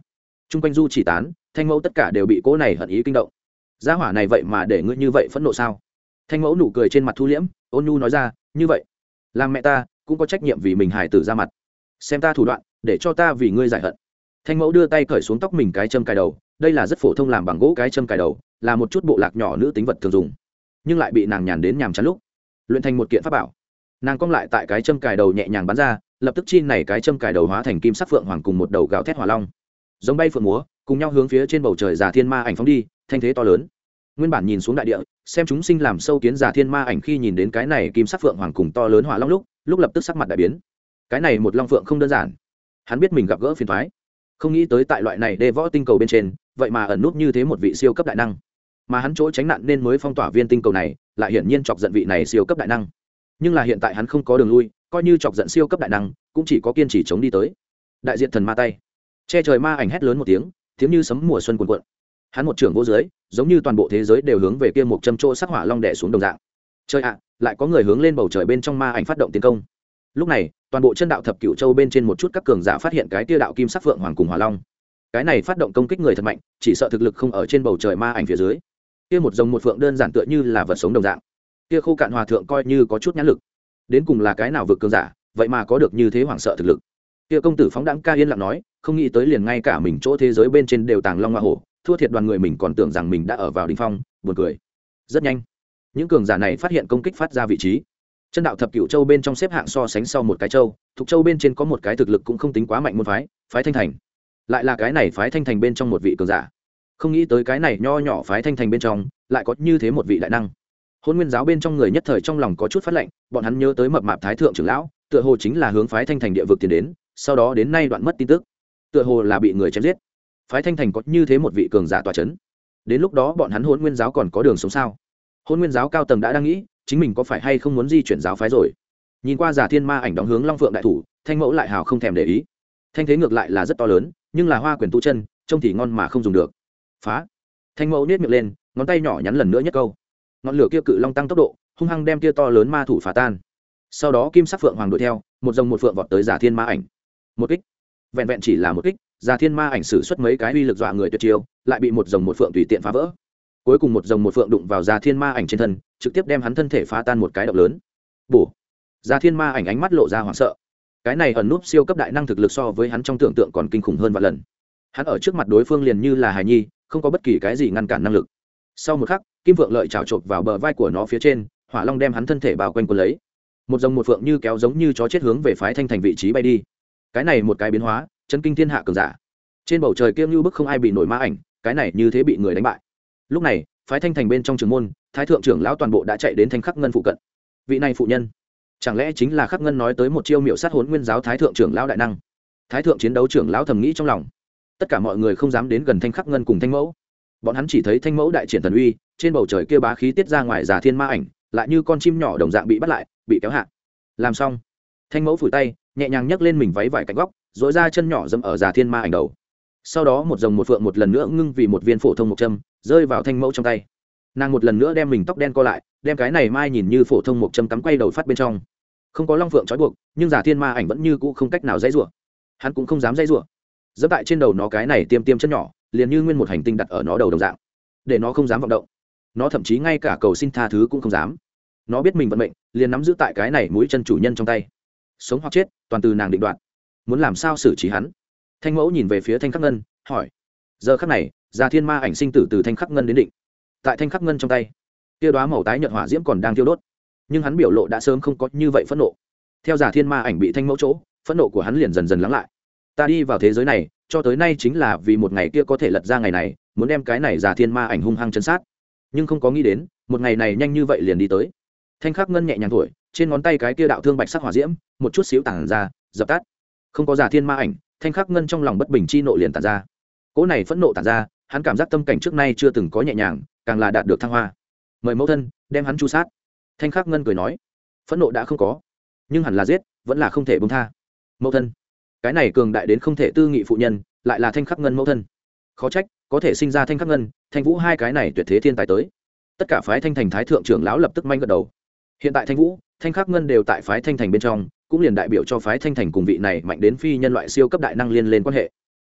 Trung quanh du chỉ tán, thanh mẫu tất cả đều bị cỗ này hận ý kinh động. Gia hỏa này vậy mà để ngươi như vậy phẫn nộ sao? Thanh mẫu nụ cười trên mặt thu liễm, ôn nhu nói ra, như vậy, làm mẹ ta cũng có trách nhiệm vì mình hài tử ra mặt. Xem ta thủ đoạn, để cho ta vì ngươi giải hận. Thanh mẫu đưa tay cởi xuống tóc mình cái châm cài đầu, đây là rất phổ thông làm bằng gỗ cái châm cài đầu, là một chút bộ lạc nhỏ nữ tính vật thường dùng, nhưng lại bị nàng nhàn đến nhàm chán lúc luyện thành một kiện pháp bảo. Nàng cong lại tại cái châm cài đầu nhẹ nhàng bắn ra, lập tức chi này cái châm cài đầu hóa thành kim sắc phượng hoàng cùng một đầu gào thét hỏa long, giống bay phượng múa, cùng nhau hướng phía trên bầu trời giả thiên ma ảnh phóng đi, thanh thế to lớn. Nguyên bản nhìn xuống đại địa, xem chúng sinh làm sâu kiến giả thiên ma ảnh khi nhìn đến cái này kim sắc phượng hoàng cùng to lớn hỏa long lúc, lúc lập tức sắc mặt đại biến. Cái này một long phượng không đơn giản, hắn biết mình gặp gỡ phiền toái, không nghĩ tới tại loại này đê võ tinh cầu bên trên, vậy mà ẩn núp như thế một vị siêu cấp đại năng, mà hắn chỗ tránh nạn nên mới phong tỏa viên tinh cầu này, lại hiển nhiên chọc giận vị này siêu cấp đại năng. Nhưng là hiện tại hắn không có đường lui, coi như chọc giận siêu cấp đại năng, cũng chỉ có kiên trì chống đi tới. Đại diện thần ma tay, che trời ma ảnh hét lớn một tiếng, tiếng như sấm mùa xuân cuồn cuộn. Hắn một trường vô dưới, giống như toàn bộ thế giới đều hướng về kia một châm chỗ sắc hỏa long đè xuống đồng dạng. Trời ạ, lại có người hướng lên bầu trời bên trong ma ảnh phát động tiến công. Lúc này, toàn bộ chân đạo thập cửu châu bên trên một chút các cường giả phát hiện cái tia đạo kim sắc phượng hoàng cùng hỏa long. Cái này phát động công kích người thật mạnh, chỉ sợ thực lực không ở trên bầu trời ma ảnh phía dưới. Kia một rồng một phượng đơn giản tựa như là vật sống đồng dạng. Kia khô cạn hòa thượng coi như có chút nhãn lực, đến cùng là cái nào vực cường giả, vậy mà có được như thế hoảng sợ thực lực. Kia công tử phóng đãng ca yên lặng nói, không nghĩ tới liền ngay cả mình chỗ thế giới bên trên đều tàng long hoa hổ, thua thiệt đoàn người mình còn tưởng rằng mình đã ở vào đỉnh phong, buồn cười. Rất nhanh, những cường giả này phát hiện công kích phát ra vị trí. Chân đạo thập cửu châu bên trong xếp hạng so sánh sau một cái châu, thuộc châu bên trên có một cái thực lực cũng không tính quá mạnh môn phái, phái Thanh Thành. Lại là cái này phái Thanh Thành bên trong một vị cường giả. Không nghĩ tới cái này nho nhỏ phái Thanh Thành bên trong, lại có như thế một vị đại năng. Hôn Nguyên giáo bên trong người nhất thời trong lòng có chút phát lạnh, bọn hắn nhớ tới mập mạp thái thượng trưởng lão, tựa hồ chính là hướng phái Thanh Thành địa vực tiến đến, sau đó đến nay đoạn mất tin tức. Tựa hồ là bị người chém giết. Phái Thanh Thành có như thế một vị cường giả tọa chấn. Đến lúc đó bọn hắn Hôn Nguyên giáo còn có đường sống sao? Hôn Nguyên giáo cao tầng đã đang nghĩ, chính mình có phải hay không muốn di chuyển giáo phái rồi. Nhìn qua giả thiên ma ảnh đóng hướng Long Phượng đại thủ, Thanh Mẫu lại hào không thèm để ý. Thanh thế ngược lại là rất to lớn, nhưng là hoa quyền tu chân, trông thì ngon mà không dùng được. Phá! Thanh Mẫu nhếch miệng lên, ngón tay nhỏ nhắn lần nữa nhất câu. Ngọn lửa kia cự long tăng tốc độ, hung hăng đem kia to lớn ma thủ phá tan. Sau đó kim sắc phượng hoàng đuổi theo, một rồng một phượng vọt tới giả thiên ma ảnh. Một kích, vẹn vẹn chỉ là một kích, giả thiên ma ảnh sử xuất mấy cái uy lực dọa người tuyệt chiêu, lại bị một rồng một phượng tùy tiện phá vỡ. Cuối cùng một rồng một phượng đụng vào giả thiên ma ảnh trên thân, trực tiếp đem hắn thân thể phá tan một cái động lớn. Bổ! Giả thiên ma ảnh ánh mắt lộ ra hoảng sợ. Cái này ẩn núp siêu cấp đại năng thực lực so với hắn trong tưởng tượng còn kinh khủng hơn vạn lần. Hắn ở trước mặt đối phương liền như là hài nhi, không có bất kỳ cái gì ngăn cản năng lực. Sau một khắc, kim vượng lợi chảo chộp vào bờ vai của nó phía trên, hỏa long đem hắn thân thể bao quanh quấn lấy. Một rồng một phượng như kéo giống như chó chết hướng về phái Thanh Thành vị trí bay đi. Cái này một cái biến hóa, chấn kinh thiên hạ cường giả. Trên bầu trời kia như bức không ai bị nổi ma ảnh, cái này như thế bị người đánh bại. Lúc này, phái Thanh Thành bên trong trường môn, thái thượng trưởng lão toàn bộ đã chạy đến Thanh Khắc Ngân phụ cận. Vị này phụ nhân, chẳng lẽ chính là Khắc Ngân nói tới một chiêu miểu sát Hỗn Nguyên giáo thái thượng trưởng lão đại năng? Thái thượng chiến đấu trưởng lão thầm nghĩ trong lòng. Tất cả mọi người không dám đến gần Thanh Khắc Ngân cùng Thanh Mẫu. Bọn hắn chỉ thấy Thanh Mẫu đại triển thần uy, trên bầu trời kia bá khí tiết ra ngoài giả thiên ma ảnh, lại như con chim nhỏ đồng dạng bị bắt lại, bị kéo hạ. Làm xong, Thanh Mẫu phủi tay, nhẹ nhàng nhấc lên mình váy vải cạnh góc, dỗi ra chân nhỏ dẫm ở giả thiên ma ảnh đầu. Sau đó một rồng một phượng một lần nữa ngưng vì một viên phổ thông một châm, rơi vào Thanh Mẫu trong tay. Nàng một lần nữa đem mình tóc đen co lại, đem cái này mai nhìn như phổ thông một châm cắm quay đầu phát bên trong. Không có long phượng trói buộc, nhưng giả thiên ma ảnh vẫn như cũ không cách nào dãy rủa. Hắn cũng không dám dãy rủa. Dẫm tại trên đầu nó cái này tiêm tiêm chân nhỏ, liền như nguyên một hành tinh đặt ở nó đầu đồng dạng, để nó không dám vọng động. Nó thậm chí ngay cả cầu xin tha thứ cũng không dám. Nó biết mình vận mệnh, liền nắm giữ tại cái này mũi chân chủ nhân trong tay. Sống hoặc chết, toàn từ nàng định đoạt. Muốn làm sao xử trí hắn? Thanh Mẫu nhìn về phía Thanh Khắc Ngân, hỏi. Giờ khắc này, giả thiên ma ảnh sinh tử từ Thanh Khắc Ngân đến định. Tại Thanh Khắc Ngân trong tay, kia đóa màu tái nhợt hỏa diễm còn đang thiêu đốt, nhưng hắn biểu lộ đã sớm không có như vậy phẫn nộ. Theo giả thiên ma ảnh bị Thanh Mẫu chỗ, phẫn nộ của hắn liền dần dần lắng lại. Ta đi vào thế giới này, cho tới nay chính là vì một ngày kia có thể lật ra ngày này, muốn đem cái này giả thiên ma ảnh hung hăng chấn sát, nhưng không có nghĩ đến một ngày này nhanh như vậy liền đi tới. Thanh Khắc Ngân nhẹ nhàng thổi, trên ngón tay cái kia đạo thương bạch sắc hỏa diễm một chút xíu tản ra, dập tắt. Không có giả thiên ma ảnh, Thanh Khắc Ngân trong lòng bất bình chi nộ liền tản ra. Cỗ này phẫn nộ tản ra, hắn cảm giác tâm cảnh trước nay chưa từng có nhẹ nhàng, càng là đạt được thăng hoa. Mời mẫu thân đem hắn chu sát. Thanh Khắc Ngân cười nói, phẫn nộ đã không có, nhưng hẳn là giết vẫn là không thể buông tha. Mẫu thân, cái này cường đại đến không thể tư nghị phụ nhân, lại là Thanh Khắc Ngân mẫu thân. Khó trách có thể sinh ra Thanh Khắc Ngân, Thanh Vũ hai cái này tuyệt thế thiên tài tới. Tất cả phái Thanh Thành thái thượng trưởng lão lập tức manh gật đầu. Hiện tại Thanh Vũ, Thanh Khắc Ngân đều tại phái Thanh Thành bên trong, cũng liền đại biểu cho phái Thanh Thành cùng vị này mạnh đến phi nhân loại siêu cấp đại năng liên lên quan hệ.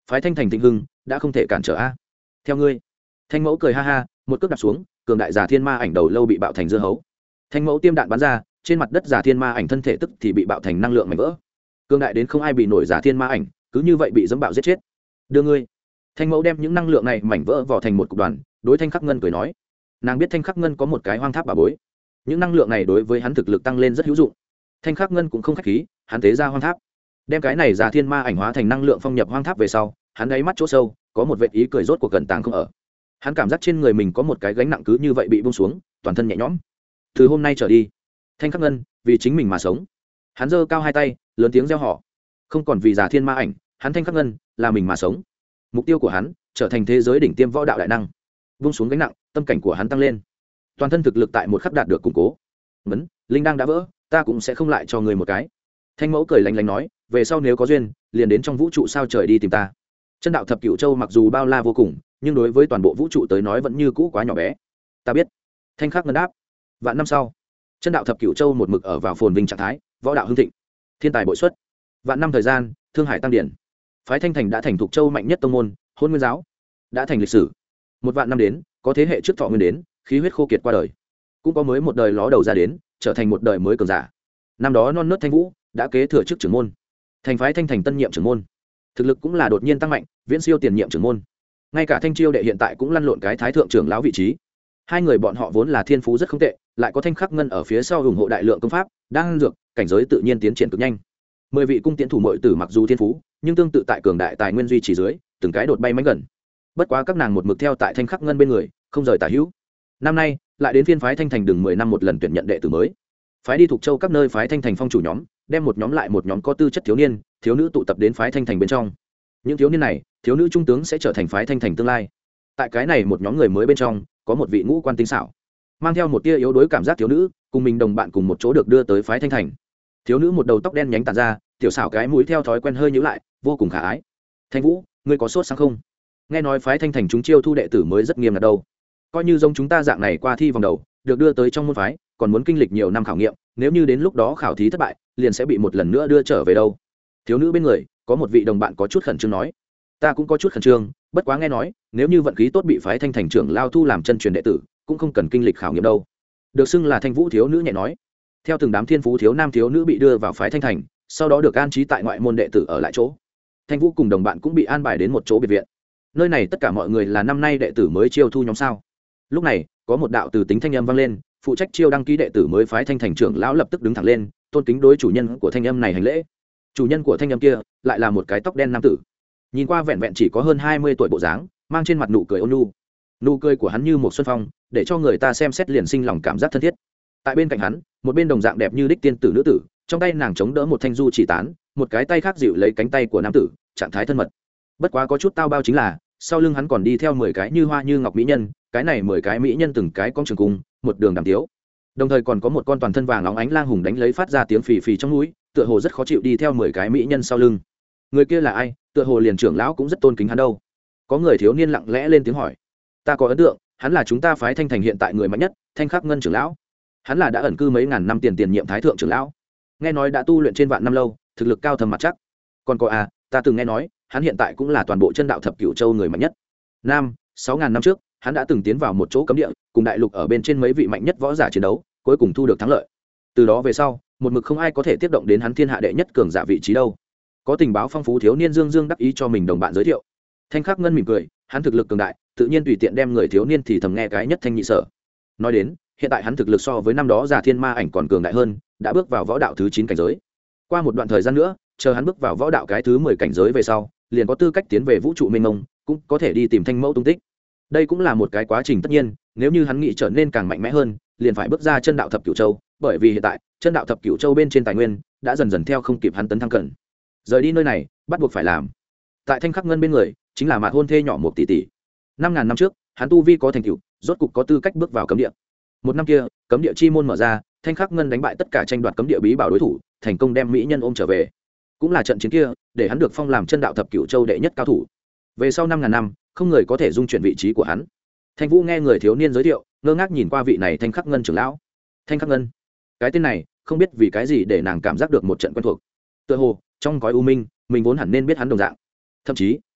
phái thanh thành thịnh hưng đã không thể cản trở a. Theo ngươi. Thanh mẫu cười ha ha, một cước đạp xuống, cường đại giả thiên ma ảnh đầu lâu bị bạo thành dưa hấu. Thanh mẫu tiêm đạn bắn ra, trên mặt đất giả thiên ma ảnh thân thể tức thì bị bạo thành năng lượng mảnh vỡ. Cường đại đến không ai bị nổi giả thiên ma ảnh, cứ như vậy bị dẫm bạo giết chết. Đưa ngươi. Thanh mẫu đem những năng lượng này mảnh vỡ vỏ thành một cục đoàn, đối Thanh Khắc Ngân cười nói. Nàng biết Thanh Khắc Ngân có một cái hoang tháp bà bối, những năng lượng này đối với hắn thực lực tăng lên rất hữu dụng. Thanh Khắc Ngân cũng không khách khí, hắn tế ra hoang tháp, đem cái này giả thiên ma ảnh hóa thành năng lượng phong nhập hoang tháp về sau, hắn đáy mắt chỗ sâu có một vệt ý cười rốt cuộc gần tàng không ở. Hắn cảm giác trên người mình có một cái gánh nặng cứ như vậy bị buông xuống, toàn thân nhẹ nhõm. Từ hôm nay trở đi, Thanh Khắc Ngân vì chính mình mà sống. Hắn giơ cao hai tay, lớn tiếng reo hò. Không còn vì giả thiên ma ảnh, hắn Thanh Khắc Ngân là mình mà sống. Mục tiêu của hắn trở thành thế giới đỉnh tiêm võ đạo đại năng. Buông xuống gánh nặng, tâm cảnh của hắn tăng lên, toàn thân thực lực tại một khắc đạt được củng cố. Mấn, linh đang đã vỡ, ta cũng sẽ không lại cho người một cái. Thanh mẫu cười lạnh lạnh nói, về sau nếu có duyên, liền đến trong vũ trụ sao trời đi tìm ta. Chân đạo thập cửu châu mặc dù bao la vô cùng, nhưng đối với toàn bộ vũ trụ tới nói vẫn như cũ quá nhỏ bé. Ta biết. Thanh Khắc Ngân đáp. Vạn năm sau, chân đạo thập cửu châu một mực ở vào phồn vinh trạng thái, võ đạo hưng thịnh, thiên tài bội xuất. Vạn năm thời gian, thương hải tăng điển, phái Thanh Thành đã thành thuộc châu mạnh nhất tông môn, Hôn Nguyên giáo đã thành lịch sử. Một vạn năm đến, có thế hệ trước thọ nguyên đến, khí huyết khô kiệt qua đời, cũng có mới một đời ló đầu ra đến, trở thành một đời mới cường giả. Năm đó non nớt Thanh Vũ đã kế thừa chức trưởng môn, thành phái Thanh Thành tân nhiệm trưởng môn, thực lực cũng là đột nhiên tăng mạnh, viễn siêu tiền nhiệm trưởng môn. Ngay cả Thanh Chiêu đệ hiện tại cũng lăn lộn cái thái thượng trưởng lão vị trí. Hai người bọn họ vốn là thiên phú rất không tệ, lại có Thanh Khắc Ngân ở phía sau ủng hộ đại lượng công pháp, đang dược, cảnh giới tự nhiên tiến triển cực nhanh. Mười vị cung tiễn thủ muội tử mặc dù thiên phú, nhưng tương tự tại cường đại tài nguyên duy trì dưới, từng cái đột bay mãnh gần. Bất quá các nàng một mực theo tại Thanh Khắc Ngân bên người, không rời tả hữu. Năm nay lại đến phiên phái Thanh Thành đừng mười năm một lần tuyển nhận đệ tử mới, phái đi thuộc châu các nơi phái Thanh Thành phong chủ nhóm, đem một nhóm lại một nhóm có tư chất thiếu niên, thiếu nữ tụ tập đến phái Thanh Thành bên trong. Những thiếu niên này, thiếu nữ trung tướng sẽ trở thành phái Thanh Thành tương lai. Tại cái này một nhóm người mới bên trong, có một vị ngũ quan tinh xảo, mang theo một tia yếu đuối cảm giác thiếu nữ, cùng mình đồng bạn cùng một chỗ được đưa tới phái Thanh Thành. Thiếu nữ một đầu tóc đen nhánh tản ra, tiểu xảo cái mũi theo thói quen hơi nhíu lại, vô cùng khả ái. Thanh Vũ, ngươi có sốt sáng không? Nghe nói phái Thanh Thành chúng chiêu thu đệ tử mới rất nghiêm ngặt đâu. Coi như giống chúng ta dạng này qua thi vòng đầu, được đưa tới trong môn phái, còn muốn kinh lịch nhiều năm khảo nghiệm, nếu như đến lúc đó khảo thí thất bại, liền sẽ bị một lần nữa đưa trở về đâu. Thiếu nữ bên người có một vị đồng bạn có chút khẩn trương nói, ta cũng có chút khẩn trương, bất quá nghe nói nếu như vận khí tốt bị phái Thanh Thành trưởng lao thu làm chân truyền đệ tử, cũng không cần kinh lịch khảo nghiệm đâu. Được xưng là Thanh Vũ thiếu nữ nhẹ nói. Theo từng đám thiên phú thiếu nam thiếu nữ bị đưa vào phái Thanh Thành, sau đó được an trí tại ngoại môn đệ tử ở lại chỗ. Thanh Vũ cùng đồng bạn cũng bị an bài đến một chỗ biệt viện. Nơi này tất cả mọi người là năm nay đệ tử mới chiêu thu nhóm sao. Lúc này có một đạo từ tính thanh âm vang lên, phụ trách chiêu đăng ký đệ tử mới phái Thanh Thành trưởng lão lập tức đứng thẳng lên, tôn kính đối chủ nhân của thanh âm này hành lễ. Chủ nhân của thanh âm kia lại là một cái tóc đen nam tử, nhìn qua vẹn vẹn chỉ có hơn hai mươi tuổi bộ dáng, mang trên mặt nụ cười ôn nhu. Nụ cười của hắn như một xuân phong, để cho người ta xem xét liền sinh lòng cảm giác thân thiết. Tại bên cạnh hắn, một bên đồng dạng đẹp như đích tiên tử nữ tử, trong tay nàng chống đỡ một thanh du chỉ tán, một cái tay khác dịu lấy cánh tay của nam tử, trạng thái thân mật. Bất quá có chút tao bao chính là, sau lưng hắn còn đi theo mười cái như hoa như ngọc mỹ nhân, cái này mười cái mỹ nhân từng cái con trường cung, một đường đàm tiếu. Đồng thời còn có một con toàn thân vàng óng ánh lang hùng đánh lấy phát ra tiếng phì phì trong núi, tựa hồ rất khó chịu đi theo mười cái mỹ nhân sau lưng. Người kia là ai? Tựa hồ liền trưởng lão cũng rất tôn kính hắn đâu. Có người thiếu niên lặng lẽ lên tiếng hỏi. Ta có ấn tượng, hắn là chúng ta phái Thanh Thành hiện tại người mạnh nhất, Thanh Khắc Ngân trưởng lão. Hắn là đã ẩn cư mấy ngàn năm tiền tiền nhiệm thái thượng trưởng lão, nghe nói đã tu luyện trên vạn năm lâu, thực lực cao thầm mặt chắc. Còn có à, ta từng nghe nói hắn hiện tại cũng là toàn bộ chân đạo thập cửu châu người mạnh nhất. Nam sáu ngàn năm trước, hắn đã từng tiến vào một chỗ cấm địa, cùng đại lục ở bên trên mấy vị mạnh nhất võ giả chiến đấu, cuối cùng thu được thắng lợi. Từ đó về sau, một mực không ai có thể tiếp động đến hắn thiên hạ đệ nhất cường giả vị trí đâu. Có tình báo phong phú thiếu niên dương dương đắc ý cho mình đồng bạn giới thiệu. Thanh Khắc Ngân mỉm cười, hắn thực lực cường đại, tự nhiên tùy tiện đem người thiếu niên thì thầm nghe cái nhất thanh nhị sở. Nói đến, hiện tại hắn thực lực so với năm đó Già Thiên Ma Ảnh còn cường đại hơn, đã bước vào võ đạo thứ chín cảnh giới. Qua một đoạn thời gian nữa, chờ hắn bước vào võ đạo cái thứ mười cảnh giới về sau, liền có tư cách tiến về vũ trụ mênh mông, cũng có thể đi tìm Thanh Mẫu tung tích. Đây cũng là một cái quá trình tất nhiên, nếu như hắn nghĩ trở nên càng mạnh mẽ hơn, liền phải bước ra chân đạo thập cửu châu, bởi vì hiện tại, chân đạo thập cửu châu bên trên tài nguyên đã dần dần theo không kịp hắn tấn thăng cần. Rời đi nơi này, bắt buộc phải làm. Tại Thanh Khắc Ngân bên người, chính là Mạt Hôn thê nhỏ một tỷ tỷ. Năm ngàn năm trước, hắn tu vi có thành tựu, rốt cục có tư cách bước vào cấm địa. Một năm kia, cấm địa chi môn mở ra, Thanh Khắc Ngân đánh bại tất cả tranh đoạt cấm địa bí bảo đối thủ, thành công đem mỹ nhân ôm trở về. Cũng là trận chiến kia, để hắn được phong làm chân đạo thập cửu châu đệ nhất cao thủ. Về sau năm ngàn năm, không người có thể dung chuyển vị trí của hắn. Thanh Vũ nghe người thiếu niên giới thiệu, ngơ ngác nhìn qua vị này Thanh Khắc Ngân trưởng lão. Thanh Khắc Ngân, cái tên này, không biết vì cái gì để nàng cảm giác được một trận quen thuộc. Tựa hồ, trong gói u minh, mình vốn hẳn nên biết hắn đồng dạng. Thậm chí,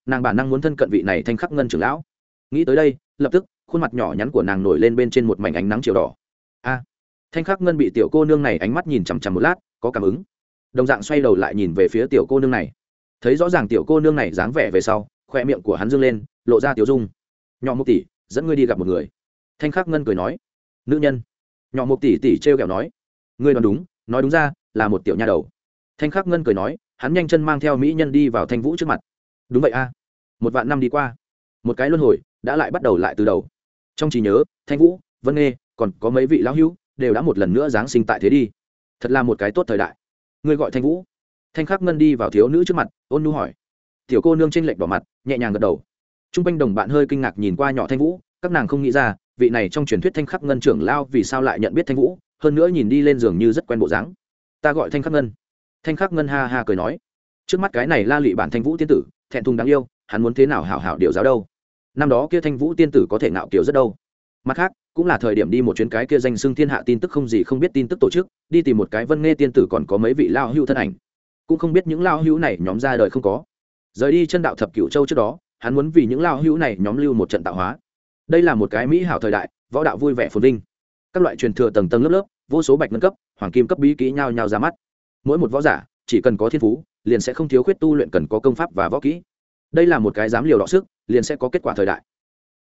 nàng bản năng muốn thân cận vị này thanh khắc ngân trưởng lão. Nghĩ tới đây, lập tức khuôn mặt nhỏ nhắn của nàng nổi lên bên trên một mảnh ánh nắng chiều đỏ. A, thanh khắc ngân bị tiểu cô nương này ánh mắt nhìn chằm chằm một lát, có cảm ứng, đồng dạng xoay đầu lại nhìn về phía tiểu cô nương này. Thấy rõ ràng tiểu cô nương này dáng vẻ về sau, khoe miệng của hắn dương lên, lộ ra tiểu dung. Nhỏ Mục tỷ, dẫn ngươi đi gặp một người. Thanh khắc ngân cười nói. Nữ nhân? Nhỏ Mục tỷ tỷ trêu ghẹo nói. Ngươi đoán đúng, nói đúng ra là một tiểu nha đầu. Thanh khắc ngân cười nói, hắn nhanh chân mang theo mỹ nhân đi vào Thanh Vũ trước mặt. Đúng vậy a, một vạn năm đi qua, một cái luân hồi đã lại bắt đầu lại từ đầu. Trong trí nhớ, Thanh Vũ, Vân Nghê, còn có mấy vị lão hữu đều đã một lần nữa giáng sinh tại thế đi. Thật là một cái tốt thời đại. Ngươi gọi Thanh Vũ? Thanh khắc ngân đi vào thiếu nữ trước mặt, ôn nhu hỏi. Tiểu cô nương trên lệch đỏ mặt, nhẹ nhàng gật đầu. Trung quanh đồng bạn hơi kinh ngạc nhìn qua nhỏ Thanh Vũ, các nàng không nghĩ ra vị này trong truyền thuyết Thanh khắc ngân trưởng lao vì sao lại nhận biết Thanh Vũ, hơn nữa nhìn đi lên giường như rất quen bộ dáng. Ta gọi Thanh khắc ngân. Thanh khắc ngân ha ha cười nói, trước mắt cái này la lụy bản Thanh Vũ tiên tử thẹn thùng đáng yêu, hắn muốn thế nào hảo hảo điều giáo đâu. Năm đó kia Thanh Vũ tiên tử có thể ngạo kiểu rất đâu. Mặt khác cũng là thời điểm đi một chuyến cái kia danh xưng thiên hạ tin tức không gì không biết tin tức tổ chức, đi tìm một cái Vân Nghê tiên tử còn có mấy vị lao hữu thân ảnh, cũng không biết những lao hữu này nhóm ra đời không có. Rời đi chân đạo thập cửu châu trước đó, hắn muốn vì những lao hữu này nhóm lưu một trận tạo hóa. Đây là một cái mỹ hảo thời đại, võ đạo vui vẻ phồn vinh, các loại truyền thừa tầng tầng lớp lớp, vô số bạch ngân cấp, hoàng kim cấp bí kỹ nhau nhau ra mắt. Mỗi một võ giả chỉ cần có thiên phú, liền sẽ không thiếu khuyết tu luyện cần có công pháp và võ kỹ. Đây là một cái dám liều đọ sức, liền sẽ có kết quả thời đại.